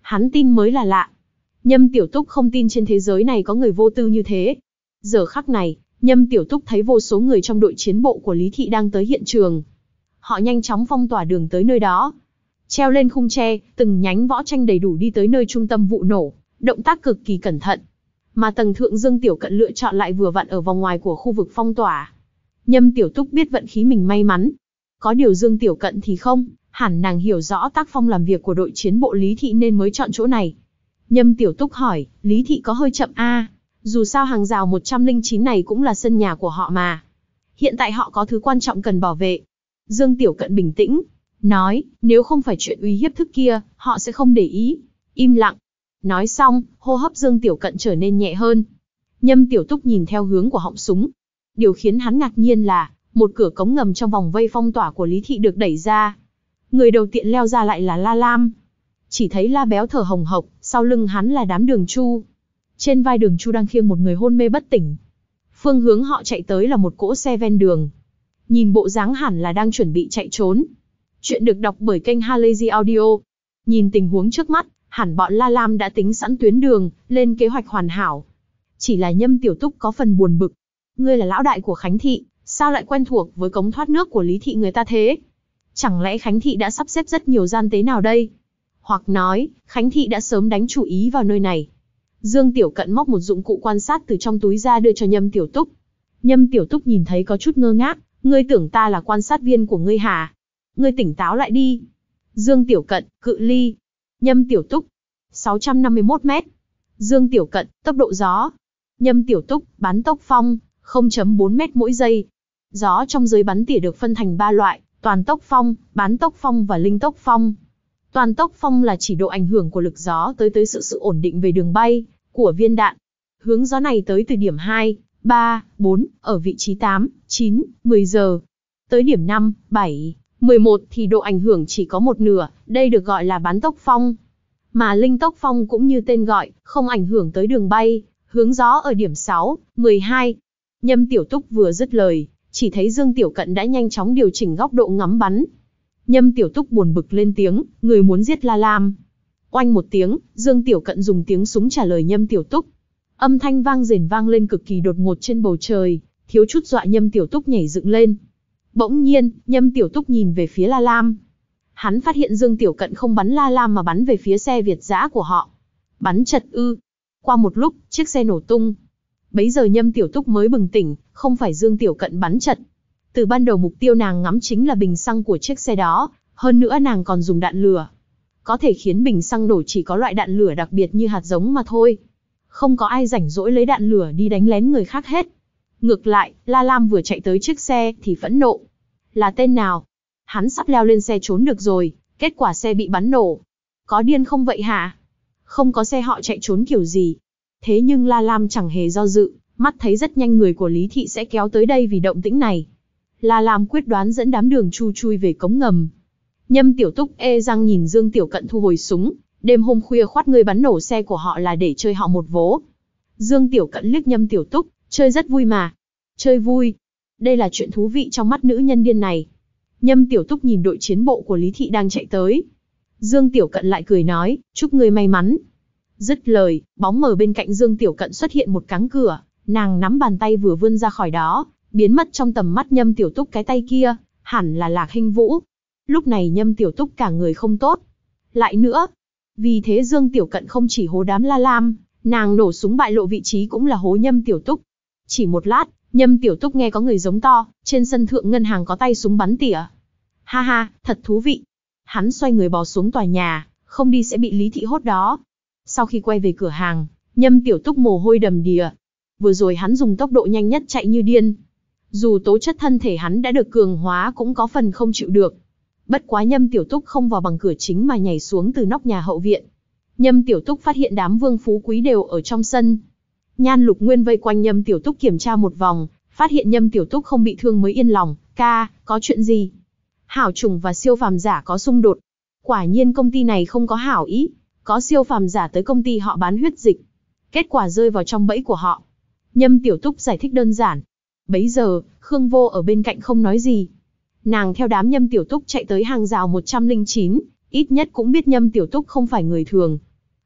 Hắn tin mới là lạ. Nhâm Tiểu Túc không tin trên thế giới này có người vô tư như thế. Giờ khắc này, Nhâm Tiểu Túc thấy vô số người trong đội chiến bộ của Lý Thị đang tới hiện trường. Họ nhanh chóng phong tỏa đường tới nơi đó. Treo lên khung tre, từng nhánh võ tranh đầy đủ đi tới nơi trung tâm vụ nổ, động tác cực kỳ cẩn thận. Mà tầng thượng Dương Tiểu Cận lựa chọn lại vừa vặn ở vòng ngoài của khu vực phong tỏa. Nhâm Tiểu Túc biết vận khí mình may mắn. Có điều Dương Tiểu Cận thì không, hẳn nàng hiểu rõ tác phong làm việc của đội chiến bộ Lý Thị nên mới chọn chỗ này. Nhâm Tiểu Túc hỏi, Lý Thị có hơi chậm a? À? Dù sao hàng rào một trăm lẻ chín này cũng là sân nhà của họ mà. Hiện tại họ có thứ quan trọng cần bảo vệ. Dương Tiểu Cận bình tĩnh, nói, nếu không phải chuyện uy hiếp thức kia, họ sẽ không để ý. Im lặng. Nói xong, hô hấp Dương Tiểu Cận trở nên nhẹ hơn. Nhâm Tiểu Túc nhìn theo hướng của họng súng. Điều khiến hắn ngạc nhiên là, một cửa cống ngầm trong vòng vây phong tỏa của Lý Thị được đẩy ra. Người đầu tiên leo ra lại là La Lam. Chỉ thấy La Béo thở hồng hộc, sau lưng hắn là đám Đường Chu. Trên vai Đường Chu đang khiêng một người hôn mê bất tỉnh. Phương hướng họ chạy tới là một cỗ xe ven đường. Nhìn bộ dáng hẳn là đang chuẩn bị chạy trốn. Chuyện được đọc bởi kênh Halazy Audio. Nhìn tình huống trước mắt, hẳn bọn La Lam đã tính sẵn tuyến đường, lên kế hoạch hoàn hảo. Chỉ là Nhâm Tiểu Túc có phần buồn bực. Ngươi là lão đại của Khánh Thị, sao lại quen thuộc với cống thoát nước của Lý Thị người ta thế? Chẳng lẽ Khánh Thị đã sắp xếp rất nhiều gian tế nào đây? Hoặc nói, Khánh Thị đã sớm đánh chủ ý vào nơi này. Dương Tiểu Cận móc một dụng cụ quan sát từ trong túi ra đưa cho Nhâm Tiểu Túc. Nhâm Tiểu Túc nhìn thấy có chút ngơ ngác, ngươi tưởng ta là quan sát viên của ngươi hả? Ngươi tỉnh táo lại đi. Dương Tiểu Cận, cự ly. Nhâm Tiểu Túc, sáu trăm năm mươi mốt mét. Dương Tiểu Cận, tốc độ gió. Nhâm Tiểu Túc, bắn tốc phong, không phẩy bốn mét mỗi giây. Gió trong giới bắn tỉa được phân thành ba loại, toàn tốc phong, bán tốc phong và linh tốc phong. Toàn tốc phong là chỉ độ ảnh hưởng của lực gió tới tới sự sự ổn định về đường bay của viên đạn. Hướng gió này tới từ điểm hai, ba, bốn, ở vị trí tám, chín, mười giờ. Tới điểm năm, bảy, mười một thì độ ảnh hưởng chỉ có một nửa, đây được gọi là bán tốc phong. Mà linh tốc phong cũng như tên gọi, không ảnh hưởng tới đường bay, hướng gió ở điểm sáu, mười hai. Nhâm Tiểu Túc vừa dứt lời, chỉ thấy Dương Tiểu Cận đã nhanh chóng điều chỉnh góc độ ngắm bắn. Nhâm Tiểu Túc buồn bực lên tiếng, người muốn giết La Lam. Oanh một tiếng, Dương Tiểu Cận dùng tiếng súng trả lời Nhâm Tiểu Túc. Âm thanh vang rền vang lên cực kỳ đột ngột trên bầu trời, thiếu chút dọa Nhâm Tiểu Túc nhảy dựng lên. Bỗng nhiên, Nhâm Tiểu Túc nhìn về phía La Lam. Hắn phát hiện Dương Tiểu Cận không bắn La Lam mà bắn về phía xe Việt dã của họ. Bắn chật ư. Qua một lúc, chiếc xe nổ tung. Bấy giờ Nhâm Tiểu Túc mới bừng tỉnh, không phải Dương Tiểu Cận bắn chật. Từ ban đầu mục tiêu nàng ngắm chính là bình xăng của chiếc xe đó, hơn nữa nàng còn dùng đạn lửa. Có thể khiến bình xăng nổ chỉ có loại đạn lửa đặc biệt như hạt giống mà thôi. Không có ai rảnh rỗi lấy đạn lửa đi đánh lén người khác hết. Ngược lại, La Lam vừa chạy tới chiếc xe thì phẫn nộ. Là tên nào? Hắn sắp leo lên xe trốn được rồi, kết quả xe bị bắn nổ. Có điên không vậy hả? Không có xe họ chạy trốn kiểu gì? Thế nhưng La Lam chẳng hề do dự, mắt thấy rất nhanh người của Lý Thị sẽ kéo tới đây vì động tĩnh này. La Lam quyết đoán dẫn đám Đường Chu chui về cống ngầm. Nhâm Tiểu Túc e răng nhìn Dương Tiểu Cận thu hồi súng, đêm hôm khuya khoát ngươi bắn nổ xe của họ là để chơi họ một vố. Dương Tiểu Cận liếc Nhâm Tiểu Túc, chơi rất vui mà. Chơi vui. Đây là chuyện thú vị trong mắt nữ nhân điên này. Nhâm Tiểu Túc nhìn đội chiến bộ của Lý Thị đang chạy tới. Dương Tiểu Cận lại cười nói, chúc ngươi may mắn. Dứt lời, bóng mờ bên cạnh Dương Tiểu Cận xuất hiện một cánh cửa, nàng nắm bàn tay vừa vươn ra khỏi đó, biến mất trong tầm mắt Nhâm Tiểu Túc. Cái tay kia, hẳn là Lạc Hinh Vũ. Lúc này Nhâm Tiểu Túc cả người không tốt. Lại nữa, vì thế Dương Tiểu Cận không chỉ hố đám La Lam, nàng nổ súng bại lộ vị trí cũng là hố Nhâm Tiểu Túc. Chỉ một lát, Nhâm Tiểu Túc nghe có người giống to, trên sân thượng ngân hàng có tay súng bắn tỉa. Ha ha, thật thú vị. Hắn xoay người bò xuống tòa nhà, không đi sẽ bị Lý Thị hốt đó. Sau khi quay về cửa hàng, Nhâm Tiểu Túc mồ hôi đầm đìa. Vừa rồi hắn dùng tốc độ nhanh nhất chạy như điên. Dù tố chất thân thể hắn đã được cường hóa cũng có phần không chịu được. Bất quá Nhâm Tiểu Túc không vào bằng cửa chính mà nhảy xuống từ nóc nhà hậu viện. Nhâm Tiểu Túc phát hiện đám vương phú quý đều ở trong sân. Nhan Lục Nguyên vây quanh Nhâm Tiểu Túc kiểm tra một vòng, phát hiện Nhâm Tiểu Túc không bị thương mới yên lòng. Ca, có chuyện gì? Hảo chủng và siêu phàm giả có xung đột. Quả nhiên công ty này không có hảo ý, có siêu phàm giả tới công ty họ bán huyết dịch. Kết quả rơi vào trong bẫy của họ. Nhâm Tiểu Túc giải thích đơn giản. Bấy giờ, Khương Vô ở bên cạnh không nói gì. Nàng theo đám Nhâm Tiểu Túc chạy tới hàng rào một trăm lẻ chín, ít nhất cũng biết Nhâm Tiểu Túc không phải người thường.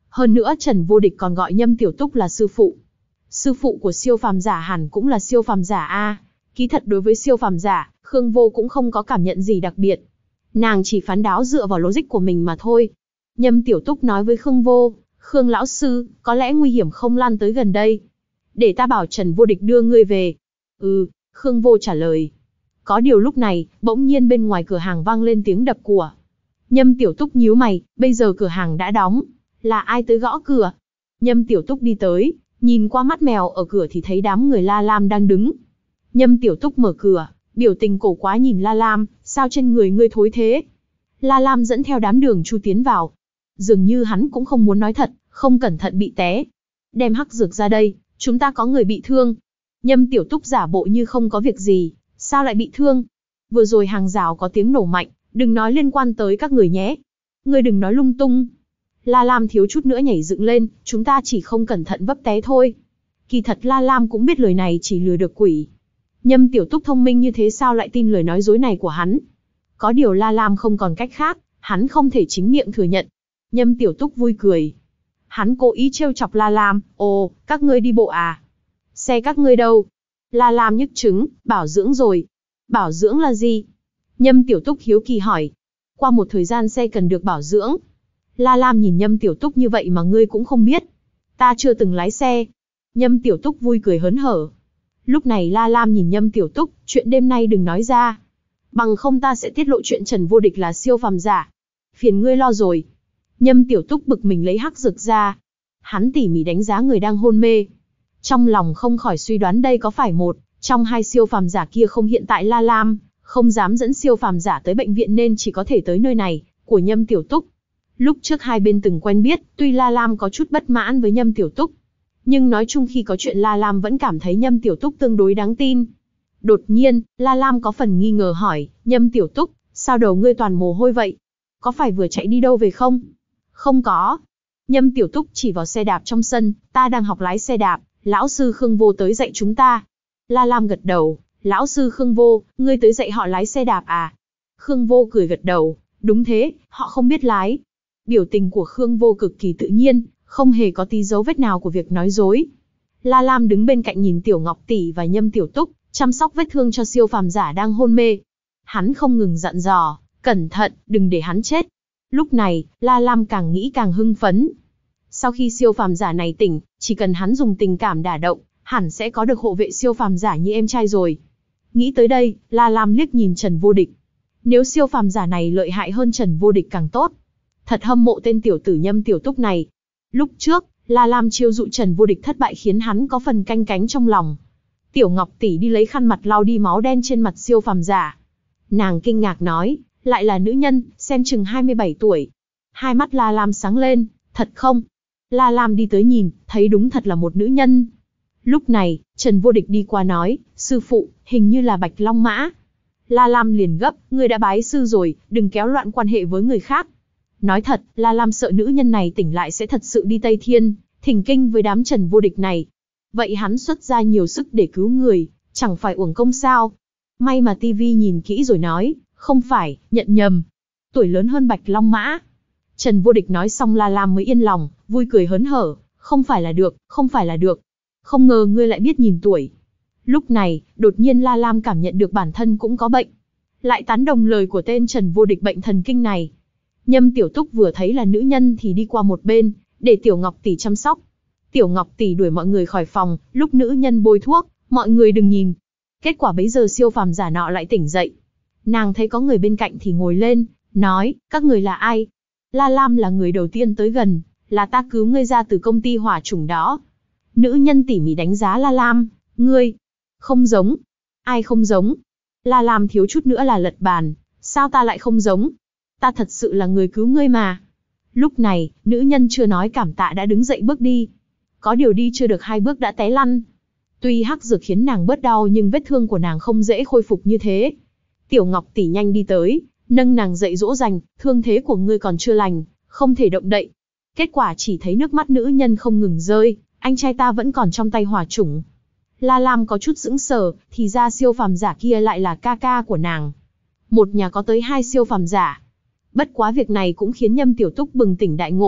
Hơn nữa Trần Vô Địch còn gọi Nhâm Tiểu Túc là sư phụ. Sư phụ của siêu phàm giả hẳn cũng là siêu phàm giả a. Ký thật đối với siêu phàm giả, Khương Vô cũng không có cảm nhận gì đặc biệt. Nàng chỉ phán đoán dựa vào logic của mình mà thôi. Nhâm Tiểu Túc nói với Khương Vô, Khương lão sư, có lẽ nguy hiểm không lan tới gần đây. Để ta bảo Trần Vô Địch đưa ngươi về. Ừ, Khương Vô trả lời. Có điều lúc này, bỗng nhiên bên ngoài cửa hàng vang lên tiếng đập của. Nhâm Tiểu Túc nhíu mày, bây giờ cửa hàng đã đóng. Là ai tới gõ cửa? Nhâm Tiểu Túc đi tới, nhìn qua mắt mèo ở cửa thì thấy đám người La Lam đang đứng. Nhâm Tiểu Túc mở cửa, biểu tình cổ quá nhìn La Lam, sao trên người ngươi thối thế? La Lam dẫn theo đám Đường Chu tiến vào. Dường như hắn cũng không muốn nói thật, không cẩn thận bị té. Đem hắc dược ra đây, chúng ta có người bị thương. Nhâm Tiểu Túc giả bộ như không có việc gì, sao lại bị thương? Vừa rồi hàng rào có tiếng nổ mạnh, đừng nói liên quan tới các người nhé. Ngươi đừng nói lung tung. La Lam thiếu chút nữa nhảy dựng lên, chúng ta chỉ không cẩn thận vấp té thôi. Kỳ thật La Lam cũng biết lời này chỉ lừa được quỷ. Nhâm Tiểu Túc thông minh như thế sao lại tin lời nói dối này của hắn? Có điều La Lam không còn cách khác, hắn không thể chính miệng thừa nhận. Nhâm Tiểu Túc vui cười. Hắn cố ý trêu chọc La Lam, ồ, các ngươi đi bộ à? Xe các ngươi đâu? La Lam nhức chứng, bảo dưỡng rồi. Bảo dưỡng là gì? Nhâm Tiểu Túc hiếu kỳ hỏi. Qua một thời gian xe cần được bảo dưỡng. La Lam nhìn Nhâm Tiểu Túc như vậy mà ngươi cũng không biết. Ta chưa từng lái xe. Nhâm Tiểu Túc vui cười hớn hở. Lúc này La Lam nhìn Nhâm Tiểu Túc, chuyện đêm nay đừng nói ra. Bằng không ta sẽ tiết lộ chuyện Trần Vô Địch là siêu phàm giả. Phiền ngươi lo rồi. Nhâm Tiểu Túc bực mình lấy hắc dược ra. Hắn tỉ mỉ đánh giá người đang hôn mê. Trong lòng không khỏi suy đoán đây có phải một trong hai siêu phàm giả kia không, hiện tại La Lam không dám dẫn siêu phàm giả tới bệnh viện nên chỉ có thể tới nơi này của Nhâm Tiểu Túc. Lúc trước hai bên từng quen biết, tuy La Lam có chút bất mãn với Nhâm Tiểu Túc, nhưng nói chung khi có chuyện La Lam vẫn cảm thấy Nhâm Tiểu Túc tương đối đáng tin. Đột nhiên, La Lam có phần nghi ngờ hỏi, Nhâm Tiểu Túc, sao đầu ngươi toàn mồ hôi vậy? Có phải vừa chạy đi đâu về không? Không có. Nhâm Tiểu Túc chỉ vào xe đạp trong sân, ta đang học lái xe đạp, lão sư Khương Vô tới dạy chúng ta. La Lam gật đầu, lão sư Khương Vô, ngươi tới dạy họ lái xe đạp à? Khương Vô cười gật đầu, đúng thế, họ không biết lái. Biểu tình của Khương Vô cực kỳ tự nhiên, không hề có tí dấu vết nào của việc nói dối. La Lam đứng bên cạnh nhìn Tiểu Ngọc Tỷ và Nhâm Tiểu Túc, chăm sóc vết thương cho siêu phàm giả đang hôn mê. Hắn không ngừng dặn dò, cẩn thận, đừng để hắn chết. Lúc này, La Lam càng nghĩ càng hưng phấn. Sau khi siêu phàm giả này tỉnh, chỉ cần hắn dùng tình cảm đả động, hẳn sẽ có được hộ vệ siêu phàm giả như em trai rồi. Nghĩ tới đây, La Lam liếc nhìn Trần Vô Địch. Nếu siêu phàm giả này lợi hại hơn Trần Vô Địch càng tốt. Thật hâm mộ tên tiểu tử Nhâm Tiểu Túc này. Lúc trước, La Lam chiêu dụ Trần Vô Địch thất bại khiến hắn có phần canh cánh trong lòng. Tiểu Ngọc Tỷ đi lấy khăn mặt lau đi máu đen trên mặt siêu phàm giả. Nàng kinh ngạc nói, lại là nữ nhân, xem chừng hai mươi bảy tuổi. Hai mắt La Lam sáng lên, thật không? La Lam đi tới nhìn, thấy đúng thật là một nữ nhân. Lúc này, Trần Vô Địch đi qua nói, sư phụ, hình như là Bạch Long Mã. La Lam liền gấp, ngươi đã bái sư rồi, đừng kéo loạn quan hệ với người khác. Nói thật, La Lam sợ nữ nhân này tỉnh lại sẽ thật sự đi Tây Thiên, thỉnh kinh với đám Trần Vô Địch này. Vậy hắn xuất ra nhiều sức để cứu người, chẳng phải uổng công sao? May mà tivi nhìn kỹ rồi nói, không phải, nhận nhầm. Tuổi lớn hơn Bạch Long Mã. Trần Vô Địch nói xong La Lam mới yên lòng, vui cười hớn hở, không phải là được, không phải là được. Không ngờ ngươi lại biết nhìn tuổi. Lúc này, đột nhiên La Lam cảm nhận được bản thân cũng có bệnh. Lại tán đồng lời của tên Trần Vô Địch bệnh thần kinh này. Nhâm Tiểu Túc vừa thấy là nữ nhân thì đi qua một bên, để Tiểu Ngọc Tỷ chăm sóc. Tiểu Ngọc Tỷ đuổi mọi người khỏi phòng, lúc nữ nhân bôi thuốc, mọi người đừng nhìn. Kết quả bấy giờ siêu phàm giả nọ lại tỉnh dậy. Nàng thấy có người bên cạnh thì ngồi lên, nói, các người là ai? La Lam là người đầu tiên tới gần, là ta cứu ngươi ra từ công ty hỏa chủng đó. Nữ nhân tỉ mỉ đánh giá La Lam, ngươi, không giống. Ai không giống? La Lam thiếu chút nữa là lật bàn, sao ta lại không giống? Ta thật sự là người cứu ngươi mà. Lúc này, nữ nhân chưa nói cảm tạ đã đứng dậy bước đi. Có điều đi chưa được hai bước đã té lăn. Tuy hắc dược khiến nàng bớt đau nhưng vết thương của nàng không dễ khôi phục như thế. Tiểu Ngọc Tỷ nhanh đi tới, nâng nàng dậy dỗ dành, thương thế của ngươi còn chưa lành, không thể động đậy. Kết quả chỉ thấy nước mắt nữ nhân không ngừng rơi, anh trai ta vẫn còn trong tay hỏa chủng. La Lam có chút sững sờ, thì ra siêu phàm giả kia lại là ca ca của nàng. Một nhà có tới hai siêu phàm giả. Bất quá việc này cũng khiến Nhâm Tiểu Túc bừng tỉnh đại ngộ,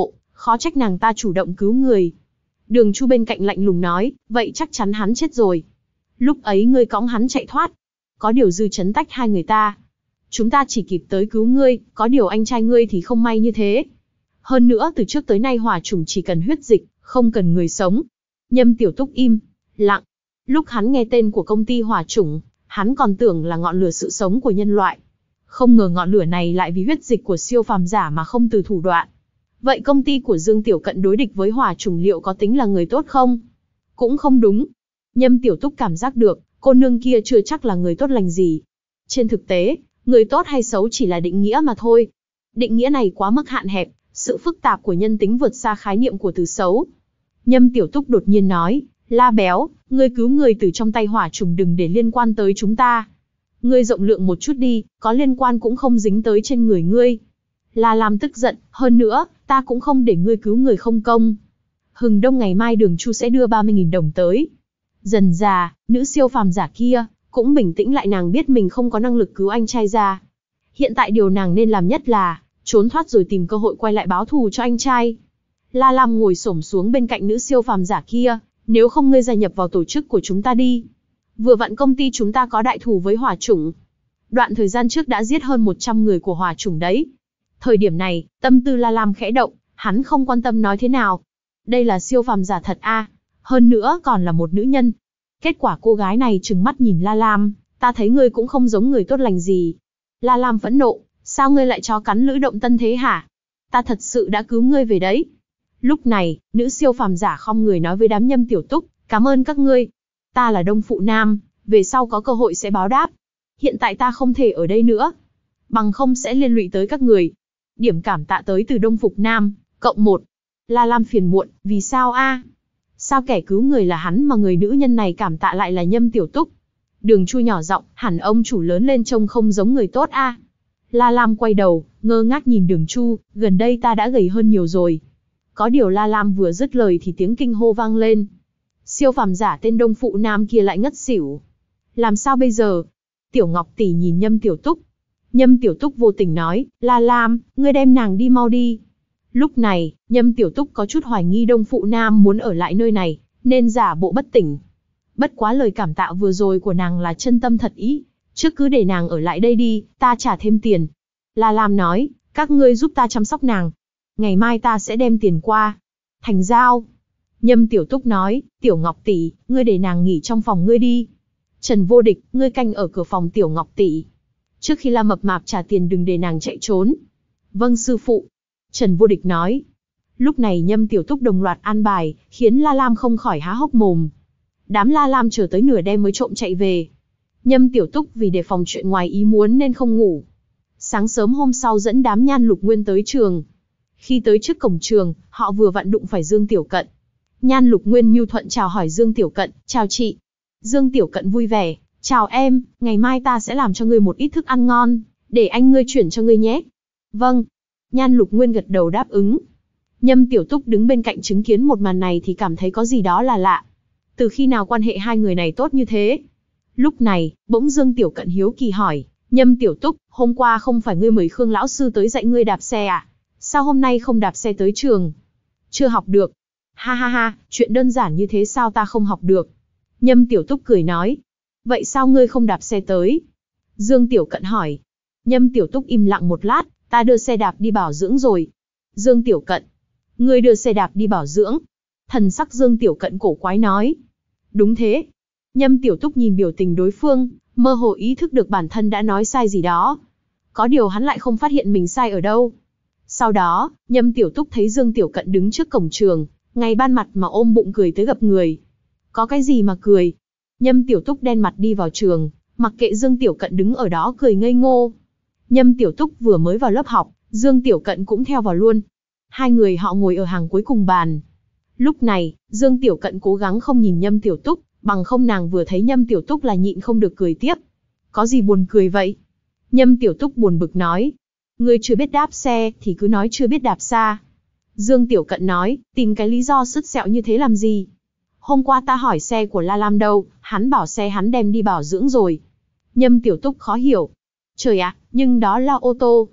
khó trách nàng ta chủ động cứu người. Đường Chu bên cạnh lạnh lùng nói, vậy chắc chắn hắn chết rồi. Lúc ấy ngươi cõng hắn chạy thoát. Có điều dư chấn tách hai người ta. Chúng ta chỉ kịp tới cứu ngươi, có điều anh trai ngươi thì không may như thế. Hơn nữa từ trước tới nay hỏa chủng chỉ cần huyết dịch, không cần người sống. Nhâm Tiểu Túc im lặng. Lúc hắn nghe tên của công ty hỏa chủng, hắn còn tưởng là ngọn lửa sự sống của nhân loại. Không ngờ ngọn lửa này lại vì huyết dịch của siêu phàm giả mà không từ thủ đoạn. Vậy công ty của Dương Tiểu Cận đối địch với hỏa chủng liệu có tính là người tốt không? Cũng không đúng. Nhâm Tiểu Túc cảm giác được, cô nương kia chưa chắc là người tốt lành gì. Trên thực tế, người tốt hay xấu chỉ là định nghĩa mà thôi. Định nghĩa này quá mức hạn hẹp, sự phức tạp của nhân tính vượt xa khái niệm của từ xấu. Nhâm Tiểu Túc đột nhiên nói, La Béo, ngươi cứu người từ trong tay hỏa trùng đừng để liên quan tới chúng ta. Ngươi rộng lượng một chút đi, có liên quan cũng không dính tới trên người ngươi. La Lam tức giận, hơn nữa, ta cũng không để ngươi cứu người không công. Hừng đông ngày mai Đường Chu sẽ đưa ba mươi nghìn đồng tới. Dần già, nữ siêu phàm giả kia, cũng bình tĩnh lại, nàng biết mình không có năng lực cứu anh trai ra. Hiện tại điều nàng nên làm nhất là, trốn thoát rồi tìm cơ hội quay lại báo thù cho anh trai. La Lam ngồi xổm xuống bên cạnh nữ siêu phàm giả kia, nếu không ngươi gia nhập vào tổ chức của chúng ta đi. Vừa vặn công ty chúng ta có đại thù với hỏa chủng. Đoạn thời gian trước đã giết hơn một trăm người của hỏa chủng đấy. Thời điểm này, tâm tư La Lam khẽ động, hắn không quan tâm nói thế nào. Đây là siêu phàm giả thật a, hơn nữa còn là một nữ nhân. Kết quả cô gái này trừng mắt nhìn La Lam, ta thấy ngươi cũng không giống người tốt lành gì. La Lam phẫn nộ, sao ngươi lại chó cắn lữ động tân thế hả? Ta thật sự đã cứu ngươi về đấy. Lúc này, nữ siêu phàm giả khom người nói với đám Nhâm Tiểu Túc, cảm ơn các ngươi. Ta là Đông Phụ Nam, về sau có cơ hội sẽ báo đáp. Hiện tại ta không thể ở đây nữa, bằng không sẽ liên lụy tới các người. Điểm cảm tạ tới từ Đông Phục Nam, cộng một. La Lam phiền muộn, vì sao a? Sao kẻ cứu người là hắn mà người nữ nhân này cảm tạ lại là Nhâm Tiểu Túc? Đường Chu nhỏ giọng, hẳn ông chủ lớn lên trông không giống người tốt a. La Lam quay đầu, ngơ ngác nhìn Đường Chu, gần đây ta đã gầy hơn nhiều rồi. Có điều La Lam vừa dứt lời thì tiếng kinh hô vang lên. Siêu phàm giả tên Đông Phụ Nam kia lại ngất xỉu. Làm sao bây giờ? Tiểu Ngọc tỷ nhìn Nhâm Tiểu Túc. Nhâm Tiểu Túc vô tình nói, La Lam, ngươi đem nàng đi mau đi. Lúc này, Nhâm Tiểu Túc có chút hoài nghi Đông Phụ Nam muốn ở lại nơi này, nên giả bộ bất tỉnh. Bất quá lời cảm tạ vừa rồi của nàng là chân tâm thật ý. Trước cứ để nàng ở lại đây đi, ta trả thêm tiền. La Lam nói, các ngươi giúp ta chăm sóc nàng. Ngày mai ta sẽ đem tiền qua. Thành giao. Nhâm Tiểu Túc nói, Tiểu Ngọc tỷ, ngươi để nàng nghỉ trong phòng ngươi đi. Trần Vô Địch, ngươi canh ở cửa phòng Tiểu Ngọc tỷ. Trước khi La Mập Mạp trả tiền đừng để nàng chạy trốn. Vâng sư phụ. Trần Vô Địch nói. Lúc này Nhâm Tiểu Túc đồng loạt an bài, khiến La Lam không khỏi há hốc mồm. Đám La Lam chờ tới nửa đêm mới trộm chạy về. Nhâm Tiểu Túc vì đề phòng chuyện ngoài ý muốn nên không ngủ. Sáng sớm hôm sau dẫn đám Nhan Lục Nguyên tới trường. Khi tới trước cổng trường, họ vừa vặn đụng phải Dương Tiểu Cận. Nhan Lục Nguyên nhu thuận chào hỏi Dương Tiểu Cận, chào chị. Dương Tiểu Cận vui vẻ, chào em, ngày mai ta sẽ làm cho ngươi một ít thức ăn ngon, để anh ngươi chuyển cho ngươi nhé. Vâng. Nhan Lục Nguyên gật đầu đáp ứng. Nhâm Tiểu Túc đứng bên cạnh chứng kiến một màn này thì cảm thấy có gì đó là lạ. Từ khi nào quan hệ hai người này tốt như thế? Lúc này, bỗng Dương Tiểu Cận hiếu kỳ hỏi, Nhâm Tiểu Túc, hôm qua không phải ngươi mời Khương lão sư tới dạy ngươi đạp xe à? Sao hôm nay không đạp xe tới trường? Chưa học được. Ha ha ha, chuyện đơn giản như thế sao ta không học được? Nhâm Tiểu Túc cười nói. Vậy sao ngươi không đạp xe tới? Dương Tiểu Cận hỏi. Nhâm Tiểu Túc im lặng một lát, ta đưa xe đạp đi bảo dưỡng rồi. Dương Tiểu Cận. Ngươi đưa xe đạp đi bảo dưỡng? Thần sắc Dương Tiểu Cận cổ quái nói. Đúng thế. Nhâm Tiểu Túc nhìn biểu tình đối phương, mơ hồ ý thức được bản thân đã nói sai gì đó. Có điều hắn lại không phát hiện mình sai ở đâu. Sau đó, Nhâm Tiểu Túc thấy Dương Tiểu Cận đứng trước cổng trường, ngày ban mặt mà ôm bụng cười tới gặp người. Có cái gì mà cười? Nhâm Tiểu Túc đen mặt đi vào trường, mặc kệ Dương Tiểu Cận đứng ở đó cười ngây ngô. Nhâm Tiểu Túc vừa mới vào lớp học, Dương Tiểu Cận cũng theo vào luôn. Hai người họ ngồi ở hàng cuối cùng bàn. Lúc này, Dương Tiểu Cận cố gắng không nhìn Nhâm Tiểu Túc, bằng không nàng vừa thấy Nhâm Tiểu Túc là nhịn không được cười tiếp. Có gì buồn cười vậy? Nhâm Tiểu Túc buồn bực nói. Ngươi chưa biết đáp xe thì cứ nói chưa biết đạp xa. Dương Tiểu Cận nói, tìm cái lý do sứt sẹo như thế làm gì? Hôm qua ta hỏi xe của La Lam đâu, hắn bảo xe hắn đem đi bảo dưỡng rồi. Nhâm Tiểu Túc khó hiểu. Trời ạ, nhưng đó là ô tô.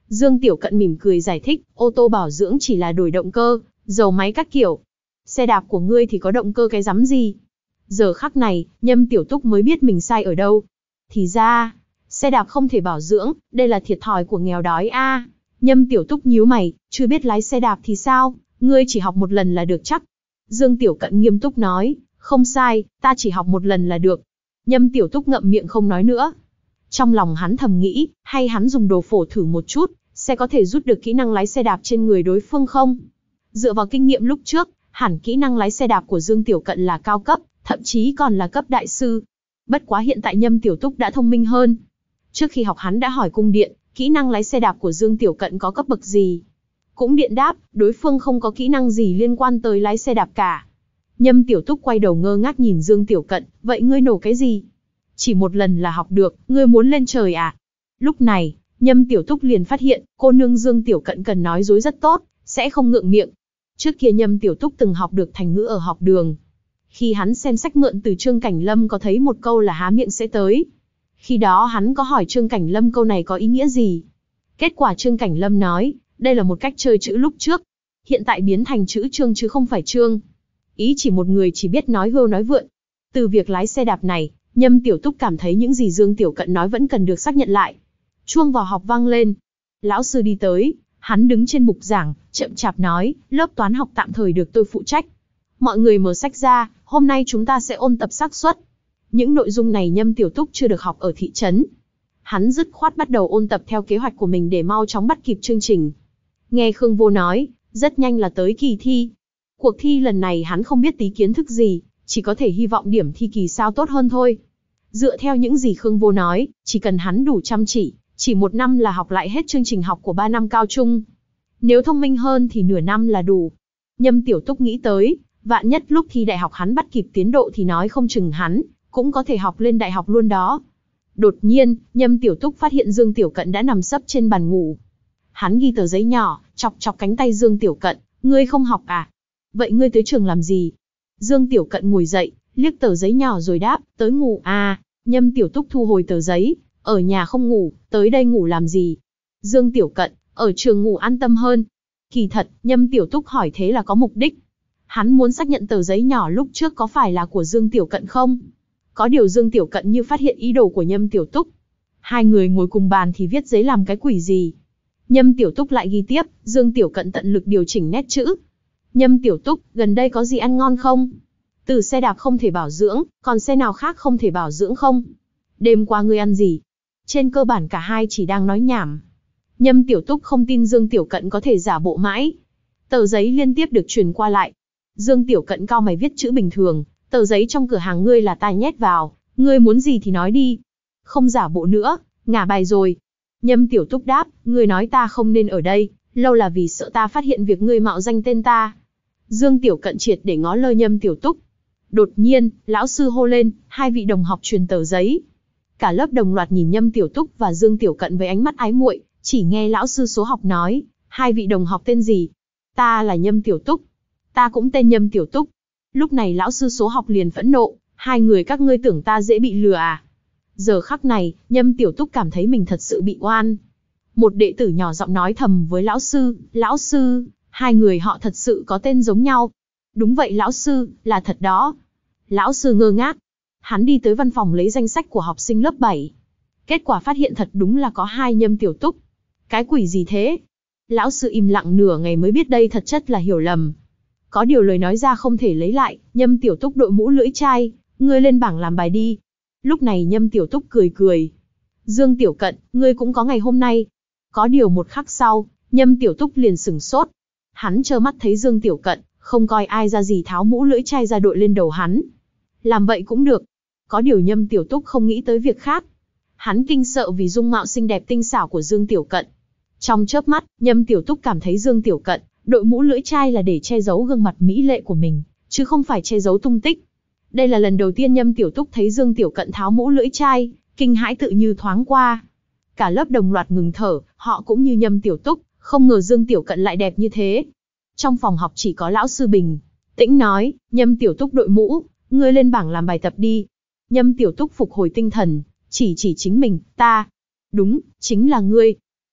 Dương Tiểu Cận mỉm cười giải thích, ô tô bảo dưỡng chỉ là đổi động cơ, dầu máy các kiểu. Xe đạp của ngươi thì có động cơ cái rắm gì? Giờ khắc này, Nhâm Tiểu Túc mới biết mình sai ở đâu. Thì ra, xe đạp không thể bảo dưỡng, đây là thiệt thòi của nghèo đói a. À. Nhâm Tiểu Túc nhíu mày, chưa biết lái xe đạp thì sao, ngươi chỉ học một lần là được chắc. Dương Tiểu Cận nghiêm túc nói, không sai, ta chỉ học một lần là được. Nhâm Tiểu Túc ngậm miệng không nói nữa. Trong lòng hắn thầm nghĩ, hay hắn dùng đồ phổ thử một chút, sẽ có thể rút được kỹ năng lái xe đạp trên người đối phương không? Dựa vào kinh nghiệm lúc trước, hẳn kỹ năng lái xe đạp của Dương Tiểu Cận là cao cấp, thậm chí còn là cấp đại sư. Bất quá hiện tại Nhâm Tiểu Túc đã thông minh hơn. Trước khi học hắn đã hỏi cung điện, kỹ năng lái xe đạp của Dương Tiểu Cận có cấp bậc gì? Cũng điện đáp, đối phương không có kỹ năng gì liên quan tới lái xe đạp cả. Nhâm Tiểu Túc quay đầu ngơ ngác nhìn Dương Tiểu Cận, vậy ngươi nổ cái gì? Chỉ một lần là học được, ngươi muốn lên trời à? Lúc này, Nhâm Tiểu Túc liền phát hiện, cô nương Dương Tiểu Cận cần nói dối rất tốt, sẽ không ngượng miệng. Trước kia Nhâm Tiểu Túc từng học được thành ngữ ở học đường. Khi hắn xem sách mượn từ Trương Cảnh Lâm có thấy một câu là há miệng sẽ tới. Khi đó hắn có hỏi Trương Cảnh Lâm câu này có ý nghĩa gì? Kết quả Trương Cảnh Lâm nói, đây là một cách chơi chữ lúc trước. Hiện tại biến thành chữ Trương chứ không phải Trương. Ý chỉ một người chỉ biết nói hưu nói vượn. Từ việc lái xe đạp này, Nhâm Tiểu Túc cảm thấy những gì Dương Tiểu Cận nói vẫn cần được xác nhận lại. Chuông vào học vang lên. Lão sư đi tới, hắn đứng trên bục giảng, chậm chạp nói, lớp toán học tạm thời được tôi phụ trách. Mọi người mở sách ra, hôm nay chúng ta sẽ ôn tập xác suất. Những nội dung này Nhâm Tiểu Túc chưa được học ở thị trấn. Hắn dứt khoát bắt đầu ôn tập theo kế hoạch của mình để mau chóng bắt kịp chương trình. Nghe Khương Vô nói, rất nhanh là tới kỳ thi. Cuộc thi lần này hắn không biết tí kiến thức gì, chỉ có thể hy vọng điểm thi kỳ sao tốt hơn thôi. Dựa theo những gì Khương Vô nói, chỉ cần hắn đủ chăm chỉ, chỉ một năm là học lại hết chương trình học của ba năm cao trung. Nếu thông minh hơn thì nửa năm là đủ. Nhâm Tiểu Túc nghĩ tới, vạn nhất lúc thi đại học hắn bắt kịp tiến độ thì nói không chừng hắn cũng có thể học lên đại học luôn đó. Đột nhiên, Nhâm Tiểu Túc phát hiện Dương Tiểu Cận đã nằm sấp trên bàn ngủ. Hắn ghi tờ giấy nhỏ, chọc chọc cánh tay Dương Tiểu Cận, ngươi không học à? Vậy ngươi tới trường làm gì? Dương Tiểu Cận ngồi dậy, liếc tờ giấy nhỏ rồi đáp, tới ngủ à. Nhâm Tiểu Túc thu hồi tờ giấy, ở nhà không ngủ, tới đây ngủ làm gì? Dương Tiểu Cận, ở trường ngủ an tâm hơn. Kỳ thật, Nhâm Tiểu Túc hỏi thế là có mục đích. Hắn muốn xác nhận tờ giấy nhỏ lúc trước có phải là của Dương Tiểu Cận không? Có điều Dương Tiểu Cận như phát hiện ý đồ của Nhâm Tiểu Túc. Hai người ngồi cùng bàn thì viết giấy làm cái quỷ gì? Nhâm Tiểu Túc lại ghi tiếp, Dương Tiểu Cận tận lực điều chỉnh nét chữ. Nhâm Tiểu Túc, gần đây có gì ăn ngon không? Từ xe đạp không thể bảo dưỡng, còn xe nào khác không thể bảo dưỡng không? Đêm qua ngươi ăn gì? Trên cơ bản cả hai chỉ đang nói nhảm. Nhâm Tiểu Túc không tin Dương Tiểu Cận có thể giả bộ mãi. Tờ giấy liên tiếp được truyền qua lại. Dương Tiểu Cận cau mày viết chữ bình thường, tờ giấy trong cửa hàng ngươi là ta nhét vào, ngươi muốn gì thì nói đi. Không giả bộ nữa, ngả bài rồi. Nhâm Tiểu Túc đáp, ngươi nói ta không nên ở đây, lâu là vì sợ ta phát hiện việc ngươi mạo danh tên ta. Dương Tiểu Cận triệt để ngó lơ Nhâm Tiểu Túc. Đột nhiên, lão sư hô lên, hai vị đồng học truyền tờ giấy. Cả lớp đồng loạt nhìn Nhâm Tiểu Túc và Dương Tiểu Cận với ánh mắt ái muội, chỉ nghe lão sư số học nói, hai vị đồng học tên gì? Ta là Nhâm Tiểu Túc. Ta cũng tên Nhâm Tiểu Túc. Lúc này lão sư số học liền phẫn nộ, hai người các ngươi tưởng ta dễ bị lừa à? Giờ khắc này, Nhâm Tiểu Túc cảm thấy mình thật sự bị oan. Một đệ tử nhỏ giọng nói thầm với lão sư, lão sư, hai người họ thật sự có tên giống nhau. Đúng vậy lão sư, là thật đó. Lão sư ngơ ngác. Hắn đi tới văn phòng lấy danh sách của học sinh lớp bảy. Kết quả phát hiện thật đúng là có hai Nhâm Tiểu Túc. Cái quỷ gì thế? Lão sư im lặng nửa ngày mới biết đây thật chất là hiểu lầm. Có điều lời nói ra không thể lấy lại, Nhâm Tiểu Túc đội mũ lưỡi chai, ngươi lên bảng làm bài đi. Lúc này Nhâm Tiểu Túc cười cười. Dương Tiểu Cận, ngươi cũng có ngày hôm nay. Có điều một khắc sau, Nhâm Tiểu Túc liền sửng sốt. Hắn trơ mắt thấy Dương Tiểu Cận, không coi ai ra gì tháo mũ lưỡi chai ra đội lên đầu hắn. Làm vậy cũng được. Có điều Nhâm Tiểu Túc không nghĩ tới việc khác. Hắn kinh sợ vì dung mạo xinh đẹp tinh xảo của Dương Tiểu Cận. Trong chớp mắt, Nhâm Tiểu Túc cảm thấy Dương Tiểu Cận đội mũ lưỡi chai là để che giấu gương mặt mỹ lệ của mình, chứ không phải che giấu tung tích. Đây là lần đầu tiên Nhâm Tiểu Túc thấy Dương Tiểu Cận tháo mũ lưỡi chai, kinh hãi tự như thoáng qua. Cả lớp đồng loạt ngừng thở, họ cũng như Nhâm Tiểu Túc, không ngờ Dương Tiểu Cận lại đẹp như thế. Trong phòng học chỉ có lão sư Bình tĩnh nói, Nhâm Tiểu Túc đội mũ, ngươi lên bảng làm bài tập đi. Nhâm Tiểu Túc phục hồi tinh thần, chỉ chỉ chính mình, ta. Đúng, chính là ngươi.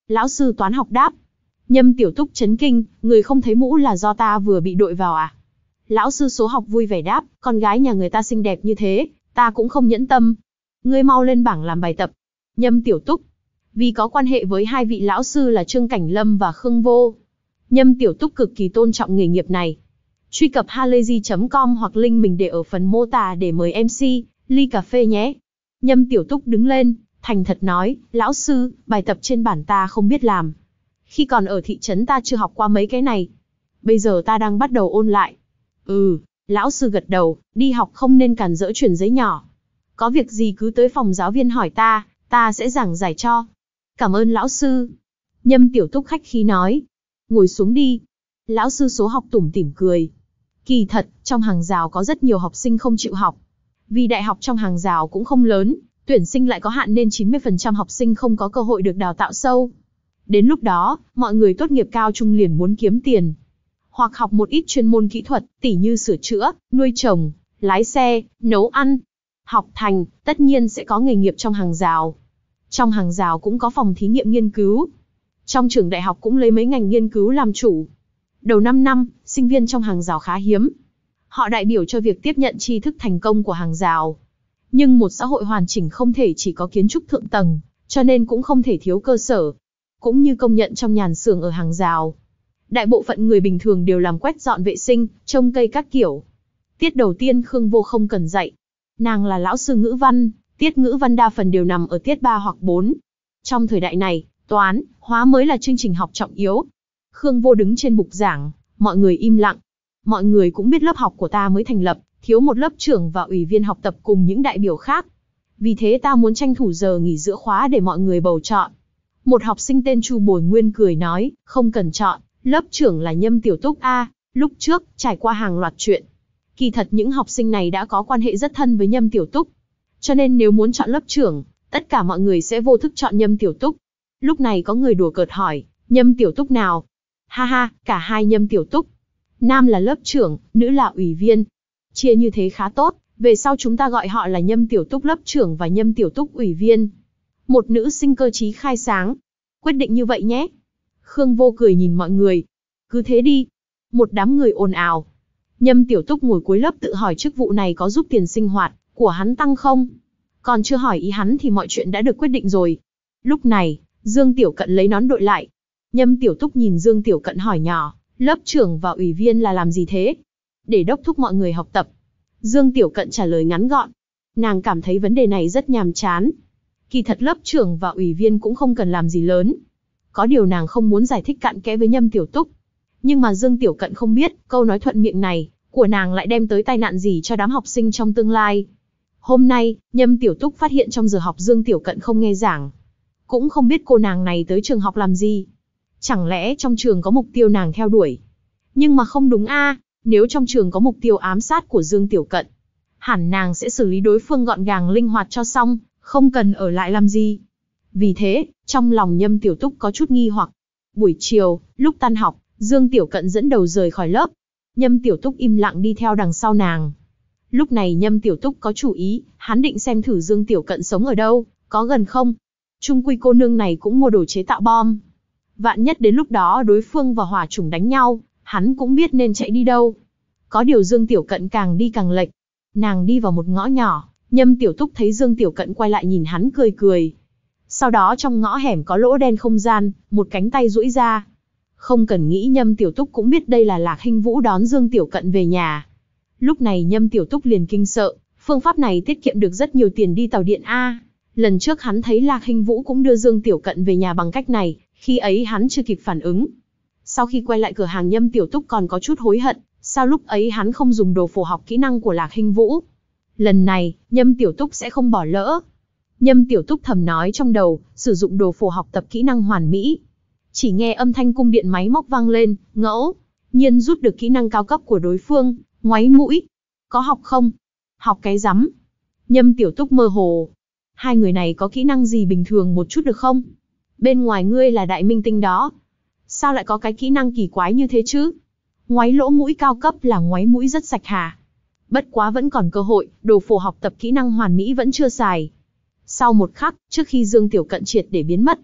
Lão sư toán học đáp. Nhâm Tiểu Túc chấn kinh, người không thấy mũ là do ta vừa bị đội vào à? Lão sư số học vui vẻ đáp, con gái nhà người ta xinh đẹp như thế, ta cũng không nhẫn tâm. Ngươi mau lên bảng làm bài tập. Nhâm Tiểu Túc, vì có quan hệ với hai vị lão sư là Trương Cảnh Lâm và Khương Vô, Nhâm Tiểu Túc cực kỳ tôn trọng nghề nghiệp này. Truy cập halayzi chấm com hoặc link mình để ở phần mô tả để mời em xê, ly cà phê nhé. Nhâm Tiểu Túc đứng lên, thành thật nói, lão sư, bài tập trên bản ta không biết làm. Khi còn ở thị trấn ta chưa học qua mấy cái này. Bây giờ ta đang bắt đầu ôn lại. Ừ, lão sư gật đầu, đi học không nên cản rỡ chuyển giấy nhỏ. Có việc gì cứ tới phòng giáo viên hỏi ta, ta sẽ giảng giải cho. Cảm ơn lão sư. Nhâm Tiểu Túc khách khí nói. Ngồi xuống đi. Lão sư số học tủm tỉm cười. Kỳ thật, trong hàng rào có rất nhiều học sinh không chịu học. Vì đại học trong hàng rào cũng không lớn, tuyển sinh lại có hạn nên chín mươi phần trăm học sinh không có cơ hội được đào tạo sâu. Đến lúc đó, mọi người tốt nghiệp cao trung liền muốn kiếm tiền. Hoặc học một ít chuyên môn kỹ thuật, tỉ như sửa chữa, nuôi trồng, lái xe, nấu ăn. Học thành, tất nhiên sẽ có nghề nghiệp trong hàng rào. Trong hàng rào cũng có phòng thí nghiệm nghiên cứu. Trong trường đại học cũng lấy mấy ngành nghiên cứu làm chủ. Đầu năm năm, sinh viên trong hàng rào khá hiếm. Họ đại biểu cho việc tiếp nhận tri thức thành công của hàng rào. Nhưng một xã hội hoàn chỉnh không thể chỉ có kiến trúc thượng tầng, cho nên cũng không thể thiếu cơ sở. Cũng như công nhận trong nhàn xưởng ở hàng rào. Đại bộ phận người bình thường đều làm quét dọn vệ sinh, trông cây các kiểu. Tiết đầu tiên Khương Vô không cần dạy. Nàng là lão sư ngữ văn, tiết ngữ văn đa phần đều nằm ở tiết ba hoặc bốn. Trong thời đại này, toán, hóa mới là chương trình học trọng yếu. Khương Vô đứng trên bục giảng, mọi người im lặng. Mọi người cũng biết lớp học của ta mới thành lập, thiếu một lớp trưởng và ủy viên học tập cùng những đại biểu khác. Vì thế ta muốn tranh thủ giờ nghỉ giữa khóa để mọi người bầu chọn. Một học sinh tên Chu Bồi Nguyên cười nói, không cần chọn, lớp trưởng là Nhâm Tiểu Túc a. Lúc trước, trải qua hàng loạt chuyện. Kỳ thật những học sinh này đã có quan hệ rất thân với Nhâm Tiểu Túc. Cho nên nếu muốn chọn lớp trưởng, tất cả mọi người sẽ vô thức chọn Nhâm Tiểu Túc. Lúc này có người đùa cợt hỏi, Nhâm Tiểu Túc nào? Ha ha, cả hai Nhâm Tiểu Túc. Nam là lớp trưởng, nữ là ủy viên. Chia như thế khá tốt, về sau chúng ta gọi họ là Nhâm Tiểu Túc lớp trưởng và Nhâm Tiểu Túc ủy viên. Một nữ sinh cơ trí khai sáng. Quyết định như vậy nhé. Khương Vô cười nhìn mọi người. Cứ thế đi. Một đám người ồn ào. Nhâm Tiểu Túc ngồi cuối lớp tự hỏi chức vụ này có giúp tiền sinh hoạt của hắn tăng không? Còn chưa hỏi ý hắn thì mọi chuyện đã được quyết định rồi. Lúc này, Dương Tiểu Cận lấy nón đội lại. Nhâm Tiểu Túc nhìn Dương Tiểu Cận hỏi nhỏ, lớp trưởng và ủy viên là làm gì thế? Để đốc thúc mọi người học tập. Dương Tiểu Cận trả lời ngắn gọn. Nàng cảm thấy vấn đề này rất nhàm chán. Kỳ thật lớp trưởng và ủy viên cũng không cần làm gì lớn. Có điều nàng không muốn giải thích cặn kẽ với Nhâm Tiểu Túc. Nhưng mà Dương Tiểu Cận không biết, câu nói thuận miệng này của nàng lại đem tới tai nạn gì cho đám học sinh trong tương lai. Hôm nay, Nhâm Tiểu Túc phát hiện trong giờ học Dương Tiểu Cận không nghe giảng. Cũng không biết cô nàng này tới trường học làm gì. Chẳng lẽ trong trường có mục tiêu nàng theo đuổi? Nhưng mà không đúng a, nếu trong trường có mục tiêu ám sát của Dương Tiểu Cận, hẳn nàng sẽ xử lý đối phương gọn gàng linh hoạt cho xong, không cần ở lại làm gì. Vì thế, trong lòng Nhâm Tiểu Túc có chút nghi hoặc. Buổi chiều, lúc tan học, Dương Tiểu Cận dẫn đầu rời khỏi lớp. Nhâm Tiểu Túc im lặng đi theo đằng sau nàng. Lúc này Nhâm Tiểu Túc có chủ ý, hắn định xem thử Dương Tiểu Cận sống ở đâu, có gần không. Chung quy cô nương này cũng mua đồ chế tạo bom. Vạn nhất đến lúc đó đối phương và hỏa chủng đánh nhau, hắn cũng biết nên chạy đi đâu. Có điều Dương Tiểu Cận càng đi càng lệch. Nàng đi vào một ngõ nhỏ, Nhâm Tiểu Túc thấy Dương Tiểu Cận quay lại nhìn hắn cười cười. Sau đó trong ngõ hẻm có lỗ đen không gian, một cánh tay duỗi ra. Không cần nghĩ Nhâm Tiểu Túc cũng biết đây là Lạc Hinh Vũ đón Dương Tiểu Cận về nhà. Lúc này Nhâm Tiểu Túc liền kinh sợ, phương pháp này tiết kiệm được rất nhiều tiền đi tàu điện A. Lần trước hắn thấy Lạc Hinh Vũ cũng đưa Dương Tiểu Cận về nhà bằng cách này, khi ấy hắn chưa kịp phản ứng. Sau khi quay lại cửa hàng Nhâm Tiểu Túc còn có chút hối hận, sao lúc ấy hắn không dùng đồ phổ học kỹ năng của Lạc Hinh Vũ. Lần này, Nhâm Tiểu Túc sẽ không bỏ lỡ. Nhâm Tiểu Túc thầm nói trong đầu, sử dụng đồ phổ học tập kỹ năng hoàn mỹ. Chỉ nghe âm thanh cung điện máy móc vang lên, ngẫu nhiên rút được kỹ năng cao cấp của đối phương, ngoáy mũi. Có học không? Học cái rắm. Nhâm Tiểu Túc mơ hồ. Hai người này có kỹ năng gì bình thường một chút được không? Bên ngoài ngươi là đại minh tinh đó. Sao lại có cái kỹ năng kỳ quái như thế chứ? Ngoáy lỗ mũi cao cấp là ngoáy mũi rất sạch hả? Bất quá vẫn còn cơ hội, đồ phổ học tập kỹ năng hoàn mỹ vẫn chưa xài. Sau một khắc, trước khi Dương Tiểu Cận triệt để biến mất,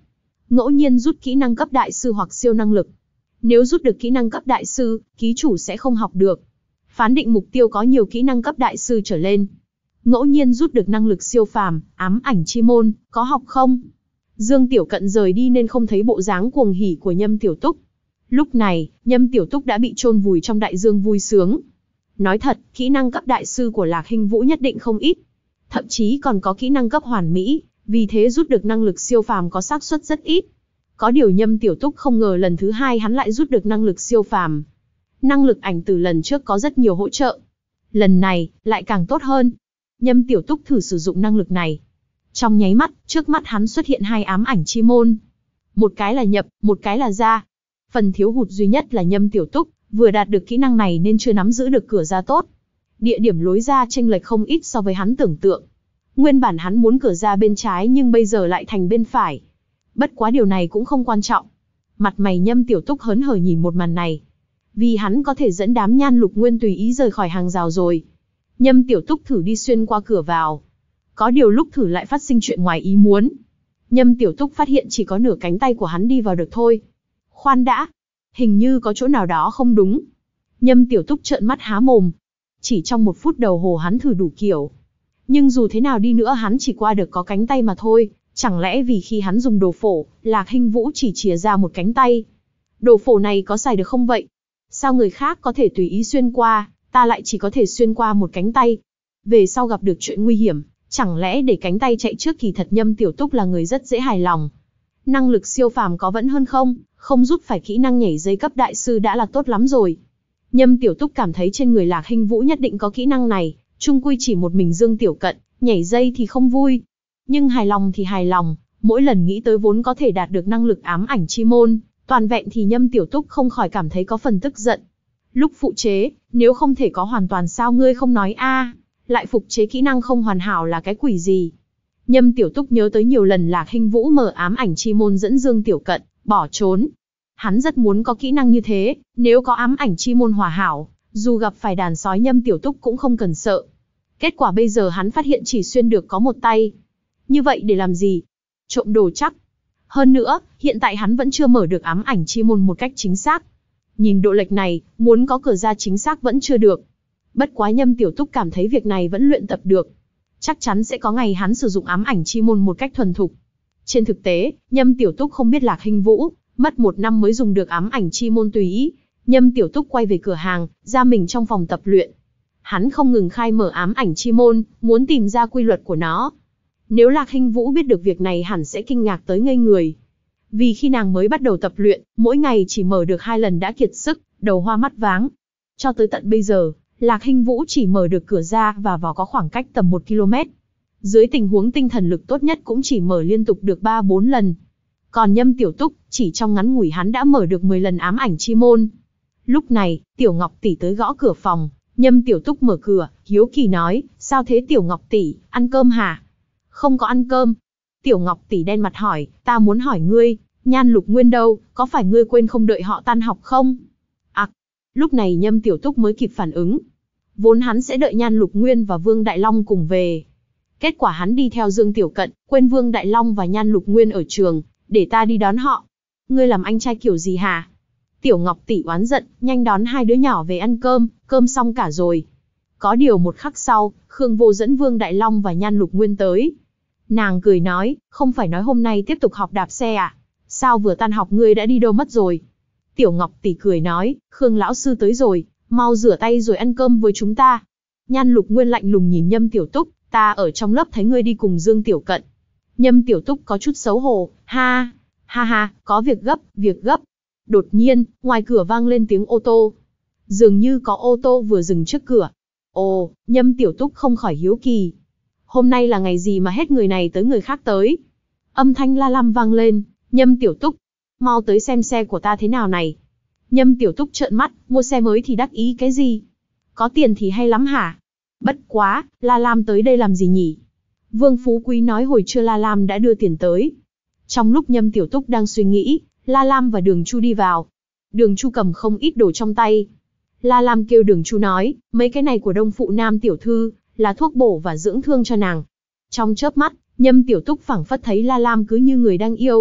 Ngẫu nhiên rút kỹ năng cấp đại sư hoặc siêu năng lực. Nếu rút được kỹ năng cấp đại sư, ký chủ sẽ không học được. Phán định mục tiêu có nhiều kỹ năng cấp đại sư trở lên. Ngẫu nhiên rút được năng lực siêu phàm, ám ảnh chi môn, có học không? Dương Tiểu Cận rời đi nên không thấy bộ dáng cuồng hỉ của Nhâm Tiểu Túc. Lúc này, Nhâm Tiểu Túc đã bị chôn vùi trong đại dương vui sướng. Nói thật, kỹ năng cấp đại sư của Lạc Hinh Vũ nhất định không ít. Thậm chí còn có kỹ năng cấp hoàn mỹ, vì thế rút được năng lực siêu phàm có xác suất rất ít. Có điều Nhâm Tiểu Túc không ngờ lần thứ hai hắn lại rút được năng lực siêu phàm. Năng lực ảnh từ lần trước có rất nhiều hỗ trợ. Lần này, lại càng tốt hơn. Nhâm Tiểu Túc thử sử dụng năng lực này. Trong nháy mắt, trước mắt hắn xuất hiện hai ám ảnh chi môn. Một cái là nhập, một cái là ra. Phần thiếu hụt duy nhất là Nhâm Tiểu Túc vừa đạt được kỹ năng này nên chưa nắm giữ được cửa ra tốt. Địa điểm lối ra chênh lệch không ít so với hắn tưởng tượng. Nguyên bản hắn muốn cửa ra bên trái nhưng bây giờ lại thành bên phải. Bất quá điều này cũng không quan trọng. Mặt mày Nhâm Tiểu Túc hớn hở nhìn một màn này. Vì hắn có thể dẫn đám Nhan Lục Nguyên tùy ý rời khỏi hàng rào rồi. Nhâm Tiểu Túc thử đi xuyên qua cửa vào. Có điều lúc thử lại phát sinh chuyện ngoài ý muốn. Nhâm Tiểu Túc phát hiện chỉ có nửa cánh tay của hắn đi vào được thôi. Khoan đã, hình như có chỗ nào đó không đúng. Nhâm Tiểu Túc trợn mắt há mồm. Chỉ trong một phút đầu hồ hắn thử đủ kiểu. Nhưng dù thế nào đi nữa hắn chỉ qua được có cánh tay mà thôi. Chẳng lẽ vì khi hắn dùng đồ phổ, Lạc Hinh Vũ chỉ chìa ra một cánh tay. Đồ phổ này có xài được không vậy? Sao người khác có thể tùy ý xuyên qua, ta lại chỉ có thể xuyên qua một cánh tay? Về sau gặp được chuyện nguy hiểm, chẳng lẽ để cánh tay chạy trước? Kỳ thật Nhâm Tiểu Túc là người rất dễ hài lòng. Năng lực siêu phàm có vẫn hơn không, không rút phải kỹ năng nhảy dây cấp đại sư đã là tốt lắm rồi. Nhâm Tiểu Túc cảm thấy trên người Lạc Hinh Vũ nhất định có kỹ năng này, chung quy chỉ một mình Dương Tiểu Cận, nhảy dây thì không vui. Nhưng hài lòng thì hài lòng, mỗi lần nghĩ tới vốn có thể đạt được năng lực ám ảnh chi môn, toàn vẹn thì Nhâm Tiểu Túc không khỏi cảm thấy có phần tức giận. Lúc phụ chế, nếu không thể có hoàn toàn sao ngươi không nói a? Lại phục chế kỹ năng không hoàn hảo là cái quỷ gì? Nhâm Tiểu Túc nhớ tới nhiều lần Lạc Hinh Vũ mở ám ảnh chi môn dẫn Dương Tiểu Cận bỏ trốn. Hắn rất muốn có kỹ năng như thế, nếu có ám ảnh chi môn hòa hảo, dù gặp phải đàn sói Nhâm Tiểu Túc cũng không cần sợ. Kết quả bây giờ hắn phát hiện chỉ xuyên được có một tay. Như vậy để làm gì? Trộm đồ chắc. Hơn nữa, hiện tại hắn vẫn chưa mở được ám ảnh chi môn một cách chính xác. Nhìn độ lệch này, muốn có cửa ra chính xác vẫn chưa được. Bất quá Nhâm Tiểu Túc cảm thấy việc này vẫn luyện tập được. Chắc chắn sẽ có ngày hắn sử dụng ám ảnh chi môn một cách thuần thục. Trên thực tế, Nhâm Tiểu Túc không biết Lạc Hinh Vũ mất một năm mới dùng được ám ảnh chi môn tùy ý. Nhâm Tiểu Túc quay về cửa hàng, ra mình trong phòng tập luyện. Hắn không ngừng khai mở ám ảnh chi môn, muốn tìm ra quy luật của nó. Nếu Lạc Hinh Vũ biết được việc này hẳn sẽ kinh ngạc tới ngây người. Vì khi nàng mới bắt đầu tập luyện, mỗi ngày chỉ mở được hai lần đã kiệt sức, đầu hoa mắt váng. Cho tới tận bây giờ, Lạc Hinh Vũ chỉ mở được cửa ra và vào có khoảng cách tầm một ki lô mét. Dưới tình huống tinh thần lực tốt nhất cũng chỉ mở liên tục được ba bốn lần. Còn Nhâm Tiểu Túc, chỉ trong ngắn ngủi hắn đã mở được mười lần ám ảnh chi môn. Lúc này, Tiểu Ngọc tỷ tới gõ cửa phòng, Nhâm Tiểu Túc mở cửa, hiếu kỳ nói, sao thế Tiểu Ngọc tỷ, ăn cơm hả? Không có ăn cơm. Tiểu Ngọc tỷ đen mặt hỏi, ta muốn hỏi ngươi, Nhan Lục Nguyên đâu, có phải ngươi quên không đợi họ tan học không? À, lúc này Nhâm Tiểu Túc mới kịp phản ứng. Vốn hắn sẽ đợi Nhan Lục Nguyên và Vương Đại Long cùng về. Kết quả hắn đi theo Dương Tiểu Cận, quên Vương Đại Long và Nhan Lục Nguyên ở trường, để ta đi đón họ. Ngươi làm anh trai kiểu gì hả? Tiểu Ngọc tỷ oán giận, nhanh đón hai đứa nhỏ về ăn cơm, cơm xong cả rồi. Có điều một khắc sau, Khương Vô dẫn Vương Đại Long và Nhan Lục Nguyên tới. Nàng cười nói, không phải nói hôm nay tiếp tục học đạp xe à? Sao vừa tan học ngươi đã đi đâu mất rồi? Tiểu Ngọc tỷ cười nói, Khương lão sư tới rồi, mau rửa tay rồi ăn cơm với chúng ta. Nhan Lục Nguyên lạnh lùng nhìn Nhâm Tiểu Túc, ta ở trong lớp thấy ngươi đi cùng Dương Tiểu Cận. Nhâm Tiểu Túc có chút xấu hổ, ha, ha ha, có việc gấp, việc gấp. Đột nhiên, ngoài cửa vang lên tiếng ô tô. Dường như có ô tô vừa dừng trước cửa. Ồ, Nhâm Tiểu Túc không khỏi hiếu kỳ. Hôm nay là ngày gì mà hết người này tới người khác tới? Âm thanh la lam vang lên, Nhâm Tiểu Túc, mau tới xem xe của ta thế nào này. Nhâm Tiểu Túc trợn mắt, mua xe mới thì đắc ý cái gì? Có tiền thì hay lắm hả? Bất quá, La Lam tới đây làm gì nhỉ? Vương Phú Quý nói hồi trưa La Lam đã đưa tiền tới. Trong lúc Nhâm Tiểu Túc đang suy nghĩ, La Lam và Đường Chu đi vào. Đường Chu cầm không ít đồ trong tay. La Lam kêu Đường Chu nói, mấy cái này của Đông Phụ Nam tiểu thư, là thuốc bổ và dưỡng thương cho nàng. Trong chớp mắt, Nhâm Tiểu Túc phảng phất thấy La Lam cứ như người đang yêu.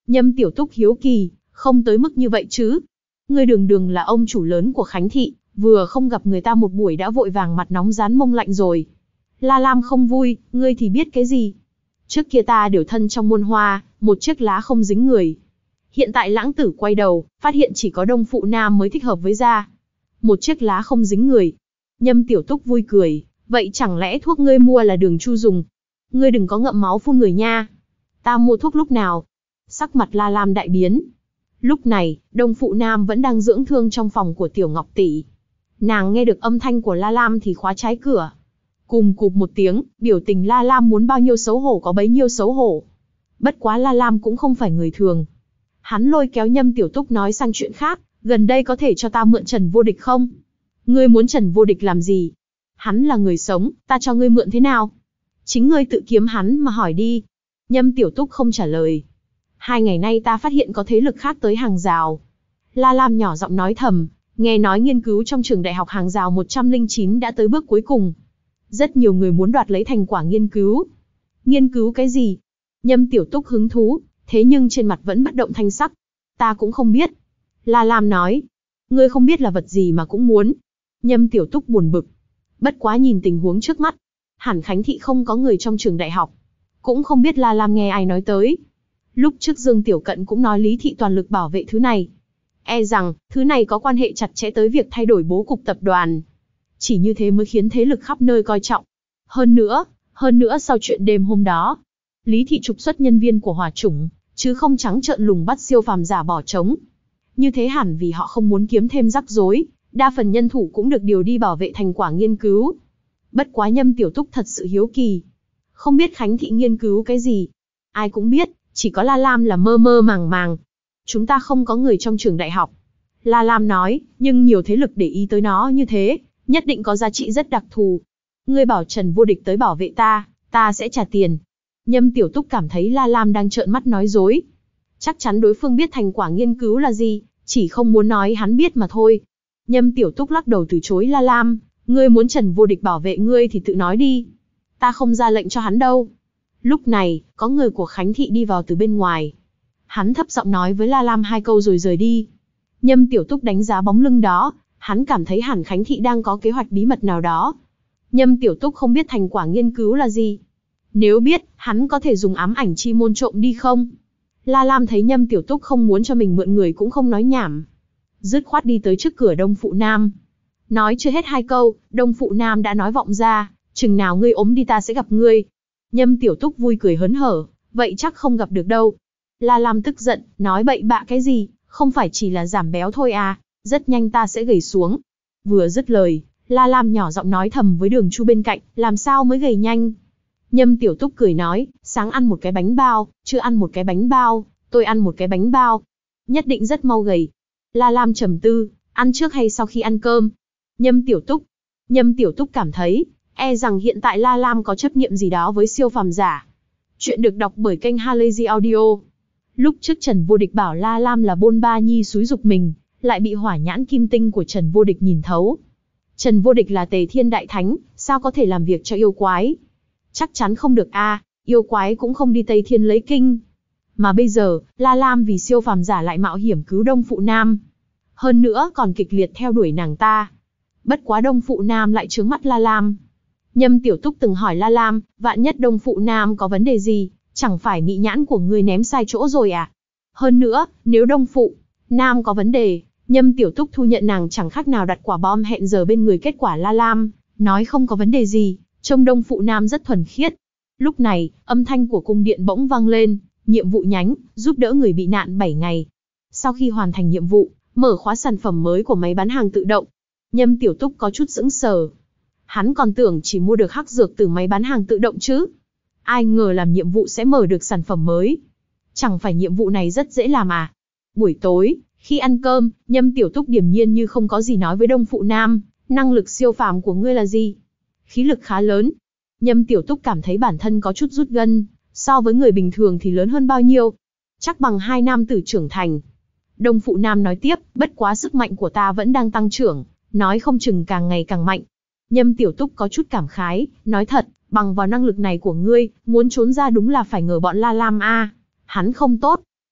Nhâm Tiểu Túc hiếu kỳ, không tới mức như vậy chứ. Ngươi đường đường là ông chủ lớn của Khánh Thị, vừa không gặp người ta một buổi đã vội vàng mặt nóng rán mông lạnh rồi. La Lam không vui, ngươi thì biết cái gì? Trước kia ta đều thân trong muôn hoa, một chiếc lá không dính người. Hiện tại lãng tử quay đầu, phát hiện chỉ có Đông Phụ Nam mới thích hợp với da. Một chiếc lá không dính người. Nhâm Tiểu Túc vui cười, vậy chẳng lẽ thuốc ngươi mua là Đường Chu dùng? Ngươi đừng có ngậm máu phun người nha. Ta mua thuốc lúc nào? Sắc mặt La Lam đại biến. Lúc này, Đông Phụ Nam vẫn đang dưỡng thương trong phòng của Tiểu Ngọc tỷ. Nàng nghe được âm thanh của La Lam thì khóa trái cửa. Cùm cụp một tiếng, biểu tình La Lam muốn bao nhiêu xấu hổ có bấy nhiêu xấu hổ. Bất quá La Lam cũng không phải người thường. Hắn lôi kéo Nhâm Tiểu Túc nói sang chuyện khác, gần đây có thể cho ta mượn Trần Vô Địch không? Ngươi muốn Trần Vô Địch làm gì? Hắn là người sống, ta cho ngươi mượn thế nào? Chính ngươi tự kiếm hắn mà hỏi đi. Nhâm Tiểu Túc không trả lời. Hai ngày nay ta phát hiện có thế lực khác tới hàng rào. La Lam nhỏ giọng nói thầm, nghe nói nghiên cứu trong trường đại học hàng rào một trăm lẻ chín đã tới bước cuối cùng. Rất nhiều người muốn đoạt lấy thành quả nghiên cứu. Nghiên cứu cái gì? Nhâm Tiểu Túc hứng thú, thế nhưng trên mặt vẫn bất động thanh sắc. Ta cũng không biết. La Lam nói. Ngươi không biết là vật gì mà cũng muốn. Nhâm Tiểu Túc buồn bực. Bất quá nhìn tình huống trước mắt. Hẳn Khánh Thị không có người trong trường đại học. Cũng không biết La Lam nghe ai nói tới. Lúc trước Dương Tiểu Cận cũng nói Lý Thị toàn lực bảo vệ thứ này. E rằng, thứ này có quan hệ chặt chẽ tới việc thay đổi bố cục tập đoàn. Chỉ như thế mới khiến thế lực khắp nơi coi trọng. Hơn nữa, hơn nữa sau chuyện đêm hôm đó, Lý Thị trục xuất nhân viên của Hỏa Chủng, chứ không trắng trợn lùng bắt siêu phàm giả bỏ trống. Như thế hẳn vì họ không muốn kiếm thêm rắc rối, đa phần nhân thủ cũng được điều đi bảo vệ thành quả nghiên cứu. Bất quá Nhâm Tiểu Túc thật sự hiếu kỳ. Không biết Khánh Thị nghiên cứu cái gì? Ai cũng biết, chỉ có La Lam là mơ mơ màng màng. Chúng ta không có người trong trường đại học. La Lam nói, nhưng nhiều thế lực để ý tới nó như thế, nhất định có giá trị rất đặc thù. Ngươi bảo Trần Vô Địch tới bảo vệ ta, ta sẽ trả tiền. Nhâm Tiểu Túc cảm thấy La Lam đang trợn mắt nói dối. Chắc chắn đối phương biết thành quả nghiên cứu là gì, chỉ không muốn nói hắn biết mà thôi. Nhâm Tiểu Túc lắc đầu từ chối La Lam, ngươi muốn Trần Vô Địch bảo vệ ngươi thì tự nói đi. Ta không ra lệnh cho hắn đâu. Lúc này, có người của Khánh Thị đi vào từ bên ngoài. Hắn thấp giọng nói với La Lam hai câu rồi rời đi. Nhâm Tiểu Túc đánh giá bóng lưng đó, hắn cảm thấy hẳn Khánh Thị đang có kế hoạch bí mật nào đó. Nhâm Tiểu Túc không biết thành quả nghiên cứu là gì. Nếu biết, hắn có thể dùng ám ảnh chi môn trộm đi không? La Lam thấy Nhâm Tiểu Túc không muốn cho mình mượn người cũng không nói nhảm. Dứt khoát đi tới trước cửa Đông Phụ Nam. Nói chưa hết hai câu, Đông Phụ Nam đã nói vọng ra, chừng nào ngươi ốm đi ta sẽ gặp ngươi. Nhâm Tiểu Túc vui cười hớn hở, vậy chắc không gặp được đâu. La Lam tức giận, nói bậy bạ cái gì, không phải chỉ là giảm béo thôi à, rất nhanh ta sẽ gầy xuống. Vừa dứt lời, La Lam nhỏ giọng nói thầm với Đường Chu bên cạnh, làm sao mới gầy nhanh. Nhâm Tiểu Túc cười nói, sáng ăn một cái bánh bao, trưa ăn một cái bánh bao, tôi ăn một cái bánh bao. Nhất định rất mau gầy. La Lam trầm tư, ăn trước hay sau khi ăn cơm? Nhâm Tiểu Túc. Nhâm Tiểu Túc cảm thấy, e rằng hiện tại La Lam có chấp niệm gì đó với siêu phàm giả. Chuyện được đọc bởi kênh Halazy Audio. Lúc trước Trần Vô Địch bảo La Lam là bôn ba nhi xúi dục mình, lại bị hỏa nhãn kim tinh của Trần Vô Địch nhìn thấu. Trần Vô Địch là Tề Thiên Đại Thánh, sao có thể làm việc cho yêu quái? Chắc chắn không được a, à, yêu quái cũng không đi Tây Thiên lấy kinh. Mà bây giờ, La Lam vì siêu phàm giả lại mạo hiểm cứu Đông Phụ Nam. Hơn nữa còn kịch liệt theo đuổi nàng ta. Bất quá Đông Phụ Nam lại trướng mắt La Lam. Nhâm Tiểu Túc từng hỏi La Lam, vạn nhất Đông Phụ Nam có vấn đề gì, chẳng phải mị nhãn của ngươi ném sai chỗ rồi à? Hơn nữa, nếu Đông Phụ Nam có vấn đề, Nhâm Tiểu Túc thu nhận nàng chẳng khác nào đặt quả bom hẹn giờ bên người, kết quả La Lam nói không có vấn đề gì, trông Đông Phụ Nam rất thuần khiết. Lúc này, âm thanh của cung điện bỗng vang lên, nhiệm vụ nhánh, giúp đỡ người bị nạn bảy ngày. Sau khi hoàn thành nhiệm vụ, mở khóa sản phẩm mới của máy bán hàng tự động. Nhâm Tiểu Túc có chút sững sờ. Hắn còn tưởng chỉ mua được hắc dược từ máy bán hàng tự động chứ. Ai ngờ làm nhiệm vụ sẽ mở được sản phẩm mới. Chẳng phải nhiệm vụ này rất dễ làm à? Buổi tối, khi ăn cơm, Nhâm Tiểu Túc điềm nhiên như không có gì nói với Đông Phụ Nam, năng lực siêu phàm của ngươi là gì? Khí lực khá lớn. Nhâm Tiểu Túc cảm thấy bản thân có chút rút gân, so với người bình thường thì lớn hơn bao nhiêu? Chắc bằng hai nam tử trưởng thành. Đông Phụ Nam nói tiếp, bất quá sức mạnh của ta vẫn đang tăng trưởng, nói không chừng càng ngày càng mạnh. Nhâm Tiểu Túc có chút cảm khái, nói thật, bằng vào năng lực này của ngươi, muốn trốn ra đúng là phải ngờ bọn La Lam a, hắn không tốt.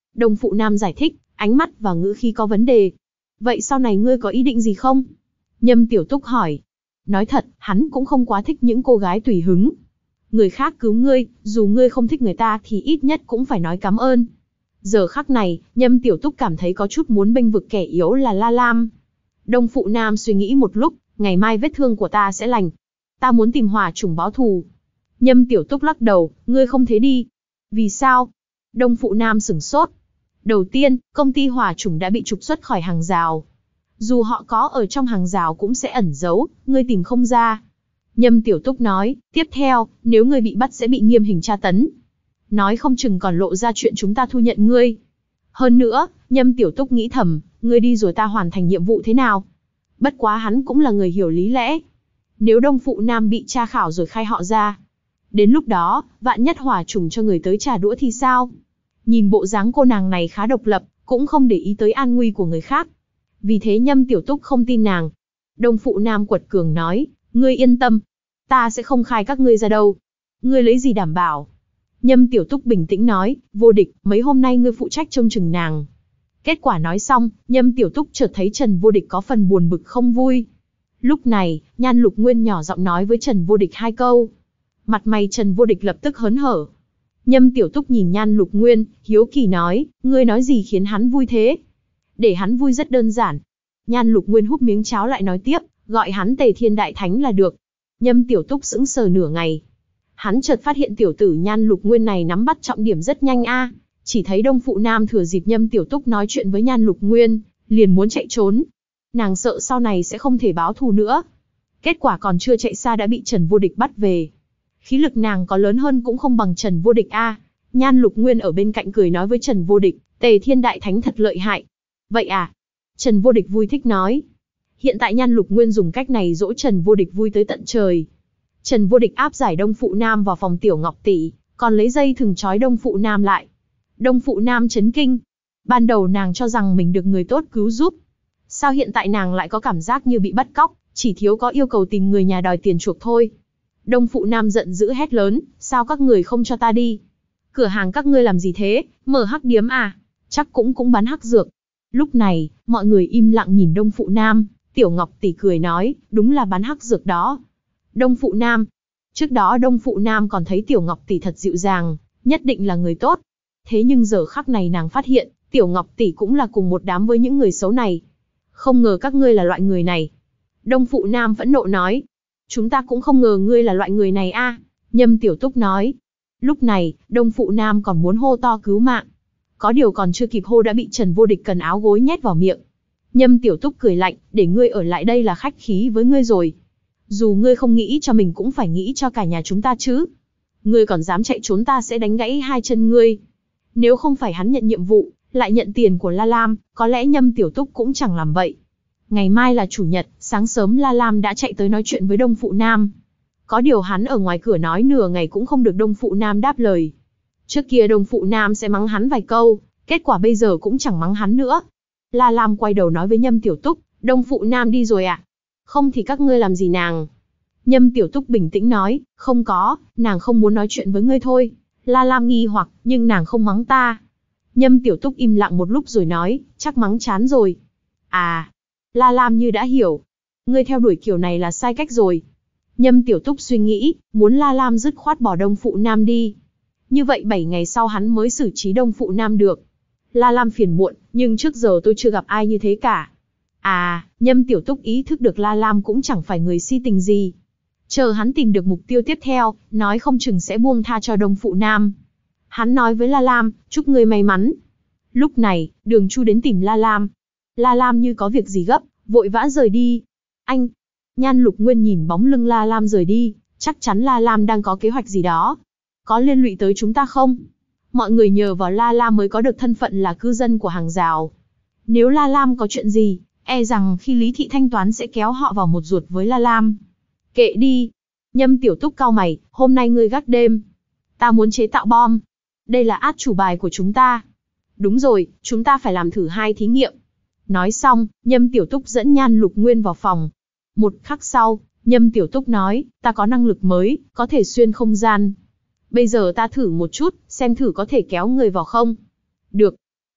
Đông Phụ Nam giải thích, ánh mắt và ngữ khí có vấn đề. Vậy sau này ngươi có ý định gì không? Nhâm Tiểu Túc hỏi. Nói thật, hắn cũng không quá thích những cô gái tùy hứng. Người khác cứu ngươi, dù ngươi không thích người ta thì ít nhất cũng phải nói cảm ơn. Giờ khắc này, Nhâm Tiểu Túc cảm thấy có chút muốn bênh vực kẻ yếu là La Lam. Đông Phụ Nam suy nghĩ một lúc, ngày mai vết thương của ta sẽ lành. Ta muốn tìm hỏa trùng báo thù. Nhâm Tiểu Túc lắc đầu, ngươi không thế đi. Vì sao? Đông Phụ Nam sửng sốt. Đầu tiên, công ty hỏa trùng đã bị trục xuất khỏi hàng rào. Dù họ có ở trong hàng rào cũng sẽ ẩn giấu, ngươi tìm không ra. Nhâm Tiểu Túc nói, tiếp theo, nếu ngươi bị bắt sẽ bị nghiêm hình tra tấn. Nói không chừng còn lộ ra chuyện chúng ta thu nhận ngươi. Hơn nữa, Nhâm Tiểu Túc nghĩ thầm, ngươi đi rồi ta hoàn thành nhiệm vụ thế nào? Bất quá hắn cũng là người hiểu lý lẽ. Nếu Đông Phụ Nam bị tra khảo rồi khai họ ra, đến lúc đó, vạn nhất hỏa trùng cho người tới trả đũa thì sao? Nhìn bộ dáng cô nàng này khá độc lập, cũng không để ý tới an nguy của người khác. Vì thế Nhâm Tiểu Túc không tin nàng. Đông Phụ Nam quật cường nói, ngươi yên tâm, ta sẽ không khai các ngươi ra đâu. Ngươi lấy gì đảm bảo? Nhâm Tiểu Túc bình tĩnh nói, vô địch, mấy hôm nay ngươi phụ trách trông chừng nàng. Kết quả nói xong, Nhâm Tiểu Túc chợt thấy Trần Vô Địch có phần buồn bực không vui. Lúc này, Nhan Lục Nguyên nhỏ giọng nói với Trần Vô Địch hai câu. Mặt mày Trần Vô Địch lập tức hớn hở. Nhâm Tiểu Túc nhìn Nhan Lục Nguyên, hiếu kỳ nói, ngươi nói gì khiến hắn vui thế? Để hắn vui rất đơn giản. Nhan Lục Nguyên húp miếng cháo lại nói tiếp, gọi hắn Tề Thiên Đại Thánh là được. Nhâm Tiểu Túc sững sờ nửa ngày. Hắn chợt phát hiện tiểu tử Nhan Lục Nguyên này nắm bắt trọng điểm rất nhanh a. Chỉ thấy Đông Phụ Nam thừa dịp Nhâm Tiểu Túc nói chuyện với Nhan Lục Nguyên, liền muốn chạy trốn. Nàng sợ sau này sẽ không thể báo thù nữa. Kết quả còn chưa chạy xa đã bị Trần Vô Địch bắt về. Khí lực nàng có lớn hơn cũng không bằng Trần Vô Địch a. Nhan Lục Nguyên ở bên cạnh cười nói với Trần Vô Địch, Tề Thiên Đại Thánh thật lợi hại. Vậy à? Trần Vô Địch vui thích nói. Hiện tại Nhan Lục Nguyên dùng cách này dỗ Trần Vô Địch vui tới tận trời. Trần Vô Địch áp giải Đông Phụ Nam vào phòng Tiểu Ngọc tỷ, còn lấy dây thừng trói Đông Phụ Nam lại. Đông Phụ Nam chấn kinh. Ban đầu nàng cho rằng mình được người tốt cứu giúp. Sao hiện tại nàng lại có cảm giác như bị bắt cóc, chỉ thiếu có yêu cầu tìm người nhà đòi tiền chuộc thôi. Đông Phụ Nam giận dữ hét lớn, sao các người không cho ta đi? Cửa hàng các ngươi làm gì thế, mở hắc điếm à? Chắc cũng cũng bán hắc dược. Lúc này, mọi người im lặng nhìn Đông Phụ Nam, Tiểu Ngọc tỷ cười nói, đúng là bán hắc dược đó. Đông Phụ Nam. Trước đó Đông Phụ Nam còn thấy Tiểu Ngọc tỷ thật dịu dàng, nhất định là người tốt. Thế nhưng giờ khắc này nàng phát hiện, Tiểu Ngọc tỷ cũng là cùng một đám với những người xấu này. Không ngờ các ngươi là loại người này. Đông Phụ Nam phẫn nộ nói. Chúng ta cũng không ngờ ngươi là loại người này a. Nhâm Tiểu Túc nói. Lúc này, Đông Phụ Nam còn muốn hô to cứu mạng. Có điều còn chưa kịp hô đã bị Trần Vô Địch cần áo gối nhét vào miệng. Nhâm Tiểu Túc cười lạnh, để ngươi ở lại đây là khách khí với ngươi rồi. Dù ngươi không nghĩ cho mình cũng phải nghĩ cho cả nhà chúng ta chứ. Ngươi còn dám chạy trốn ta sẽ đánh gãy hai chân ngươi. Nếu không phải hắn nhận nhiệm vụ, lại nhận tiền của La Lam, có lẽ Nhâm Tiểu Túc cũng chẳng làm vậy. Ngày mai là chủ nhật, sáng sớm La Lam đã chạy tới nói chuyện với Đông Phụ Nam. Có điều hắn ở ngoài cửa nói nửa ngày cũng không được Đông Phụ Nam đáp lời. Trước kia Đông Phụ Nam sẽ mắng hắn vài câu, kết quả bây giờ cũng chẳng mắng hắn nữa. La Lam quay đầu nói với Nhâm Tiểu Túc, Đông Phụ Nam đi rồi à? Không thì các ngươi làm gì nàng? Nhâm Tiểu Túc bình tĩnh nói, không có, nàng không muốn nói chuyện với ngươi thôi. La Lam nghi hoặc, nhưng nàng không mắng ta. Nhâm Tiểu Túc im lặng một lúc rồi nói, chắc mắng chán rồi. À, La Lam như đã hiểu. Ngươi theo đuổi kiểu này là sai cách rồi. Nhâm Tiểu Túc suy nghĩ, muốn La Lam dứt khoát bỏ Đông Phụ Nam đi. Như vậy bảy ngày sau hắn mới xử trí Đông Phụ Nam được. La Lam phiền muộn, nhưng trước giờ tôi chưa gặp ai như thế cả. À, Nhâm Tiểu Túc ý thức được La Lam cũng chẳng phải người si tình gì. Chờ hắn tìm được mục tiêu tiếp theo, nói không chừng sẽ buông tha cho Đông Phụ Nam. Hắn nói với La Lam, chúc ngươi may mắn. Lúc này, Đường Chu đến tìm La Lam. La Lam như có việc gì gấp, vội vã rời đi. Anh! Nhan Lục Nguyên nhìn bóng lưng La Lam rời đi, chắc chắn La Lam đang có kế hoạch gì đó. Có liên lụy tới chúng ta không? Mọi người nhờ vào La Lam mới có được thân phận là cư dân của hàng rào. Nếu La Lam có chuyện gì, e rằng khi Lý Thị thanh toán sẽ kéo họ vào một ruột với La Lam. Kệ đi. Nhâm Tiểu Túc cau mày, hôm nay ngươi gác đêm. Ta muốn chế tạo bom. Đây là át chủ bài của chúng ta. Đúng rồi, chúng ta phải làm thử hai thí nghiệm. Nói xong, Nhâm Tiểu Túc dẫn Nhan Lục Nguyên vào phòng. Một khắc sau, Nhâm Tiểu Túc nói, ta có năng lực mới, có thể xuyên không gian. Bây giờ ta thử một chút, xem thử có thể kéo người vào không. Được.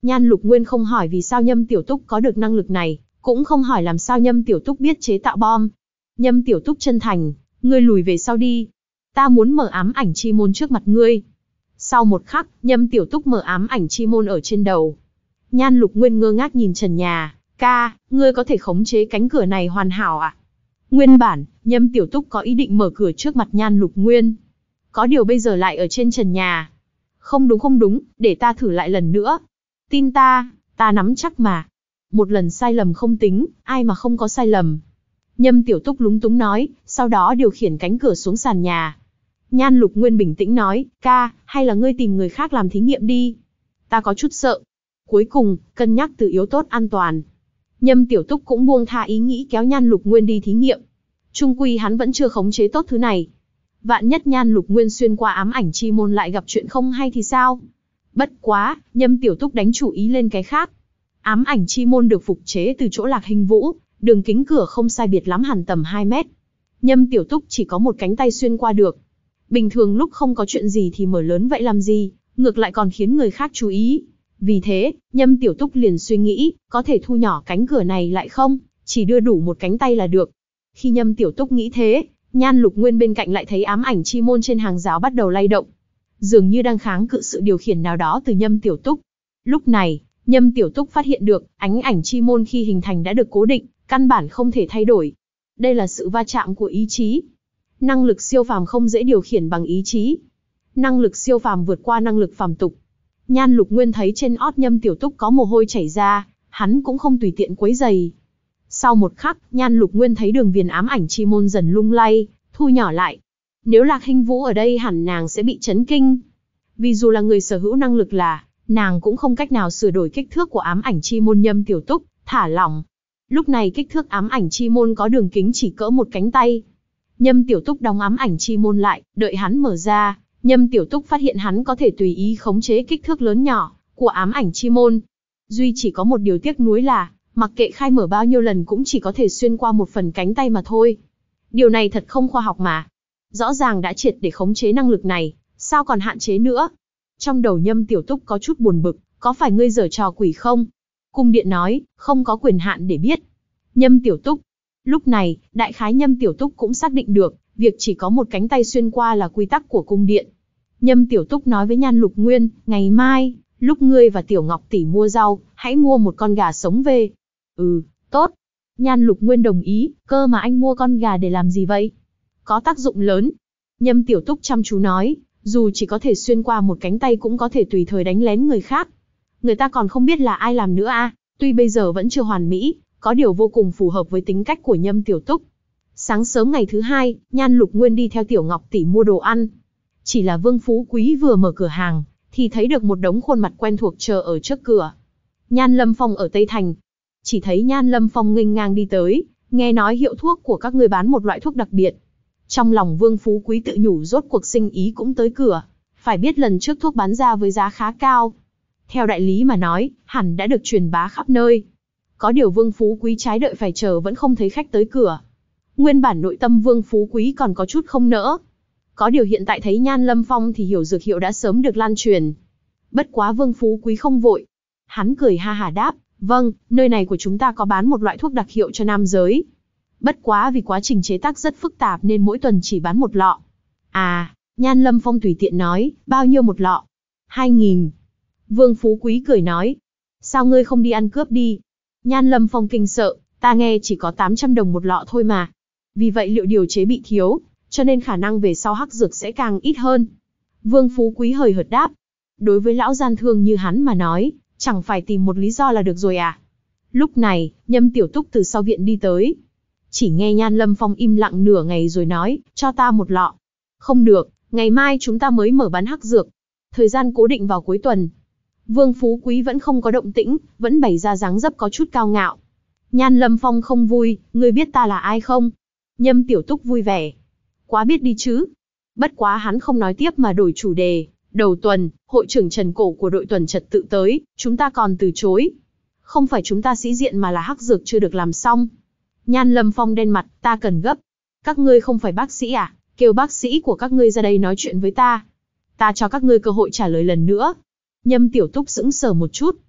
Nhan Lục Nguyên không hỏi vì sao Nhâm Tiểu Túc có được năng lực này, cũng không hỏi làm sao Nhâm Tiểu Túc biết chế tạo bom. Nhâm Tiểu Túc chân thành, ngươi lùi về sau đi. Ta muốn mở ám ảnh chi môn trước mặt ngươi. Sau một khắc, Nhâm Tiểu Túc mở ám ảnh chi môn ở trên đầu. Nhan Lục Nguyên ngơ ngác nhìn trần nhà, ca, ngươi có thể khống chế cánh cửa này hoàn hảo à? Nguyên bản, Nhâm Tiểu Túc có ý định mở cửa trước mặt Nhan Lục Nguyên. Có điều bây giờ lại ở trên trần nhà. Không đúng không đúng, để ta thử lại lần nữa. Tin ta, ta nắm chắc mà. Một lần sai lầm không tính, ai mà không có sai lầm. Nhâm Tiểu Túc lúng túng nói, sau đó điều khiển cánh cửa xuống sàn nhà. Nhan Lục Nguyên bình tĩnh nói, ca, hay là ngươi tìm người khác làm thí nghiệm đi. Ta có chút sợ. Cuối cùng, cân nhắc từ yếu tố an toàn. Nhâm Tiểu Túc cũng buông tha ý nghĩ kéo Nhan Lục Nguyên đi thí nghiệm. Chung quy hắn vẫn chưa khống chế tốt thứ này. Vạn nhất Nhan Lục Nguyên xuyên qua ám ảnh chi môn lại gặp chuyện không hay thì sao? Bất quá, Nhâm Tiểu Túc đánh chủ ý lên cái khác. Ám ảnh chi môn được phục chế từ chỗ Lạc Hình Vũ, đường kính cửa không sai biệt lắm hẳn tầm hai mét. Nhâm Tiểu Túc chỉ có một cánh tay xuyên qua được. Bình thường lúc không có chuyện gì thì mở lớn vậy làm gì, ngược lại còn khiến người khác chú ý. Vì thế, Nhâm Tiểu Túc liền suy nghĩ, có thể thu nhỏ cánh cửa này lại không, chỉ đưa đủ một cánh tay là được. Khi Nhâm Tiểu Túc nghĩ thế, Nhan Lục Nguyên bên cạnh lại thấy ám ảnh chi môn trên hàng rào bắt đầu lay động. Dường như đang kháng cự sự điều khiển nào đó từ Nhâm Tiểu Túc. Lúc này, Nhâm Tiểu Túc phát hiện được, ánh ảnh chi môn khi hình thành đã được cố định, căn bản không thể thay đổi. Đây là sự va chạm của ý chí. Năng lực siêu phàm không dễ điều khiển bằng ý chí. Năng lực siêu phàm vượt qua năng lực phàm tục. Nhan Lục Nguyên thấy trên ót Nhâm Tiểu Túc có mồ hôi chảy ra, hắn cũng không tùy tiện quấy giày. Sau một khắc, Nhan Lục Nguyên thấy đường viền ám ảnh chi môn dần lung lay, thu nhỏ lại. Nếu Lạc Hinh Vũ ở đây hẳn nàng sẽ bị chấn kinh. Vì dù là người sở hữu năng lực là, nàng cũng không cách nào sửa đổi kích thước của ám ảnh chi môn. Nhâm Tiểu Túc thả lỏng. Lúc này kích thước ám ảnh chi môn có đường kính chỉ cỡ một cánh tay. Nhâm Tiểu Túc đóng ám ảnh chi môn lại, đợi hắn mở ra. Nhâm Tiểu Túc phát hiện hắn có thể tùy ý khống chế kích thước lớn nhỏ của ám ảnh chi môn. Duy chỉ có một điều tiếc nuối là, mặc kệ khai mở bao nhiêu lần cũng chỉ có thể xuyên qua một phần cánh tay mà thôi. Điều này thật không khoa học mà. Rõ ràng đã triệt để khống chế năng lực này, sao còn hạn chế nữa? Trong đầu Nhâm Tiểu Túc có chút buồn bực, có phải ngươi giở trò quỷ không? Cung điện nói, không có quyền hạn để biết. Nhâm Tiểu Túc. Lúc này, đại khái Nhâm Tiểu Túc cũng xác định được, việc chỉ có một cánh tay xuyên qua là quy tắc của cung điện. Nhâm Tiểu Túc nói với Nhan Lục Nguyên, ngày mai, lúc ngươi và Tiểu Ngọc tỷ mua rau, hãy mua một con gà sống về. Ừ, tốt. Nhan Lục Nguyên đồng ý, cơ mà anh mua con gà để làm gì vậy? Có tác dụng lớn. Nhâm Tiểu Túc chăm chú nói, dù chỉ có thể xuyên qua một cánh tay cũng có thể tùy thời đánh lén người khác. Người ta còn không biết là ai làm nữa à, tuy bây giờ vẫn chưa hoàn mỹ, có điều vô cùng phù hợp với tính cách của Nhâm Tiểu Túc. Sáng sớm ngày thứ hai, Nhan Lục Nguyên đi theo Tiểu Ngọc tỷ mua đồ ăn. Chỉ là Vương Phú Quý vừa mở cửa hàng, thì thấy được một đống khuôn mặt quen thuộc chờ ở trước cửa. Nhan Lâm Phong ở Tây Thành. Chỉ thấy Nhan Lâm Phong nghênh ngang đi tới, nghe nói hiệu thuốc của các ngươi bán một loại thuốc đặc biệt. Trong lòng Vương Phú Quý tự nhủ rốt cuộc sinh ý cũng tới cửa. Phải biết lần trước thuốc bán ra với giá khá cao. Theo đại lý mà nói, hẳn đã được truyền bá khắp nơi. Có điều Vương Phú Quý trái đợi phải chờ vẫn không thấy khách tới cửa. Nguyên bản nội tâm Vương Phú Quý còn có chút không nỡ. Có điều hiện tại thấy Nhan Lâm Phong thì hiểu dược hiệu đã sớm được lan truyền. Bất quá Vương Phú Quý không vội. Hắn cười ha hả đáp, vâng, nơi này của chúng ta có bán một loại thuốc đặc hiệu cho nam giới. Bất quá vì quá trình chế tác rất phức tạp nên mỗi tuần chỉ bán một lọ. À, Nhan Lâm Phong tùy tiện nói, bao nhiêu một lọ? Hai nghìn. Vương Phú Quý cười nói, sao ngươi không đi ăn cướp đi? Nhan Lâm Phong kinh sợ, ta nghe chỉ có tám trăm đồng một lọ thôi mà. Vì vậy liệu điều chế bị thiếu, cho nên khả năng về sau hắc dược sẽ càng ít hơn. Vương Phú Quý hời hợt đáp, đối với lão gian thương như hắn mà nói, chẳng phải tìm một lý do là được rồi à? Lúc này, Nhâm Tiểu Túc từ sau viện đi tới. Chỉ nghe Nhan Lâm Phong im lặng nửa ngày rồi nói, cho ta một lọ. Không được, ngày mai chúng ta mới mở bán hắc dược. Thời gian cố định vào cuối tuần. Vương Phú Quý vẫn không có động tĩnh, vẫn bày ra dáng dấp có chút cao ngạo. Nhan Lâm Phong không vui, ngươi biết ta là ai không? Nhâm Tiểu Túc vui vẻ. Quá biết đi chứ. Bất quá hắn không nói tiếp mà đổi chủ đề. Đầu tuần, hội trưởng Trần Cổ của đội tuần trật tự tới, chúng ta còn từ chối. Không phải chúng ta sĩ diện mà là hắc dược chưa được làm xong. Nhan Lâm Phong đen mặt, ta cần gấp. Các ngươi không phải bác sĩ à? Kêu bác sĩ của các ngươi ra đây nói chuyện với ta. Ta cho các ngươi cơ hội trả lời lần nữa. Nhâm Tiểu Túc sững sờ một chút.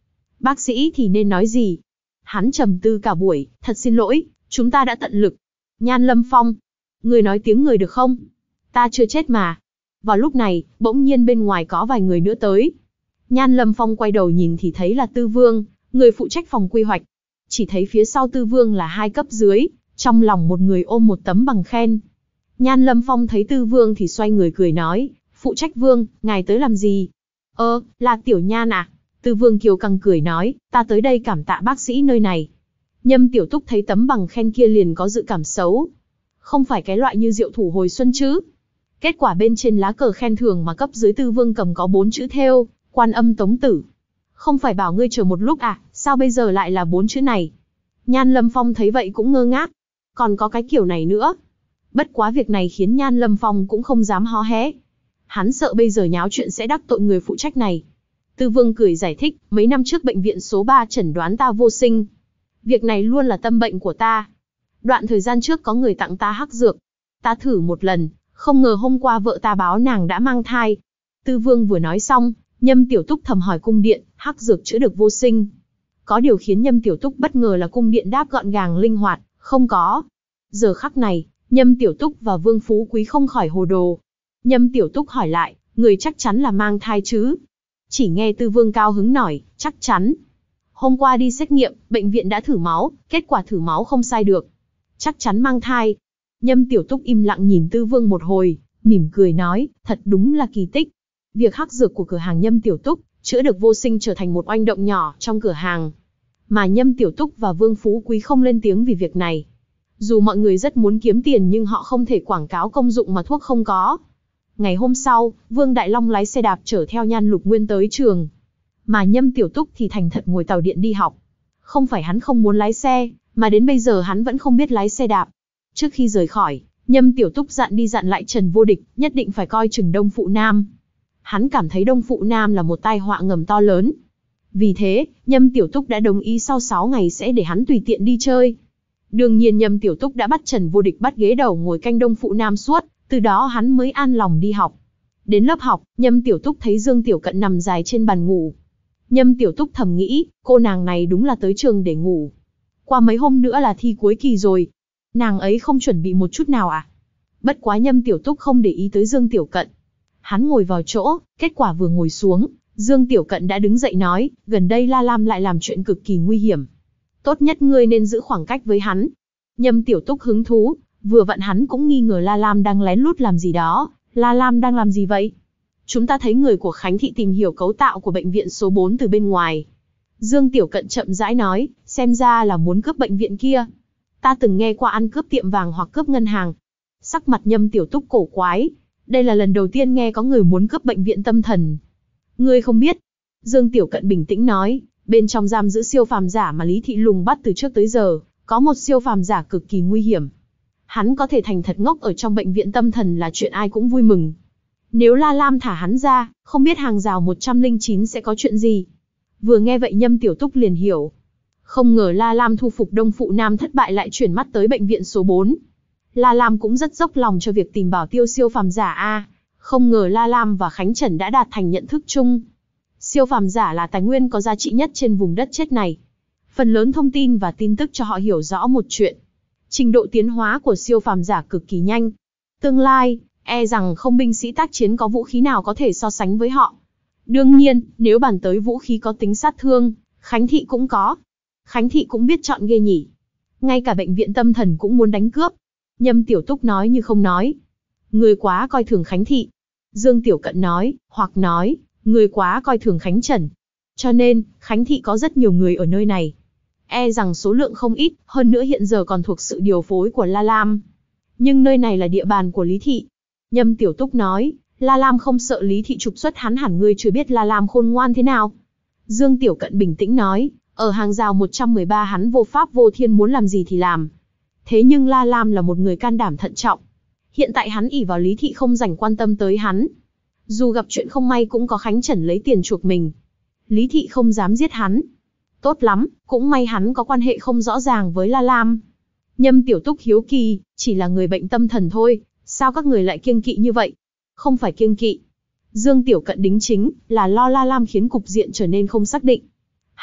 Bác sĩ thì nên nói gì? Hắn trầm tư cả buổi, thật xin lỗi, chúng ta đã tận lực. Nhan Lâm Phong, người nói tiếng người được không? Ta chưa chết mà. Vào lúc này, bỗng nhiên bên ngoài có vài người nữa tới. Nhan Lâm Phong quay đầu nhìn thì thấy là Tư Vương, người phụ trách phòng quy hoạch. Chỉ thấy phía sau Tư Vương là hai cấp dưới, trong lòng một người ôm một tấm bằng khen. Nhan Lâm Phong thấy Tư Vương thì xoay người cười nói, phụ trách Vương, ngài tới làm gì? Ơ, là Tiểu Nhan à? Tư Vương kiều căng cười nói, ta tới đây cảm tạ bác sĩ nơi này. Nhâm Tiểu Túc thấy tấm bằng khen kia liền có dự cảm xấu. Không phải cái loại như diệu thủ hồi xuân chứ? Kết quả bên trên lá cờ khen thưởng mà cấp dưới Tư Vương cầm có bốn chữ thêu, Quan Âm Tống Tử. Không phải bảo ngươi chờ một lúc à, sao bây giờ lại là bốn chữ này? Nhan Lâm Phong thấy vậy cũng ngơ ngác. Còn có cái kiểu này nữa. Bất quá việc này khiến Nhan Lâm Phong cũng không dám hó hé. Hắn sợ bây giờ nháo chuyện sẽ đắc tội người phụ trách này. Tư Vương cười giải thích, mấy năm trước bệnh viện số ba chẩn đoán ta vô sinh. Việc này luôn là tâm bệnh của ta. Đoạn thời gian trước có người tặng ta hắc dược. Ta thử một lần, không ngờ hôm qua vợ ta báo nàng đã mang thai. Tư Vương vừa nói xong, Nhâm Tiểu Túc thầm hỏi cung điện, hắc dược chữa được vô sinh. Có điều khiến Nhâm Tiểu Túc bất ngờ là cung điện đáp gọn gàng linh hoạt, không có. Giờ khắc này, Nhâm Tiểu Túc và Vương Phú Quý không khỏi hồ đồ. Nhâm Tiểu Túc hỏi lại, người chắc chắn là mang thai chứ? Chỉ nghe Tư Vương cao hứng nói, chắc chắn. Hôm qua đi xét nghiệm, bệnh viện đã thử máu, kết quả thử máu không sai được. Chắc chắn mang thai. Nhâm Tiểu Túc im lặng nhìn Tư Vương một hồi, mỉm cười nói, thật đúng là kỳ tích. Việc hắc dược của cửa hàng Nhâm Tiểu Túc chữa được vô sinh trở thành một oanh động nhỏ trong cửa hàng. Mà Nhâm Tiểu Túc và Vương Phú Quý không lên tiếng vì việc này. Dù mọi người rất muốn kiếm tiền nhưng họ không thể quảng cáo công dụng mà thuốc không có. Ngày hôm sau, Vương Đại Long lái xe đạp chở theo Nhan Lục Nguyên tới trường. Mà Nhâm Tiểu Túc thì thành thật ngồi tàu điện đi học. Không phải hắn không muốn lái xe, mà đến bây giờ hắn vẫn không biết lái xe đạp. Trước khi rời khỏi, Nhâm Tiểu Túc dặn đi dặn lại Trần Vô Địch, nhất định phải coi chừng Đông Phụ Nam. Hắn cảm thấy Đông Phụ Nam là một tai họa ngầm to lớn. Vì thế, Nhâm Tiểu Túc đã đồng ý sau sáu ngày sẽ để hắn tùy tiện đi chơi. Đương nhiên Nhâm Tiểu Túc đã bắt Trần Vô Địch bắt ghế đầu ngồi canh Đông Phụ Nam suốt, từ đó hắn mới an lòng đi học. Đến lớp học, Nhâm Tiểu Túc thấy Dương Tiểu Cận nằm dài trên bàn ngủ. Nhâm Tiểu Túc thầm nghĩ, cô nàng này đúng là tới trường để ngủ. Qua mấy hôm nữa là thi cuối kỳ rồi. Nàng ấy không chuẩn bị một chút nào à? Bất quá Nhâm Tiểu Túc không để ý tới Dương Tiểu Cận. Hắn ngồi vào chỗ, kết quả vừa ngồi xuống, Dương Tiểu Cận đã đứng dậy nói, gần đây La Lam lại làm chuyện cực kỳ nguy hiểm. Tốt nhất ngươi nên giữ khoảng cách với hắn. Nhâm Tiểu Túc hứng thú, vừa vặn hắn cũng nghi ngờ La Lam đang lén lút làm gì đó. La Lam đang làm gì vậy? Chúng ta thấy người của Khánh Thị tìm hiểu cấu tạo của bệnh viện số bốn từ bên ngoài. Dương Tiểu Cận chậm rãi nói, xem ra là muốn cướp bệnh viện kia. Ta từng nghe qua ăn cướp tiệm vàng hoặc cướp ngân hàng. Sắc mặt Nhâm Tiểu Túc cổ quái. Đây là lần đầu tiên nghe có người muốn cướp bệnh viện tâm thần. Ngươi không biết. Dương Tiểu Cận bình tĩnh nói, bên trong giam giữ siêu phàm giả mà Lý Thị Lùng bắt từ trước tới giờ, có một siêu phàm giả cực kỳ nguy hiểm. Hắn có thể thành thật ngốc ở trong bệnh viện tâm thần là chuyện ai cũng vui mừng. Nếu La Lam thả hắn ra, không biết hàng rào một trăm lẻ chín sẽ có chuyện gì. Vừa nghe vậy Nhâm Tiểu Túc liền hiểu. Không ngờ La Lam thu phục Đông Phụ Nam thất bại lại chuyển mắt tới bệnh viện số bốn. La Lam cũng rất dốc lòng cho việc tìm bảo tiêu siêu phàm giả a. Không ngờ La Lam và Khánh Trần đã đạt thành nhận thức chung. Siêu phàm giả là tài nguyên có giá trị nhất trên vùng đất chết này. Phần lớn thông tin và tin tức cho họ hiểu rõ một chuyện. Trình độ tiến hóa của siêu phàm giả cực kỳ nhanh. Tương lai, e rằng không binh sĩ tác chiến có vũ khí nào có thể so sánh với họ. Đương nhiên, nếu bàn tới vũ khí có tính sát thương, Khánh Thị cũng có. Khánh Thị cũng biết chọn ghê nhỉ. Ngay cả bệnh viện tâm thần cũng muốn đánh cướp. Nhâm Tiểu Túc nói như không nói. Người quá coi thường Khánh Thị. Dương Tiểu Cận nói, hoặc nói, người quá coi thường Khánh Trần. Cho nên, Khánh Thị có rất nhiều người ở nơi này. E rằng số lượng không ít, hơn nữa hiện giờ còn thuộc sự điều phối của La Lam. Nhưng nơi này là địa bàn của Lý Thị. Nhâm Tiểu Túc nói, La Lam không sợ Lý Thị trục xuất hắn hẳn ngươi chưa biết La Lam khôn ngoan thế nào. Dương Tiểu Cận bình tĩnh nói, ở hàng rào một trăm mười ba hắn vô pháp vô thiên muốn làm gì thì làm. Thế nhưng La Lam là một người can đảm thận trọng. Hiện tại hắn ỷ vào Lý Thị không dành quan tâm tới hắn. Dù gặp chuyện không may cũng có Khánh Trần lấy tiền chuộc mình. Lý Thị không dám giết hắn. Tốt lắm, cũng may hắn có quan hệ không rõ ràng với La Lam. Nhâm Tiểu Túc hiếu kỳ, chỉ là người bệnh tâm thần thôi, sao các người lại kiêng kỵ như vậy? Không phải kiêng kỵ. Dương Tiểu Cận đính chính, là lo La Lam khiến cục diện trở nên không xác định.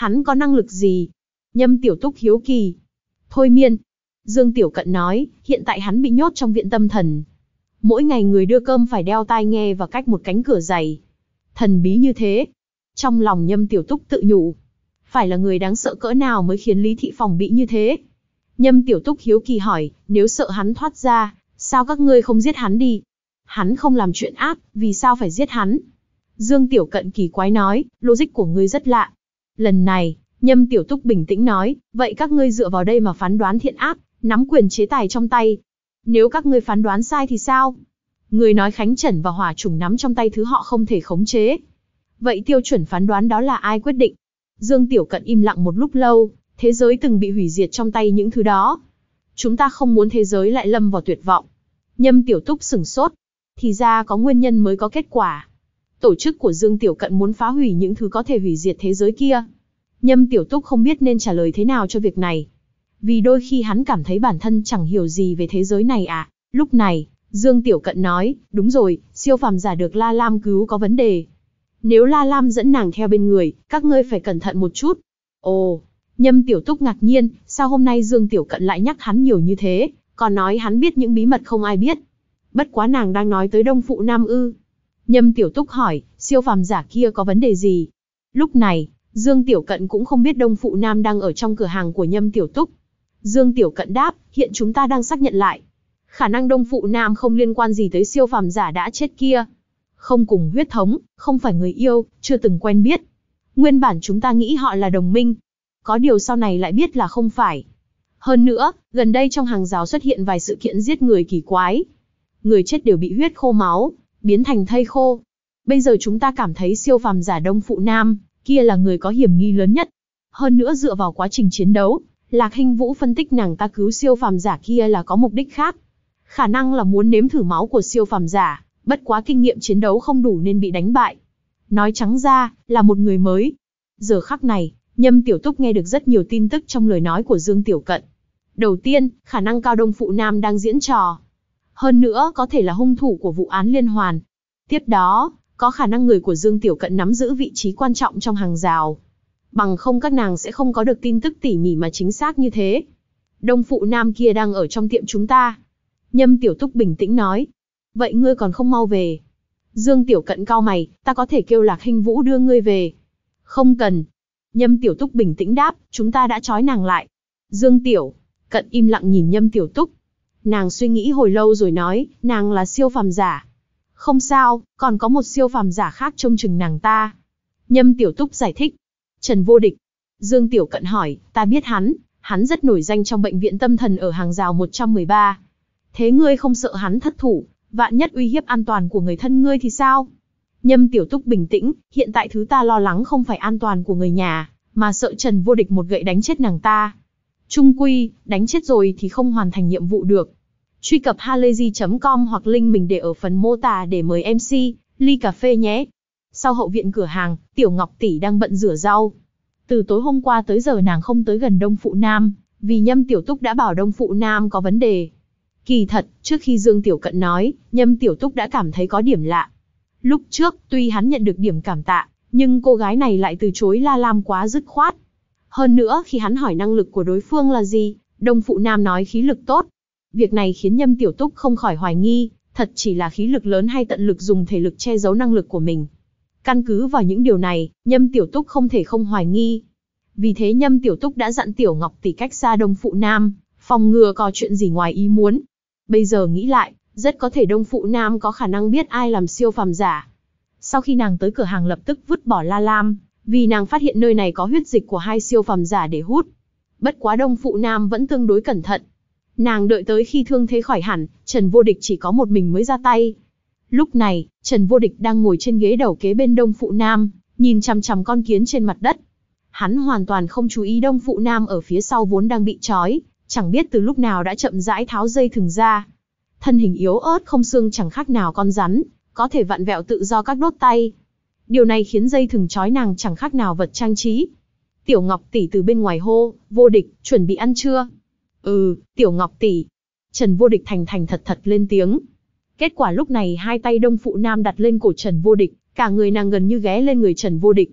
Hắn có năng lực gì? Nhâm Tiểu Túc hiếu kỳ. Thôi miên. Dương Tiểu Cận nói, hiện tại hắn bị nhốt trong viện tâm thần. Mỗi ngày người đưa cơm phải đeo tai nghe và cách một cánh cửa dày. Thần bí như thế. Trong lòng Nhâm Tiểu Túc tự nhủ. Phải là người đáng sợ cỡ nào mới khiến Lý Thị phòng bị như thế? Nhâm Tiểu Túc hiếu kỳ hỏi, nếu sợ hắn thoát ra, sao các ngươi không giết hắn đi? Hắn không làm chuyện ác, vì sao phải giết hắn? Dương Tiểu Cận kỳ quái nói, logic của ngươi rất lạ. Lần này, Nhâm Tiểu Túc bình tĩnh nói, vậy các ngươi dựa vào đây mà phán đoán thiện ác, nắm quyền chế tài trong tay. Nếu các ngươi phán đoán sai thì sao? Người nói Khánh Trần và Hỏa Trùng nắm trong tay thứ họ không thể khống chế. Vậy tiêu chuẩn phán đoán đó là ai quyết định? Dương Tiểu Cận im lặng một lúc lâu, thế giới từng bị hủy diệt trong tay những thứ đó. Chúng ta không muốn thế giới lại lâm vào tuyệt vọng. Nhâm Tiểu Túc sửng sốt. Thì ra có nguyên nhân mới có kết quả. Tổ chức của Dương Tiểu Cận muốn phá hủy những thứ có thể hủy diệt thế giới kia. Nhâm Tiểu Túc không biết nên trả lời thế nào cho việc này. Vì đôi khi hắn cảm thấy bản thân chẳng hiểu gì về thế giới này à. Lúc này, Dương Tiểu Cận nói, đúng rồi, siêu phàm giả được La Lam cứu có vấn đề. Nếu La Lam dẫn nàng theo bên người, các ngươi phải cẩn thận một chút. Ồ, Nhâm Tiểu Túc ngạc nhiên, sao hôm nay Dương Tiểu Cận lại nhắc hắn nhiều như thế, còn nói hắn biết những bí mật không ai biết. Bất quá nàng đang nói tới Đông Phụ Nam ư. Nhâm Tiểu Túc hỏi, siêu phàm giả kia có vấn đề gì? Lúc này, Dương Tiểu Cận cũng không biết Đông Phụ Nam đang ở trong cửa hàng của Nhâm Tiểu Túc. Dương Tiểu Cận đáp, hiện chúng ta đang xác nhận lại. Khả năng Đông Phụ Nam không liên quan gì tới siêu phàm giả đã chết kia. Không cùng huyết thống, không phải người yêu, chưa từng quen biết. Nguyên bản chúng ta nghĩ họ là đồng minh. Có điều sau này lại biết là không phải. Hơn nữa, gần đây trong hàng rào xuất hiện vài sự kiện giết người kỳ quái. Người chết đều bị huyết khô máu, biến thành thây khô. Bây giờ chúng ta cảm thấy siêu phàm giả Đông Phụ Nam kia là người có hiểm nghi lớn nhất. Hơn nữa dựa vào quá trình chiến đấu, Lạc Hinh Vũ phân tích nàng ta cứu siêu phàm giả kia là có mục đích khác. Khả năng là muốn nếm thử máu của siêu phàm giả, bất quá kinh nghiệm chiến đấu không đủ nên bị đánh bại. Nói trắng ra, là một người mới. Giờ khắc này, Nhâm Tiểu Túc nghe được rất nhiều tin tức trong lời nói của Dương Tiểu Cận. Đầu tiên, khả năng cao Đông Phụ Nam đang diễn trò. Hơn nữa, có thể là hung thủ của vụ án liên hoàn. Tiếp đó, có khả năng người của Dương Tiểu Cận nắm giữ vị trí quan trọng trong hàng rào. Bằng không các nàng sẽ không có được tin tức tỉ mỉ mà chính xác như thế. Đông Phụ Nam kia đang ở trong tiệm chúng ta. Nhâm Tiểu Túc bình tĩnh nói. Vậy ngươi còn không mau về? Dương Tiểu Cận cau mày, ta có thể kêu Lạc Hinh Vũ đưa ngươi về. Không cần. Nhâm Tiểu Túc bình tĩnh đáp, chúng ta đã trói nàng lại. Dương Tiểu Cận im lặng nhìn Nhâm Tiểu Túc. Nàng suy nghĩ hồi lâu rồi nói, nàng là siêu phàm giả. Không sao, còn có một siêu phàm giả khác trông chừng nàng ta. Nhâm Tiểu Túc giải thích. Trần Vô Địch. Dương Tiểu Cận hỏi, ta biết hắn, hắn rất nổi danh trong bệnh viện tâm thần ở hàng rào một trăm mười ba. Thế ngươi không sợ hắn thất thủ, vạn nhất uy hiếp an toàn của người thân ngươi thì sao? Nhâm Tiểu Túc bình tĩnh, hiện tại thứ ta lo lắng không phải an toàn của người nhà, mà sợ Trần Vô Địch một gậy đánh chết nàng ta. Trung quy, đánh chết rồi thì không hoàn thành nhiệm vụ được. Truy cập halayzi chấm com hoặc link mình để ở phần mô tả để mời em xê, ly cà phê nhé. Sau hậu viện cửa hàng, Tiểu Ngọc tỷ đang bận rửa rau. Từ tối hôm qua tới giờ nàng không tới gần Đông Phụ Nam, vì Nhâm Tiểu Túc đã bảo Đông Phụ Nam có vấn đề. Kỳ thật, trước khi Dương Tiểu Cận nói, Nhâm Tiểu Túc đã cảm thấy có điểm lạ. Lúc trước, tuy hắn nhận được điểm cảm tạ, nhưng cô gái này lại từ chối La Lam quá dứt khoát. Hơn nữa, khi hắn hỏi năng lực của đối phương là gì, Đông Phụ Nam nói khí lực tốt. Việc này khiến Nhâm Tiểu Túc không khỏi hoài nghi, thật chỉ là khí lực lớn hay tận lực dùng thể lực che giấu năng lực của mình. Căn cứ vào những điều này, Nhâm Tiểu Túc không thể không hoài nghi. Vì thế Nhâm Tiểu Túc đã dặn Tiểu Ngọc tỷ cách xa Đông Phụ Nam, phòng ngừa có chuyện gì ngoài ý muốn. Bây giờ nghĩ lại, rất có thể Đông Phụ Nam có khả năng biết ai làm siêu phàm giả. Sau khi nàng tới cửa hàng lập tức vứt bỏ La Lam, vì nàng phát hiện nơi này có huyết dịch của hai siêu phàm giả để hút. Bất quá Đông Phụ Nam vẫn tương đối cẩn thận. Nàng đợi tới khi thương thế khỏi hẳn, Trần Vô Địch chỉ có một mình mới ra tay. Lúc này, Trần Vô Địch đang ngồi trên ghế đầu kế bên Đông Phụ Nam, nhìn chằm chằm con kiến trên mặt đất. Hắn hoàn toàn không chú ý Đông Phụ Nam ở phía sau vốn đang bị trói, chẳng biết từ lúc nào đã chậm rãi tháo dây thừng ra. Thân hình yếu ớt không xương chẳng khác nào con rắn, có thể vặn vẹo tự do các đốt tay. Điều này khiến dây thừng trói nàng chẳng khác nào vật trang trí. Tiểu Ngọc tỷ từ bên ngoài hô, Vô Địch, chuẩn bị ăn chưa? Ừ, Tiểu Ngọc tỷ. Trần Vô Địch thành thành thật thật lên tiếng. Kết quả lúc này hai tay Đông Phụ Nam đặt lên cổ Trần Vô Địch, cả người nàng gần như ghé lên người Trần Vô Địch.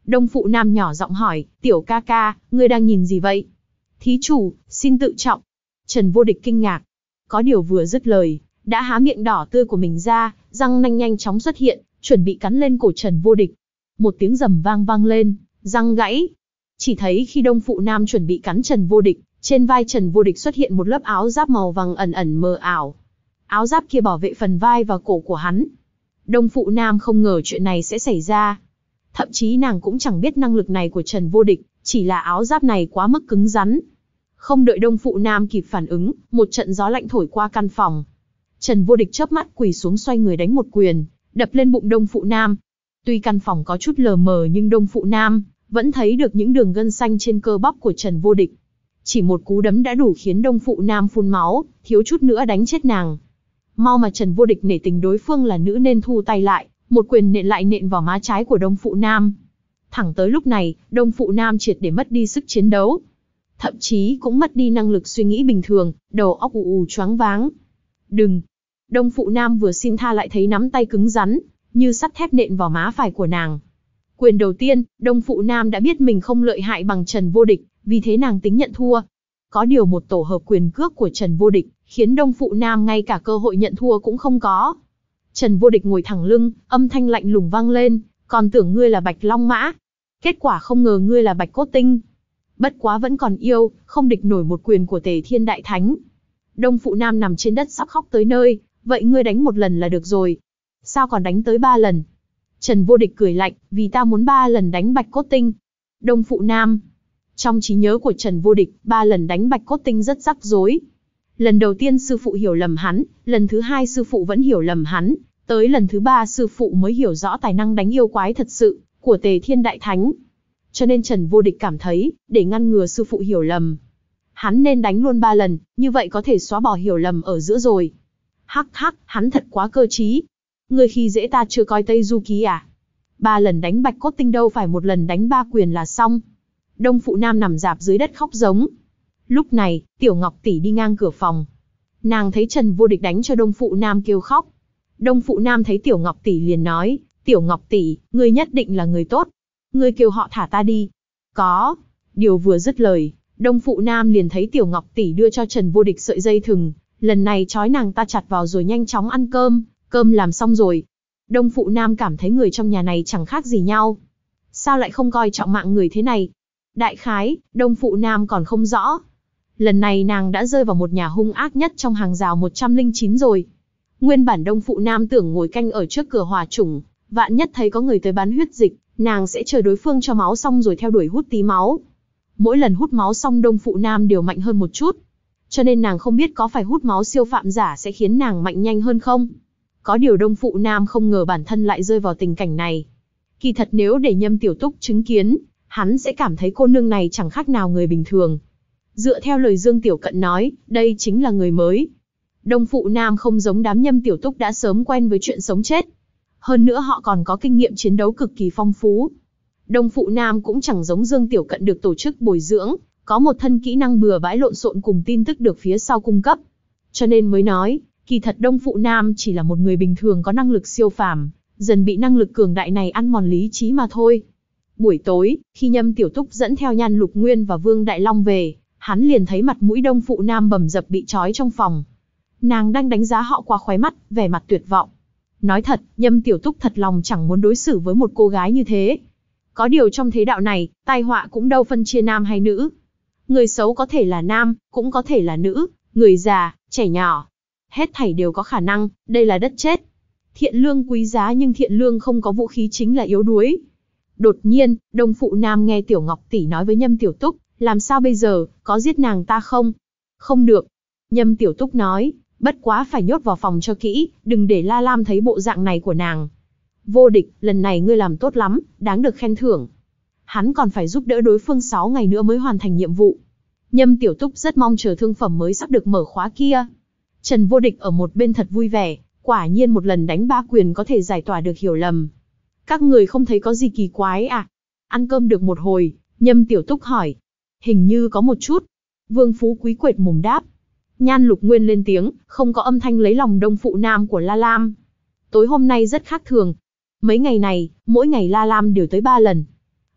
Đông Phụ Nam nhỏ giọng hỏi, tiểu ca ca, ngươi đang nhìn gì vậy? Thí chủ, xin tự trọng. Trần Vô Địch kinh ngạc. Có điều vừa dứt lời, đã há miệng đỏ tươi của mình ra, răng nanh nhanh chóng xuất hiện, chuẩn bị cắn lên cổ Trần Vô Địch. Một tiếng rầm vang vang lên, răng gãy. Chỉ thấy khi Đông Phụ Nam chuẩn bị cắn Trần Vô Địch, trên vai Trần Vô Địch xuất hiện một lớp áo giáp màu vàng ẩn ẩn mờ ảo. Áo giáp kia bảo vệ phần vai và cổ của hắn. Đông Phụ Nam không ngờ chuyện này sẽ xảy ra. Thậm chí nàng cũng chẳng biết năng lực này của Trần Vô Địch, chỉ là áo giáp này quá mức cứng rắn. Không đợi Đông Phụ Nam kịp phản ứng, một trận gió lạnh thổi qua căn phòng. Trần Vô Địch chớp mắt quỳ xuống xoay người đánh một quyền, đập lên bụng Đông Phụ Nam. Tuy căn phòng có chút lờ mờ nhưng Đông Phụ Nam vẫn thấy được những đường gân xanh trên cơ bắp của Trần Vô Địch. Chỉ một cú đấm đã đủ khiến Đông Phụ Nam phun máu, thiếu chút nữa đánh chết nàng. Mau mà Trần Vô Địch nể tình đối phương là nữ nên thu tay lại, một quyền nện lại nện vào má trái của Đông Phụ Nam. Thẳng tới lúc này, Đông Phụ Nam triệt để mất đi sức chiến đấu. Thậm chí cũng mất đi năng lực suy nghĩ bình thường, đầu óc ù ù choáng váng. Đừng! Đông Phụ Nam vừa xin tha lại thấy nắm tay cứng rắn, như sắt thép nện vào má phải của nàng. Quyền đầu tiên, Đông Phụ Nam đã biết mình không lợi hại bằng Trần Vô Địch, vì thế nàng tính nhận thua. Có điều một tổ hợp quyền cước của Trần Vô Địch, khiến Đông Phụ Nam ngay cả cơ hội nhận thua cũng không có. Trần Vô Địch ngồi thẳng lưng, âm thanh lạnh lùng vang lên, còn tưởng ngươi là Bạch Long Mã. Kết quả không ngờ ngươi là Bạch Cốt Tinh. Bất quá vẫn còn yêu, không địch nổi một quyền của Tề Thiên Đại Thánh. Đông Phụ Nam nằm trên đất sắp khóc tới nơi, vậy ngươi đánh một lần là được rồi. Sao còn đánh tới ba lần? Trần Vô Địch cười lạnh, vì ta muốn ba lần đánh Bạch Cốt Tinh. Đông Phụ Nam. Trong trí nhớ của Trần Vô Địch, ba lần đánh Bạch Cốt Tinh rất rắc rối. Lần đầu tiên sư phụ hiểu lầm hắn, lần thứ hai sư phụ vẫn hiểu lầm hắn, tới lần thứ ba sư phụ mới hiểu rõ tài năng đánh yêu quái thật sự của Tề Thiên Đại Thánh. Cho nên Trần Vô Địch cảm thấy, để ngăn ngừa sư phụ hiểu lầm, hắn nên đánh luôn ba lần, như vậy có thể xóa bỏ hiểu lầm ở giữa rồi. Hắc hắc, hắn thật quá cơ trí. Ngươi khi dễ ta chưa coi Tây Du Ký à? Ba lần đánh Bạch Cốt Tinh đâu phải một lần đánh ba quyền là xong. Đông Phụ Nam nằm rạp dưới đất khóc giống. Lúc này, Tiểu Ngọc Tỷ đi ngang cửa phòng. Nàng thấy Trần Vô Địch đánh cho Đông Phụ Nam kêu khóc. Đông Phụ Nam thấy Tiểu Ngọc Tỷ liền nói, Tiểu Ngọc Tỷ, ngươi nhất định là người tốt. Ngươi kêu họ thả ta đi. Có. Điều vừa dứt lời, Đông Phụ Nam liền thấy Tiểu Ngọc Tỷ đưa cho Trần Vô Địch sợi dây thừng. Lần này trói nàng ta chặt vào rồi nhanh chóng ăn cơm. Cơm làm xong rồi. Đông Phụ Nam cảm thấy người trong nhà này chẳng khác gì nhau. Sao lại không coi trọng mạng người thế này? Đại khái, Đông Phụ Nam còn không rõ. Lần này nàng đã rơi vào một nhà hung ác nhất trong hàng rào một trăm lẻ chín rồi. Nguyên bản Đông Phụ Nam tưởng ngồi canh ở trước cửa hỏa chủng, vạn nhất thấy có người tới bán huyết dịch, nàng sẽ chờ đối phương cho máu xong rồi theo đuổi hút tí máu. Mỗi lần hút máu xong Đông Phụ Nam đều mạnh hơn một chút. Cho nên nàng không biết có phải hút máu siêu phạm giả sẽ khiến nàng mạnh nhanh hơn không. Có điều Đông Phụ Nam không ngờ bản thân lại rơi vào tình cảnh này. Kỳ thật nếu để Nhâm Tiểu Túc chứng kiến, hắn sẽ cảm thấy cô nương này chẳng khác nào người bình thường. Dựa theo lời Dương Tiểu Cận nói, đây chính là người mới. Đông Phụ Nam không giống đám Nhâm Tiểu Túc đã sớm quen với chuyện sống chết. Hơn nữa họ còn có kinh nghiệm chiến đấu cực kỳ phong phú. Đông Phụ Nam cũng chẳng giống Dương Tiểu Cận được tổ chức bồi dưỡng, có một thân kỹ năng bừa bãi lộn xộn cùng tin tức được phía sau cung cấp. Cho nên mới nói, kỳ thật Đông Phụ Nam chỉ là một người bình thường có năng lực siêu phàm, dần bị năng lực cường đại này ăn mòn lý trí mà thôi. Buổi tối, khi Nhâm Tiểu Túc dẫn theo Nhan Lục Nguyên và Vương Đại Long về, hắn liền thấy mặt mũi Đông Phụ Nam bầm dập bị trói trong phòng. Nàng đang đánh giá họ qua khóe mắt, vẻ mặt tuyệt vọng. Nói thật, Nhâm Tiểu Túc thật lòng chẳng muốn đối xử với một cô gái như thế. Có điều trong thế đạo này, tai họa cũng đâu phân chia nam hay nữ. Người xấu có thể là nam, cũng có thể là nữ, người già, trẻ nhỏ. Hết thảy đều có khả năng, đây là đất chết. Thiện lương quý giá nhưng thiện lương không có vũ khí chính là yếu đuối. Đột nhiên, Đông Phụ Nam nghe Tiểu Ngọc Tỷ nói với Nhâm Tiểu Túc, làm sao bây giờ, có giết nàng ta không? Không được. Nhâm Tiểu Túc nói, bất quá phải nhốt vào phòng cho kỹ, đừng để La Lam thấy bộ dạng này của nàng. Vô Địch, lần này ngươi làm tốt lắm, đáng được khen thưởng. Hắn còn phải giúp đỡ đối phương sáu ngày nữa mới hoàn thành nhiệm vụ. Nhâm Tiểu Túc rất mong chờ thương phẩm mới sắp được mở khóa kia. Trần Vô Địch ở một bên thật vui vẻ, quả nhiên một lần đánh ba quyền có thể giải tỏa được hiểu lầm. Các người không thấy có gì kỳ quái à? Ăn cơm được một hồi, Nhâm Tiểu Túc hỏi. Hình như có một chút. Vương Phú Quý quệt mồm đáp. Nhan Lục Nguyên lên tiếng, không có âm thanh lấy lòng Đông Phụ Nam của La Lam. Tối hôm nay rất khác thường. Mấy ngày này, mỗi ngày La Lam đều tới ba lần.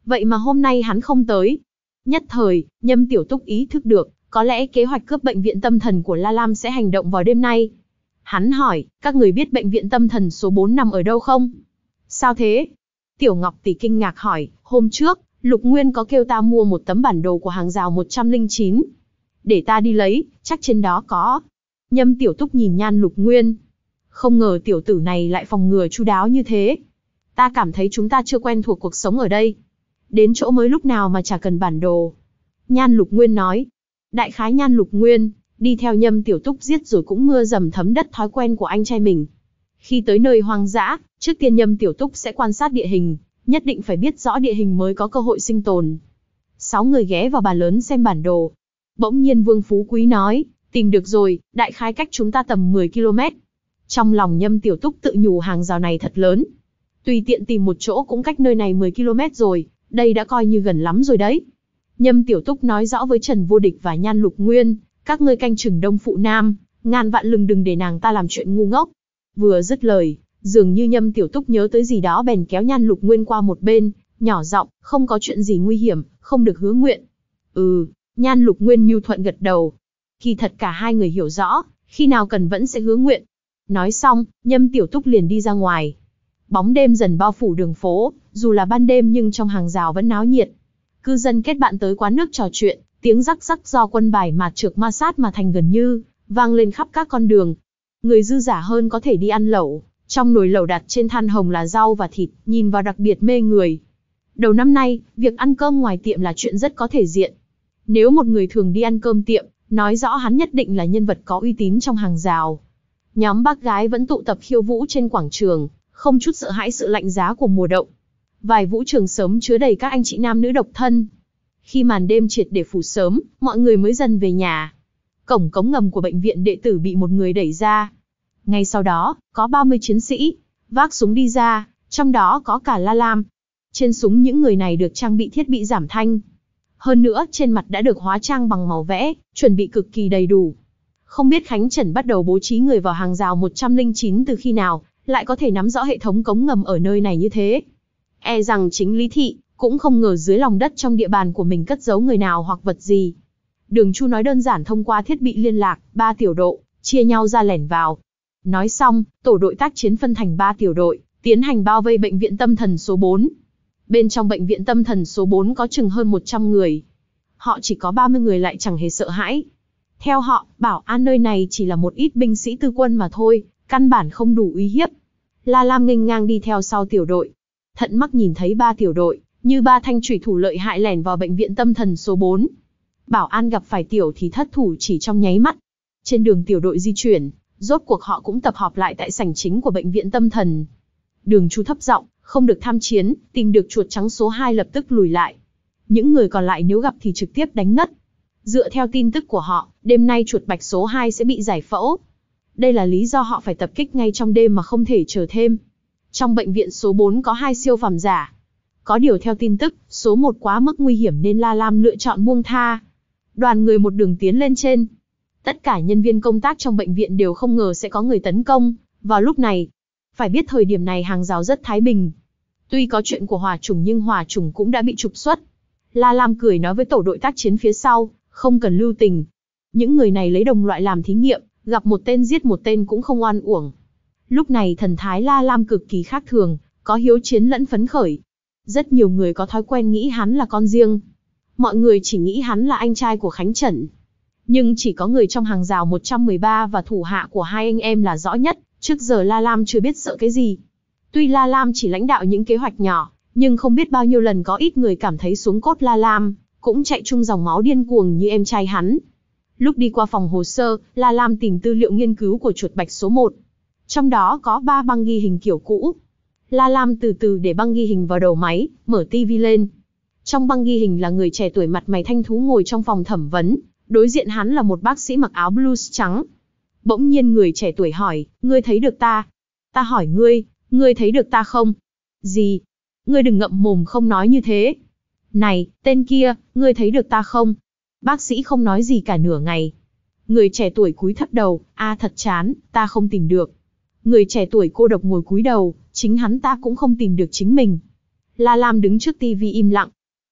Vậy mà hôm nay hắn không tới. Nhất thời, Nhâm Tiểu Túc ý thức được, có lẽ kế hoạch cướp bệnh viện tâm thần của La Lam sẽ hành động vào đêm nay. Hắn hỏi, các người biết bệnh viện tâm thần số bốn nằm ở đâu không? Sao thế? Tiểu Ngọc Tỷ kinh ngạc hỏi, hôm trước, Lục Nguyên có kêu ta mua một tấm bản đồ của hàng rào một trăm lẻ chín. Để ta đi lấy, chắc trên đó có. Nhâm Tiểu Túc nhìn Nhan Lục Nguyên. Không ngờ tiểu tử này lại phòng ngừa chu đáo như thế. Ta cảm thấy chúng ta chưa quen thuộc cuộc sống ở đây. Đến chỗ mới lúc nào mà chả cần bản đồ. Nhan Lục Nguyên nói. Đại khái Nhan Lục Nguyên, đi theo Nhâm Tiểu Túc giết rồi cũng mưa dầm thấm đất thói quen của anh trai mình. Khi tới nơi hoang dã, trước tiên Nhâm Tiểu Túc sẽ quan sát địa hình, nhất định phải biết rõ địa hình mới có cơ hội sinh tồn. Sáu người ghé vào bàn lớn xem bản đồ. Bỗng nhiên Vương Phú Quý nói, tìm được rồi, đại khái cách chúng ta tầm mười ki lô mét. Trong lòng Nhâm Tiểu Túc tự nhủ hàng rào này thật lớn. Tùy tiện tìm một chỗ cũng cách nơi này mười ki lô mét rồi, đây đã coi như gần lắm rồi đấy. Nhâm Tiểu Túc nói rõ với Trần Vô Địch và Nhan Lục Nguyên, các ngươi canh chừng Đông Phụ Nam, ngàn vạn lừng đừng để nàng ta làm chuyện ngu ngốc. Vừa dứt lời, dường như Nhâm Tiểu Túc nhớ tới gì đó bèn kéo Nhan Lục Nguyên qua một bên, nhỏ giọng, không có chuyện gì nguy hiểm, không được hứa nguyện. Ừ, Nhan Lục Nguyên nhu thuận gật đầu. Kỳ thật cả hai người hiểu rõ, khi nào cần vẫn sẽ hứa nguyện. Nói xong, Nhâm Tiểu Túc liền đi ra ngoài. Bóng đêm dần bao phủ đường phố, dù là ban đêm nhưng trong hàng rào vẫn náo nhiệt. Cư dân kết bạn tới quán nước trò chuyện, tiếng rắc rắc do quân bài mạt trược ma sát mà thành gần như, vang lên khắp các con đường. Người dư giả hơn có thể đi ăn lẩu, trong nồi lẩu đặt trên than hồng là rau và thịt, nhìn vào đặc biệt mê người. Đầu năm nay, việc ăn cơm ngoài tiệm là chuyện rất có thể diện. Nếu một người thường đi ăn cơm tiệm, nói rõ hắn nhất định là nhân vật có uy tín trong hàng rào. Nhóm bác gái vẫn tụ tập khiêu vũ trên quảng trường, không chút sợ hãi sự lạnh giá của mùa đông. Vài vũ trường sớm chứa đầy các anh chị nam nữ độc thân. Khi màn đêm triệt để phủ sớm, mọi người mới dần về nhà. Cổng cống ngầm của bệnh viện đệ tử bị một người đẩy ra. Ngay sau đó, có ba mươi chiến sĩ, vác súng đi ra, trong đó có cả La Lam. Trên súng những người này được trang bị thiết bị giảm thanh. Hơn nữa, trên mặt đã được hóa trang bằng màu vẽ, chuẩn bị cực kỳ đầy đủ. Không biết Khánh Trần bắt đầu bố trí người vào hàng rào một trăm lẻ chín từ khi nào, lại có thể nắm rõ hệ thống cống ngầm ở nơi này như thế. E rằng chính Lý Thị cũng không ngờ dưới lòng đất trong địa bàn của mình cất giấu người nào hoặc vật gì. Đường Chu nói đơn giản thông qua thiết bị liên lạc, ba tiểu độ, chia nhau ra lẻn vào. Nói xong, tổ đội tác chiến phân thành ba tiểu đội, tiến hành bao vây bệnh viện tâm thần số bốn. Bên trong bệnh viện tâm thần số bốn có chừng hơn một trăm người. Họ chỉ có ba mươi người lại chẳng hề sợ hãi. Theo họ, bảo an nơi này chỉ là một ít binh sĩ tư quân mà thôi, căn bản không đủ uy hiếp. La Lam nghênh ngang đi theo sau tiểu đội. Thận Mắc nhìn thấy ba tiểu đội, như ba thanh chủy thủ lợi hại lẻn vào bệnh viện tâm thần số bốn. Bảo an gặp phải tiểu thì thất thủ chỉ trong nháy mắt. Trên đường tiểu đội di chuyển, rốt cuộc họ cũng tập họp lại tại sảnh chính của bệnh viện tâm thần. Đường Chu thấp giọng, không được tham chiến, tìm được chuột trắng số hai lập tức lùi lại. Những người còn lại nếu gặp thì trực tiếp đánh ngất. Dựa theo tin tức của họ, đêm nay chuột bạch số hai sẽ bị giải phẫu. Đây là lý do họ phải tập kích ngay trong đêm mà không thể chờ thêm. Trong bệnh viện số bốn có hai siêu phàm giả. Có điều theo tin tức, số một quá mức nguy hiểm nên La Lam lựa chọn buông tha. Đoàn người một đường tiến lên trên. Tất cả nhân viên công tác trong bệnh viện đều không ngờ sẽ có người tấn công vào lúc này. Phải biết thời điểm này hàng rào rất thái bình. Tuy có chuyện của hỏa chủng nhưng hỏa chủng cũng đã bị trục xuất. La Lam cười nói với tổ đội tác chiến phía sau, không cần lưu tình. Những người này lấy đồng loại làm thí nghiệm, gặp một tên giết một tên cũng không oan uổng. Lúc này thần thái La Lam cực kỳ khác thường, có hiếu chiến lẫn phấn khởi. Rất nhiều người có thói quen nghĩ hắn là con riêng. Mọi người chỉ nghĩ hắn là anh trai của Khánh Trần. Nhưng chỉ có người trong hàng rào một trăm mười ba và thủ hạ của hai anh em là rõ nhất, trước giờ La Lam chưa biết sợ cái gì. Tuy La Lam chỉ lãnh đạo những kế hoạch nhỏ, nhưng không biết bao nhiêu lần có ít người cảm thấy xuống cốt La Lam, cũng chạy chung dòng máu điên cuồng như em trai hắn. Lúc đi qua phòng hồ sơ, La Lam tìm tư liệu nghiên cứu của chuột bạch số một. Trong đó có ba băng ghi hình kiểu cũ. La Lam từ từ để băng ghi hình vào đầu máy, mở tivi lên. Trong băng ghi hình là người trẻ tuổi mặt mày thanh thú ngồi trong phòng thẩm vấn, đối diện hắn là một bác sĩ mặc áo blues trắng. Bỗng nhiên người trẻ tuổi hỏi, ngươi thấy được ta? Ta hỏi ngươi, ngươi thấy được ta không? Gì? Ngươi đừng ngậm mồm không nói như thế. Này, tên kia, ngươi thấy được ta không? Bác sĩ không nói gì cả nửa ngày. Người trẻ tuổi cúi thấp đầu, a à, thật chán, ta không tìm được. Người trẻ tuổi cô độc ngồi cúi đầu, chính hắn ta cũng không tìm được chính mình. La Lam đứng trước tivi im lặng,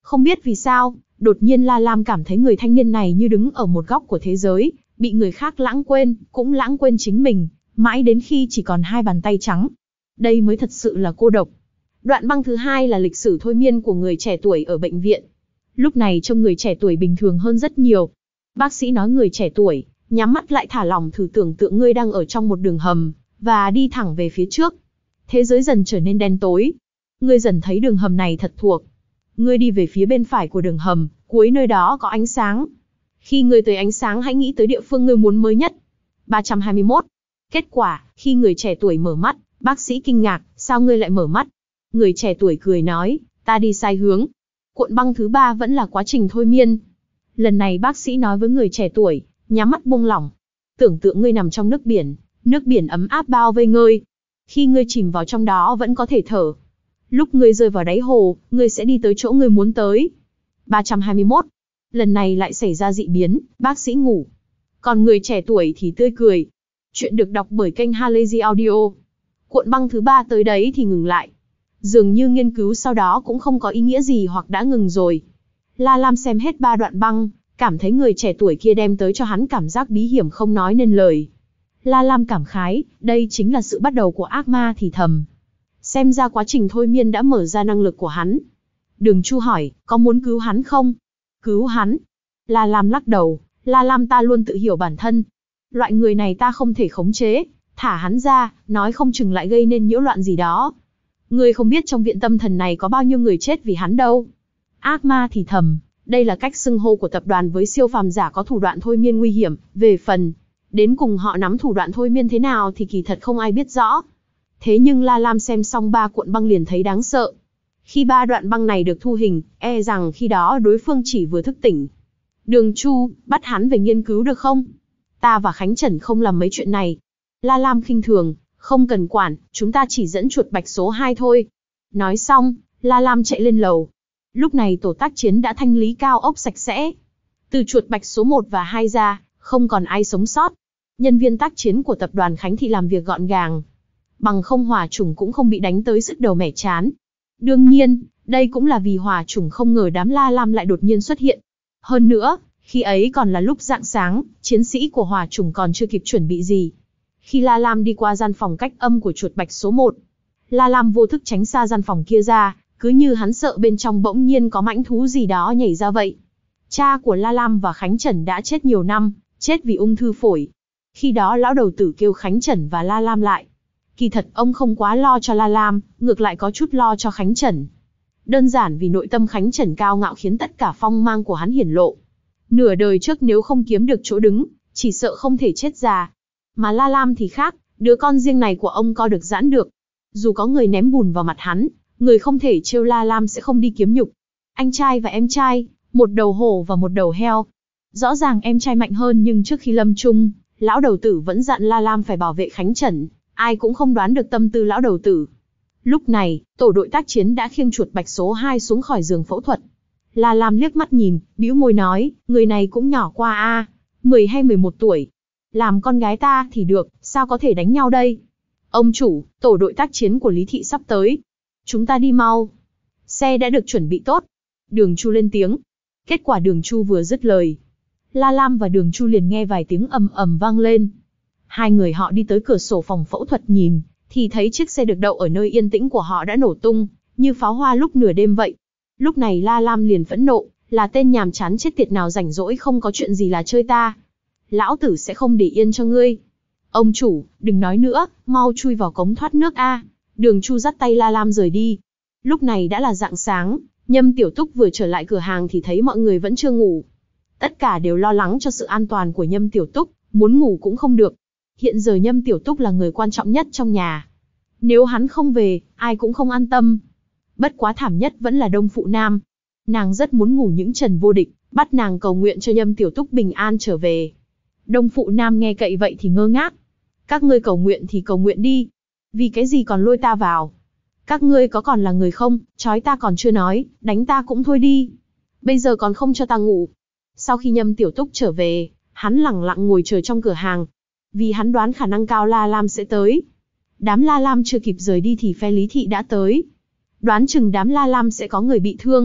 Không biết vì sao, đột nhiên La Lam cảm thấy người thanh niên này như đứng ở một góc của thế giới, bị người khác lãng quên, cũng lãng quên chính mình, mãi đến khi chỉ còn hai bàn tay trắng. Đây mới thật sự là cô độc. Đoạn băng thứ hai là lịch sử thôi miên của người trẻ tuổi ở bệnh viện. Lúc này trông người trẻ tuổi bình thường hơn rất nhiều. Bác sĩ nói người trẻ tuổi, nhắm mắt lại thả lỏng, thử tưởng tượng ngươi đang ở trong một đường hầm, và đi thẳng về phía trước. Thế giới dần trở nên đen tối. Ngươi dần thấy đường hầm này thật thuộc. Ngươi đi về phía bên phải của đường hầm, cuối nơi đó có ánh sáng. Khi ngươi tới ánh sáng hãy nghĩ tới địa phương ngươi muốn mới nhất. ba trăm hai mươi mốt. Kết quả, khi người trẻ tuổi mở mắt, bác sĩ kinh ngạc, sao ngươi lại mở mắt? Người trẻ tuổi cười nói, ta đi sai hướng. Cuộn băng thứ ba vẫn là quá trình thôi miên. Lần này bác sĩ nói với người trẻ tuổi, nhắm mắt buông lỏng. Tưởng tượng ngươi nằm trong nước biển, nước biển ấm áp bao vây ngươi. Khi ngươi chìm vào trong đó vẫn có thể thở. Lúc ngươi rơi vào đáy hồ, ngươi sẽ đi tới chỗ ngươi muốn tới. ba trăm hai mươi mốt. Lần này lại xảy ra dị biến, bác sĩ ngủ. Còn người trẻ tuổi thì tươi cười. Chuyện được đọc bởi kênh Halazy Audio. Cuộn băng thứ ba tới đấy thì ngừng lại. Dường như nghiên cứu sau đó cũng không có ý nghĩa gì hoặc đã ngừng rồi. La Lam xem hết ba đoạn băng, cảm thấy người trẻ tuổi kia đem tới cho hắn cảm giác bí hiểm không nói nên lời. La Lam cảm khái, đây chính là sự bắt đầu của ác ma thì thầm. Xem ra quá trình thôi miên đã mở ra năng lực của hắn. Đường Chu hỏi, có muốn cứu hắn không? Cứu hắn? La Lam lắc đầu, La Lam ta luôn tự hiểu bản thân. Loại người này ta không thể khống chế, thả hắn ra, nói không chừng lại gây nên nhiễu loạn gì đó. Ngươi không biết trong viện tâm thần này có bao nhiêu người chết vì hắn đâu. Ác ma thì thầm, đây là cách xưng hô của tập đoàn với siêu phàm giả có thủ đoạn thôi miên nguy hiểm, về phần đến cùng họ nắm thủ đoạn thôi miên thế nào thì kỳ thật không ai biết rõ. Thế nhưng La Lam xem xong ba cuộn băng liền thấy đáng sợ. Khi ba đoạn băng này được thu hình, e rằng khi đó đối phương chỉ vừa thức tỉnh. Đường Chu, bắt hắn về nghiên cứu được không? Ta và Khánh Trần không làm mấy chuyện này. La Lam khinh thường, không cần quản, chúng ta chỉ dẫn chuột bạch số hai thôi. Nói xong, La Lam chạy lên lầu. Lúc này tổ tác chiến đã thanh lý cao ốc sạch sẽ. Từ chuột bạch số một và hai ra, không còn ai sống sót. Nhân viên tác chiến của tập đoàn Khánh Thị làm việc gọn gàng. Bằng không hỏa chủng cũng không bị đánh tới sứt đầu mẻ chán. Đương nhiên, đây cũng là vì hỏa chủng không ngờ đám La Lam lại đột nhiên xuất hiện. Hơn nữa, khi ấy còn là lúc rạng sáng, chiến sĩ của hỏa chủng còn chưa kịp chuẩn bị gì. Khi La Lam đi qua gian phòng cách âm của chuột bạch số một, La Lam vô thức tránh xa gian phòng kia ra, cứ như hắn sợ bên trong bỗng nhiên có mãnh thú gì đó nhảy ra vậy. Cha của La Lam và Khánh Trần đã chết nhiều năm, chết vì ung thư phổi. Khi đó lão đầu tử kêu Khánh Trần và La Lam lại. Kỳ thật ông không quá lo cho La Lam, ngược lại có chút lo cho Khánh Trần. Đơn giản vì nội tâm Khánh Trần cao ngạo khiến tất cả phong mang của hắn hiển lộ. Nửa đời trước nếu không kiếm được chỗ đứng, chỉ sợ không thể chết già. Mà La Lam thì khác, đứa con riêng này của ông co được giãn được. Dù có người ném bùn vào mặt hắn, người không thể trêu La Lam sẽ không đi kiếm nhục. Anh trai và em trai, một đầu hổ và một đầu heo. Rõ ràng em trai mạnh hơn nhưng trước khi lâm chung, lão đầu tử vẫn dặn La Lam phải bảo vệ Khánh Trần. Ai cũng không đoán được tâm tư lão đầu tử. Lúc này, tổ đội tác chiến đã khiêng chuột bạch số hai xuống khỏi giường phẫu thuật. La Lam liếc mắt nhìn, bĩu môi nói, người này cũng nhỏ qua a, mười hay mười một tuổi. Làm con gái ta thì được, sao có thể đánh nhau đây? Ông chủ, tổ đội tác chiến của Lý Thị sắp tới. Chúng ta đi mau. Xe đã được chuẩn bị tốt. Đường Chu lên tiếng. Kết quả Đường Chu vừa dứt lời, La Lam và Đường Chu liền nghe vài tiếng ầm ầm vang lên. Hai người họ đi tới cửa sổ phòng phẫu thuật nhìn, thì thấy chiếc xe được đậu ở nơi yên tĩnh của họ đã nổ tung, như pháo hoa lúc nửa đêm vậy. Lúc này La Lam liền phẫn nộ, là tên nhàm chán chết tiệt nào rảnh rỗi không có chuyện gì là chơi ta. Lão tử sẽ không để yên cho ngươi. Ông chủ, đừng nói nữa, mau chui vào cống thoát nước a. Đường Chu dắt tay La Lam rời đi. Lúc này đã là rạng sáng, Nhâm Tiểu Túc vừa trở lại cửa hàng thì thấy mọi người vẫn chưa ngủ. Tất cả đều lo lắng cho sự an toàn của Nhâm Tiểu Túc, muốn ngủ cũng không được. Hiện giờ Nhâm Tiểu Túc là người quan trọng nhất trong nhà. Nếu hắn không về, ai cũng không an tâm. Bất quá thảm nhất vẫn là Đông Phụ Nam. Nàng rất muốn ngủ những trần vô địch, bắt nàng cầu nguyện cho Nhâm Tiểu Túc bình an trở về. Đông Phụ Nam nghe cậy vậy thì ngơ ngác. Các ngươi cầu nguyện thì cầu nguyện đi. Vì cái gì còn lôi ta vào? Các ngươi có còn là người không? Trói ta còn chưa nói, đánh ta cũng thôi đi. Bây giờ còn không cho ta ngủ. Sau khi Nhâm Tiểu Túc trở về, hắn lẳng lặng ngồi chờ trong cửa hàng. Vì hắn đoán khả năng cao La Lam sẽ tới. Đám La Lam chưa kịp rời đi thì phe Lý Thị đã tới. Đoán chừng đám La Lam sẽ có người bị thương.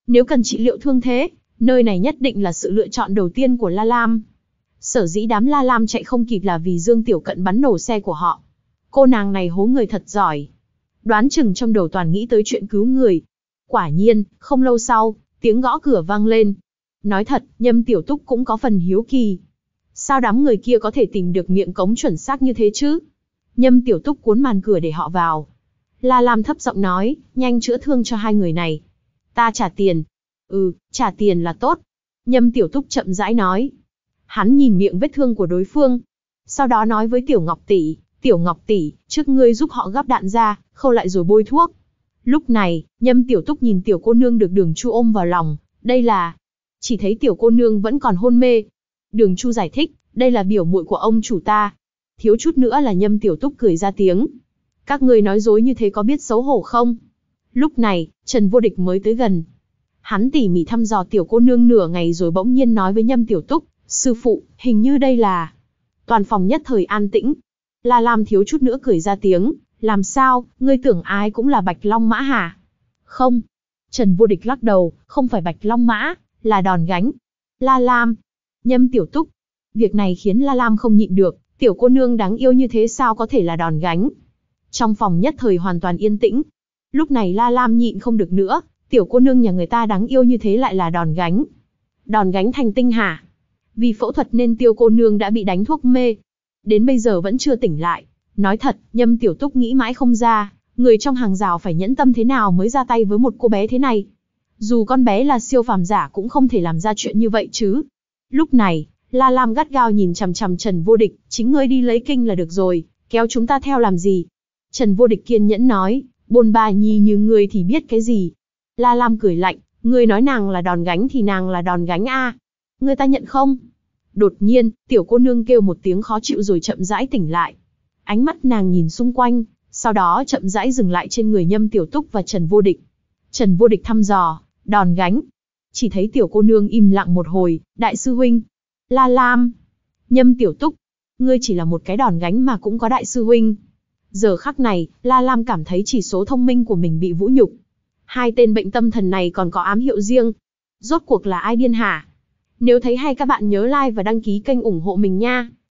Nếu cần trị liệu thương thế, nơi này nhất định là sự lựa chọn đầu tiên của La Lam. Sở dĩ đám La Lam chạy không kịp là vì Dương Tiểu Cận bắn nổ xe của họ. Cô nàng này hố người thật giỏi. Đoán chừng trong đầu toàn nghĩ tới chuyện cứu người. Quả nhiên, không lâu sau, tiếng gõ cửa vang lên. Nói thật, Nhâm Tiểu Túc cũng có phần hiếu kỳ. Sao đám người kia có thể tìm được miệng cống chuẩn xác như thế chứ? Nhâm Tiểu Túc cuốn màn cửa để họ vào. La Lam thấp giọng nói, nhanh chữa thương cho hai người này. Ta trả tiền. Ừ, trả tiền là tốt. Nhâm Tiểu Túc chậm rãi nói. Hắn nhìn miệng vết thương của đối phương. Sau đó nói với Tiểu Ngọc tỷ, Tiểu Ngọc tỷ, trước ngươi giúp họ gắp đạn ra, khâu lại rồi bôi thuốc. Lúc này, Nhâm Tiểu Túc nhìn tiểu cô nương được Đường Chu ôm vào lòng. Đây là... Chỉ thấy tiểu cô nương vẫn còn hôn mê. Đường Chu giải thích, đây là biểu muội của ông chủ ta. Thiếu chút nữa là Nhâm Tiểu Túc cười ra tiếng. Các ngươi nói dối như thế có biết xấu hổ không? Lúc này, Trần Vô Địch mới tới gần. Hắn tỉ mỉ thăm dò tiểu cô nương nửa ngày rồi bỗng nhiên nói với Nhâm Tiểu Túc, sư phụ, hình như đây là... Toàn phòng nhất thời an tĩnh. La Lam thiếu chút nữa cười ra tiếng, làm sao, ngươi tưởng ai cũng là Bạch Long Mã hả? Không. Trần Vô Địch lắc đầu, không phải Bạch Long Mã, là đòn gánh. La Lam. Nhâm Tiểu Túc. Việc này khiến La Lam không nhịn được, tiểu cô nương đáng yêu như thế sao có thể là đòn gánh? Trong phòng nhất thời hoàn toàn yên tĩnh. Lúc này La Lam nhịn không được nữa, tiểu cô nương nhà người ta đáng yêu như thế lại là đòn gánh. Đòn gánh thành tinh hả? Vì phẫu thuật nên tiêu cô nương đã bị đánh thuốc mê. Đến bây giờ vẫn chưa tỉnh lại. Nói thật, Nhâm Tiểu Túc nghĩ mãi không ra, người trong hàng rào phải nhẫn tâm thế nào mới ra tay với một cô bé thế này. Dù con bé là siêu phàm giả cũng không thể làm ra chuyện như vậy chứ. Lúc này, La Lam gắt gao nhìn chằm chằm Trần Vô Địch, chính ngươi đi lấy kinh là được rồi, kéo chúng ta theo làm gì? Trần Vô Địch kiên nhẫn nói, bôn ba nhi như ngươi thì biết cái gì? La Lam cười lạnh, ngươi nói nàng là đòn gánh thì nàng là đòn gánh a. Ngươi ta nhận không? Đột nhiên, tiểu cô nương kêu một tiếng khó chịu rồi chậm rãi tỉnh lại. Ánh mắt nàng nhìn xung quanh, sau đó chậm rãi dừng lại trên người Nhâm Tiểu Túc và Trần Vô Địch. Trần Vô Địch thăm dò, đòn gánh. Chỉ thấy tiểu cô nương im lặng một hồi, đại sư huynh. La Lam. Nhâm Tiểu Túc. Ngươi chỉ là một cái đòn gánh mà cũng có đại sư huynh. Giờ khắc này, La Lam cảm thấy chỉ số thông minh của mình bị vũ nhục. Hai tên bệnh tâm thần này còn có ám hiệu riêng. Rốt cuộc là ai điên hả? Nếu thấy hay các bạn nhớ like và đăng ký kênh ủng hộ mình nha.